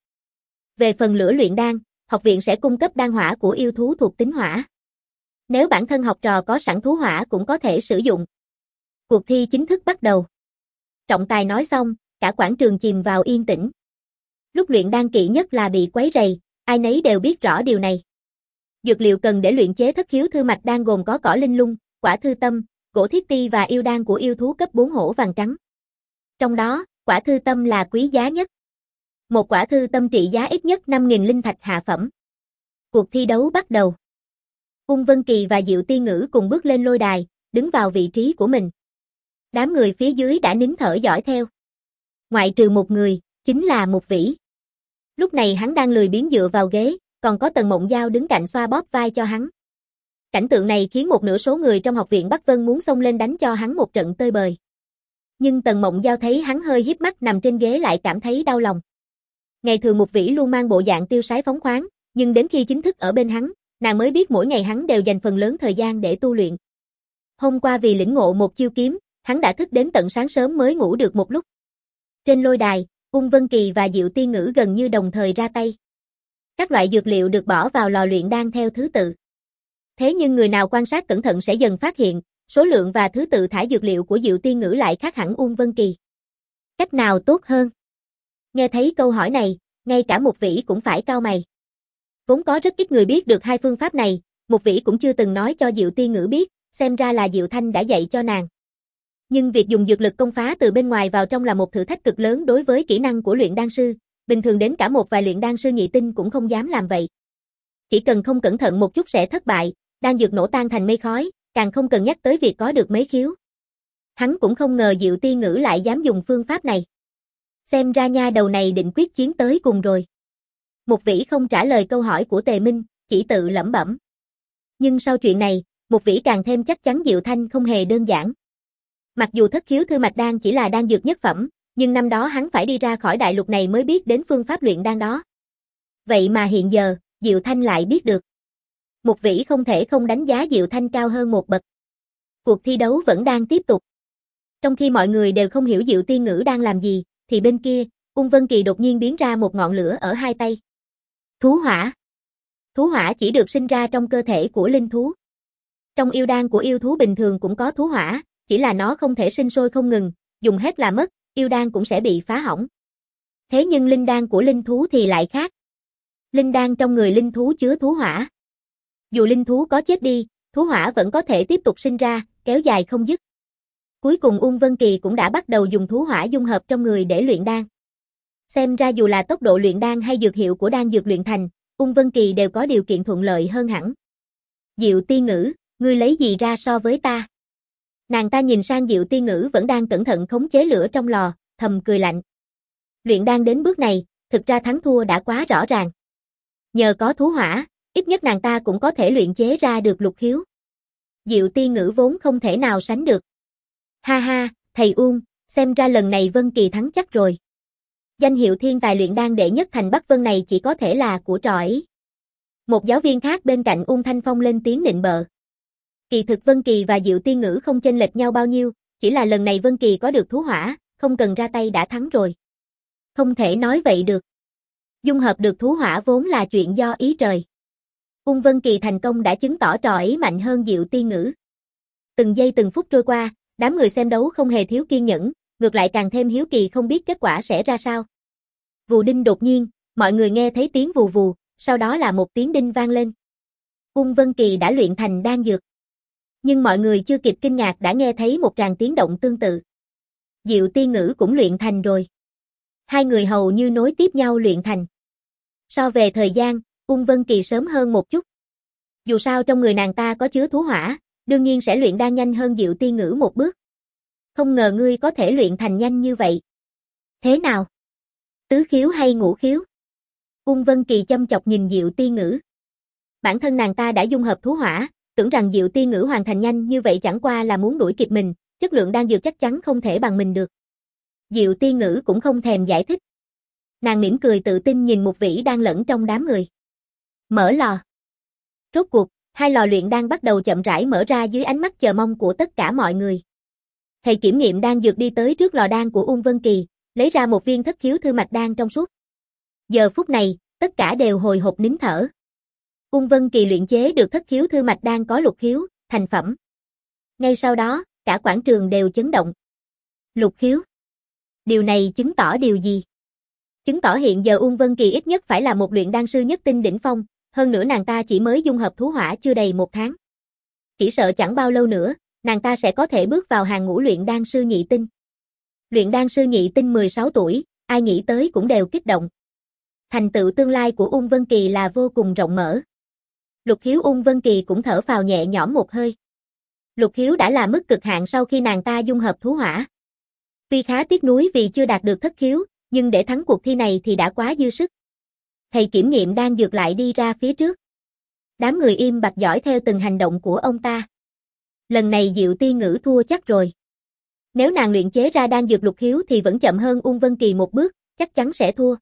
Về phần lửa luyện đan, học viện sẽ cung cấp đan hỏa của yêu thú thuộc tính hỏa. Nếu bản thân học trò có sẵn thú hỏa cũng có thể sử dụng. Cuộc thi chính thức bắt đầu. Trọng tài nói xong, cả quảng trường chìm vào yên tĩnh. Lúc luyện đan kỵ nhất là bị quấy rầy, ai nấy đều biết rõ điều này. Dược liệu cần để luyện chế Thất Khiếu Thư Mạch Đan gồm có cỏ linh lung, quả thư tâm, gỗ thiết ti và yêu đan của yêu thú cấp bốn hổ vàng trắng. Trong đó, quả thư tâm là quý giá nhất. Một quả thư tâm trị giá ít nhất năm nghìn linh thạch hạ phẩm. Cuộc thi đấu bắt đầu. Ung Vân Kỳ và Diệu Ti Ngữ cùng bước lên lôi đài, đứng vào vị trí của mình. Đám người phía dưới đã nín thở dõi theo. Ngoại trừ một người, chính là Mục Vĩ. Lúc này hắn đang lười biếng dựa vào ghế, còn có Tần Mộng Giao đứng cạnh xoa bóp vai cho hắn. Cảnh tượng này khiến một nửa số người trong học viện Bắc Vân muốn xông lên đánh cho hắn một trận tơi bời. Nhưng Tần Mộng Giao thấy hắn hơi híp mắt nằm trên ghế lại cảm thấy đau lòng. Ngày thường Mục Vĩ luôn mang bộ dạng tiêu sái phóng khoáng, nhưng đến khi chính thức ở bên hắn, nàng mới biết mỗi ngày hắn đều dành phần lớn thời gian để tu luyện. Hôm qua vì lĩnh ngộ một chiêu kiếm, hắn đã thức đến tận sáng sớm mới ngủ được một lúc. Trên lôi đài, Ung Vân Kỳ và Diệu Ti Ngữ gần như đồng thời ra tay. Các loại dược liệu được bỏ vào lò luyện đan theo thứ tự. Thế nhưng người nào quan sát cẩn thận sẽ dần phát hiện, số lượng và thứ tự thả dược liệu của Diệu Ti Ngữ lại khác hẳn Ung Vân Kỳ. Cách nào tốt hơn? Nghe thấy câu hỏi này, ngay cả Mục Vĩ cũng phải cau mày. Vốn có rất ít người biết được hai phương pháp này, Mục Vĩ cũng chưa từng nói cho Diệu Ti Ngữ biết, xem ra là Diệu Thanh đã dạy cho nàng. Nhưng việc dùng dược lực công phá từ bên ngoài vào trong là một thử thách cực lớn đối với kỹ năng của luyện đan sư, bình thường đến cả một vài luyện đan sư nhị tinh cũng không dám làm vậy. Chỉ cần không cẩn thận một chút sẽ thất bại, đan dược nổ tan thành mây khói, càng không cần nhắc tới việc có được mấy khiếu. Hắn cũng không ngờ Diệu Ti Ngữ lại dám dùng phương pháp này. Xem ra nha đầu này định quyết chiến tới cùng rồi. Mục Vĩ không trả lời câu hỏi của Tề Minh, chỉ tự lẩm bẩm. Nhưng sau chuyện này, Mục Vĩ càng thêm chắc chắn Diệu Thanh không hề đơn giản. Mặc dù Thất Khiếu Thư Mạch Đan chỉ là đan dược nhất phẩm, nhưng năm đó hắn phải đi ra khỏi đại lục này mới biết đến phương pháp luyện đan đó. Vậy mà hiện giờ, Diệu Thanh lại biết được. Mục Vĩ không thể không đánh giá Diệu Thanh cao hơn một bậc. Cuộc thi đấu vẫn đang tiếp tục. Trong khi mọi người đều không hiểu Diệu Ti Ngữ đang làm gì, thì bên kia, Ung Vân Kỳ đột nhiên biến ra một ngọn lửa ở hai tay. Thú hỏa. Thú hỏa chỉ được sinh ra trong cơ thể của linh thú. Trong yêu đan của yêu thú bình thường cũng có thú hỏa, chỉ là nó không thể sinh sôi không ngừng, dùng hết là mất, yêu đan cũng sẽ bị phá hỏng. Thế nhưng linh đan của linh thú thì lại khác. Linh đan trong người linh thú chứa thú hỏa. Dù linh thú có chết đi, thú hỏa vẫn có thể tiếp tục sinh ra, kéo dài không dứt. Cuối cùng Ung Vân Kỳ cũng đã bắt đầu dùng thú hỏa dung hợp trong người để luyện đan. Xem ra dù là tốc độ luyện đan hay dược hiệu của đan dược luyện thành, Ung Vân Kỳ đều có điều kiện thuận lợi hơn hẳn. Diệu Tiên Ngữ, ngươi lấy gì ra so với ta? Nàng ta nhìn sang Diệu Tiên Ngữ vẫn đang cẩn thận khống chế lửa trong lò, thầm cười lạnh. Luyện đan đến bước này, thực ra thắng thua đã quá rõ ràng. Nhờ có thú hỏa, ít nhất nàng ta cũng có thể luyện chế ra được lục khiếu. Diệu Tiên Ngữ vốn không thể nào sánh được. Ha ha, thầy Uông, xem ra lần này Vân Kỳ thắng chắc rồi. Danh hiệu thiên tài luyện đan đệ nhất thành Bắc Vân này chỉ có thể là của trò ấy. Một giáo viên khác bên cạnh Ung Thanh Phong lên tiếng nịnh bợ. Kỳ thực Vân Kỳ và Diệu Tiên Ngữ không chênh lệch nhau bao nhiêu, chỉ là lần này Vân Kỳ có được thú hỏa, không cần ra tay đã thắng rồi. Không thể nói vậy được. Dung hợp được thú hỏa vốn là chuyện do ý trời. Ung Vân Kỳ thành công đã chứng tỏ trò ấy mạnh hơn Diệu Tiên Ngữ. Từng giây từng phút trôi qua, đám người xem đấu không hề thiếu kiên nhẫn, ngược lại càng thêm hiếu kỳ không biết kết quả sẽ ra sao. Vù đinh đột nhiên, mọi người nghe thấy tiếng vù vù, sau đó là một tiếng đinh vang lên. Ung Vân Kỳ đã luyện thành đan dược. Nhưng mọi người chưa kịp kinh ngạc đã nghe thấy một tràng tiếng động tương tự. Diệu Tiên Ngữ cũng luyện thành rồi. Hai người hầu như nối tiếp nhau luyện thành. So về thời gian, Ung Vân Kỳ sớm hơn một chút. Dù sao trong người nàng ta có chứa thú hỏa, đương nhiên sẽ luyện đan nhanh hơn Diệu Tiên Ngữ một bước. Không ngờ ngươi có thể luyện thành nhanh như vậy. Thế nào? Tứ khiếu hay ngũ khiếu? Ung Vân Kỳ chăm chọc nhìn Diệu Tiên Ngữ. Bản thân nàng ta đã dung hợp thú hỏa, tưởng rằng Diệu Tiên Ngữ hoàn thành nhanh như vậy chẳng qua là muốn đuổi kịp mình, chất lượng đan dược chắc chắn không thể bằng mình được. Diệu Tiên Ngữ cũng không thèm giải thích. Nàng mỉm cười tự tin nhìn Mục Vĩ đang lẫn trong đám người. Mở lò. Rốt cuộc, hai lò luyện đan bắt đầu chậm rãi mở ra dưới ánh mắt chờ mong của tất cả mọi người. Thầy kiểm nghiệm đan dược đi tới trước lò đan của Ung Vân Kỳ, lấy ra một viên thất khiếu thư mạch đan trong suốt. Giờ phút này, tất cả đều hồi hộp nín thở. Ung Vân Kỳ luyện chế được thất khiếu thư mạch đan có lục khiếu, thành phẩm. Ngay sau đó, cả quảng trường đều chấn động. Lục khiếu. Điều này chứng tỏ điều gì? Chứng tỏ hiện giờ Ung Vân Kỳ ít nhất phải là một luyện đan sư nhất tinh đỉnh phong, hơn nữa nàng ta chỉ mới dung hợp thú hỏa chưa đầy một tháng. Chỉ sợ chẳng bao lâu nữa, nàng ta sẽ có thể bước vào hàng ngũ luyện đan sư nhị tinh. Luyện đan sư nhị tinh mười sáu tuổi, ai nghĩ tới cũng đều kích động. Thành tựu tương lai của Ung Vân Kỳ là vô cùng rộng mở. Lục khiếu Ung Vân Kỳ cũng thở phào nhẹ nhõm một hơi. Lục khiếu đã là mức cực hạn sau khi nàng ta dung hợp thú hỏa. Tuy khá tiếc nuối vì chưa đạt được thất khiếu, nhưng để thắng cuộc thi này thì đã quá dư sức. Thầy kiểm nghiệm đang dược lại đi ra phía trước. Đám người im bặt dõi theo từng hành động của ông ta. Lần này Diệu Tiên Ngữ thua chắc rồi. Nếu nàng luyện chế ra đan dược lục khiếu thì vẫn chậm hơn Ung Vân Kỳ một bước, chắc chắn sẽ thua.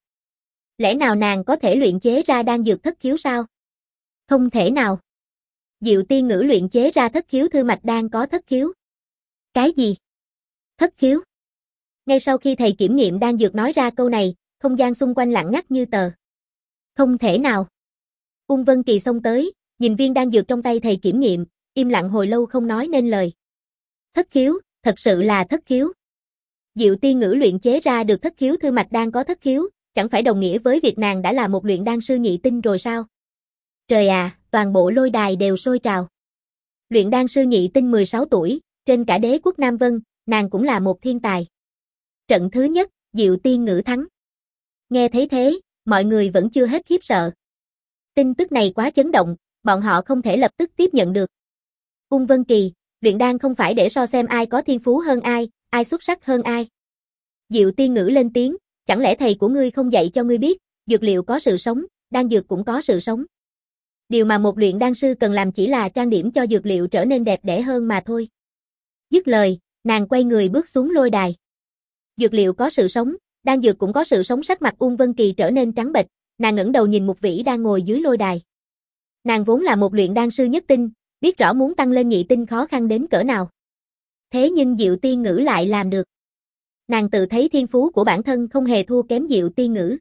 Lẽ nào nàng có thể luyện chế ra đan dược thất khiếu sao? Không thể nào. Diệu Tiên Ngữ luyện chế ra thất khiếu thư mạch đan có thất khiếu. Cái gì? Thất khiếu? Ngay sau khi thầy kiểm nghiệm đan dược nói ra câu này, không gian xung quanh lặng ngắt như tờ. Không thể nào. Ung Vân Kỳ xông tới, nhìn viên đan dược trong tay thầy kiểm nghiệm, im lặng hồi lâu không nói nên lời. Thất khiếu, thật sự là thất khiếu. Diệu Tiên Ngữ luyện chế ra được thất khiếu thư mạch đan có thất khiếu, chẳng phải đồng nghĩa với việc nàng đã là một luyện đan sư nhị tinh rồi sao? Trời à, toàn bộ lôi đài đều sôi trào. Luyện đan sư nhị tinh mười sáu tuổi, trên cả đế quốc Nam Vân, nàng cũng là một thiên tài. Trận thứ nhất, Diệu Tiên Ngữ thắng. Nghe thấy thế, mọi người vẫn chưa hết khiếp sợ. Tin tức này quá chấn động, bọn họ không thể lập tức tiếp nhận được. Ung Vân Kỳ, luyện đan không phải để so xem ai có thiên phú hơn ai, ai xuất sắc hơn ai. Diệu Tiên Ngữ lên tiếng, chẳng lẽ thầy của ngươi không dạy cho ngươi biết, dược liệu có sự sống, đan dược cũng có sự sống. Điều mà một luyện đan sư cần làm chỉ là trang điểm cho dược liệu trở nên đẹp đẽ hơn mà thôi. Dứt lời, nàng quay người bước xuống lôi đài. Dược liệu có sự sống, đan dược cũng có sự sống. Sắc mặt Ung Vân Kỳ trở nên trắng bệch, nàng ngẩng đầu nhìn Mục Vĩ đang ngồi dưới lôi đài. Nàng vốn là một luyện đan sư nhất tinh, biết rõ muốn tăng lên nhị tinh khó khăn đến cỡ nào. Thế nhưng Diệu Tiên Ngữ lại làm được. Nàng tự thấy thiên phú của bản thân không hề thua kém Diệu Tiên Ngữ.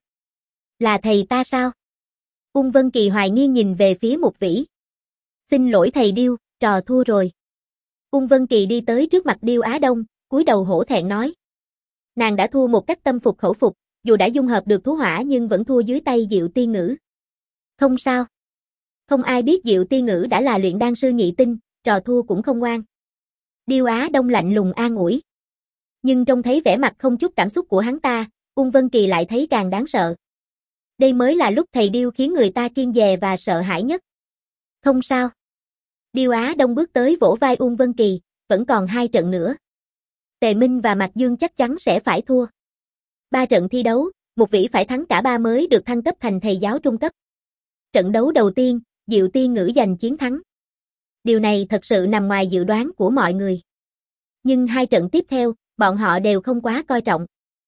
Là thầy ta sao? Ung Vân Kỳ hoài nghi nhìn về phía Mục Vĩ. Xin lỗi thầy Điêu, trò thua rồi. Ung Vân Kỳ đi tới trước mặt Điêu Á Đông, cúi đầu hổ thẹn nói. Nàng đã thua một cách tâm phục khẩu phục, dù đã dung hợp được thú hỏa nhưng vẫn thua dưới tay Diệu Tiên Ngữ. Không sao. Không ai biết Diệu Tiên Ngữ đã là luyện đan sư nhị tinh, trò thua cũng không oan. Điêu Á Đông lạnh lùng an ủi. Nhưng trông thấy vẻ mặt không chút cảm xúc của hắn ta, Ung Vân Kỳ lại thấy càng đáng sợ. Đây mới là lúc thầy Điêu khiến người ta kiêng dè và sợ hãi nhất. Không sao. Điêu Á Đông bước tới vỗ vai Ung Vân Kỳ, vẫn còn hai trận nữa. Tề Minh và Mạc Dương chắc chắn sẽ phải thua. Ba trận thi đấu, một vĩ phải thắng cả ba mới được thăng cấp thành thầy giáo trung cấp. Trận đấu đầu tiên, Diệu Tiên Ngữ giành chiến thắng. Điều này thật sự nằm ngoài dự đoán của mọi người. Nhưng hai trận tiếp theo, bọn họ đều không quá coi trọng.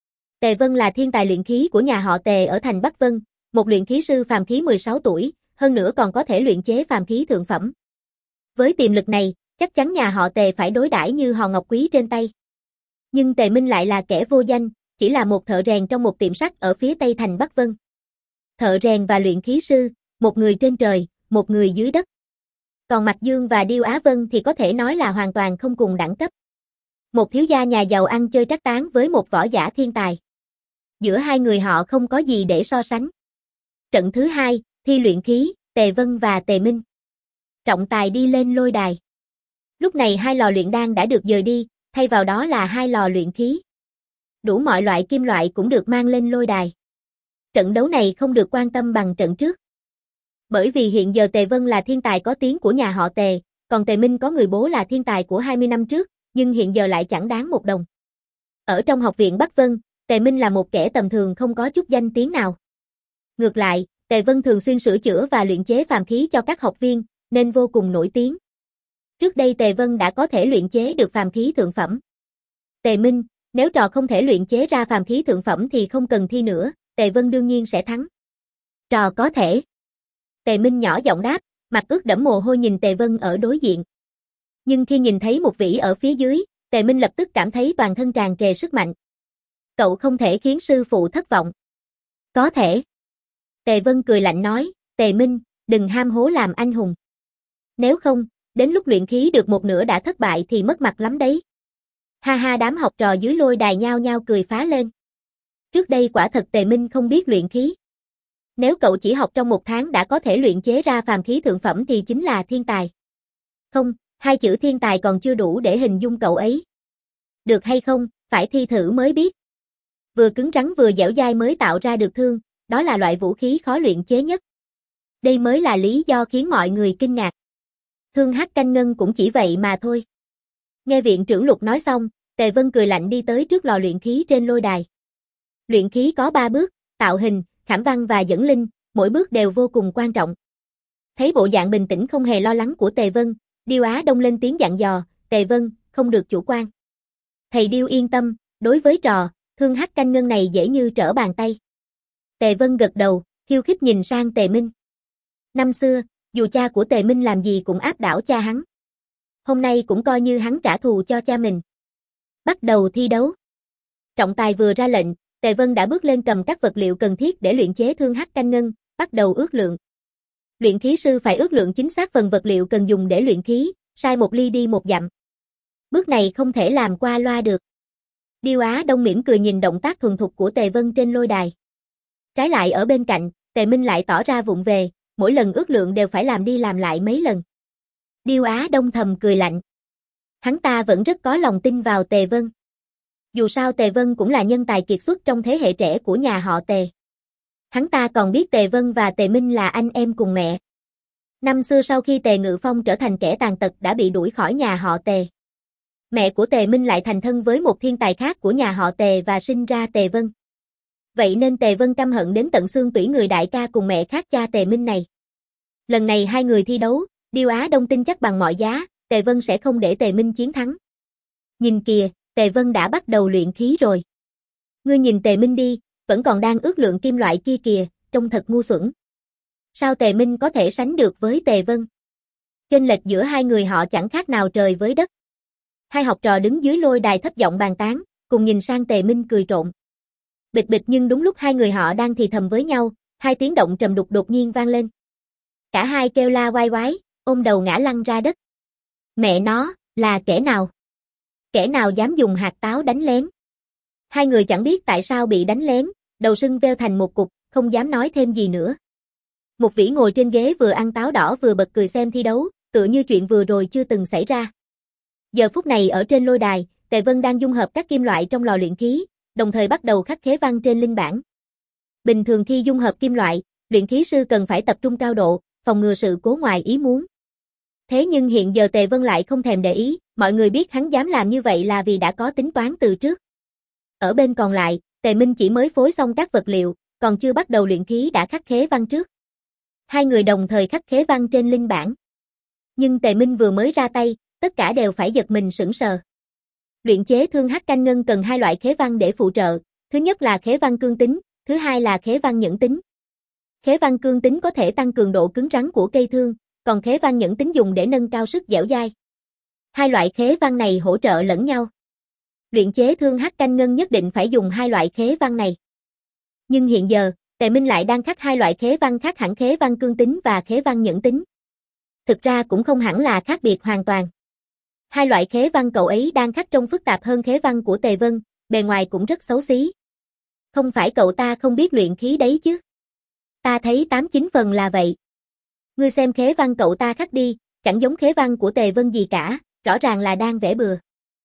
Tề Vân là thiên tài luyện khí của nhà họ Tề ở thành Bắc Vân, một luyện khí sư phàm khí mười sáu tuổi, hơn nữa còn có thể luyện chế phàm khí thượng phẩm. Với tiềm lực này, chắc chắn nhà họ Tề phải đối đãi như hòn ngọc quý trên tay. Nhưng Tề Minh lại là kẻ vô danh, chỉ là một thợ rèn trong một tiệm sắt ở phía tây thành Bắc Vân. Thợ rèn và luyện khí sư, một người trên trời, một người dưới đất. Còn Mạc Dương và Điêu Á Vân thì có thể nói là hoàn toàn không cùng đẳng cấp. Một thiếu gia nhà giàu ăn chơi trác táng với một võ giả thiên tài. Giữa hai người họ không có gì để so sánh. Trận thứ hai, thi luyện khí, Tề Vân và Tề Minh. Trọng tài đi lên lôi đài. Lúc này hai lò luyện đan đã được dời đi, thay vào đó là hai lò luyện khí. Đủ mọi loại kim loại cũng được mang lên lôi đài. Trận đấu này không được quan tâm bằng trận trước. Bởi vì hiện giờ Tề Vân là thiên tài có tiếng của nhà họ Tề, còn Tề Minh có người bố là thiên tài của hai mươi năm trước, nhưng hiện giờ lại chẳng đáng một đồng. Ở trong học viện Bắc Vân, Tề Minh là một kẻ tầm thường không có chút danh tiếng nào. Ngược lại, Tề Vân thường xuyên sửa chữa và luyện chế phàm khí cho các học viên, nên vô cùng nổi tiếng. Trước đây Tề Vân đã có thể luyện chế được phàm khí thượng phẩm. Tề Minh, nếu trò không thể luyện chế ra phàm khí thượng phẩm thì không cần thi nữa, Tề Vân đương nhiên sẽ thắng. Trò có thể. Tề Minh nhỏ giọng đáp, mặt ướt đẫm mồ hôi nhìn Tề Vân ở đối diện. Nhưng khi nhìn thấy một vĩ ở phía dưới, Tề Minh lập tức cảm thấy toàn thân tràn trề sức mạnh. Cậu không thể khiến sư phụ thất vọng. Có thể. Tề Vân cười lạnh nói, Tề Minh, đừng ham hố làm anh hùng. Nếu không, đến lúc luyện khí được một nửa đã thất bại thì mất mặt lắm đấy. Ha ha, đám học trò dưới lôi đài nhao nhao cười phá lên. Trước đây quả thật Tề Minh không biết luyện khí. Nếu cậu chỉ học trong một tháng đã có thể luyện chế ra phàm khí thượng phẩm thì chính là thiên tài. Không, hai chữ thiên tài còn chưa đủ để hình dung cậu ấy. Được hay không, phải thi thử mới biết. Vừa cứng rắn vừa dẻo dai mới tạo ra được thương, đó là loại vũ khí khó luyện chế nhất. Đây mới là lý do khiến mọi người kinh ngạc. Thương hắc canh ngân cũng chỉ vậy mà thôi. Nghe viện trưởng Lục nói xong, Tề Vân cười lạnh đi tới trước lò luyện khí trên lôi đài. Luyện khí có ba bước, tạo hình, khảm văn và dẫn linh, mỗi bước đều vô cùng quan trọng. Thấy bộ dạng bình tĩnh không hề lo lắng của Tề Vân, Điêu Á Đông lên tiếng dặn dò, Tề Vân, không được chủ quan. Thầy Điêu yên tâm, đối với trò, thương hắc canh ngân này dễ như trở bàn tay. Tề Vân gật đầu, khiêu khích nhìn sang Tề Minh. Năm xưa, dù cha của Tề Minh làm gì cũng áp đảo cha hắn. Hôm nay cũng coi như hắn trả thù cho cha mình. Bắt đầu thi đấu. Trọng tài vừa ra lệnh, Tề Vân đã bước lên cầm các vật liệu cần thiết để luyện chế thương hắc canh ngân, bắt đầu ước lượng. Luyện khí sư phải ước lượng chính xác phần vật liệu cần dùng để luyện khí, sai một ly đi một dặm. Bước này không thể làm qua loa được. Điêu Á Đông mỉm cười nhìn động tác thuần thục của Tề Vân trên lôi đài. Trái lại ở bên cạnh, Tề Minh lại tỏ ra vụng về, mỗi lần ước lượng đều phải làm đi làm lại mấy lần. Điêu Á Đông thầm cười lạnh. Hắn ta vẫn rất có lòng tin vào Tề Vân. Dù sao Tề Vân cũng là nhân tài kiệt xuất trong thế hệ trẻ của nhà họ Tề. Hắn ta còn biết Tề Vân và Tề Minh là anh em cùng mẹ. Năm xưa sau khi Tề Ngự Phong trở thành kẻ tàn tật đã bị đuổi khỏi nhà họ Tề. Mẹ của Tề Minh lại thành thân với một thiên tài khác của nhà họ Tề và sinh ra Tề Vân. Vậy nên Tề Vân căm hận đến tận xương tủy người đại ca cùng mẹ khác cha Tề Minh này. Lần này hai người thi đấu, Điêu Á Đông tin chắc bằng mọi giá, Tề Vân sẽ không để Tề Minh chiến thắng. Nhìn kìa, Tề Vân đã bắt đầu luyện khí rồi. Ngươi nhìn Tề Minh đi, vẫn còn đang ước lượng kim loại kia kìa, trông thật ngu xuẩn. Sao Tề Minh có thể sánh được với Tề Vân? Chênh lệch giữa hai người họ chẳng khác nào trời với đất. Hai học trò đứng dưới lôi đài thấp giọng bàn tán, cùng nhìn sang Tề Minh cười trộn. Bịch bịch, nhưng đúng lúc hai người họ đang thì thầm với nhau, hai tiếng động trầm đục đột nhiên vang lên. Cả hai kêu la oai oái, ôm đầu ngã lăn ra đất. Mẹ nó, là kẻ nào? Kẻ nào dám dùng hạt táo đánh lén? Hai người chẳng biết tại sao bị đánh lén, đầu sưng veo thành một cục, không dám nói thêm gì nữa. Một vĩ ngồi trên ghế vừa ăn táo đỏ vừa bật cười xem thi đấu, tựa như chuyện vừa rồi chưa từng xảy ra. Giờ phút này ở trên lôi đài, Tề Vân đang dung hợp các kim loại trong lò luyện khí, đồng thời bắt đầu khắc khế văn trên linh bản. Bình thường khi dung hợp kim loại, luyện khí sư cần phải tập trung cao độ, phòng ngừa sự cố ngoài ý muốn. Thế nhưng hiện giờ Tề Vân lại không thèm để ý, mọi người biết hắn dám làm như vậy là vì đã có tính toán từ trước. Ở bên còn lại, Tề Minh chỉ mới phối xong các vật liệu, còn chưa bắt đầu luyện khí đã khắc khế văn trước. Hai người đồng thời khắc khế văn trên linh bản. Nhưng Tề Minh vừa mới ra tay, tất cả đều phải giật mình sững sờ. Luyện chế thương hắc canh ngân cần hai loại khế văn để phụ trợ, thứ nhất là khế văn cương tính, thứ hai là khế văn nhẫn tính. Khế văn cương tính có thể tăng cường độ cứng rắn của cây thương, còn khế văn nhẫn tính dùng để nâng cao sức dẻo dai. Hai loại khế văn này hỗ trợ lẫn nhau. Luyện chế thương hắc canh ngân nhất định phải dùng hai loại khế văn này. Nhưng hiện giờ, Tề Minh lại đang khắc hai loại khế văn khác hẳn khế văn cương tính và khế văn nhẫn tính. Thực ra cũng không hẳn là khác biệt hoàn toàn. Hai loại khế văn cậu ấy đang khắc trông phức tạp hơn khế văn của Tề Vân, bề ngoài cũng rất xấu xí. Không phải cậu ta không biết luyện khí đấy chứ. Ta thấy tám chín phần là vậy. Ngươi xem khế văn cậu ta khắc đi, chẳng giống khế văn của Tề Vân gì cả, rõ ràng là đang vẽ bừa.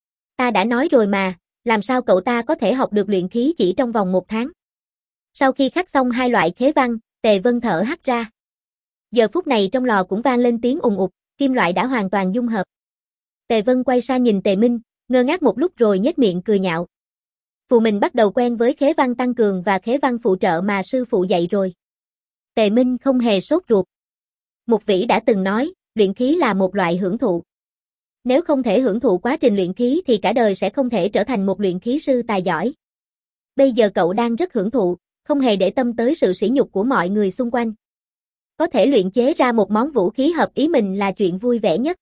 Ta đã nói rồi mà, làm sao cậu ta có thể học được luyện khí chỉ trong vòng một tháng. Sau khi khắc xong hai loại khế văn, Tề Vân thở hắt ra. Giờ phút này trong lò cũng vang lên tiếng ùng ục, kim loại đã hoàn toàn dung hợp. Tề Vân quay sang nhìn Tề Minh, ngơ ngác một lúc rồi nhếch miệng cười nhạo. Phụ mình bắt đầu quen với khế văn tăng cường và khế văn phụ trợ mà sư phụ dạy rồi. Tề Minh không hề sốt ruột. Mục Vĩ đã từng nói, luyện khí là một loại hưởng thụ. Nếu không thể hưởng thụ quá trình luyện khí thì cả đời sẽ không thể trở thành một luyện khí sư tài giỏi. Bây giờ cậu đang rất hưởng thụ, không hề để tâm tới sự sỉ nhục của mọi người xung quanh. Có thể luyện chế ra một món vũ khí hợp ý mình là chuyện vui vẻ nhất.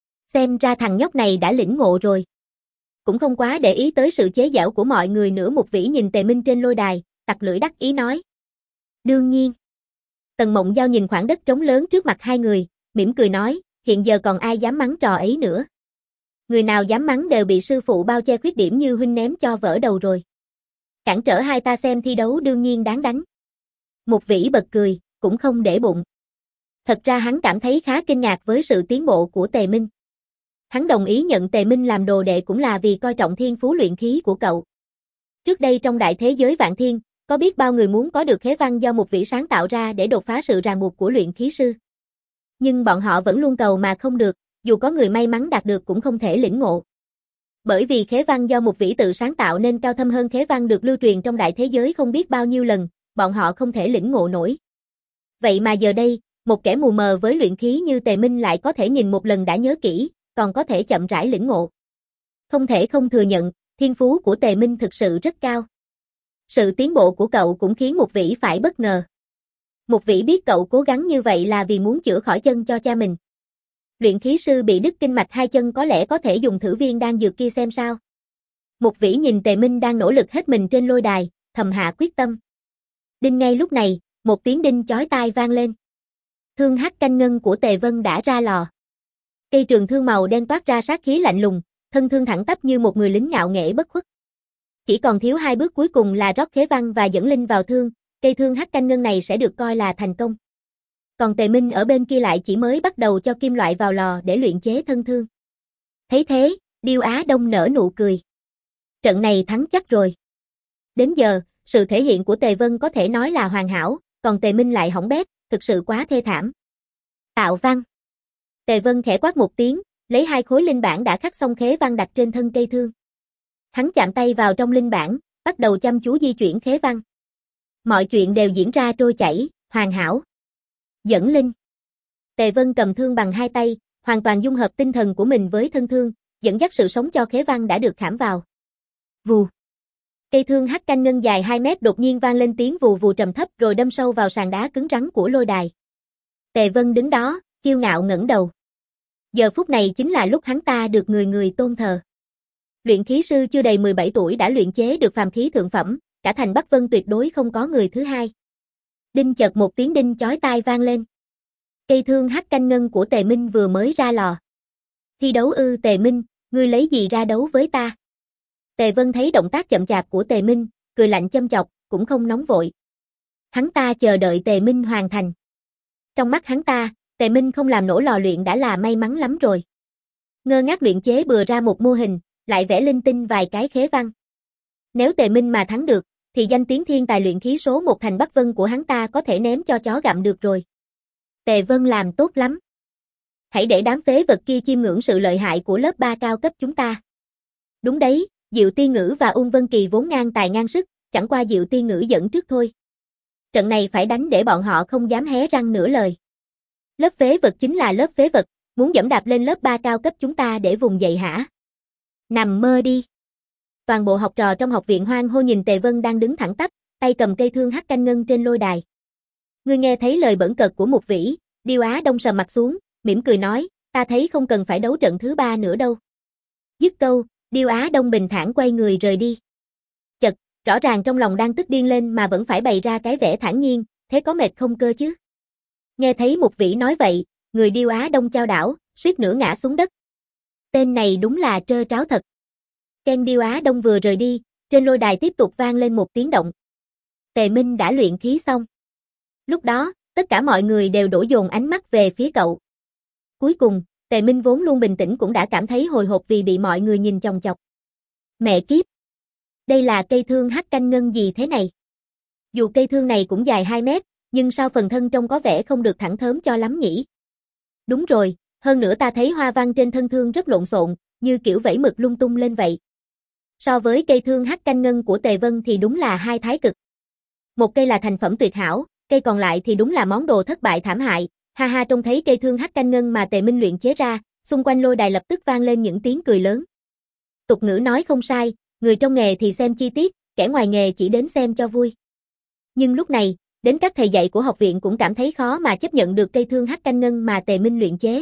Xem ra thằng nhóc này đã lĩnh ngộ rồi. Cũng không quá để ý tới sự chế giễu của mọi người nữa. Mục Vĩ nhìn Tề Minh trên lôi đài, tặc lưỡi đắc ý nói. Đương nhiên. Tần Mộng Giao nhìn khoảng đất trống lớn trước mặt hai người, mỉm cười nói, hiện giờ còn ai dám mắng trò ấy nữa. Người nào dám mắng đều bị sư phụ bao che khuyết điểm như huynh ném cho vỡ đầu rồi. Cản trở hai ta xem thi đấu đương nhiên đáng đánh. Mục Vĩ bật cười, cũng không để bụng. Thật ra hắn cảm thấy khá kinh ngạc với sự tiến bộ của Tề Minh. Hắn đồng ý nhận Tề Minh làm đồ đệ cũng là vì coi trọng thiên phú luyện khí của cậu. Trước đây trong đại thế giới vạn thiên, có biết bao người muốn có được khế văn do Mục Vĩ sáng tạo ra để đột phá sự ràng buộc của luyện khí sư. Nhưng bọn họ vẫn luôn cầu mà không được, dù có người may mắn đạt được cũng không thể lĩnh ngộ. Bởi vì khế văn do Mục Vĩ tự sáng tạo nên cao thâm hơn khế văn được lưu truyền trong đại thế giới không biết bao nhiêu lần, bọn họ không thể lĩnh ngộ nổi. Vậy mà giờ đây, một kẻ mù mờ với luyện khí như Tề Minh lại có thể nhìn một lần đã nhớ kỹ, còn có thể chậm rãi lĩnh ngộ. Không thể không thừa nhận, thiên phú của Tề Minh thực sự rất cao. Sự tiến bộ của cậu cũng khiến Mục Vĩ phải bất ngờ. Mục Vĩ biết cậu cố gắng như vậy là vì muốn chữa khỏi chân cho cha mình. Luyện khí sư bị đứt kinh mạch hai chân có lẽ có thể dùng thử viên đan dược kia xem sao. Mục Vĩ nhìn Tề Minh đang nỗ lực hết mình trên lôi đài, thầm hạ quyết tâm. Đinh ngay lúc này, một tiếng đinh chói tai vang lên. Thương hắc canh ngân của Tề Vân đã ra lò. Cây trường thương màu đen toát ra sát khí lạnh lùng, thân thương thẳng tắp như một người lính ngạo nghễ bất khuất. Chỉ còn thiếu hai bước cuối cùng là rót khế văn và dẫn linh vào thương, cây thương hắc canh ngân này sẽ được coi là thành công. Còn Tề Minh ở bên kia lại chỉ mới bắt đầu cho kim loại vào lò để luyện chế thân thương. Thấy thế, Điêu Á Đông nở nụ cười. Trận này thắng chắc rồi. Đến giờ, sự thể hiện của Tề Vân có thể nói là hoàn hảo, còn Tề Minh lại hỏng bét, thực sự quá thê thảm. Tạo văn. Tề Vân khẽ quát một tiếng, lấy hai khối linh bản đã khắc xong khế văn đặt trên thân cây thương. Hắn chạm tay vào trong linh bản, bắt đầu chăm chú di chuyển khế văn. Mọi chuyện đều diễn ra trôi chảy, hoàn hảo. Dẫn linh. Tề Vân cầm thương bằng hai tay, hoàn toàn dung hợp tinh thần của mình với thân thương, dẫn dắt sự sống cho khế văn đã được khảm vào. Vù. Cây thương hắc canh ngân dài hai mét đột nhiên vang lên tiếng vù vù trầm thấp rồi đâm sâu vào sàn đá cứng rắn của lôi đài. Tề Vân đứng đó, kiêu ngạo ngẩng đầu. Giờ phút này chính là lúc hắn ta được người người tôn thờ. Luyện khí sư chưa đầy mười bảy tuổi đã luyện chế được phàm khí thượng phẩm, cả thành Bắc Vân tuyệt đối không có người thứ hai. Đinh chợt một tiếng đinh chói tai vang lên. Cây thương hắc canh ngân của Tề Minh vừa mới ra lò. Thi đấu ư? Tề Minh, ngươi lấy gì ra đấu với ta? Tề Vân thấy động tác chậm chạp của Tề Minh, cười lạnh châm chọc, cũng không nóng vội. Hắn ta chờ đợi Tề Minh hoàn thành. Trong mắt hắn ta, Tề Minh không làm nổ lò luyện đã là may mắn lắm rồi. Ngơ ngác luyện chế bừa ra một mô hình, lại vẽ linh tinh vài cái khế văn. Nếu Tề Minh mà thắng được, thì danh tiếng thiên tài luyện khí số một thành Bắc Vân của hắn ta có thể ném cho chó gặm được rồi. Tề Vân làm tốt lắm. Hãy để đám phế vật kia chiêm ngưỡng sự lợi hại của lớp ba cao cấp chúng ta. Đúng đấy, Diệu Tiên Ngữ và Ung Vân Kỳ vốn ngang tài ngang sức, chẳng qua Diệu Tiên Ngữ dẫn trước thôi. Trận này phải đánh để bọn họ không dám hé răng nửa lời. Lớp phế vật chính là lớp phế vật, muốn dẫm đạp lên lớp ba cao cấp chúng ta để vùng dậy hả? Nằm mơ đi. Toàn bộ học trò trong học viện hoang hô nhìn Tề Vân đang đứng thẳng tắp, tay cầm cây thương hắc canh ngân trên lôi đài. Ngươi nghe thấy lời bẩn cợt của Mục Vĩ, Điêu Á Đông sầm mặt xuống, mỉm cười nói, ta thấy không cần phải đấu trận thứ ba nữa đâu. Dứt câu, Điêu Á Đông bình thản quay người rời đi. Chật, rõ ràng trong lòng đang tức điên lên mà vẫn phải bày ra cái vẻ thản nhiên, thế có mệt không cơ chứ? Nghe thấy Mục Vĩ nói vậy, người Điêu Á Đông chao đảo, suýt nữa ngã xuống đất. Tên này đúng là trơ tráo thật. Ken Điêu Á Đông vừa rời đi, trên lôi đài tiếp tục vang lên một tiếng động. Tề Minh đã luyện khí xong. Lúc đó, tất cả mọi người đều đổ dồn ánh mắt về phía cậu. Cuối cùng, Tề Minh vốn luôn bình tĩnh cũng đã cảm thấy hồi hộp vì bị mọi người nhìn chòng chọc. Mẹ kiếp! Đây là cây thương hắc canh ngân gì thế này? Dù cây thương này cũng dài hai mét, nhưng sao phần thân trông có vẻ không được thẳng thớm cho lắm nhỉ? Đúng rồi, hơn nữa ta thấy hoa văn trên thân thương rất lộn xộn, như kiểu vẫy mực lung tung lên vậy. So với cây thương hắc canh ngân của Tề Vân thì đúng là hai thái cực. Một cây là thành phẩm tuyệt hảo, cây còn lại thì đúng là món đồ thất bại thảm hại. Ha ha, trông thấy cây thương hắc canh ngân mà Tề Minh luyện chế ra, xung quanh lôi đài lập tức vang lên những tiếng cười lớn. Tục ngữ nói không sai, người trong nghề thì xem chi tiết, kẻ ngoài nghề chỉ đến xem cho vui. Nhưng lúc này, đến các thầy dạy của học viện cũng cảm thấy khó mà chấp nhận được cây thương hắc canh ngân mà Tề Minh luyện chế.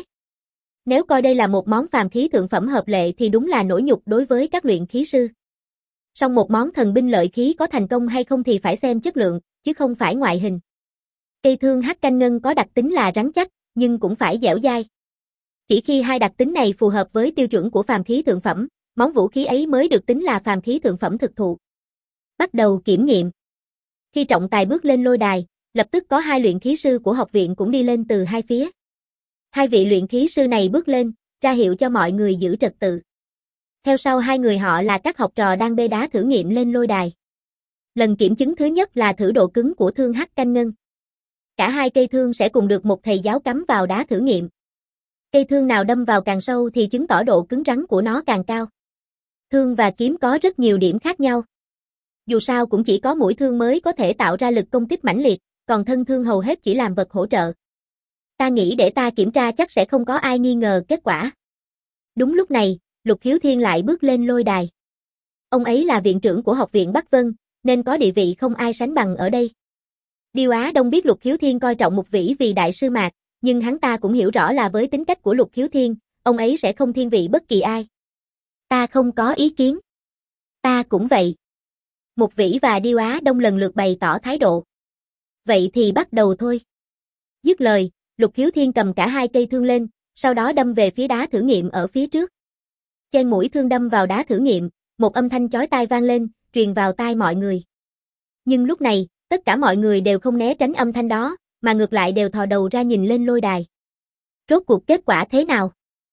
Nếu coi đây là một món phàm khí thượng phẩm hợp lệ thì đúng là nỗi nhục đối với các luyện khí sư. Song một món thần binh lợi khí có thành công hay không thì phải xem chất lượng, chứ không phải ngoại hình. Cây thương hắc canh ngân có đặc tính là rắn chắc, nhưng cũng phải dẻo dai. Chỉ khi hai đặc tính này phù hợp với tiêu chuẩn của phàm khí thượng phẩm, món vũ khí ấy mới được tính là phàm khí thượng phẩm thực thụ. Bắt đầu kiểm nghiệm. Khi trọng tài bước lên lôi đài, lập tức có hai luyện khí sư của học viện cũng đi lên từ hai phía. Hai vị luyện khí sư này bước lên, ra hiệu cho mọi người giữ trật tự. Theo sau hai người họ là các học trò đang bê đá thử nghiệm lên lôi đài. Lần kiểm chứng thứ nhất là thử độ cứng của thương hắc canh ngân. Cả hai cây thương sẽ cùng được một thầy giáo cắm vào đá thử nghiệm. Cây thương nào đâm vào càng sâu thì chứng tỏ độ cứng rắn của nó càng cao. Thương và kiếm có rất nhiều điểm khác nhau. Dù sao cũng chỉ có mũi thương mới có thể tạo ra lực công kích mãnh liệt, còn thân thương hầu hết chỉ làm vật hỗ trợ. Ta nghĩ để ta kiểm tra chắc sẽ không có ai nghi ngờ kết quả. Đúng lúc này, Lục Khiếu Thiên lại bước lên lôi đài. Ông ấy là viện trưởng của học viện Bắc Vân, nên có địa vị không ai sánh bằng ở đây. Điêu Á Đông biết Lục Khiếu Thiên coi trọng Mục Vĩ vì đại sư Mạc, nhưng hắn ta cũng hiểu rõ là với tính cách của Lục Khiếu Thiên, ông ấy sẽ không thiên vị bất kỳ ai. Ta không có ý kiến. Ta cũng vậy. Mục Vĩ và Điêu Á Đông lần lượt bày tỏ thái độ. Vậy thì bắt đầu thôi. Dứt lời, Lục Khiếu Thiên cầm cả hai cây thương lên, sau đó đâm về phía đá thử nghiệm ở phía trước. Chen mũi thương đâm vào đá thử nghiệm, một âm thanh chói tai vang lên, truyền vào tai mọi người. Nhưng lúc này, tất cả mọi người đều không né tránh âm thanh đó, mà ngược lại đều thò đầu ra nhìn lên lôi đài. Rốt cuộc kết quả thế nào?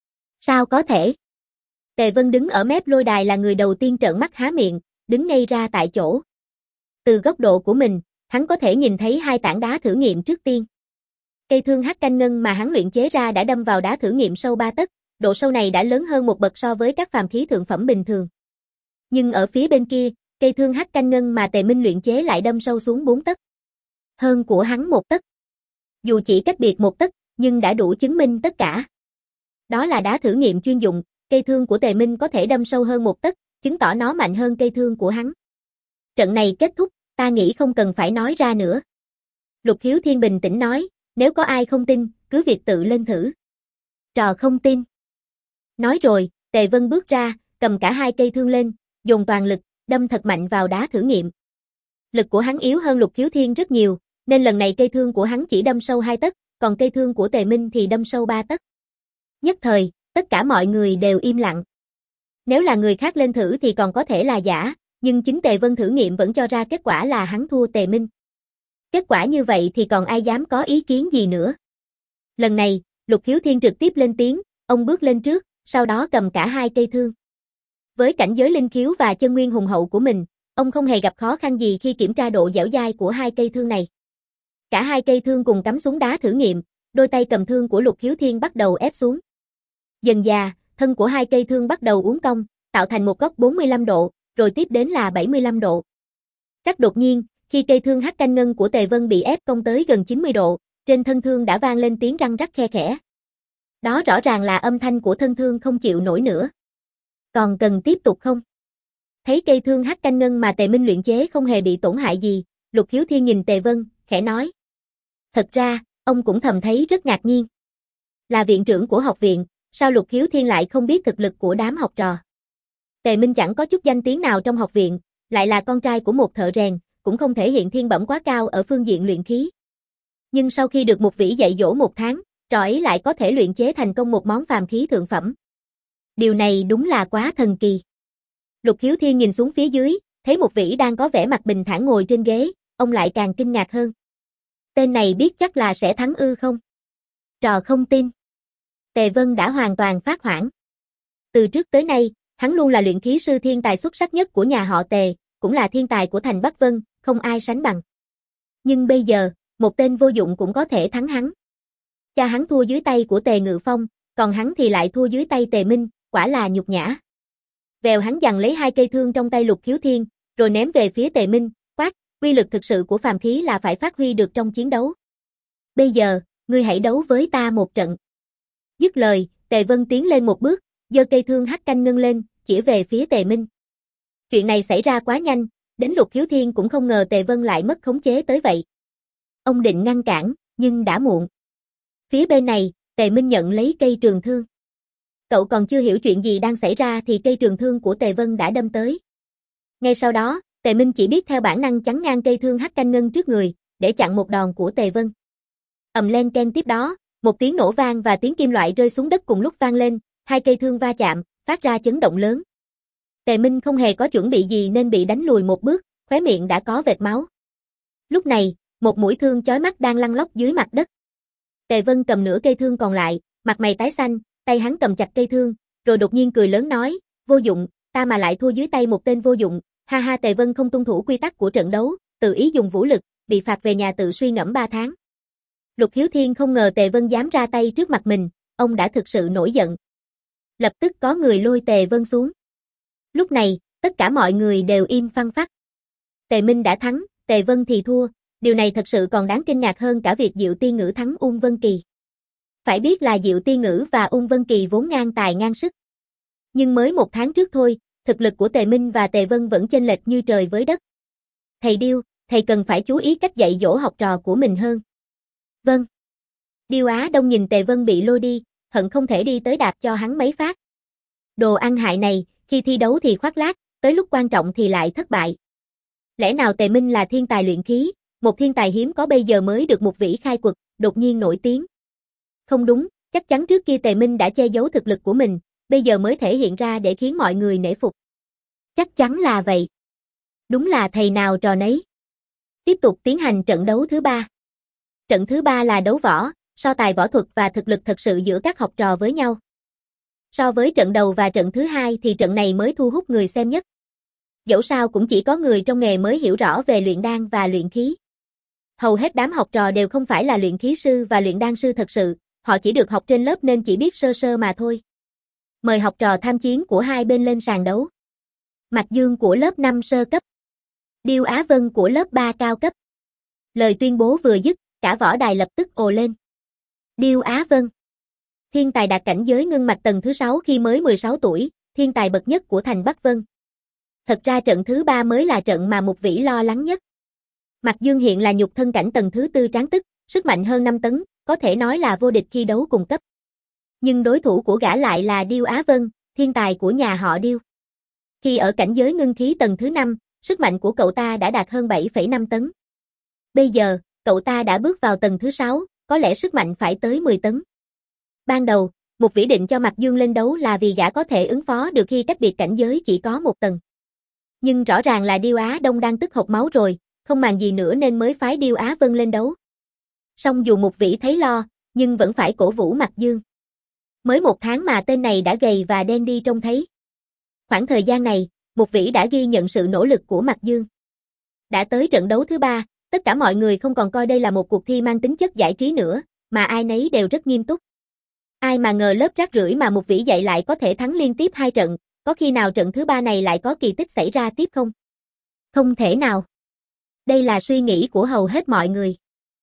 Sao có thể? Tề Vân đứng ở mép lôi đài là người đầu tiên trợn mắt há miệng, đứng ngây ra tại chỗ. Từ góc độ của mình, hắn có thể nhìn thấy hai tảng đá thử nghiệm trước tiên. Cây thương hắc canh ngân mà hắn luyện chế ra đã đâm vào đá thử nghiệm sâu ba tấc, độ sâu này đã lớn hơn một bậc so với các phàm khí thượng phẩm bình thường. Nhưng ở phía bên kia, cây thương hắc canh ngân mà Tề Minh luyện chế lại đâm sâu xuống bốn tấc. Hơn của hắn một tấc. Dù chỉ cách biệt một tấc, nhưng đã đủ chứng minh tất cả. Đó là đá thử nghiệm chuyên dụng, cây thương của Tề Minh có thể đâm sâu hơn một tấc, chứng tỏ nó mạnh hơn cây thương của hắn. Trận này kết thúc, ta nghĩ không cần phải nói ra nữa. Lục Khiếu Thiên bình tĩnh nói, nếu có ai không tin, cứ việc tự lên thử. Trò không tin. Nói rồi, Tề Vân bước ra, cầm cả hai cây thương lên, dồn toàn lực, đâm thật mạnh vào đá thử nghiệm. Lực của hắn yếu hơn Lục Khiếu Thiên rất nhiều, nên lần này cây thương của hắn chỉ đâm sâu hai tấc, còn cây thương của Tề Minh thì đâm sâu ba tấc. Nhất thời, tất cả mọi người đều im lặng. Nếu là người khác lên thử thì còn có thể là giả, nhưng chính Tề Vân thử nghiệm vẫn cho ra kết quả là hắn thua Tề Minh. Kết quả như vậy thì còn ai dám có ý kiến gì nữa. Lần này, Lục Khiếu Thiên trực tiếp lên tiếng, ông bước lên trước, sau đó cầm cả hai cây thương. Với cảnh giới linh khiếu và chân nguyên hùng hậu của mình, ông không hề gặp khó khăn gì khi kiểm tra độ dẻo dai của hai cây thương này. Cả hai cây thương cùng cắm xuống đá thử nghiệm, đôi tay cầm thương của Lục Khiếu Thiên bắt đầu ép xuống. Dần dà, thân của hai cây thương bắt đầu uốn cong, tạo thành một góc bốn mươi lăm độ, rồi tiếp đến là bảy mươi lăm độ. Rất đột nhiên, khi cây thương hắc canh ngân của Tề Vân bị ép cong tới gần chín mươi độ, trên thân thương đã vang lên tiếng răng rắc khe khẽ. Đó rõ ràng là âm thanh của thân thương không chịu nổi nữa. Còn cần tiếp tục không? Thấy cây thương hắc canh ngân mà Tề Minh luyện chế không hề bị tổn hại gì, Lục Khiếu Thiên nhìn Tề Vân, khẽ nói. Thật ra, ông cũng thầm thấy rất ngạc nhiên. Là viện trưởng của học viện, sao Lục Khiếu Thiên lại không biết thực lực của đám học trò? Tề Minh chẳng có chút danh tiếng nào trong học viện, lại là con trai của một thợ rèn, cũng không thể hiện thiên bẩm quá cao ở phương diện luyện khí. Nhưng sau khi được một vĩ dạy dỗ một tháng, trò ấy lại có thể luyện chế thành công một món phàm khí thượng phẩm. Điều này đúng là quá thần kỳ. Lục Khiếu Thiên nhìn xuống phía dưới, thấy một vĩ đang có vẻ mặt bình thản ngồi trên ghế, ông lại càng kinh ngạc hơn. Tên này biết chắc là sẽ thắng ư không? Trò không tin. Tề Vân đã hoàn toàn phát hoảng. Từ trước tới nay, hắn luôn là luyện khí sư thiên tài xuất sắc nhất của nhà họ Tề, cũng là thiên tài của thành Bắc Vân, không ai sánh bằng. Nhưng bây giờ, một tên vô dụng cũng có thể thắng hắn. Cha hắn thua dưới tay của Tề Ngự Phong, còn hắn thì lại thua dưới tay Tề Minh, quả là nhục nhã. Vèo hắn giằng lấy hai cây thương trong tay Lục Khiếu Thiên, rồi ném về phía Tề Minh, quát, uy lực thực sự của phàm khí là phải phát huy được trong chiến đấu. Bây giờ, ngươi hãy đấu với ta một trận. Dứt lời, Tề Vân tiến lên một bước, giơ cây thương hắc canh ngân lên, chỉ về phía Tề Minh. Chuyện này xảy ra quá nhanh, đến Lục Khiếu Thiên cũng không ngờ Tề Vân lại mất khống chế tới vậy. Ông định ngăn cản, nhưng đã muộn. Phía bên này, Tề Minh nhận lấy cây trường thương. Cậu còn chưa hiểu chuyện gì đang xảy ra thì cây trường thương của Tề Vân đã đâm tới. Ngay sau đó, Tề Minh chỉ biết theo bản năng chắn ngang cây thương hắc canh ngân trước người, để chặn một đòn của Tề Vân. Ầm len ken tiếp đó, một tiếng nổ vang và tiếng kim loại rơi xuống đất cùng lúc vang lên, hai cây thương va chạm, phát ra chấn động lớn. Tề Minh không hề có chuẩn bị gì nên bị đánh lùi một bước, khóe miệng đã có vệt máu. Lúc này, một mũi thương chói mắt đang lăn lóc dưới mặt đất. Tề Vân cầm nửa cây thương còn lại, mặt mày tái xanh, tay hắn cầm chặt cây thương, rồi đột nhiên cười lớn nói, vô dụng, ta mà lại thua dưới tay một tên vô dụng. Ha ha. Tề Vân không tuân thủ quy tắc của trận đấu, tự ý dùng vũ lực, bị phạt về nhà tự suy ngẫm ba tháng. Lục Khiếu Thiên không ngờ Tề Vân dám ra tay trước mặt mình, ông đã thực sự nổi giận. Lập tức có người lôi Tề Vân xuống. Lúc này, tất cả mọi người đều im phăng phắc. Tề Minh đã thắng, Tề Vân thì thua, điều này thật sự còn đáng kinh ngạc hơn cả việc Diệu Tiên Ngữ thắng Ung Vân Kỳ. Phải biết là Diệu Tiên Ngữ và Ung Vân Kỳ vốn ngang tài ngang sức. Nhưng mới một tháng trước thôi, thực lực của Tề Minh và Tề Vân vẫn chênh lệch như trời với đất. Thầy Điêu, thầy cần phải chú ý cách dạy dỗ học trò của mình hơn. Vâng. Điêu Á Đông nhìn Tề Vân bị lôi đi, hận không thể đi tới đạp cho hắn mấy phát. Đồ ăn hại này, khi thi đấu thì khoác lác, tới lúc quan trọng thì lại thất bại. Lẽ nào Tề Minh là thiên tài luyện khí, một thiên tài hiếm có bây giờ mới được một vĩ khai quật, đột nhiên nổi tiếng? Không đúng, chắc chắn trước kia Tề Minh đã che giấu thực lực của mình, bây giờ mới thể hiện ra để khiến mọi người nể phục. Chắc chắn là vậy. Đúng là thầy nào trò nấy. Tiếp tục tiến hành trận đấu thứ ba. Trận thứ ba là đấu võ, so tài võ thuật và thực lực thật sự giữa các học trò với nhau. So với trận đầu và trận thứ hai thì trận này mới thu hút người xem nhất. Dẫu sao cũng chỉ có người trong nghề mới hiểu rõ về luyện đan và luyện khí. Hầu hết đám học trò đều không phải là luyện khí sư và luyện đan sư thật sự, họ chỉ được học trên lớp nên chỉ biết sơ sơ mà thôi. Mời học trò tham chiến của hai bên lên sàn đấu. Mạch Dương của lớp năm sơ cấp, Điêu Á Vân của lớp ba cao cấp. Lời tuyên bố vừa dứt, cả võ đài lập tức ồ lên. Điêu Á Vân, thiên tài đạt cảnh giới ngưng mạch tầng thứ sáu khi mới mười sáu tuổi, thiên tài bậc nhất của thành Bắc Vân. Thật ra trận thứ ba mới là trận mà Mục Vĩ lo lắng nhất. Mạch Dương hiện là nhục thân cảnh tầng thứ tư tráng tức, sức mạnh hơn năm tấn, có thể nói là vô địch khi đấu cùng cấp. Nhưng đối thủ của gã lại là Điêu Á Vân, thiên tài của nhà họ Điêu. Khi ở cảnh giới ngưng khí tầng thứ năm, sức mạnh của cậu ta đã đạt hơn bảy phẩy năm tấn. Bây giờ, cậu ta đã bước vào tầng thứ sáu, có lẽ sức mạnh phải tới mười tấn. Ban đầu, Mục Vĩ định cho Mạch Dương lên đấu là vì gã có thể ứng phó được khi cách biệt cảnh giới chỉ có một tầng. Nhưng rõ ràng là Điêu Á Đông đang tức hộc máu rồi, không màng gì nữa nên mới phái Điêu Á Vân lên đấu. Song dù Mục Vĩ thấy lo, nhưng vẫn phải cổ vũ Mạch Dương. Mới một tháng mà tên này đã gầy và đen đi trông thấy. Khoảng thời gian này, Mục Vĩ đã ghi nhận sự nỗ lực của Mạc Dương. Đã tới trận đấu thứ ba, tất cả mọi người không còn coi đây là một cuộc thi mang tính chất giải trí nữa, mà ai nấy đều rất nghiêm túc. Ai mà ngờ lớp rác rưởi mà Mục Vĩ dạy lại có thể thắng liên tiếp hai trận, có khi nào trận thứ ba này lại có kỳ tích xảy ra tiếp không? Không thể nào. Đây là suy nghĩ của hầu hết mọi người.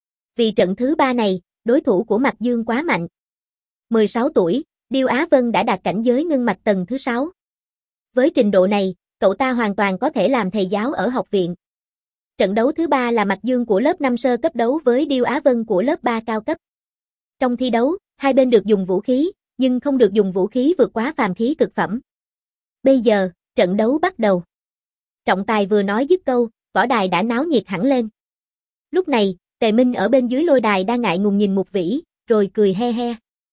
Vì trận thứ ba này, đối thủ của Mạc Dương quá mạnh. mười sáu tuổi, Điêu Á Vân đã đạt cảnh giới ngưng mạch tầng thứ sáu. Với trình độ này, cậu ta hoàn toàn có thể làm thầy giáo ở học viện. Trận đấu thứ ba là Mạc Dương của lớp năm sơ cấp đấu với Điêu Á Vân của lớp ba cao cấp. Trong thi đấu, hai bên được dùng vũ khí, nhưng không được dùng vũ khí vượt quá phàm khí cực phẩm. Bây giờ, trận đấu bắt đầu. Trọng tài vừa nói dứt câu, võ đài đã náo nhiệt hẳn lên. Lúc này, Tề Minh ở bên dưới lôi đài đang ngại ngùng nhìn Mục Vĩ, rồi cười he he.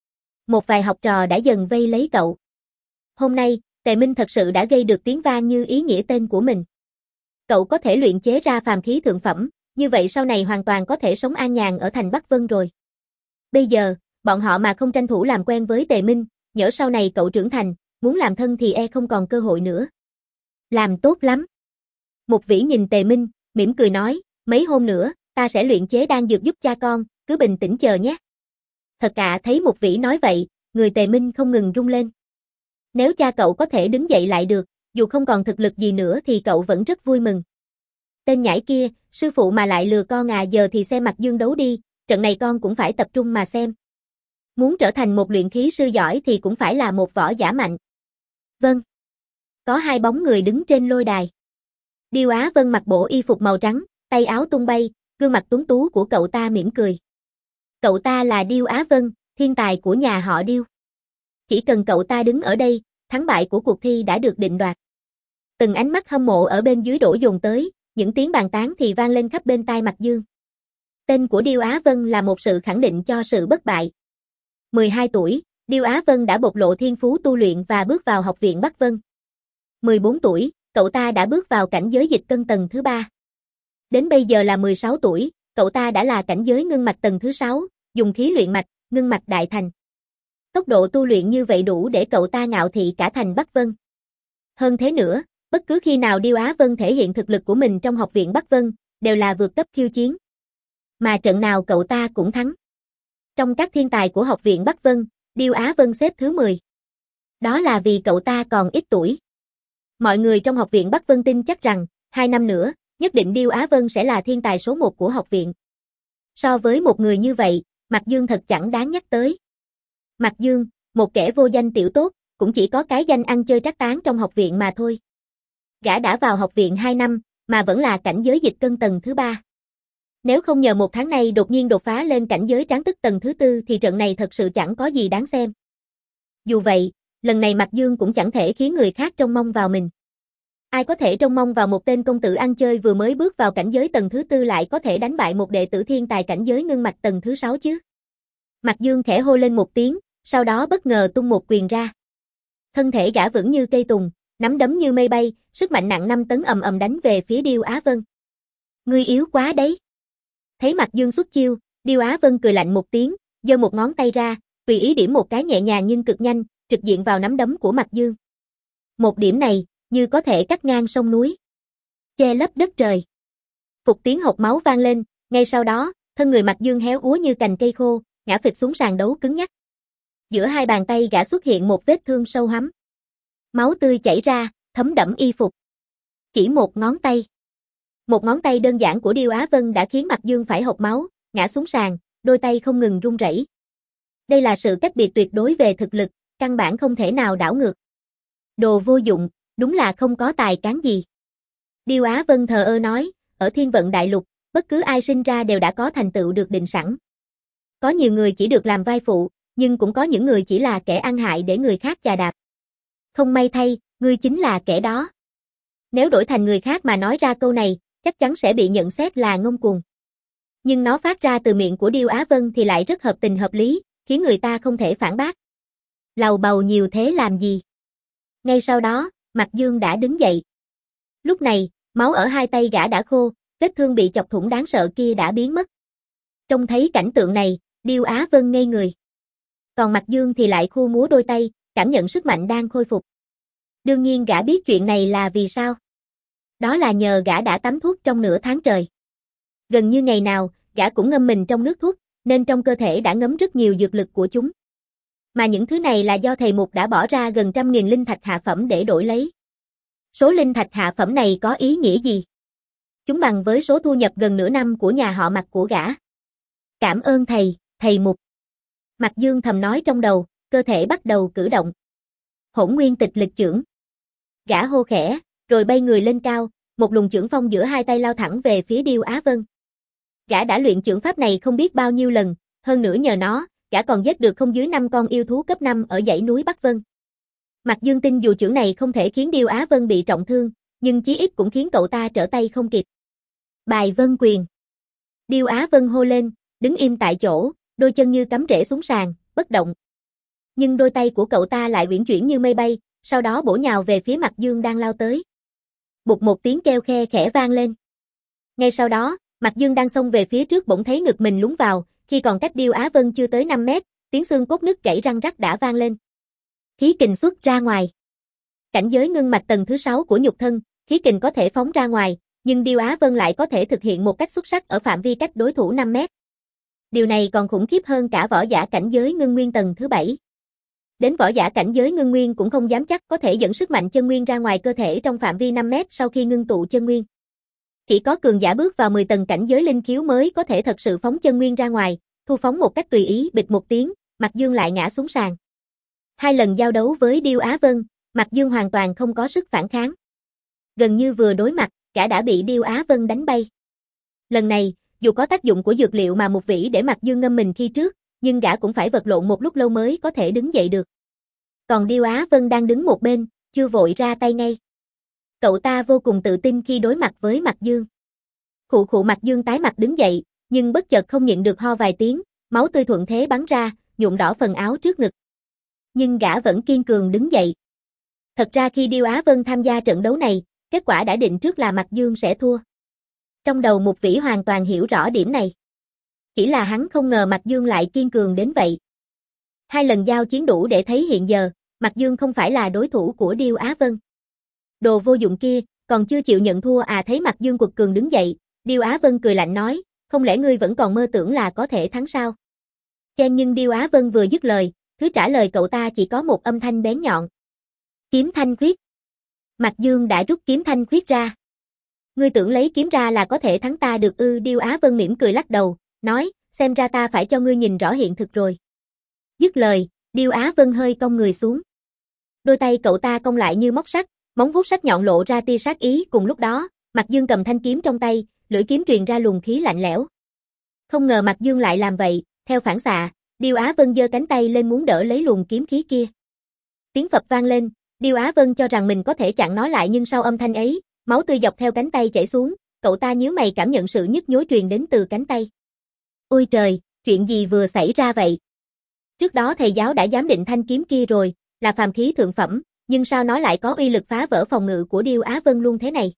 Một vài học trò đã dần vây lấy cậu. Hôm nay, Tề Minh thật sự đã gây được tiếng vang như ý nghĩa tên của mình. Cậu có thể luyện chế ra phàm khí thượng phẩm, như vậy sau này hoàn toàn có thể sống an nhàn ở thành Bắc Vân rồi. Bây giờ, bọn họ mà không tranh thủ làm quen với Tề Minh, nhỡ sau này cậu trưởng thành, muốn làm thân thì e không còn cơ hội nữa. Làm tốt lắm. Mục Vĩ nhìn Tề Minh, mỉm cười nói, mấy hôm nữa, ta sẽ luyện chế đan dược giúp cha con, cứ bình tĩnh chờ nhé. Thật cả thấy Mục Vĩ nói vậy, người Tề Minh không ngừng rung lên. Nếu cha cậu có thể đứng dậy lại được, dù không còn thực lực gì nữa thì cậu vẫn rất vui mừng. Tên nhãi kia, sư phụ mà lại lừa con à, giờ thì xem Mạc Dương đấu đi, trận này con cũng phải tập trung mà xem. Muốn trở thành một luyện khí sư giỏi thì cũng phải là một võ giả mạnh. Vâng. Có hai bóng người đứng trên lôi đài. Điêu Á Vân mặc bộ y phục màu trắng, tay áo tung bay, gương mặt tuấn tú của cậu ta mỉm cười. Cậu ta là Điêu Á Vân, thiên tài của nhà họ Điêu. Chỉ cần cậu ta đứng ở đây, thắng bại của cuộc thi đã được định đoạt. Từng ánh mắt hâm mộ ở bên dưới đổ dồn tới, những tiếng bàn tán thì vang lên khắp bên tai Mạc Dương. Tên của Điêu Á Vân là một sự khẳng định cho sự bất bại. mười hai tuổi, Điêu Á Vân đã bộc lộ thiên phú tu luyện và bước vào học viện Bắc Vân. mười bốn tuổi, cậu ta đã bước vào cảnh giới dịch cân tầng thứ ba. Đến bây giờ là mười sáu tuổi, cậu ta đã là cảnh giới ngưng mạch tầng thứ sáu, dùng khí luyện mạch, ngưng mạch đại thành. Tốc độ tu luyện như vậy đủ để cậu ta ngạo thị cả thành Bắc Vân. Hơn thế nữa, bất cứ khi nào Điêu Á Vân thể hiện thực lực của mình trong học viện Bắc Vân, đều là vượt cấp khiêu chiến. Mà trận nào cậu ta cũng thắng. Trong các thiên tài của học viện Bắc Vân, Điêu Á Vân xếp thứ mười. Đó là vì cậu ta còn ít tuổi. Mọi người trong học viện Bắc Vân tin chắc rằng, hai năm nữa, nhất định Điêu Á Vân sẽ là thiên tài số một của học viện. So với một người như vậy, Mạc Dương thật chẳng đáng nhắc tới. Mạc Dương, một kẻ vô danh tiểu tốt, cũng chỉ có cái danh ăn chơi trác tán trong học viện mà thôi. Gã đã vào học viện hai năm, mà vẫn là cảnh giới dịch cân tầng thứ ba. Nếu không nhờ một tháng nay đột nhiên đột phá lên cảnh giới tráng tức tầng thứ tư thì trận này thật sự chẳng có gì đáng xem. Dù vậy, lần này Mạc Dương cũng chẳng thể khiến người khác trông mong vào mình. Ai có thể trông mong vào một tên công tử ăn chơi vừa mới bước vào cảnh giới tầng thứ tư lại có thể đánh bại một đệ tử thiên tài cảnh giới ngưng mạch tầng thứ sáu chứ? Mạc Dương khẽ hô lên một tiếng, sau đó bất ngờ tung một quyền ra. Thân thể gã vững như cây tùng, nắm đấm như mây bay, sức mạnh nặng năm tấn ầm ầm đánh về phía Điêu Á Vân. Ngươi yếu quá đấy. Thấy Mạc Dương xuất chiêu, Điêu Á Vân cười lạnh một tiếng, giơ một ngón tay ra, tùy ý điểm một cái nhẹ nhàng nhưng cực nhanh, trực diện vào nắm đấm của Mạc Dương. Một điểm này, như có thể cắt ngang sông núi, che lấp đất trời. Phục tiếng hộc máu vang lên, ngay sau đó, thân người Mạc Dương héo úa như cành cây khô, ngã phịch xuống sàn đấu cứng nhắc. Giữa hai bàn tay gã xuất hiện một vết thương sâu hắm. Máu tươi chảy ra, thấm đẫm y phục. Chỉ một ngón tay. Một ngón tay đơn giản của Điêu Á Vân đã khiến Mạc Dương phải hộc máu, ngã xuống sàn, đôi tay không ngừng run rẩy. Đây là sự cách biệt tuyệt đối về thực lực, căn bản không thể nào đảo ngược. Đồ vô dụng, đúng là không có tài cán gì. Điêu Á Vân thờ ơ nói, ở Thiên Vận Đại Lục, bất cứ ai sinh ra đều đã có thành tựu được định sẵn. Có nhiều người chỉ được làm vai phụ, nhưng cũng có những người chỉ là kẻ ăn hại để người khác chà đạp. Không may thay, ngươi chính là kẻ đó. Nếu đổi thành người khác mà nói ra câu này, chắc chắn sẽ bị nhận xét là ngông cuồng. Nhưng nó phát ra từ miệng của Điêu Á Vân thì lại rất hợp tình hợp lý, khiến người ta không thể phản bác. Lầu bầu nhiều thế làm gì? Ngay sau đó, Mạc Dương đã đứng dậy. Lúc này, máu ở hai tay gã đã khô, vết thương bị chọc thủng đáng sợ kia đã biến mất. Trông thấy cảnh tượng này, Điêu Á Vân ngây người. Còn Mạc Dương thì lại khu múa đôi tay, cảm nhận sức mạnh đang khôi phục. Đương nhiên gã biết chuyện này là vì sao. Đó là nhờ gã đã tắm thuốc trong nửa tháng trời. Gần như ngày nào, gã cũng ngâm mình trong nước thuốc, nên trong cơ thể đã ngấm rất nhiều dược lực của chúng. Mà những thứ này là do thầy Mục đã bỏ ra gần trăm nghìn linh thạch hạ phẩm để đổi lấy. Số linh thạch hạ phẩm này có ý nghĩa gì? Chúng bằng với số thu nhập gần nửa năm của nhà họ Mạc của gã. Cảm ơn thầy, thầy Mục. Mạc Dương thầm nói trong đầu, cơ thể bắt đầu cử động. Hỗn Nguyên Tịch Lực Chưởng. Gã hô khẽ, rồi bay người lên cao, một luồng chưởng phong giữa hai tay lao thẳng về phía Điêu Á Vân. Gã đã luyện chưởng pháp này không biết bao nhiêu lần, hơn nữa nhờ nó, gã còn giết được không dưới năm con yêu thú cấp năm ở dãy núi Bắc Vân. Mạc Dương tin dù chưởng này không thể khiến Điêu Á Vân bị trọng thương, nhưng chí ít cũng khiến cậu ta trở tay không kịp. Bài Vân Quyền. Điêu Á Vân hô lên, đứng im tại chỗ, đôi chân như cắm rễ xuống sàn, bất động. Nhưng đôi tay của cậu ta lại uyển chuyển như mây bay, sau đó bổ nhào về phía Mạc Dương đang lao tới. Bụt một tiếng kêu khe khẽ vang lên. Ngay sau đó, Mạc Dương đang xông về phía trước bỗng thấy ngực mình lún vào, khi còn cách Điêu Á Vân chưa tới năm mét, tiếng xương cốt nứt gãy răng rắc đã vang lên. Khí kình xuất ra ngoài. Cảnh giới ngưng mạch tầng thứ sáu của nhục thân, khí kình có thể phóng ra ngoài, nhưng Điêu Á Vân lại có thể thực hiện một cách xuất sắc ở phạm vi cách đối thủ năm mét. Điều này còn khủng khiếp hơn cả võ giả cảnh giới ngưng nguyên tầng thứ bảy. Đến võ giả cảnh giới ngưng nguyên cũng không dám chắc có thể dẫn sức mạnh chân nguyên ra ngoài cơ thể trong phạm vi năm mét sau khi ngưng tụ chân nguyên. Chỉ có cường giả bước vào mười tầng cảnh giới linh khiếu mới có thể thật sự phóng chân nguyên ra ngoài, thu phóng một cách tùy ý. Bịch một tiếng, Mạc Dương lại ngã xuống sàn. Hai lần giao đấu với Điêu Á Vân, Mạc Dương hoàn toàn không có sức phản kháng. Gần như vừa đối mặt, gã đã bị Điêu Á Vân đánh bay. Lần này, dù có tác dụng của dược liệu mà Mục Vĩ để Mạc Dương ngâm mình khi trước, nhưng gã cũng phải vật lộn một lúc lâu mới có thể đứng dậy được. Còn Điêu Á Vân đang đứng một bên, chưa vội ra tay ngay. Cậu ta vô cùng tự tin khi đối mặt với Mạc Dương. Khụ khụ Mạc Dương tái mặt đứng dậy, nhưng bất chợt không nhịn được ho vài tiếng, máu tươi thuận thế bắn ra, nhuộm đỏ phần áo trước ngực. Nhưng gã vẫn kiên cường đứng dậy. Thật ra khi Điêu Á Vân tham gia trận đấu này, kết quả đã định trước là Mạc Dương sẽ thua. Trong đầu Mục Vĩ hoàn toàn hiểu rõ điểm này. Chỉ là hắn không ngờ Mạc Dương lại kiên cường đến vậy. Hai lần giao chiến đủ để thấy hiện giờ, Mạc Dương không phải là đối thủ của Điêu Á Vân. Đồ vô dụng kia, còn chưa chịu nhận thua à? Thấy Mạc Dương quật cường đứng dậy, Điêu Á Vân cười lạnh nói, không lẽ ngươi vẫn còn mơ tưởng là có thể thắng sao? Chen nhưng Điêu Á Vân vừa dứt lời, thứ trả lời cậu ta chỉ có một âm thanh bén nhọn. Kiếm thanh khuyết. Mạc Dương đã rút kiếm thanh khuyết ra. Ngươi tưởng lấy kiếm ra là có thể thắng ta được ư? Điêu Á Vân mỉm cười lắc đầu, nói, xem ra ta phải cho ngươi nhìn rõ hiện thực rồi. Dứt lời, Điêu Á Vân hơi cong người xuống. Đôi tay cậu ta cong lại như móc sắt, móng vuốt sắc nhọn lộ ra tia sát ý. Cùng lúc đó, Mạc Dương cầm thanh kiếm trong tay, lưỡi kiếm truyền ra luồng khí lạnh lẽo. Không ngờ Mạc Dương lại làm vậy, theo phản xạ, Điêu Á Vân giơ cánh tay lên muốn đỡ lấy luồng kiếm khí kia. Tiếng phập vang lên, Điêu Á Vân cho rằng mình có thể chặn nó lại, nhưng sau âm thanh ấy, máu tươi dọc theo cánh tay chảy xuống, cậu ta nhíu mày cảm nhận sự nhức nhối truyền đến từ cánh tay. Ôi trời, chuyện gì vừa xảy ra vậy? Trước đó thầy giáo đã giám định thanh kiếm kia rồi, là phàm khí thượng phẩm, nhưng sao nó lại có uy lực phá vỡ phòng ngự của Điêu Á Vân luôn thế này?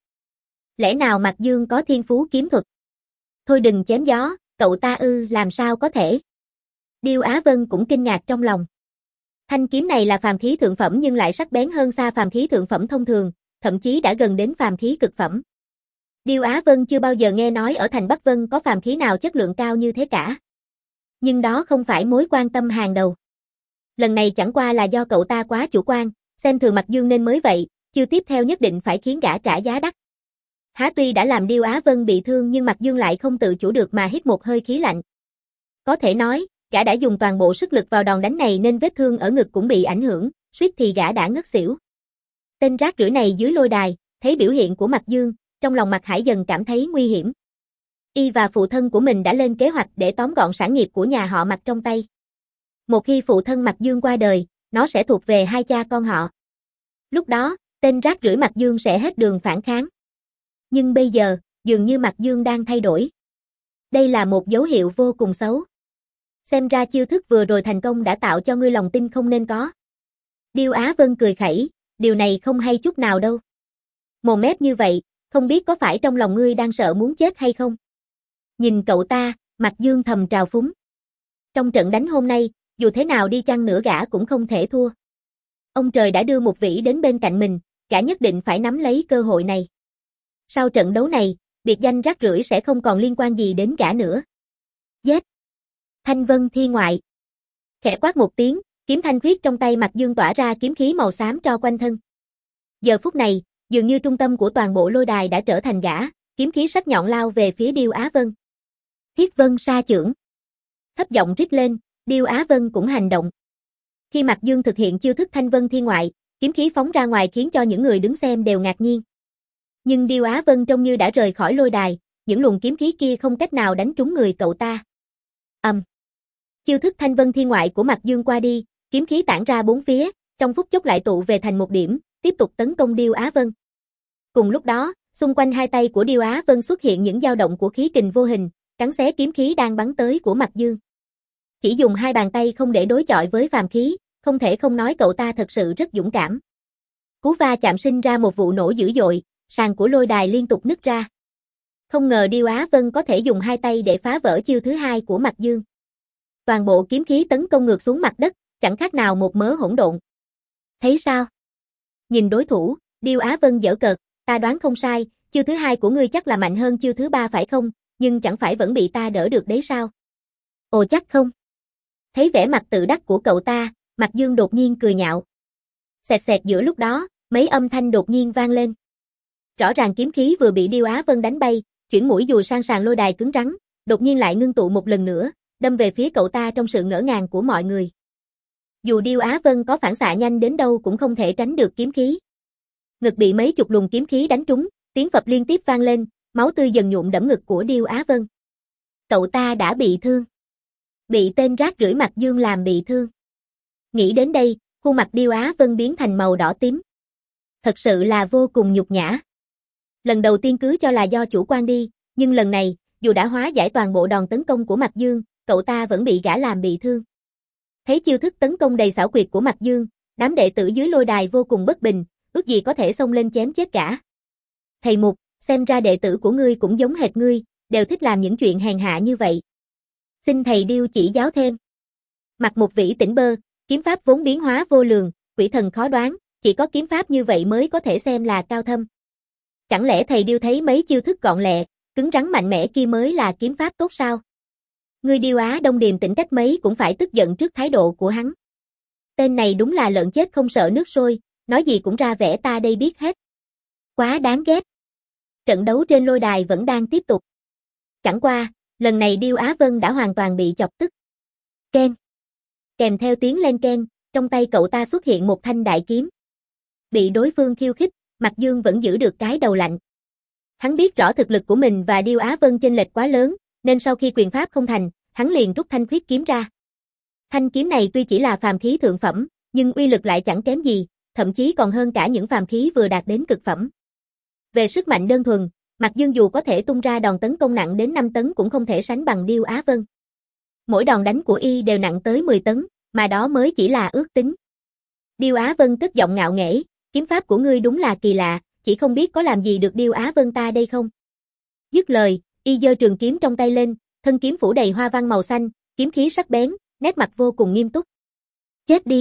Lẽ nào Mạc Dương có thiên phú kiếm thuật? Thôi đừng chém gió, cậu ta ư, làm sao có thể? Điêu Á Vân cũng kinh ngạc trong lòng. Thanh kiếm này là phàm khí thượng phẩm nhưng lại sắc bén hơn xa phàm khí thượng phẩm thông thường, thậm chí đã gần đến phàm khí cực phẩm. Điêu Á Vân chưa bao giờ nghe nói ở thành Bắc Vân có phàm khí nào chất lượng cao như thế cả. Nhưng đó không phải mối quan tâm hàng đầu. Lần này chẳng qua là do cậu ta quá chủ quan, xem thường Mạc Dương nên mới vậy, chiêu tiếp theo nhất định phải khiến gã trả giá đắt. Há tuy đã làm Điêu Á Vân bị thương nhưng Mạc Dương lại không tự chủ được mà hít một hơi khí lạnh. Có thể nói, gã đã dùng toàn bộ sức lực vào đòn đánh này nên vết thương ở ngực cũng bị ảnh hưởng, suýt thì gã đã ngất xỉu. Tên rác rưởi này dưới lôi đài, thấy biểu hiện của Mạc Dương, trong lòng Mạc Hải dần cảm thấy nguy hiểm. Y và phụ thân của mình đã lên kế hoạch để tóm gọn sản nghiệp của nhà họ Mạc trong tay. Một khi phụ thân Mạc Dương qua đời, nó sẽ thuộc về hai cha con họ. Lúc đó, tên rác rưởi Mạc Dương sẽ hết đường phản kháng. Nhưng bây giờ, dường như Mạc Dương đang thay đổi. Đây là một dấu hiệu vô cùng xấu. Xem ra chiêu thức vừa rồi thành công đã tạo cho ngươi lòng tin không nên có. Điêu Á Vân cười khẩy, điều này không hay chút nào đâu. Mồm mép như vậy, không biết có phải trong lòng ngươi đang sợ muốn chết hay không? Nhìn cậu ta, Mạc Dương thầm trào phúng. Trong trận đánh hôm nay, dù thế nào đi chăng nữa gã cũng không thể thua. Ông trời đã đưa Mục Vĩ đến bên cạnh mình, gã nhất định phải nắm lấy cơ hội này. Sau trận đấu này, biệt danh rác rưởi sẽ không còn liên quan gì đến gã nữa. Giết! Thanh Vân Thiên Ngoại. Khẽ quát một tiếng, kiếm thanh khuyết trong tay Mạc Dương tỏa ra kiếm khí màu xám tro quanh thân. Giờ phút này, dường như trung tâm của toàn bộ lôi đài đã trở thành gã, kiếm khí sắc nhọn lao về phía Điêu Á Vân. Thiết Vân Sa Chưởng. Thấp giọng rít lên, Điêu Á Vân cũng hành động. Khi Mạc Dương thực hiện chiêu thức Thanh Vân Thiên Ngoại, kiếm khí phóng ra ngoài khiến cho những người đứng xem đều ngạc nhiên. Nhưng Điêu Á Vân trông như đã rời khỏi lôi đài, những luồng kiếm khí kia không cách nào đánh trúng người cậu ta. Ầm. Um. Chiêu thức Thanh Vân Thiên Ngoại của Mạc Dương qua đi, kiếm khí tản ra bốn phía, trong phút chốc lại tụ về thành một điểm, tiếp tục tấn công Điêu Á Vân. Cùng lúc đó, xung quanh hai tay của Điêu Á Vân xuất hiện những dao động của khí kình vô hình, cắn xé kiếm khí đang bắn tới của Mạc Dương. Chỉ dùng hai bàn tay không để đối chọi với phàm khí, không thể không nói cậu ta thật sự rất dũng cảm. Cú va chạm sinh ra một vụ nổ dữ dội, sàn của lôi đài liên tục nứt ra. Không ngờ Điêu Á Vân có thể dùng hai tay để phá vỡ chiêu thứ hai của Mạc Dương. Toàn bộ kiếm khí tấn công ngược xuống mặt đất, chẳng khác nào một mớ hỗn độn. Thấy sao? Nhìn đối thủ, Điêu Á Vân giở cợt, ta đoán không sai, chiêu thứ hai của ngươi chắc là mạnh hơn chiêu thứ ba phải không, nhưng chẳng phải vẫn bị ta đỡ được đấy sao? Ồ chắc không. Thấy vẻ mặt tự đắc của cậu ta, Mạc Dương đột nhiên cười nhạo. Xẹt xẹt giữa lúc đó, mấy âm thanh đột nhiên vang lên. Rõ ràng kiếm khí vừa bị Điêu Á Vân đánh bay, chuyển mũi dù sang sàn lôi đài cứng rắn, đột nhiên lại ngưng tụ một lần nữa, đâm về phía cậu ta trong sự ngỡ ngàng của mọi người. Dù Điêu Á Vân có phản xạ nhanh đến đâu cũng không thể tránh được kiếm khí. Ngực bị mấy chục luồng kiếm khí đánh trúng, tiếng phập liên tiếp vang lên, máu tươi dần nhuộm đẫm ngực của Điêu Á Vân. Cậu ta đã bị thương. Bị tên rác rưởi Mạc Dương làm bị thương. Nghĩ đến đây, khuôn mặt Điêu Á Vân biến thành màu đỏ tím. Thật sự là vô cùng nhục nhã. Lần đầu tiên cứ cho là do chủ quan đi, nhưng lần này, dù đã hóa giải toàn bộ đòn tấn công của Mạc Dương, cậu ta vẫn bị gã làm bị thương. Thấy chiêu thức tấn công đầy xảo quyệt của Mạc Dương, đám đệ tử dưới lôi đài vô cùng bất bình, ước gì có thể xông lên chém chết gã. Thầy Mục, xem ra đệ tử của ngươi cũng giống hệt ngươi, đều thích làm những chuyện hèn hạ như vậy. Xin thầy Điêu chỉ giáo thêm. Mặt Mục Vĩ tỉnh bơ, kiếm pháp vốn biến hóa vô lường, quỷ thần khó đoán, chỉ có kiếm pháp như vậy mới có thể xem là cao thâm. Chẳng lẽ thầy Điêu thấy mấy chiêu thức gọn lẹ, cứng rắn mạnh mẽ kia mới là kiếm pháp tốt sao? Ngươi Điêu Á Đông điềm tĩnh cách mấy cũng phải tức giận trước thái độ của hắn. Tên này đúng là lợn chết không sợ nước sôi, nói gì cũng ra vẻ ta đây biết hết. Quá đáng ghét. Trận đấu trên lôi đài vẫn đang tiếp tục. Chẳng qua, lần này Điêu Á Vân đã hoàn toàn bị chọc tức. Ken. Kèm theo tiếng len ken, trong tay cậu ta xuất hiện một thanh đại kiếm. Bị đối phương khiêu khích, Mạc Dương vẫn giữ được cái đầu lạnh. Hắn biết rõ thực lực của mình và Điêu Á Vân chênh lệch quá lớn, nên sau khi quyền pháp không thành, hắn liền rút thanh khuyết kiếm ra. Thanh kiếm này tuy chỉ là phàm khí thượng phẩm, nhưng uy lực lại chẳng kém gì, thậm chí còn hơn cả những phàm khí vừa đạt đến cực phẩm. Về sức mạnh đơn thuần, Mạc Dương dù có thể tung ra đòn tấn công nặng đến năm tấn cũng không thể sánh bằng Điêu Á Vân. Mỗi đòn đánh của y đều nặng tới mười tấn, mà đó mới chỉ là ước tính. Điêu Á Vân cất giọng ngạo nghễ, kiếm pháp của ngươi đúng là kỳ lạ, chỉ không biết có làm gì được Điêu Á Vân ta đây không? Dứt lời, y giơ trường kiếm trong tay lên, thân kiếm phủ đầy hoa văn màu xanh, kiếm khí sắc bén, nét mặt vô cùng nghiêm túc. Chết đi!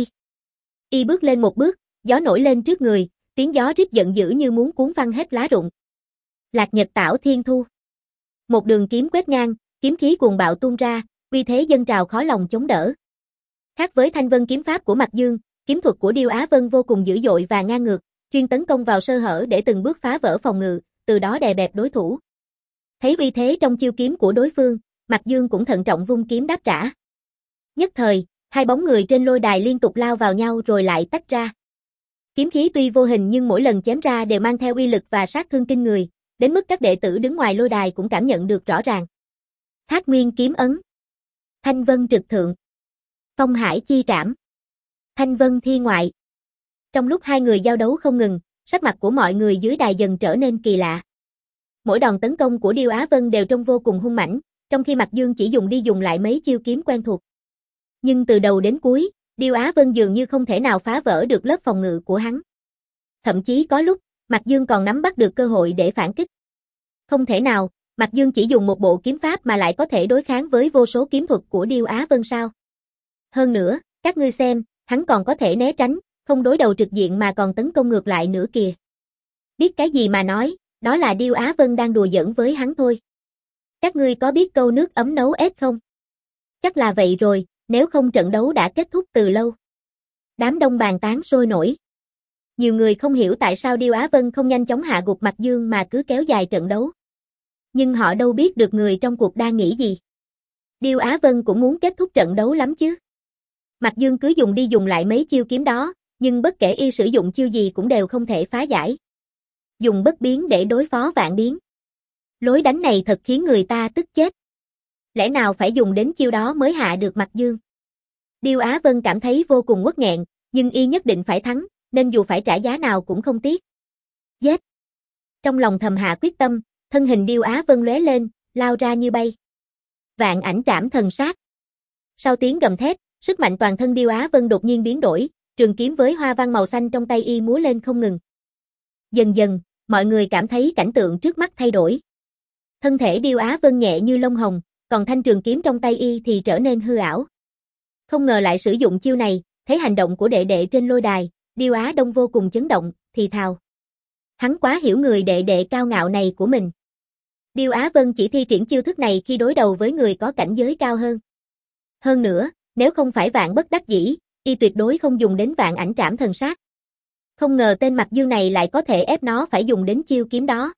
Y bước lên một bước, gió nổi lên trước người, tiếng gió rít giận dữ như muốn cuốn phăng hết lá rụng. Lạc Nhật Tảo Thiên Thu. Một đường kiếm quét ngang, kiếm khí cuồng bạo tuôn ra, uy thế dâng trào khó lòng chống đỡ. Khác với Thanh Vân kiếm pháp của Mạc Dương, kiếm thuật của Điêu Á Vân vô cùng dữ dội và ngang ngược, chuyên tấn công vào sơ hở để từng bước phá vỡ phòng ngự, từ đó đè bẹp đối thủ. Thấy uy thế trong chiêu kiếm của đối phương, Mạc Dương cũng thận trọng vung kiếm đáp trả. Nhất thời, hai bóng người trên lôi đài liên tục lao vào nhau rồi lại tách ra. Kiếm khí tuy vô hình nhưng mỗi lần chém ra đều mang theo uy lực và sát thương kinh người, đến mức các đệ tử đứng ngoài lôi đài cũng cảm nhận được rõ ràng. Thác Nguyên kiếm ấn. Thanh Vân trực thượng. Phong Hải chi trảm. Thanh Vân thi ngoại. Trong lúc hai người giao đấu không ngừng, sắc mặt của mọi người dưới đài dần trở nên kỳ lạ. Mỗi đòn tấn công của Điêu Á Vân đều trông vô cùng hung mãnh, trong khi Mạc Dương chỉ dùng đi dùng lại mấy chiêu kiếm quen thuộc. Nhưng từ đầu đến cuối, Điêu Á Vân dường như không thể nào phá vỡ được lớp phòng ngự của hắn. Thậm chí có lúc, Mạc Dương còn nắm bắt được cơ hội để phản kích. Không thể nào, Mạc Dương chỉ dùng một bộ kiếm pháp mà lại có thể đối kháng với vô số kiếm thuật của Điêu Á Vân sao? Hơn nữa, các ngươi xem, hắn còn có thể né tránh, không đối đầu trực diện mà còn tấn công ngược lại nữa kìa. Biết cái gì mà nói, đó là Điêu Á Vân đang đùa giỡn với hắn thôi. Các ngươi có biết câu nước ấm nấu ếch không? Chắc là vậy rồi, nếu không trận đấu đã kết thúc từ lâu. Đám đông bàn tán sôi nổi. Nhiều người không hiểu tại sao Điêu Á Vân không nhanh chóng hạ gục Mạc Dương mà cứ kéo dài trận đấu. Nhưng họ đâu biết được người trong cuộc đang nghĩ gì. Điêu Á Vân cũng muốn kết thúc trận đấu lắm chứ. Mạc Dương cứ dùng đi dùng lại mấy chiêu kiếm đó, nhưng bất kể y sử dụng chiêu gì cũng đều không thể phá giải. Dùng bất biến để đối phó vạn biến. Lối đánh này thật khiến người ta tức chết. Lẽ nào phải dùng đến chiêu đó mới hạ được Mạc Dương? Điêu Á Vân cảm thấy vô cùng uất nghẹn, nhưng y nhất định phải thắng, nên dù phải trả giá nào cũng không tiếc. Giết! Trong lòng thầm hạ quyết tâm, thân hình Điêu Á Vân lóe lên, lao ra như bay. Vạn ảnh trảm thần sát. Sau tiếng gầm thét, sức mạnh toàn thân Điêu Á Vân đột nhiên biến đổi, trường kiếm với hoa văn màu xanh trong tay y múa lên không ngừng. Dần dần, mọi người cảm thấy cảnh tượng trước mắt thay đổi. Thân thể Điêu Á Vân nhẹ như lông hồng, còn thanh trường kiếm trong tay y thì trở nên hư ảo. Không ngờ lại sử dụng chiêu này, thấy hành động của đệ đệ trên lôi đài, Điêu Á Đông vô cùng chấn động, thì thào. Hắn quá hiểu người đệ đệ cao ngạo này của mình. Điêu Á Vân chỉ thi triển chiêu thức này khi đối đầu với người có cảnh giới cao hơn. Hơn nữa, nếu không phải vạn bất đắc dĩ, y tuyệt đối không dùng đến vạn ảnh trảm thần sát. Không ngờ tên Mạc Dương này lại có thể ép nó phải dùng đến chiêu kiếm đó.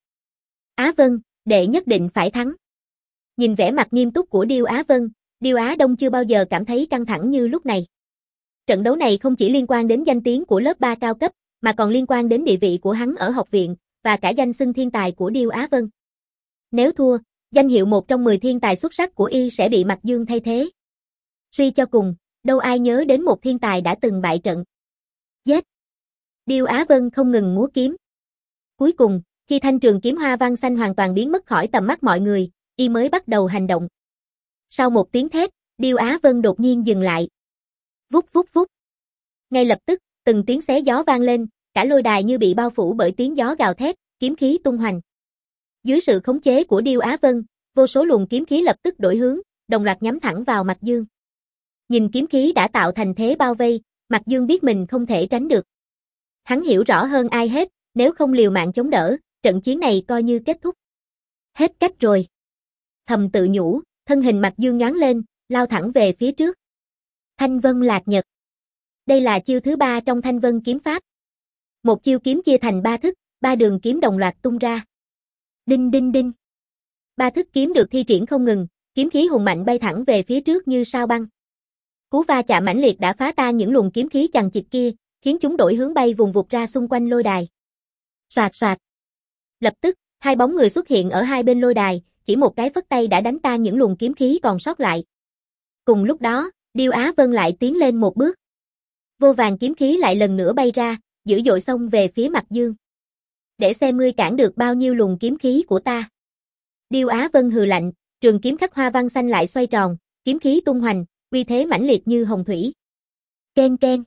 Á Vân, đệ nhất định phải thắng. Nhìn vẻ mặt nghiêm túc của Điêu Á Vân, Điêu Á Đông chưa bao giờ cảm thấy căng thẳng như lúc này. Trận đấu này không chỉ liên quan đến danh tiếng của lớp ba cao cấp, mà còn liên quan đến địa vị của hắn ở học viện, và cả danh xưng thiên tài của Điêu Á Vân. Nếu thua, danh hiệu một trong mười thiên tài xuất sắc của y sẽ bị Mạc Dương thay thế. Suy cho cùng, đâu ai nhớ đến một thiên tài đã từng bại trận. Giết! Điêu Á Vân không ngừng múa kiếm. Cuối cùng, khi thanh trường kiếm hoa văn xanh hoàn toàn biến mất khỏi tầm mắt mọi người, y mới bắt đầu hành động. Sau một tiếng thét, Điêu Á Vân đột nhiên dừng lại. Vút vút vút. Ngay lập tức, từng tiếng xé gió vang lên, cả lôi đài như bị bao phủ bởi tiếng gió gào thét, kiếm khí tung hoành. Dưới sự khống chế của Điêu Á Vân, vô số luồng kiếm khí lập tức đổi hướng, đồng loạt nhắm thẳng vào Mạc Dương. Nhìn kiếm khí đã tạo thành thế bao vây, Mạc Dương biết mình không thể tránh được. Hắn hiểu rõ hơn ai hết, nếu không liều mạng chống đỡ, trận chiến này coi như kết thúc. Hết cách rồi. Thầm tự nhủ, thân hình Mạc Dương nhoáng lên, lao thẳng về phía trước. Thanh Vân Lạc Nhật. Đây là chiêu thứ ba trong Thanh Vân kiếm pháp. Một chiêu kiếm chia thành ba thức, ba đường kiếm đồng loạt tung ra. Đinh đinh đinh. Ba thức kiếm được thi triển không ngừng, kiếm khí hùng mạnh bay thẳng về phía trước như sao băng. Cú va chạm mãnh liệt đã phá tan những luồng kiếm khí chằng chịt kia, khiến chúng đổi hướng bay vùng vụt ra xung quanh lôi đài. Soạt soạt. Lập tức, hai bóng người xuất hiện ở hai bên lôi đài, chỉ một cái phất tay đã đánh tan những luồng kiếm khí còn sót lại. Cùng lúc đó, Điêu Á Vân lại tiến lên một bước. Vô vàn kiếm khí lại lần nữa bay ra, dữ dội xông về phía Mạc Dương. Để xem ngươi cản được bao nhiêu luồng kiếm khí của ta. Điêu Á Vân hừ lạnh, trường kiếm khắc hoa văn xanh lại xoay tròn, kiếm khí tung hoành, uy thế mãnh liệt như hồng thủy. Ken ken.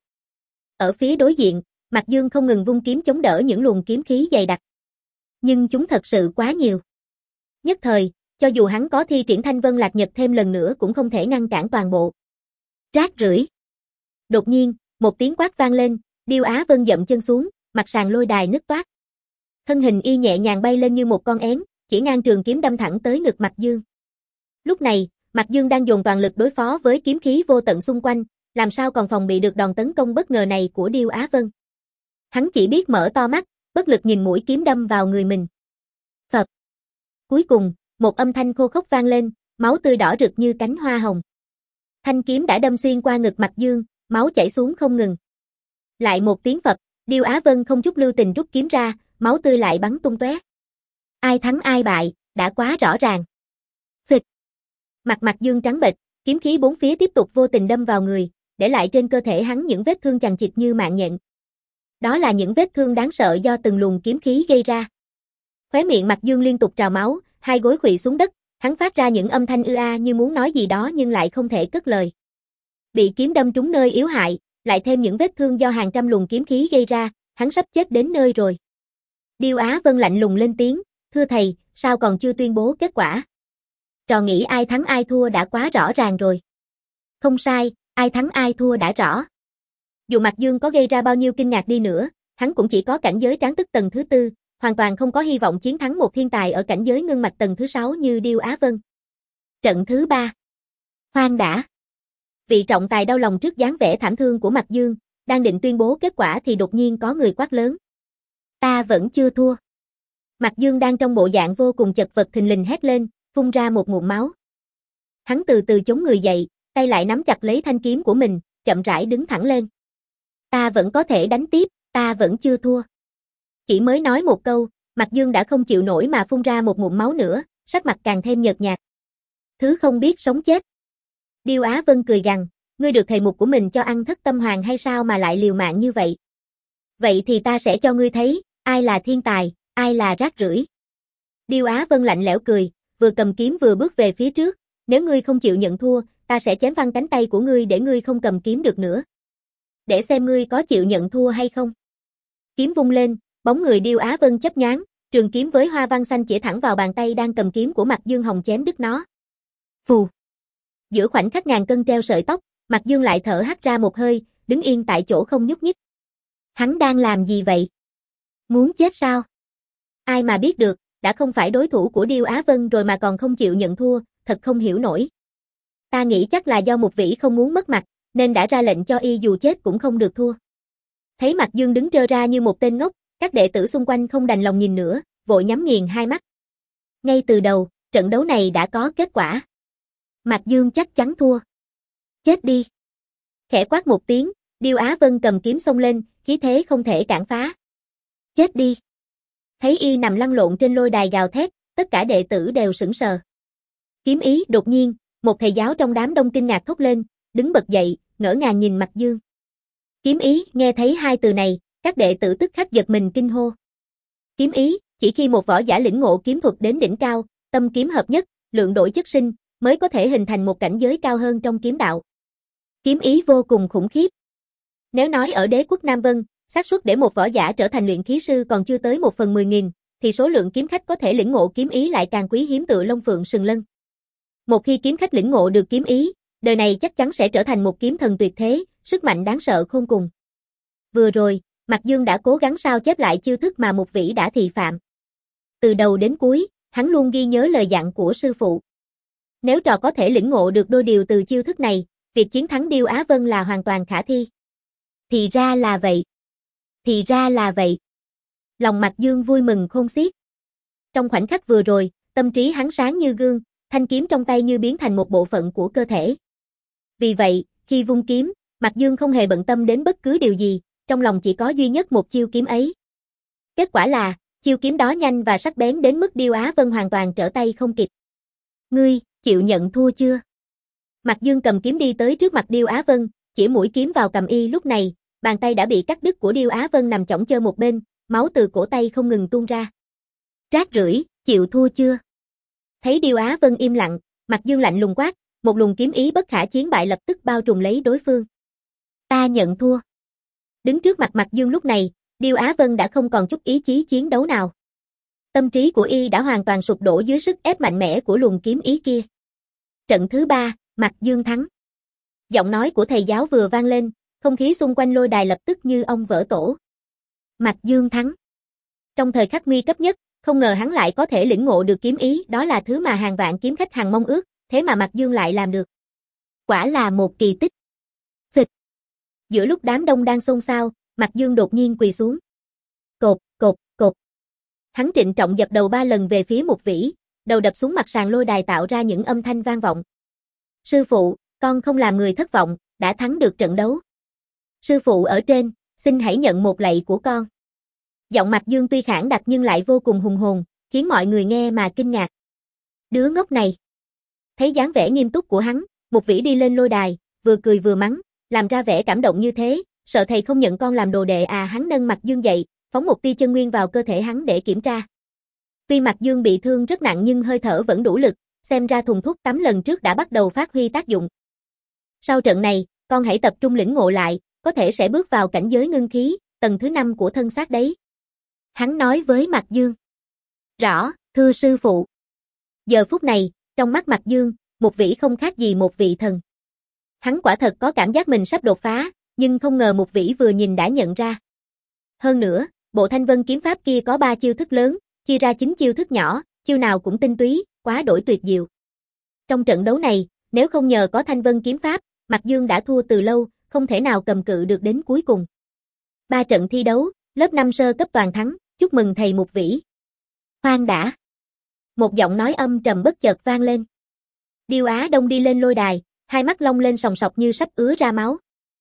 Ở phía đối diện, Mạc Dương không ngừng vung kiếm chống đỡ những luồng kiếm khí dày đặc. Nhưng chúng thật sự quá nhiều. Nhất thời, cho dù hắn có thi triển Thanh Vân Lạc Nhật thêm lần nữa cũng không thể ngăn cản toàn bộ. Rác rưởi. Đột nhiên, một tiếng quát vang lên, Điêu Á Vân dậm chân xuống, mặt sàn lôi đài nứt toác. Thân hình y nhẹ nhàng bay lên như một con én, chỉ ngang trường kiếm đâm thẳng tới ngực Mạc Dương. Lúc này, Mạc Dương đang dồn toàn lực đối phó với kiếm khí vô tận xung quanh, làm sao còn phòng bị được đòn tấn công bất ngờ này của Điêu Á Vân. Hắn chỉ biết mở to mắt, bất lực nhìn mũi kiếm đâm vào người mình. Phập. Cuối cùng, một âm thanh khô khốc vang lên, máu tươi đỏ rực như cánh hoa hồng. Thanh kiếm đã đâm xuyên qua ngực Mạc Dương, máu chảy xuống không ngừng. Lại một tiếng phập, Điêu Á Vân không chút lưu tình rút kiếm ra, máu tươi lại bắn tung tóe. Ai thắng ai bại, đã quá rõ ràng. Phịch. Mặt Mạc Dương trắng bệch, kiếm khí bốn phía tiếp tục vô tình đâm vào người, để lại trên cơ thể hắn những vết thương chằng chịt như mạng nhện. Đó là những vết thương đáng sợ do từng luồng kiếm khí gây ra. Khóe miệng Mạc Dương liên tục trào máu, hai gối khuỵu xuống đất, hắn phát ra những âm thanh ư a như muốn nói gì đó nhưng lại không thể cất lời. Bị kiếm đâm trúng nơi yếu hại, lại thêm những vết thương do hàng trăm luồng kiếm khí gây ra, hắn sắp chết đến nơi rồi. Điêu Á Vân lạnh lùng lên tiếng, thưa thầy, sao còn chưa tuyên bố kết quả? Trò nghĩ ai thắng ai thua đã quá rõ ràng rồi. Không sai, Ai thắng ai thua đã rõ. Dù Mạc Dương có gây ra bao nhiêu kinh ngạc đi nữa, hắn cũng chỉ có cảnh giới tráng tức tầng thứ tư, hoàn toàn không có hy vọng chiến thắng một thiên tài ở cảnh giới ngưng mạch tầng thứ sáu như Điêu Á Vân. Trận thứ ba. Khoan đã. Vị trọng tài đau lòng trước dáng vẻ thảm thương của Mạc Dương, đang định tuyên bố kết quả thì đột nhiên có người quát lớn. Ta vẫn chưa thua. Mạc Dương đang trong bộ dạng vô cùng chật vật thình lình hét lên, phun ra một ngụm máu. Hắn từ từ chống người dậy, tay lại nắm chặt lấy thanh kiếm của mình, chậm rãi đứng thẳng lên. Ta vẫn có thể đánh tiếp, ta vẫn chưa thua. Chỉ mới nói một câu, Mạc Dương đã không chịu nổi mà phun ra một ngụm máu nữa, sắc mặt càng thêm nhợt nhạt. Thứ không biết sống chết. Điêu Á Vân cười gằn, ngươi được thầy mục của mình cho ăn thất tâm hoàng hay sao mà lại liều mạng như vậy? Vậy thì ta sẽ cho ngươi thấy, ai là thiên tài, ai là rác rưởi. Điêu Á Vân lạnh lẽo cười, vừa cầm kiếm vừa bước về phía trước, nếu ngươi không chịu nhận thua, ta sẽ chém văng cánh tay của ngươi để ngươi không cầm kiếm được nữa. Để xem ngươi có chịu nhận thua hay không. Kiếm vung lên, bóng người Điêu Á Vân chớp nhoáng, trường kiếm với hoa văn xanh chĩa thẳng vào bàn tay đang cầm kiếm của Mạc Dương Hồng chém đứt nó. Phù. Giữa khoảnh khắc ngàn cân treo sợi tóc, Mạc Dương lại thở hắt ra một hơi, đứng yên tại chỗ không nhúc nhích. Hắn đang làm gì vậy? Muốn chết sao? Ai mà biết được, đã không phải đối thủ của Điêu Á Vân rồi mà còn không chịu nhận thua, thật không hiểu nổi. Ta nghĩ chắc là do Mục Vĩ không muốn mất mặt, nên đã ra lệnh cho y dù chết cũng không được thua. Thấy Mạc Dương đứng trơ ra như một tên ngốc, các đệ tử xung quanh không đành lòng nhìn nữa, vội nhắm nghiền hai mắt. Ngay từ đầu, trận đấu này đã có kết quả. Mạc Dương chắc chắn thua. Chết đi. Khẽ quát một tiếng, Điêu Á Vân cầm kiếm xông lên, khí thế không thể cản phá. Chết đi. Thấy y nằm lăn lộn trên lôi đài gào thét, tất cả đệ tử đều sững sờ. Kiếm ý, đột nhiên, một thầy giáo trong đám đông kinh ngạc thốt lên, đứng bật dậy, ngỡ ngàng nhìn Mạc Dương. Kiếm ý, nghe thấy hai từ này, các đệ tử tức khắc giật mình kinh hô. Kiếm ý, chỉ khi một võ giả lĩnh ngộ kiếm thuật đến đỉnh cao, tâm kiếm hợp nhất, lượng đổi chất sinh, mới có thể hình thành một cảnh giới cao hơn trong kiếm đạo. Kiếm ý vô cùng khủng khiếp. Nếu nói ở đế quốc Nam Vân, xác suất để một võ giả trở thành luyện khí sư còn chưa tới một phần mười nghìn, thì số lượng kiếm khách có thể lĩnh ngộ kiếm ý lại càng quý hiếm tựa Long Phượng Sừng Lân. Một khi kiếm khách lĩnh ngộ được kiếm ý, đời này chắc chắn sẽ trở thành một kiếm thần tuyệt thế, sức mạnh đáng sợ khôn cùng. Vừa rồi, Mạc Dương đã cố gắng sao chép lại chiêu thức mà Mục Vĩ đã thị phạm. Từ đầu đến cuối, hắn luôn ghi nhớ lời dặn của sư phụ. Nếu trò có thể lĩnh ngộ được đôi điều từ chiêu thức này, việc chiến thắng Điêu Á Vân là hoàn toàn khả thi. Thì ra là vậy. Thì ra là vậy. Lòng Mạc Dương vui mừng khôn xiết. Trong khoảnh khắc vừa rồi, tâm trí hắn sáng như gương, thanh kiếm trong tay như biến thành một bộ phận của cơ thể. Vì vậy, khi vung kiếm, Mạc Dương không hề bận tâm đến bất cứ điều gì, trong lòng chỉ có duy nhất một chiêu kiếm ấy. Kết quả là, chiêu kiếm đó nhanh và sắc bén đến mức Điêu Á Vân hoàn toàn trở tay không kịp. Ngươi, chịu nhận thua chưa? Mạc Dương cầm kiếm đi tới trước mặt Điêu Á Vân, chỉ mũi kiếm vào cầm y lúc này, bàn tay đã bị cắt đứt của Điêu Á Vân nằm chỏng chơ một bên, máu từ cổ tay không ngừng tuôn ra. Rác rưởi, chịu thua chưa? Thấy Điêu Á Vân im lặng, Mạc Dương lạnh lùng quát, một luồng kiếm ý bất khả chiến bại lập tức bao trùm lấy đối phương. Ta nhận thua. Đứng trước mặt Mạc Dương lúc này, Điêu Á Vân đã không còn chút ý chí chiến đấu nào. Tâm trí của y đã hoàn toàn sụp đổ dưới sức ép mạnh mẽ của luồng kiếm ý kia. Trận thứ ba, Mạc Dương thắng. Giọng nói của thầy giáo vừa vang lên, không khí xung quanh lôi đài lập tức như ong vỡ tổ. Mạc Dương thắng. Trong thời khắc nguy cấp nhất, không ngờ hắn lại có thể lĩnh ngộ được kiếm ý, đó là thứ mà hàng vạn kiếm khách hằng mong ước, thế mà Mạc Dương lại làm được. Quả là một kỳ tích. Phịch. Giữa lúc đám đông đang xôn xao, Mạc Dương đột nhiên quỳ xuống. Cột, cột, cột. Hắn trịnh trọng dập đầu ba lần về phía Mục Vĩ, đầu đập xuống mặt sàn lôi đài tạo ra những âm thanh vang vọng. Sư phụ, con không làm người thất vọng, đã thắng được trận đấu. Sư phụ ở trên, xin hãy nhận một lạy của con. Giọng Mạc Dương tuy khản đặc nhưng lại vô cùng hùng hồn, khiến mọi người nghe mà kinh ngạc. Đứa ngốc này. Thấy dáng vẻ nghiêm túc của hắn, Mục Vĩ đi lên lôi đài, vừa cười vừa mắng, làm ra vẻ cảm động như thế, sợ thầy không nhận con làm đồ đệ à. Hắn nâng Mạc Dương dậy, phóng một tia chân nguyên vào cơ thể hắn để kiểm tra. Tuy Mạc Dương bị thương rất nặng nhưng hơi thở vẫn đủ lực, xem ra thùng thuốc tắm lần trước đã bắt đầu phát huy tác dụng. Sau trận này, con hãy tập trung lĩnh ngộ lại, có thể sẽ bước vào cảnh giới ngưng khí, tầng thứ năm của thân xác đấy. Hắn nói với Mạc Dương. Rõ, thưa sư phụ. Giờ phút này, trong mắt Mạc Dương, Mục Vĩ không khác gì một vị thần. Hắn quả thật có cảm giác mình sắp đột phá, nhưng không ngờ Mục Vĩ vừa nhìn đã nhận ra. Hơn nữa, bộ Thanh Vân kiếm pháp kia có ba chiêu thức lớn, chia ra chín chiêu thức nhỏ, chiêu nào cũng tinh túy, quá đổi tuyệt diệu. Trong trận đấu này, nếu không nhờ có Thanh Vân kiếm pháp, Mạc Dương đã thua từ lâu, không thể nào cầm cự được đến cuối cùng. Ba trận thi đấu, lớp năm sơ cấp toàn thắng, chúc mừng thầy Mục Vĩ. Khoan đã. Một giọng nói âm trầm bất chợt vang lên. Điêu Á Đông đi lên lôi đài, hai mắt long lên sòng sọc như sắp ứa ra máu.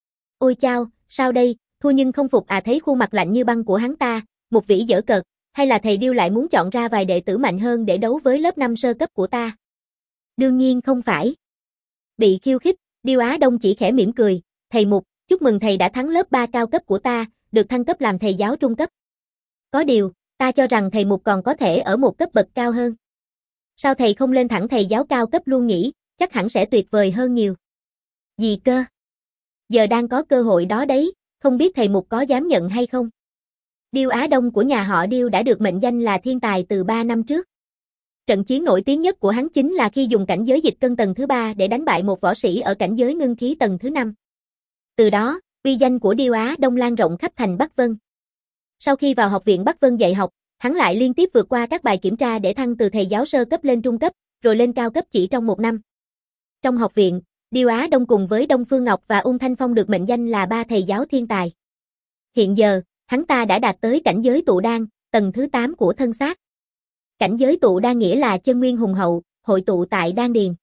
Ôi chao, sao đây, thua nhưng không phục à? Thấy khuôn mặt lạnh như băng của hắn ta, Mục Vĩ giở cợt, hay là thầy Điêu lại muốn chọn ra vài đệ tử mạnh hơn để đấu với lớp năm sơ cấp của ta? Đương nhiên không phải. Bị khiêu khích, Điêu Á Đông chỉ khẽ mỉm cười, thầy Mục, chúc mừng thầy đã thắng lớp ba cao cấp của ta, được thăng cấp làm thầy giáo trung cấp. Có điều, ta cho rằng thầy Mục còn có thể ở một cấp bậc cao hơn. Sao thầy không lên thẳng thầy giáo cao cấp luôn nhỉ, chắc hẳn sẽ tuyệt vời hơn nhiều. Gì cơ? Giờ đang có cơ hội đó đấy, không biết thầy Mục có dám nhận hay không? Điêu Á Đông của nhà họ Điêu đã được mệnh danh là thiên tài từ ba năm trước. Trận chiến nổi tiếng nhất của hắn chính là khi dùng cảnh giới dịch cân tầng thứ ba để đánh bại một võ sĩ ở cảnh giới ngưng khí tầng thứ năm. Từ đó, uy danh của Điêu Á Đông lan rộng khắp thành Bắc Vân. Sau khi vào học viện Bắc Vân dạy học, hắn lại liên tiếp vượt qua các bài kiểm tra để thăng từ thầy giáo sơ cấp lên trung cấp, rồi lên cao cấp chỉ trong một năm. Trong học viện, Điêu Á Đông cùng với Đông Phương Ngọc và Ung Thanh Phong được mệnh danh là ba thầy giáo thiên tài. Hiện giờ, hắn ta đã đạt tới cảnh giới tụ đan, tầng thứ tám của thân xác. Cảnh giới tụ đan nghĩa là chân nguyên hùng hậu, hội tụ tại đan điền.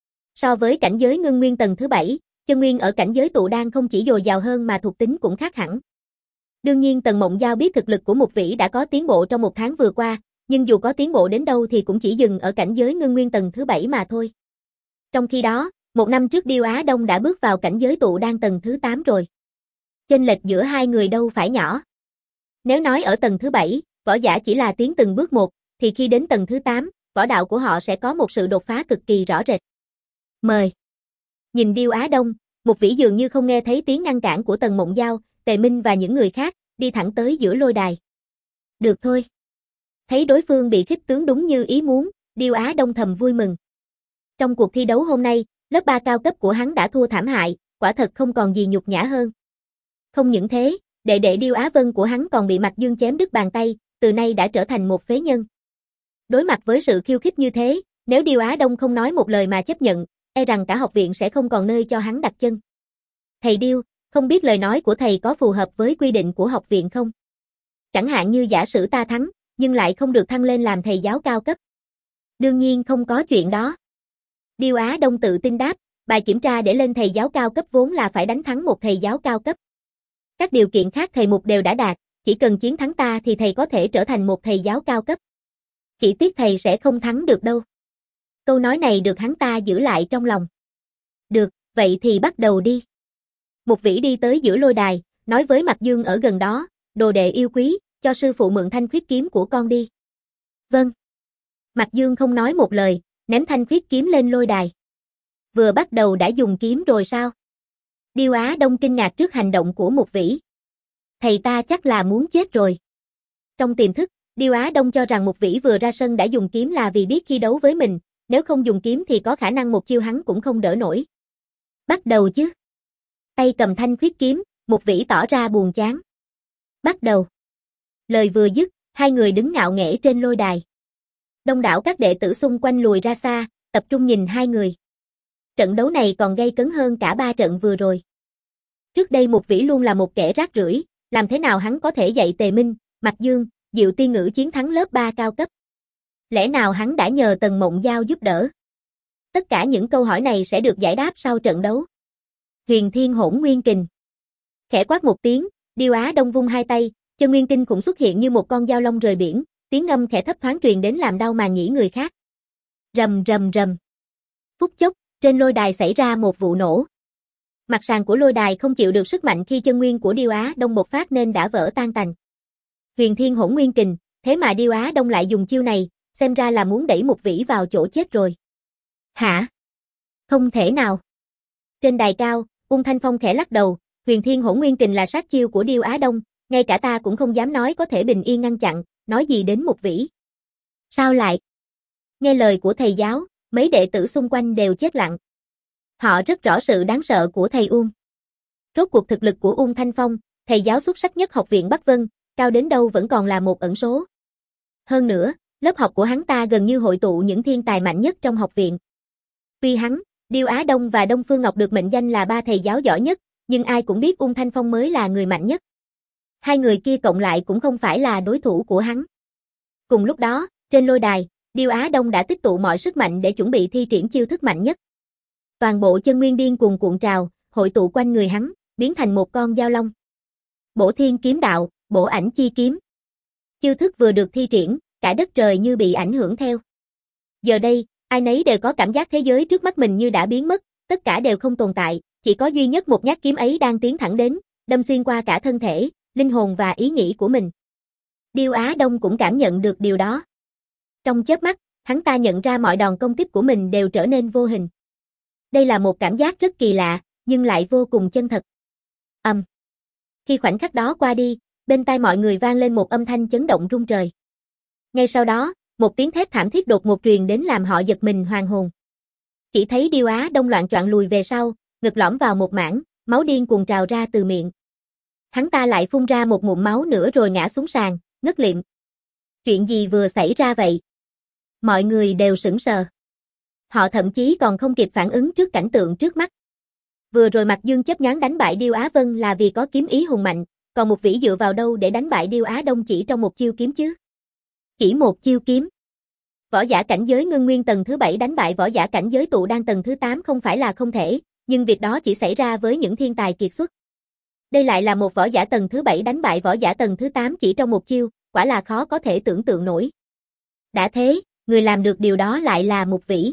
So với cảnh giới ngưng nguyên tầng thứ bảy, chân nguyên ở cảnh giới tụ đan không chỉ dồi dào hơn mà thuộc tính cũng khác hẳn. Đương nhiên Tần Mộng Giao biết thực lực của Mục Vĩ đã có tiến bộ trong một tháng vừa qua, nhưng dù có tiến bộ đến đâu thì cũng chỉ dừng ở cảnh giới ngưng nguyên tầng thứ bảy mà thôi. Trong khi đó, một năm trước Điêu Á Đông đã bước vào cảnh giới tụ đan tầng thứ tám rồi. Chênh lệch giữa hai người đâu phải nhỏ. Nếu nói ở tầng thứ bảy, võ giả chỉ là tiến từng bước một, thì khi đến tầng thứ tám, võ đạo của họ sẽ có một sự đột phá cực kỳ rõ rệt. Mời. Nhìn Điêu Á Đông, Mục Vĩ dường như không nghe thấy tiếng ngăn cản của Tần Mộng Giao, Tề Minh và những người khác, đi thẳng tới giữa lôi đài. Được thôi. Thấy đối phương bị khích tướng đúng như ý muốn, Điêu Á Đông thầm vui mừng. Trong cuộc thi đấu hôm nay, lớp ba cao cấp của hắn đã thua thảm hại, quả thật không còn gì nhục nhã hơn. Không những thế, đệ đệ Điêu Á Vân của hắn còn bị Mạc Dương chém đứt bàn tay, từ nay đã trở thành một phế nhân. Đối mặt với sự khiêu khích như thế, nếu Điêu Á Đông không nói một lời mà chấp nhận, e rằng cả học viện sẽ không còn nơi cho hắn đặt chân. Thầy Điêu, không biết lời nói của thầy có phù hợp với quy định của học viện không? Chẳng hạn như giả sử ta thắng, nhưng lại không được thăng lên làm thầy giáo cao cấp. Đương nhiên không có chuyện đó. Điêu Á Đông tự tin đáp, bài kiểm tra để lên thầy giáo cao cấp vốn là phải đánh thắng một thầy giáo cao cấp. Các điều kiện khác thầy Mục đều đã đạt, chỉ cần chiến thắng ta thì thầy có thể trở thành một thầy giáo cao cấp. Chỉ tiếc thầy sẽ không thắng được đâu. Câu nói này được hắn ta giữ lại trong lòng. Được, vậy thì bắt đầu đi. Mục Vĩ đi tới giữa lôi đài, nói với Mạc Dương ở gần đó, đồ đệ yêu quý, cho sư phụ mượn thanh khuyết kiếm của con đi. Vâng. Mạc Dương không nói một lời, ném thanh khuyết kiếm lên lôi đài. Vừa bắt đầu đã dùng kiếm rồi sao? Điêu Á Đông kinh ngạc trước hành động của Mục Vĩ. Thầy ta chắc là muốn chết rồi. Trong tiềm thức, Điêu Á Đông cho rằng Mục Vĩ vừa ra sân đã dùng kiếm là vì biết khi đấu với mình, nếu không dùng kiếm thì có khả năng một chiêu hắn cũng không đỡ nổi. Bắt đầu chứ. Tay cầm thanh khuyết kiếm, Mục Vĩ tỏ ra buồn chán. Bắt đầu. Lời vừa dứt, hai người đứng ngạo nghễ trên lôi đài. Đông đảo các đệ tử xung quanh lùi ra xa, tập trung nhìn hai người. Trận đấu này còn gay cấn hơn cả ba trận vừa rồi. Trước đây Mục Vĩ luôn là một kẻ rác rưởi, làm thế nào hắn có thể dạy Tề Minh, Mạc Dương, Diệu Tiên Ngữ chiến thắng lớp ba cao cấp? Lẽ nào hắn đã nhờ Tần Mộng Giao giúp đỡ? Tất cả những câu hỏi này sẽ được giải đáp sau trận đấu. Huyền Thiên Hỗn Nguyên Kình. Khẽ quát một tiếng, Điêu Á Đông vung hai tay, chân nguyên kinh khủng xuất hiện như một con dao long rời biển, tiếng ngâm khẽ thấp thoáng truyền đến làm đau màng nhĩ người khác. Rầm rầm rầm. Phút chốc, trên lôi đài xảy ra một vụ nổ. Mặt sàn của lôi đài không chịu được sức mạnh khi chân nguyên của Điêu Á Đông bộc phát nên đã vỡ tan tành. Huyền Thiên Hỗn Nguyên Kình, thế mà Điêu Á Đông lại dùng chiêu này, xem ra là muốn đẩy Mục Vĩ vào chỗ chết rồi. Hả? Không thể nào. Trên đài cao, Ung Thanh Phong khẽ lắc đầu, Huyền Thiên Hỗn Nguyên Kình là sát chiêu của Điêu Á Đông, ngay cả ta cũng không dám nói có thể bình yên ngăn chặn, nói gì đến Mục Vĩ. Sao lại? Nghe lời của thầy giáo, mấy đệ tử xung quanh đều chết lặng. Họ rất rõ sự đáng sợ của thầy Uông. Rốt cuộc thực lực của Uông Thanh Phong, thầy giáo xuất sắc nhất học viện Bắc Vân, cao đến đâu vẫn còn là một ẩn số. Hơn nữa, lớp học của hắn ta gần như hội tụ những thiên tài mạnh nhất trong học viện. Tuy hắn, Điêu Á Đông và Đông Phương Ngọc được mệnh danh là ba thầy giáo giỏi nhất, nhưng ai cũng biết Uông Thanh Phong mới là người mạnh nhất. Hai người kia cộng lại cũng không phải là đối thủ của hắn. Cùng lúc đó, trên lôi đài, Điêu Á Đông đã tích tụ mọi sức mạnh để chuẩn bị thi triển chiêu thức mạnh nhất. Toàn bộ chân nguyên điên cuồng cuộn trào, hội tụ quanh người hắn, biến thành một con dao long. Bổ thiên kiếm đạo, bổ ảnh chi kiếm. Chiêu thức vừa được thi triển, cả đất trời như bị ảnh hưởng theo. Giờ đây, ai nấy đều có cảm giác thế giới trước mắt mình như đã biến mất, tất cả đều không tồn tại, chỉ có duy nhất một nhát kiếm ấy đang tiến thẳng đến, đâm xuyên qua cả thân thể, linh hồn và ý nghĩ của mình. Điêu Á Đông cũng cảm nhận được điều đó. Trong chớp mắt, hắn ta nhận ra mọi đòn công kích của mình đều trở nên vô hình. Đây là một cảm giác rất kỳ lạ, nhưng lại vô cùng chân thật. Ầm. Um. Khi khoảnh khắc đó qua đi, bên tai mọi người vang lên một âm thanh chấn động rung trời. Ngay sau đó, một tiếng thét thảm thiết đột ngột truyền đến làm họ giật mình hoàn hồn. Chỉ thấy Điêu Á Đông loạng choạng lùi về sau, ngực lõm vào một mảng, máu điên cuồng trào ra từ miệng. Hắn ta lại phun ra một ngụm máu nữa rồi ngã xuống sàn, ngất lịm. Chuyện gì vừa xảy ra vậy? Mọi người đều sững sờ. Họ thậm chí còn không kịp phản ứng trước cảnh tượng trước mắt. Vừa rồi Mạc Dương chấp nhoáng đánh bại Điêu Á Vân là vì có kiếm ý hùng mạnh, còn một vĩ dựa vào đâu để đánh bại Điêu Á Đông chỉ trong một chiêu kiếm chứ? Chỉ một chiêu kiếm. Võ giả cảnh giới ngưng nguyên tầng thứ bảy đánh bại võ giả cảnh giới tụ đan tầng thứ tám không phải là không thể, nhưng việc đó chỉ xảy ra với những thiên tài kiệt xuất. Đây lại là một võ giả tầng thứ bảy đánh bại võ giả tầng thứ tám chỉ trong một chiêu, quả là khó có thể tưởng tượng nổi. Đã thế, người làm được điều đó lại là Mục Vĩ.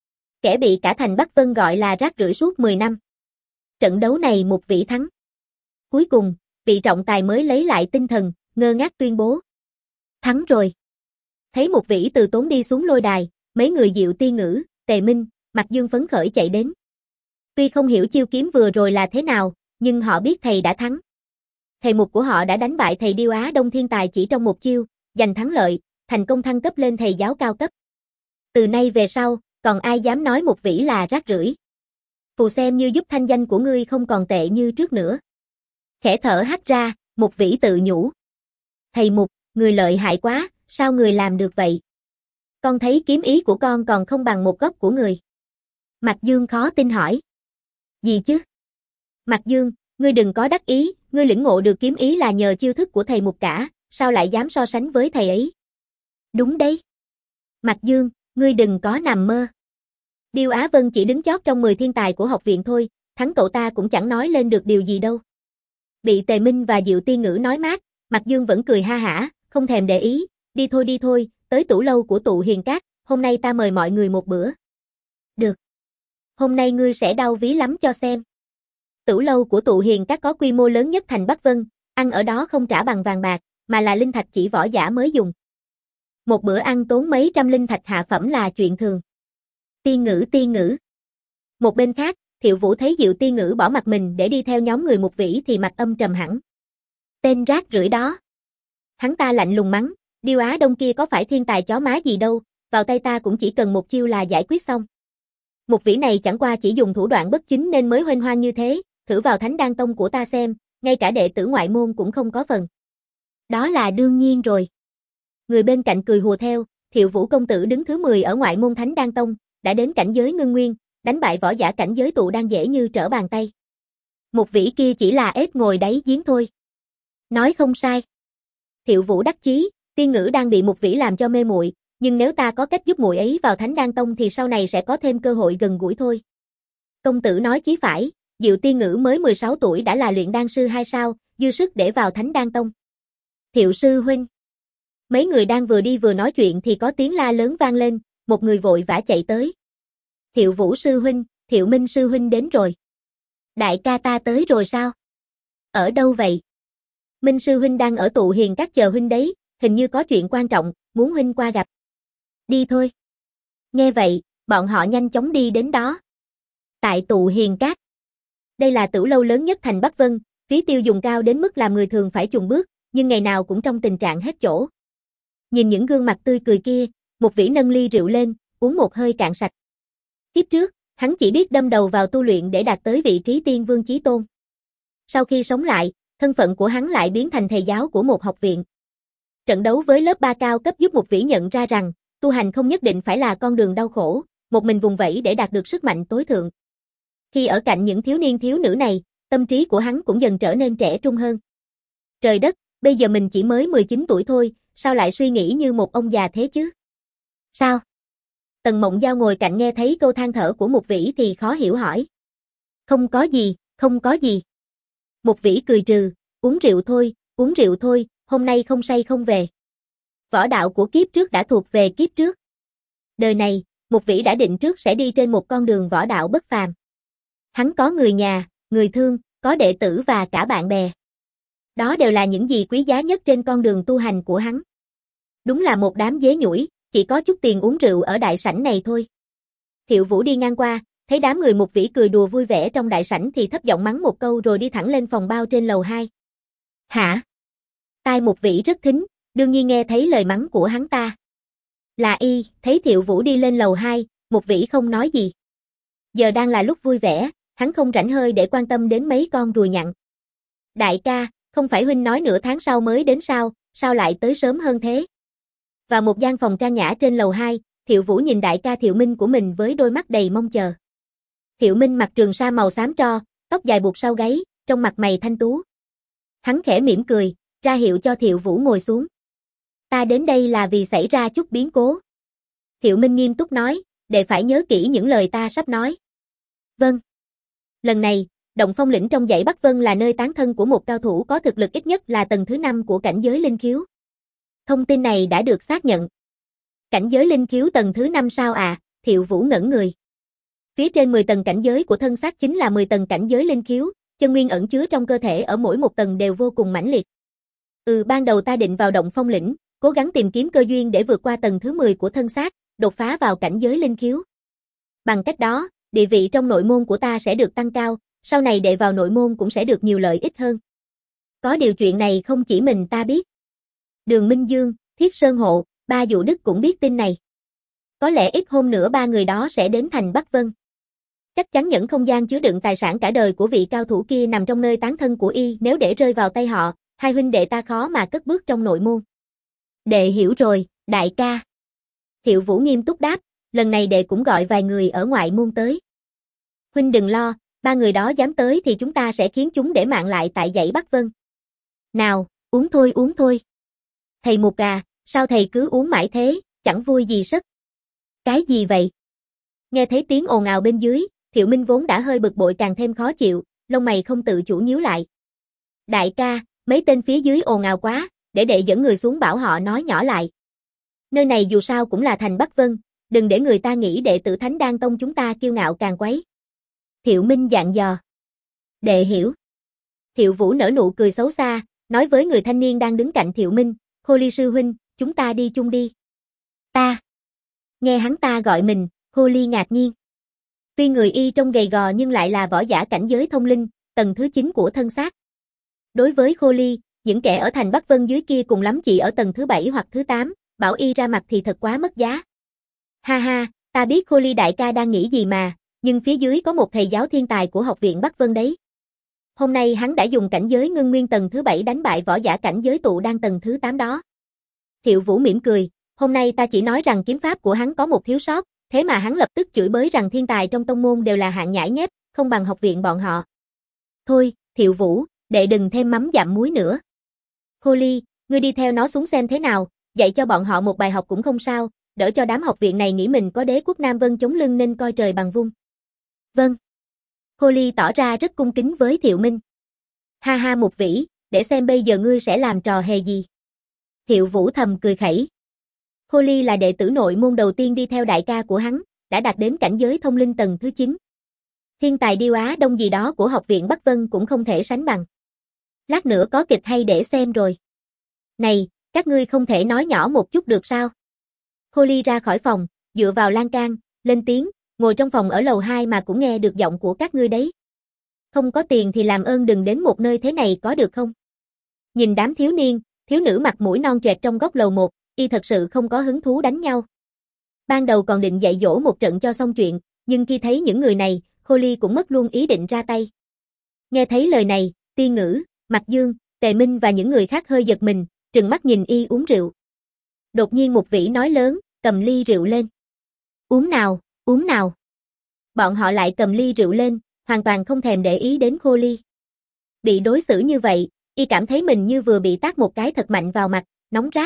Kẻ bị cả thành Bắc Vân gọi là rác rưởi suốt mười năm. Trận đấu này Mục Vĩ thắng. Cuối cùng, vị trọng tài mới lấy lại tinh thần, ngơ ngác tuyên bố. Thắng rồi. Thấy Mục Vĩ từ tốn đi xuống lôi đài, mấy người Diệu Tiên Ngữ, Tề Minh, Mạc Dương phấn khởi chạy đến. Tuy không hiểu chiêu kiếm vừa rồi là thế nào, nhưng họ biết thầy đã thắng. Thầy Mục của họ đã đánh bại thầy Điêu Á Đông thiên tài chỉ trong một chiêu, giành thắng lợi, thành công thăng cấp lên thầy giáo cao cấp. Từ nay về sau, còn ai dám nói Mục Vĩ là rác rưởi. Phù xem như giúp thanh danh của ngươi không còn tệ như trước nữa. Khẽ thở hắt ra, Mục Vĩ tự nhủ. Thầy Mục, người lợi hại quá, sao người làm được vậy? Con thấy kiếm ý của con còn không bằng một góc của người. Mạc Dương khó tin hỏi. Gì chứ? Mạc Dương, ngươi đừng có đắc ý, ngươi lĩnh ngộ được kiếm ý là nhờ chiêu thức của thầy Mục cả, sao lại dám so sánh với thầy ấy? Đúng đấy. Mạc Dương, ngươi đừng có nằm mơ. Điêu Á Vân chỉ đứng chót trong mười thiên tài của học viện thôi, thắng cậu ta cũng chẳng nói lên được điều gì đâu. Bị Tề Minh và Diệu Tiên Ngữ nói mát, Mạc Dương vẫn cười ha hả, không thèm để ý, đi thôi đi thôi, tới tủ lâu của tụ Hiền Các, hôm nay ta mời mọi người một bữa. Được. Hôm nay ngươi sẽ đau ví lắm cho xem. Tủ lâu của tụ Hiền Các có quy mô lớn nhất thành Bắc Vân, ăn ở đó không trả bằng vàng bạc, mà là linh thạch chỉ võ giả mới dùng. Một bữa ăn tốn mấy trăm linh thạch hạ phẩm là chuyện thường. Tiên Ngữ Tiên Ngữ. Một bên khác, Thiệu Vũ thấy Diệu Tiên Ngữ bỏ mặt mình để đi theo nhóm người Mục Vĩ thì mặt âm trầm hẳn. Tên rác rưởi đó. Hắn ta lạnh lùng mắng, Điêu Á Đông kia có phải thiên tài chó má gì đâu, vào tay ta cũng chỉ cần một chiêu là giải quyết xong. Mục Vĩ này chẳng qua chỉ dùng thủ đoạn bất chính nên mới huênh hoang như thế, thử vào Thánh Đan Tông của ta xem, ngay cả đệ tử ngoại môn cũng không có phần. Đó là đương nhiên rồi. Người bên cạnh cười hùa theo, Thiệu Vũ công tử đứng thứ mười ở ngoại môn Thánh Đan Tông, đã đến cảnh giới ngưng nguyên, đánh bại võ giả cảnh giới tụ đan dễ như trở bàn tay. Mục Vĩ kia chỉ là ếch ngồi đáy giếng thôi. Nói không sai. Thiệu Vũ đắc chí, Tiên Ngữ đang bị Mục Vĩ làm cho mê muội, nhưng nếu ta có cách giúp muội ấy vào Thánh Đan Tông thì sau này sẽ có thêm cơ hội gần gũi thôi. Công tử nói chí phải, Diệu Tiên Ngữ mới mười sáu tuổi đã là luyện đan sư hai sao, dư sức để vào Thánh Đan Tông. Thiệu sư huynh. Mấy người đang vừa đi vừa nói chuyện thì có tiếng la lớn vang lên, một người vội vã chạy tới. Thiệu Vũ sư huynh, Thiệu Minh sư huynh đến rồi. Đại ca ta tới rồi sao? Ở đâu vậy? Minh sư huynh đang ở tụ Hiền Các chờ huynh đấy, hình như có chuyện quan trọng, muốn huynh qua gặp. Đi thôi. Nghe vậy, bọn họ nhanh chóng đi đến đó. Tại tụ Hiền Các. Đây là tửu lâu lớn nhất thành Bắc Vân, phí tiêu dùng cao đến mức làm người thường phải chùn bước, nhưng ngày nào cũng trong tình trạng hết chỗ. Nhìn những gương mặt tươi cười kia, Mục Vĩ nâng ly rượu lên, uống một hơi cạn sạch. Kiếp trước, Hắn chỉ biết đâm đầu vào tu luyện để đạt tới vị trí tiên vương chí tôn. Sau khi sống lại, thân phận của hắn lại biến thành thầy giáo của một học viện. Trận đấu với lớp ba cao cấp giúp Mục Vĩ nhận ra rằng, tu hành không nhất định phải là con đường đau khổ, một mình vùng vẫy để đạt được sức mạnh tối thượng. Khi ở cạnh những thiếu niên thiếu nữ này, tâm trí của hắn cũng dần trở nên trẻ trung hơn. Trời đất, bây giờ mình chỉ mới mười chín tuổi thôi, sao lại suy nghĩ như một ông già thế chứ? Sao? Tần Mộng Giao ngồi cạnh nghe thấy câu than thở của Mục Vĩ thì khó hiểu hỏi. Không có gì, không có gì. Mục Vĩ cười trừ, uống rượu thôi, uống rượu thôi, hôm nay không say không về. Võ đạo của kiếp trước đã thuộc về kiếp trước. Đời này, Mục Vĩ đã định trước sẽ đi trên một con đường võ đạo bất phàm. Hắn có người nhà, người thương, có đệ tử và cả bạn bè. Đó đều là những gì quý giá nhất trên con đường tu hành của hắn. Đúng là một đám dế nhủi, chỉ có chút tiền uống rượu ở đại sảnh này thôi. Thiệu Vũ đi ngang qua, thấy đám người Mục Vĩ cười đùa vui vẻ trong đại sảnh thì thấp giọng mắng một câu rồi đi thẳng lên phòng bao trên lầu hai. Hả? Tai Mục Vĩ rất thính, đương nhiên nghe thấy lời mắng của hắn ta. Là y, thấy Thiệu Vũ đi lên lầu hai, Mục Vĩ không nói gì. Giờ đang là lúc vui vẻ, hắn không rảnh hơi để quan tâm đến mấy con ruồi nhặn. Đại ca, không phải huynh nói nửa tháng sau mới đến sao, sao lại tới sớm hơn thế? Vào một gian phòng trang nhã trên lầu hai, Thiệu Vũ nhìn đại ca Thiệu Minh của mình với đôi mắt đầy mong chờ. Thiệu Minh mặc trường sa màu xám tro, tóc dài buộc sau gáy, trông mặt mày thanh tú. Hắn khẽ mỉm cười, ra hiệu cho Thiệu Vũ ngồi xuống. Ta đến đây là vì xảy ra chút biến cố. Thiệu Minh nghiêm túc nói, để phải nhớ kỹ những lời ta sắp nói. Vâng. Lần này, Động Phong lĩnh trong dãy Bắc Vân là nơi tán thân của một cao thủ có thực lực ít nhất là tầng thứ năm của cảnh giới linh khiếu. Thông tin này đã được xác nhận. Cảnh giới linh khiếu tầng thứ năm sao à? Thiệu Vũ ngẩn người. Phía trên mười tầng cảnh giới của thân xác chính là mười tầng cảnh giới linh khiếu, chân nguyên ẩn chứa trong cơ thể ở mỗi một tầng đều vô cùng mãnh liệt. Ừ, ban đầu ta định vào Động Phong lĩnh, cố gắng tìm kiếm cơ duyên để vượt qua tầng thứ mười của thân xác, đột phá vào cảnh giới linh khiếu. Bằng cách đó, địa vị trong nội môn của ta sẽ được tăng cao, sau này đệ vào nội môn cũng sẽ được nhiều lợi ích hơn. Có điều chuyện này không chỉ mình ta biết. Đường Minh Dương, Thiết Sơn Hộ, Ba Dụ Đức cũng biết tin này. Có lẽ ít hôm nữa ba người đó sẽ đến thành Bắc Vân. Chắc chắn những không gian chứa đựng tài sản cả đời của vị cao thủ kia nằm trong nơi tán thân của y, nếu để rơi vào tay họ, hai huynh đệ ta khó mà cất bước trong nội môn. Đệ hiểu rồi, đại ca. Thiệu Vũ nghiêm túc đáp, lần này đệ cũng gọi vài người ở ngoại môn tới. Huynh đừng lo, ba người đó dám tới thì chúng ta sẽ khiến chúng để mạng lại tại dãy Bắc Vân. Nào, uống thôi uống thôi. Thầy Mục à, sao thầy cứ uống mãi thế, chẳng vui gì sất. Cái gì vậy? Nghe thấy tiếng ồn ào bên dưới, Thiệu Minh vốn đã hơi bực bội càng thêm khó chịu, lông mày không tự chủ nhíu lại. Đại ca, mấy tên phía dưới ồn ào quá, để đệ dẫn người xuống bảo họ nói nhỏ lại. Nơi này dù sao cũng là thành Bắc Vân, đừng để người ta nghĩ đệ tử Thánh Đan Tông chúng ta kiêu ngạo càng quấy. Thiệu Minh dặn dò. Đệ hiểu. Thiệu Vũ nở nụ cười xấu xa, nói với người thanh niên đang đứng cạnh Thiệu Minh, Khô Ly sư huynh, chúng ta đi chung đi. Ta. Nghe hắn ta gọi mình, Khô Ly ngạc nhiên. Tuy người y trông gầy gò nhưng lại là võ giả cảnh giới thông linh, tầng thứ chín của thân xác. Đối với Khô Ly, những kẻ ở thành Bắc Vân dưới kia cùng lắm chỉ ở tầng thứ bảy hoặc thứ tám, bảo y ra mặt thì thật quá mất giá. Ha ha, ta biết Khô Ly đại ca đang nghĩ gì mà, nhưng phía dưới có một thầy giáo thiên tài của học viện Bắc Vân đấy. Hôm nay hắn đã dùng cảnh giới ngưng nguyên tầng thứ bảy đánh bại võ giả cảnh giới tụ đan tầng thứ tám đó. Thiệu Vũ mỉm cười, hôm nay ta chỉ nói rằng kiếm pháp của hắn có một thiếu sót, thế mà hắn lập tức chửi bới rằng thiên tài trong tông môn đều là hạng nhãi nhép, không bằng học viện bọn họ. Thôi, Thiệu Vũ, đệ đừng thêm mắm dặm muối nữa. Khô Ly, ngươi đi theo nó xuống xem thế nào, dạy cho bọn họ một bài học cũng không sao, đỡ cho đám học viện này nghĩ mình có đế quốc Nam Vân chống lưng nên coi trời bằng vung. Vâng. Khô Ly tỏ ra rất cung kính với Thiệu Minh. Ha ha Mục Vĩ, để xem bây giờ ngươi sẽ làm trò hề gì. Thiệu Vũ thầm cười khẩy. Khô Ly là đệ tử nội môn đầu tiên đi theo đại ca của hắn, đã đạt đến cảnh giới thông linh tầng thứ chín. Thiên tài điêu Á Đông gì đó của học viện Bắc Vân cũng không thể sánh bằng. Lát nữa có kịch hay để xem rồi. Này, các ngươi không thể nói nhỏ một chút được sao? Khô Ly ra khỏi phòng, dựa vào lan can, lên tiếng, ngồi trong phòng ở lầu hai mà cũng nghe được giọng của các ngươi đấy. Không có tiền thì làm ơn đừng đến một nơi thế này có được không? Nhìn đám thiếu niên, thiếu nữ mặt mũi non choẹt trong góc lầu một, y thật sự không có hứng thú đánh nhau. Ban đầu còn định dạy dỗ một trận cho xong chuyện, nhưng khi thấy những người này, Khô Ly cũng mất luôn ý định ra tay. Nghe thấy lời này, Tiên Ngữ, Mạc Dương, Tề Minh và những người khác hơi giật mình, trừng mắt nhìn y uống rượu. Đột nhiên một vĩ nói lớn, cầm ly rượu lên. Uống nào, uống nào. Bọn họ lại cầm ly rượu lên, hoàn toàn không thèm để ý đến Khô Ly. Bị đối xử như vậy, y cảm thấy mình như vừa bị tát một cái thật mạnh vào mặt, nóng rát.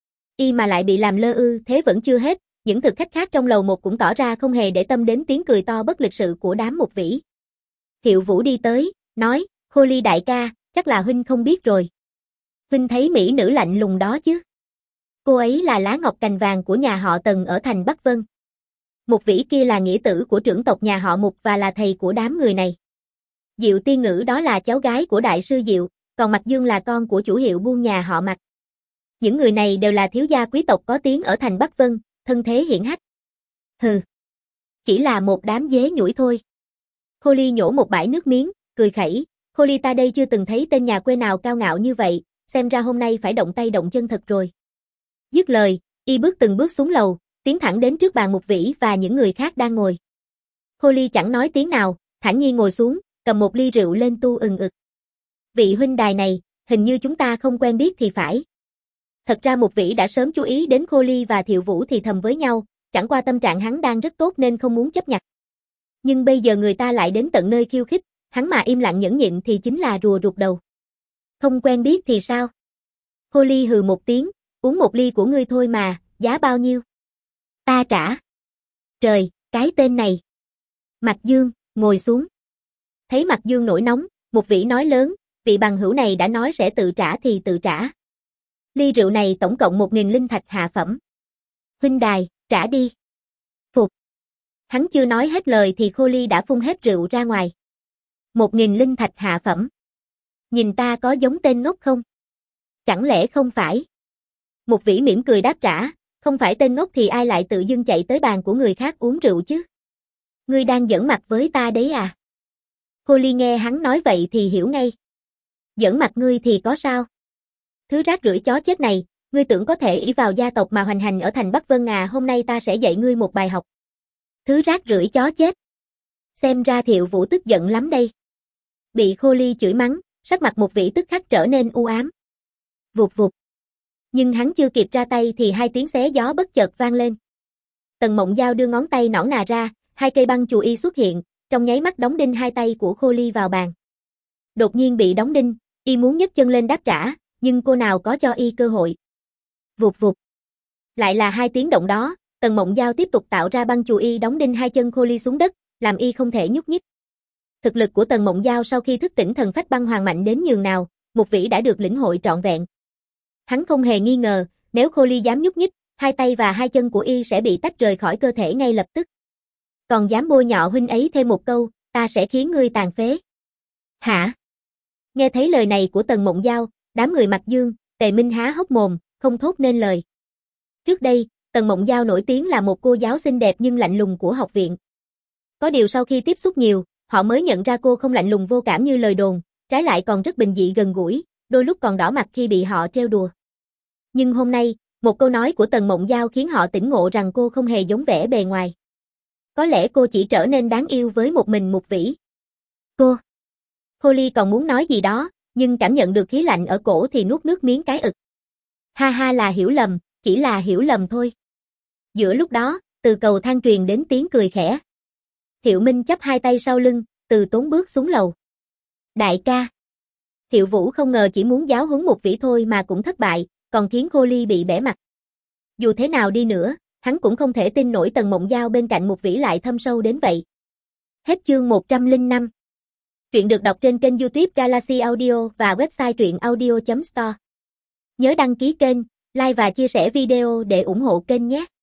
Y mà lại bị làm lơ ư, thế vẫn chưa hết, những thực khách khác trong lầu một cũng tỏ ra không hề để tâm đến tiếng cười to bất lịch sự của đám một vĩ. Thiệu Vũ đi tới, nói, Khô Ly đại ca, chắc là huynh không biết rồi. Huynh thấy mỹ nữ lạnh lùng đó chứ. Cô ấy là lá ngọc cành vàng của nhà họ Tần ở thành Bắc Vân. Một vĩ kia là nghĩa tử của trưởng tộc nhà họ Mục và là thầy của đám người này. Diệu Tiên Ngữ đó là cháu gái của đại sư Diệu, còn Mạc Dương là con của chủ hiệu buôn nhà họ Mạc. Những người này đều là thiếu gia quý tộc có tiếng ở thành Bắc Vân, thân thế hiển hách. Hừ, chỉ là một đám dế nhủi thôi. Khô Ly nhổ một bãi nước miếng, cười khẩy, Khô Ly ta đây chưa từng thấy tên nhà quê nào cao ngạo như vậy, xem ra hôm nay phải động tay động chân thật rồi. Dứt lời, y bước từng bước xuống lầu, tiến thẳng đến trước bàn Mục Vĩ và những người khác đang ngồi. Khô Ly chẳng nói tiếng nào, thản nhiên ngồi xuống, cầm một ly rượu lên tu ừng ực. Vị huynh đài này, hình như chúng ta không quen biết thì phải. Thật ra Mục Vĩ đã sớm chú ý đến Khô Ly và Thiệu Vũ thì thầm với nhau, chẳng qua tâm trạng hắn đang rất tốt nên không muốn chấp nhặt. Nhưng bây giờ người ta lại đến tận nơi khiêu khích, hắn mà im lặng nhẫn nhịn thì chính là rùa rụt đầu. Không quen biết thì sao? Khô Ly hừ một tiếng, uống một ly của ngươi thôi mà, giá bao nhiêu? Ta trả. Trời, cái tên này. Mạc Dương, ngồi xuống. Thấy Mạc Dương nổi nóng, Mục Vĩ nói lớn, vị bằng hữu này đã nói sẽ tự trả thì tự trả. Ly rượu này tổng cộng một nghìn linh thạch hạ phẩm. Huynh đài, trả đi. Phục. Hắn chưa nói hết lời thì Khô Ly đã phun hết rượu ra ngoài. Một nghìn linh thạch hạ phẩm. Nhìn ta có giống tên ngốc không? Chẳng lẽ không phải? Mục Vĩ mỉm cười đáp trả, không phải tên ngốc thì ai lại tự dưng chạy tới bàn của người khác uống rượu chứ? Ngươi đang giỡn mặt với ta đấy à? Khô Ly nghe hắn nói vậy thì hiểu ngay. Giỡn mặt ngươi thì có sao? Thứ rác rưởi chó chết này, ngươi tưởng có thể ỷ vào gia tộc mà hoành hành ở thành Bắc Vân à, hôm nay ta sẽ dạy ngươi một bài học. Thứ rác rưởi chó chết. Xem ra Thiệu Vũ tức giận lắm đây. Bị Khô Ly chửi mắng, sắc mặt Mục Vĩ tức khắc trở nên u ám. Vụt vụt. Nhưng hắn chưa kịp ra tay thì hai tiếng xé gió bất chợt vang lên. Tần Mộng Giao đưa ngón tay nõn nà ra, hai cây băng chù y xuất hiện, trong nháy mắt đóng đinh hai tay của Khô Ly vào bàn. Đột nhiên bị đóng đinh, y muốn nhấc chân lên đáp trả, nhưng cô nào có cho y cơ hội. Vụt vụt. Lại là hai tiếng động đó, Tần Mộng Giao tiếp tục tạo ra băng chù y đóng đinh hai chân Khô Ly xuống đất, làm y không thể nhúc nhích. Thực lực của Tần Mộng Giao sau khi thức tỉnh thần phách băng hoàng mạnh đến nhường nào, Mục Vĩ đã được lĩnh hội trọn vẹn. Hắn không hề nghi ngờ, nếu Khô Ly dám nhúc nhích, hai tay và hai chân của y sẽ bị tách rời khỏi cơ thể ngay lập tức. Còn dám bôi nhọ huynh ấy thêm một câu, ta sẽ khiến ngươi tàn phế. Hả? Nghe thấy lời này của Tần Mộng Giao, đám người Mạc Dương, Tề Minh há hốc mồm, không thốt nên lời. Trước đây, Tần Mộng Giao nổi tiếng là một cô giáo xinh đẹp nhưng lạnh lùng của học viện. Có điều sau khi tiếp xúc nhiều, họ mới nhận ra cô không lạnh lùng vô cảm như lời đồn, trái lại còn rất bình dị gần gũi, đôi lúc còn đỏ mặt khi bị họ trêu đùa. Nhưng hôm nay, một câu nói của Tần Mộng Giao khiến họ tỉnh ngộ rằng cô không hề giống vẻ bề ngoài. Có lẽ cô chỉ trở nên đáng yêu với một mình Mục Vĩ. Cô. Khô Ly còn muốn nói gì đó, nhưng cảm nhận được khí lạnh ở cổ thì nuốt nước miếng cái ực. Ha ha, là hiểu lầm, chỉ là hiểu lầm thôi. Giữa lúc đó, từ cầu thang truyền đến tiếng cười khẽ. Thiệu Minh chắp hai tay sau lưng, từ tốn bước xuống lầu. Đại ca. Thiệu Vũ không ngờ chỉ muốn giáo huấn Mục Vĩ thôi mà cũng thất bại, còn khiến Khô Ly bị bẽ mặt. Dù thế nào đi nữa, hắn cũng không thể tin nổi Tần Mộng Giao bên cạnh Mục Vĩ lại thâm sâu đến vậy. Hết chương một trăm lẻ năm. Truyện được đọc trên kênh YouTube Galaxy Audio và website truyện audio chấm store. Nhớ đăng ký kênh, like và chia sẻ video để ủng hộ kênh nhé.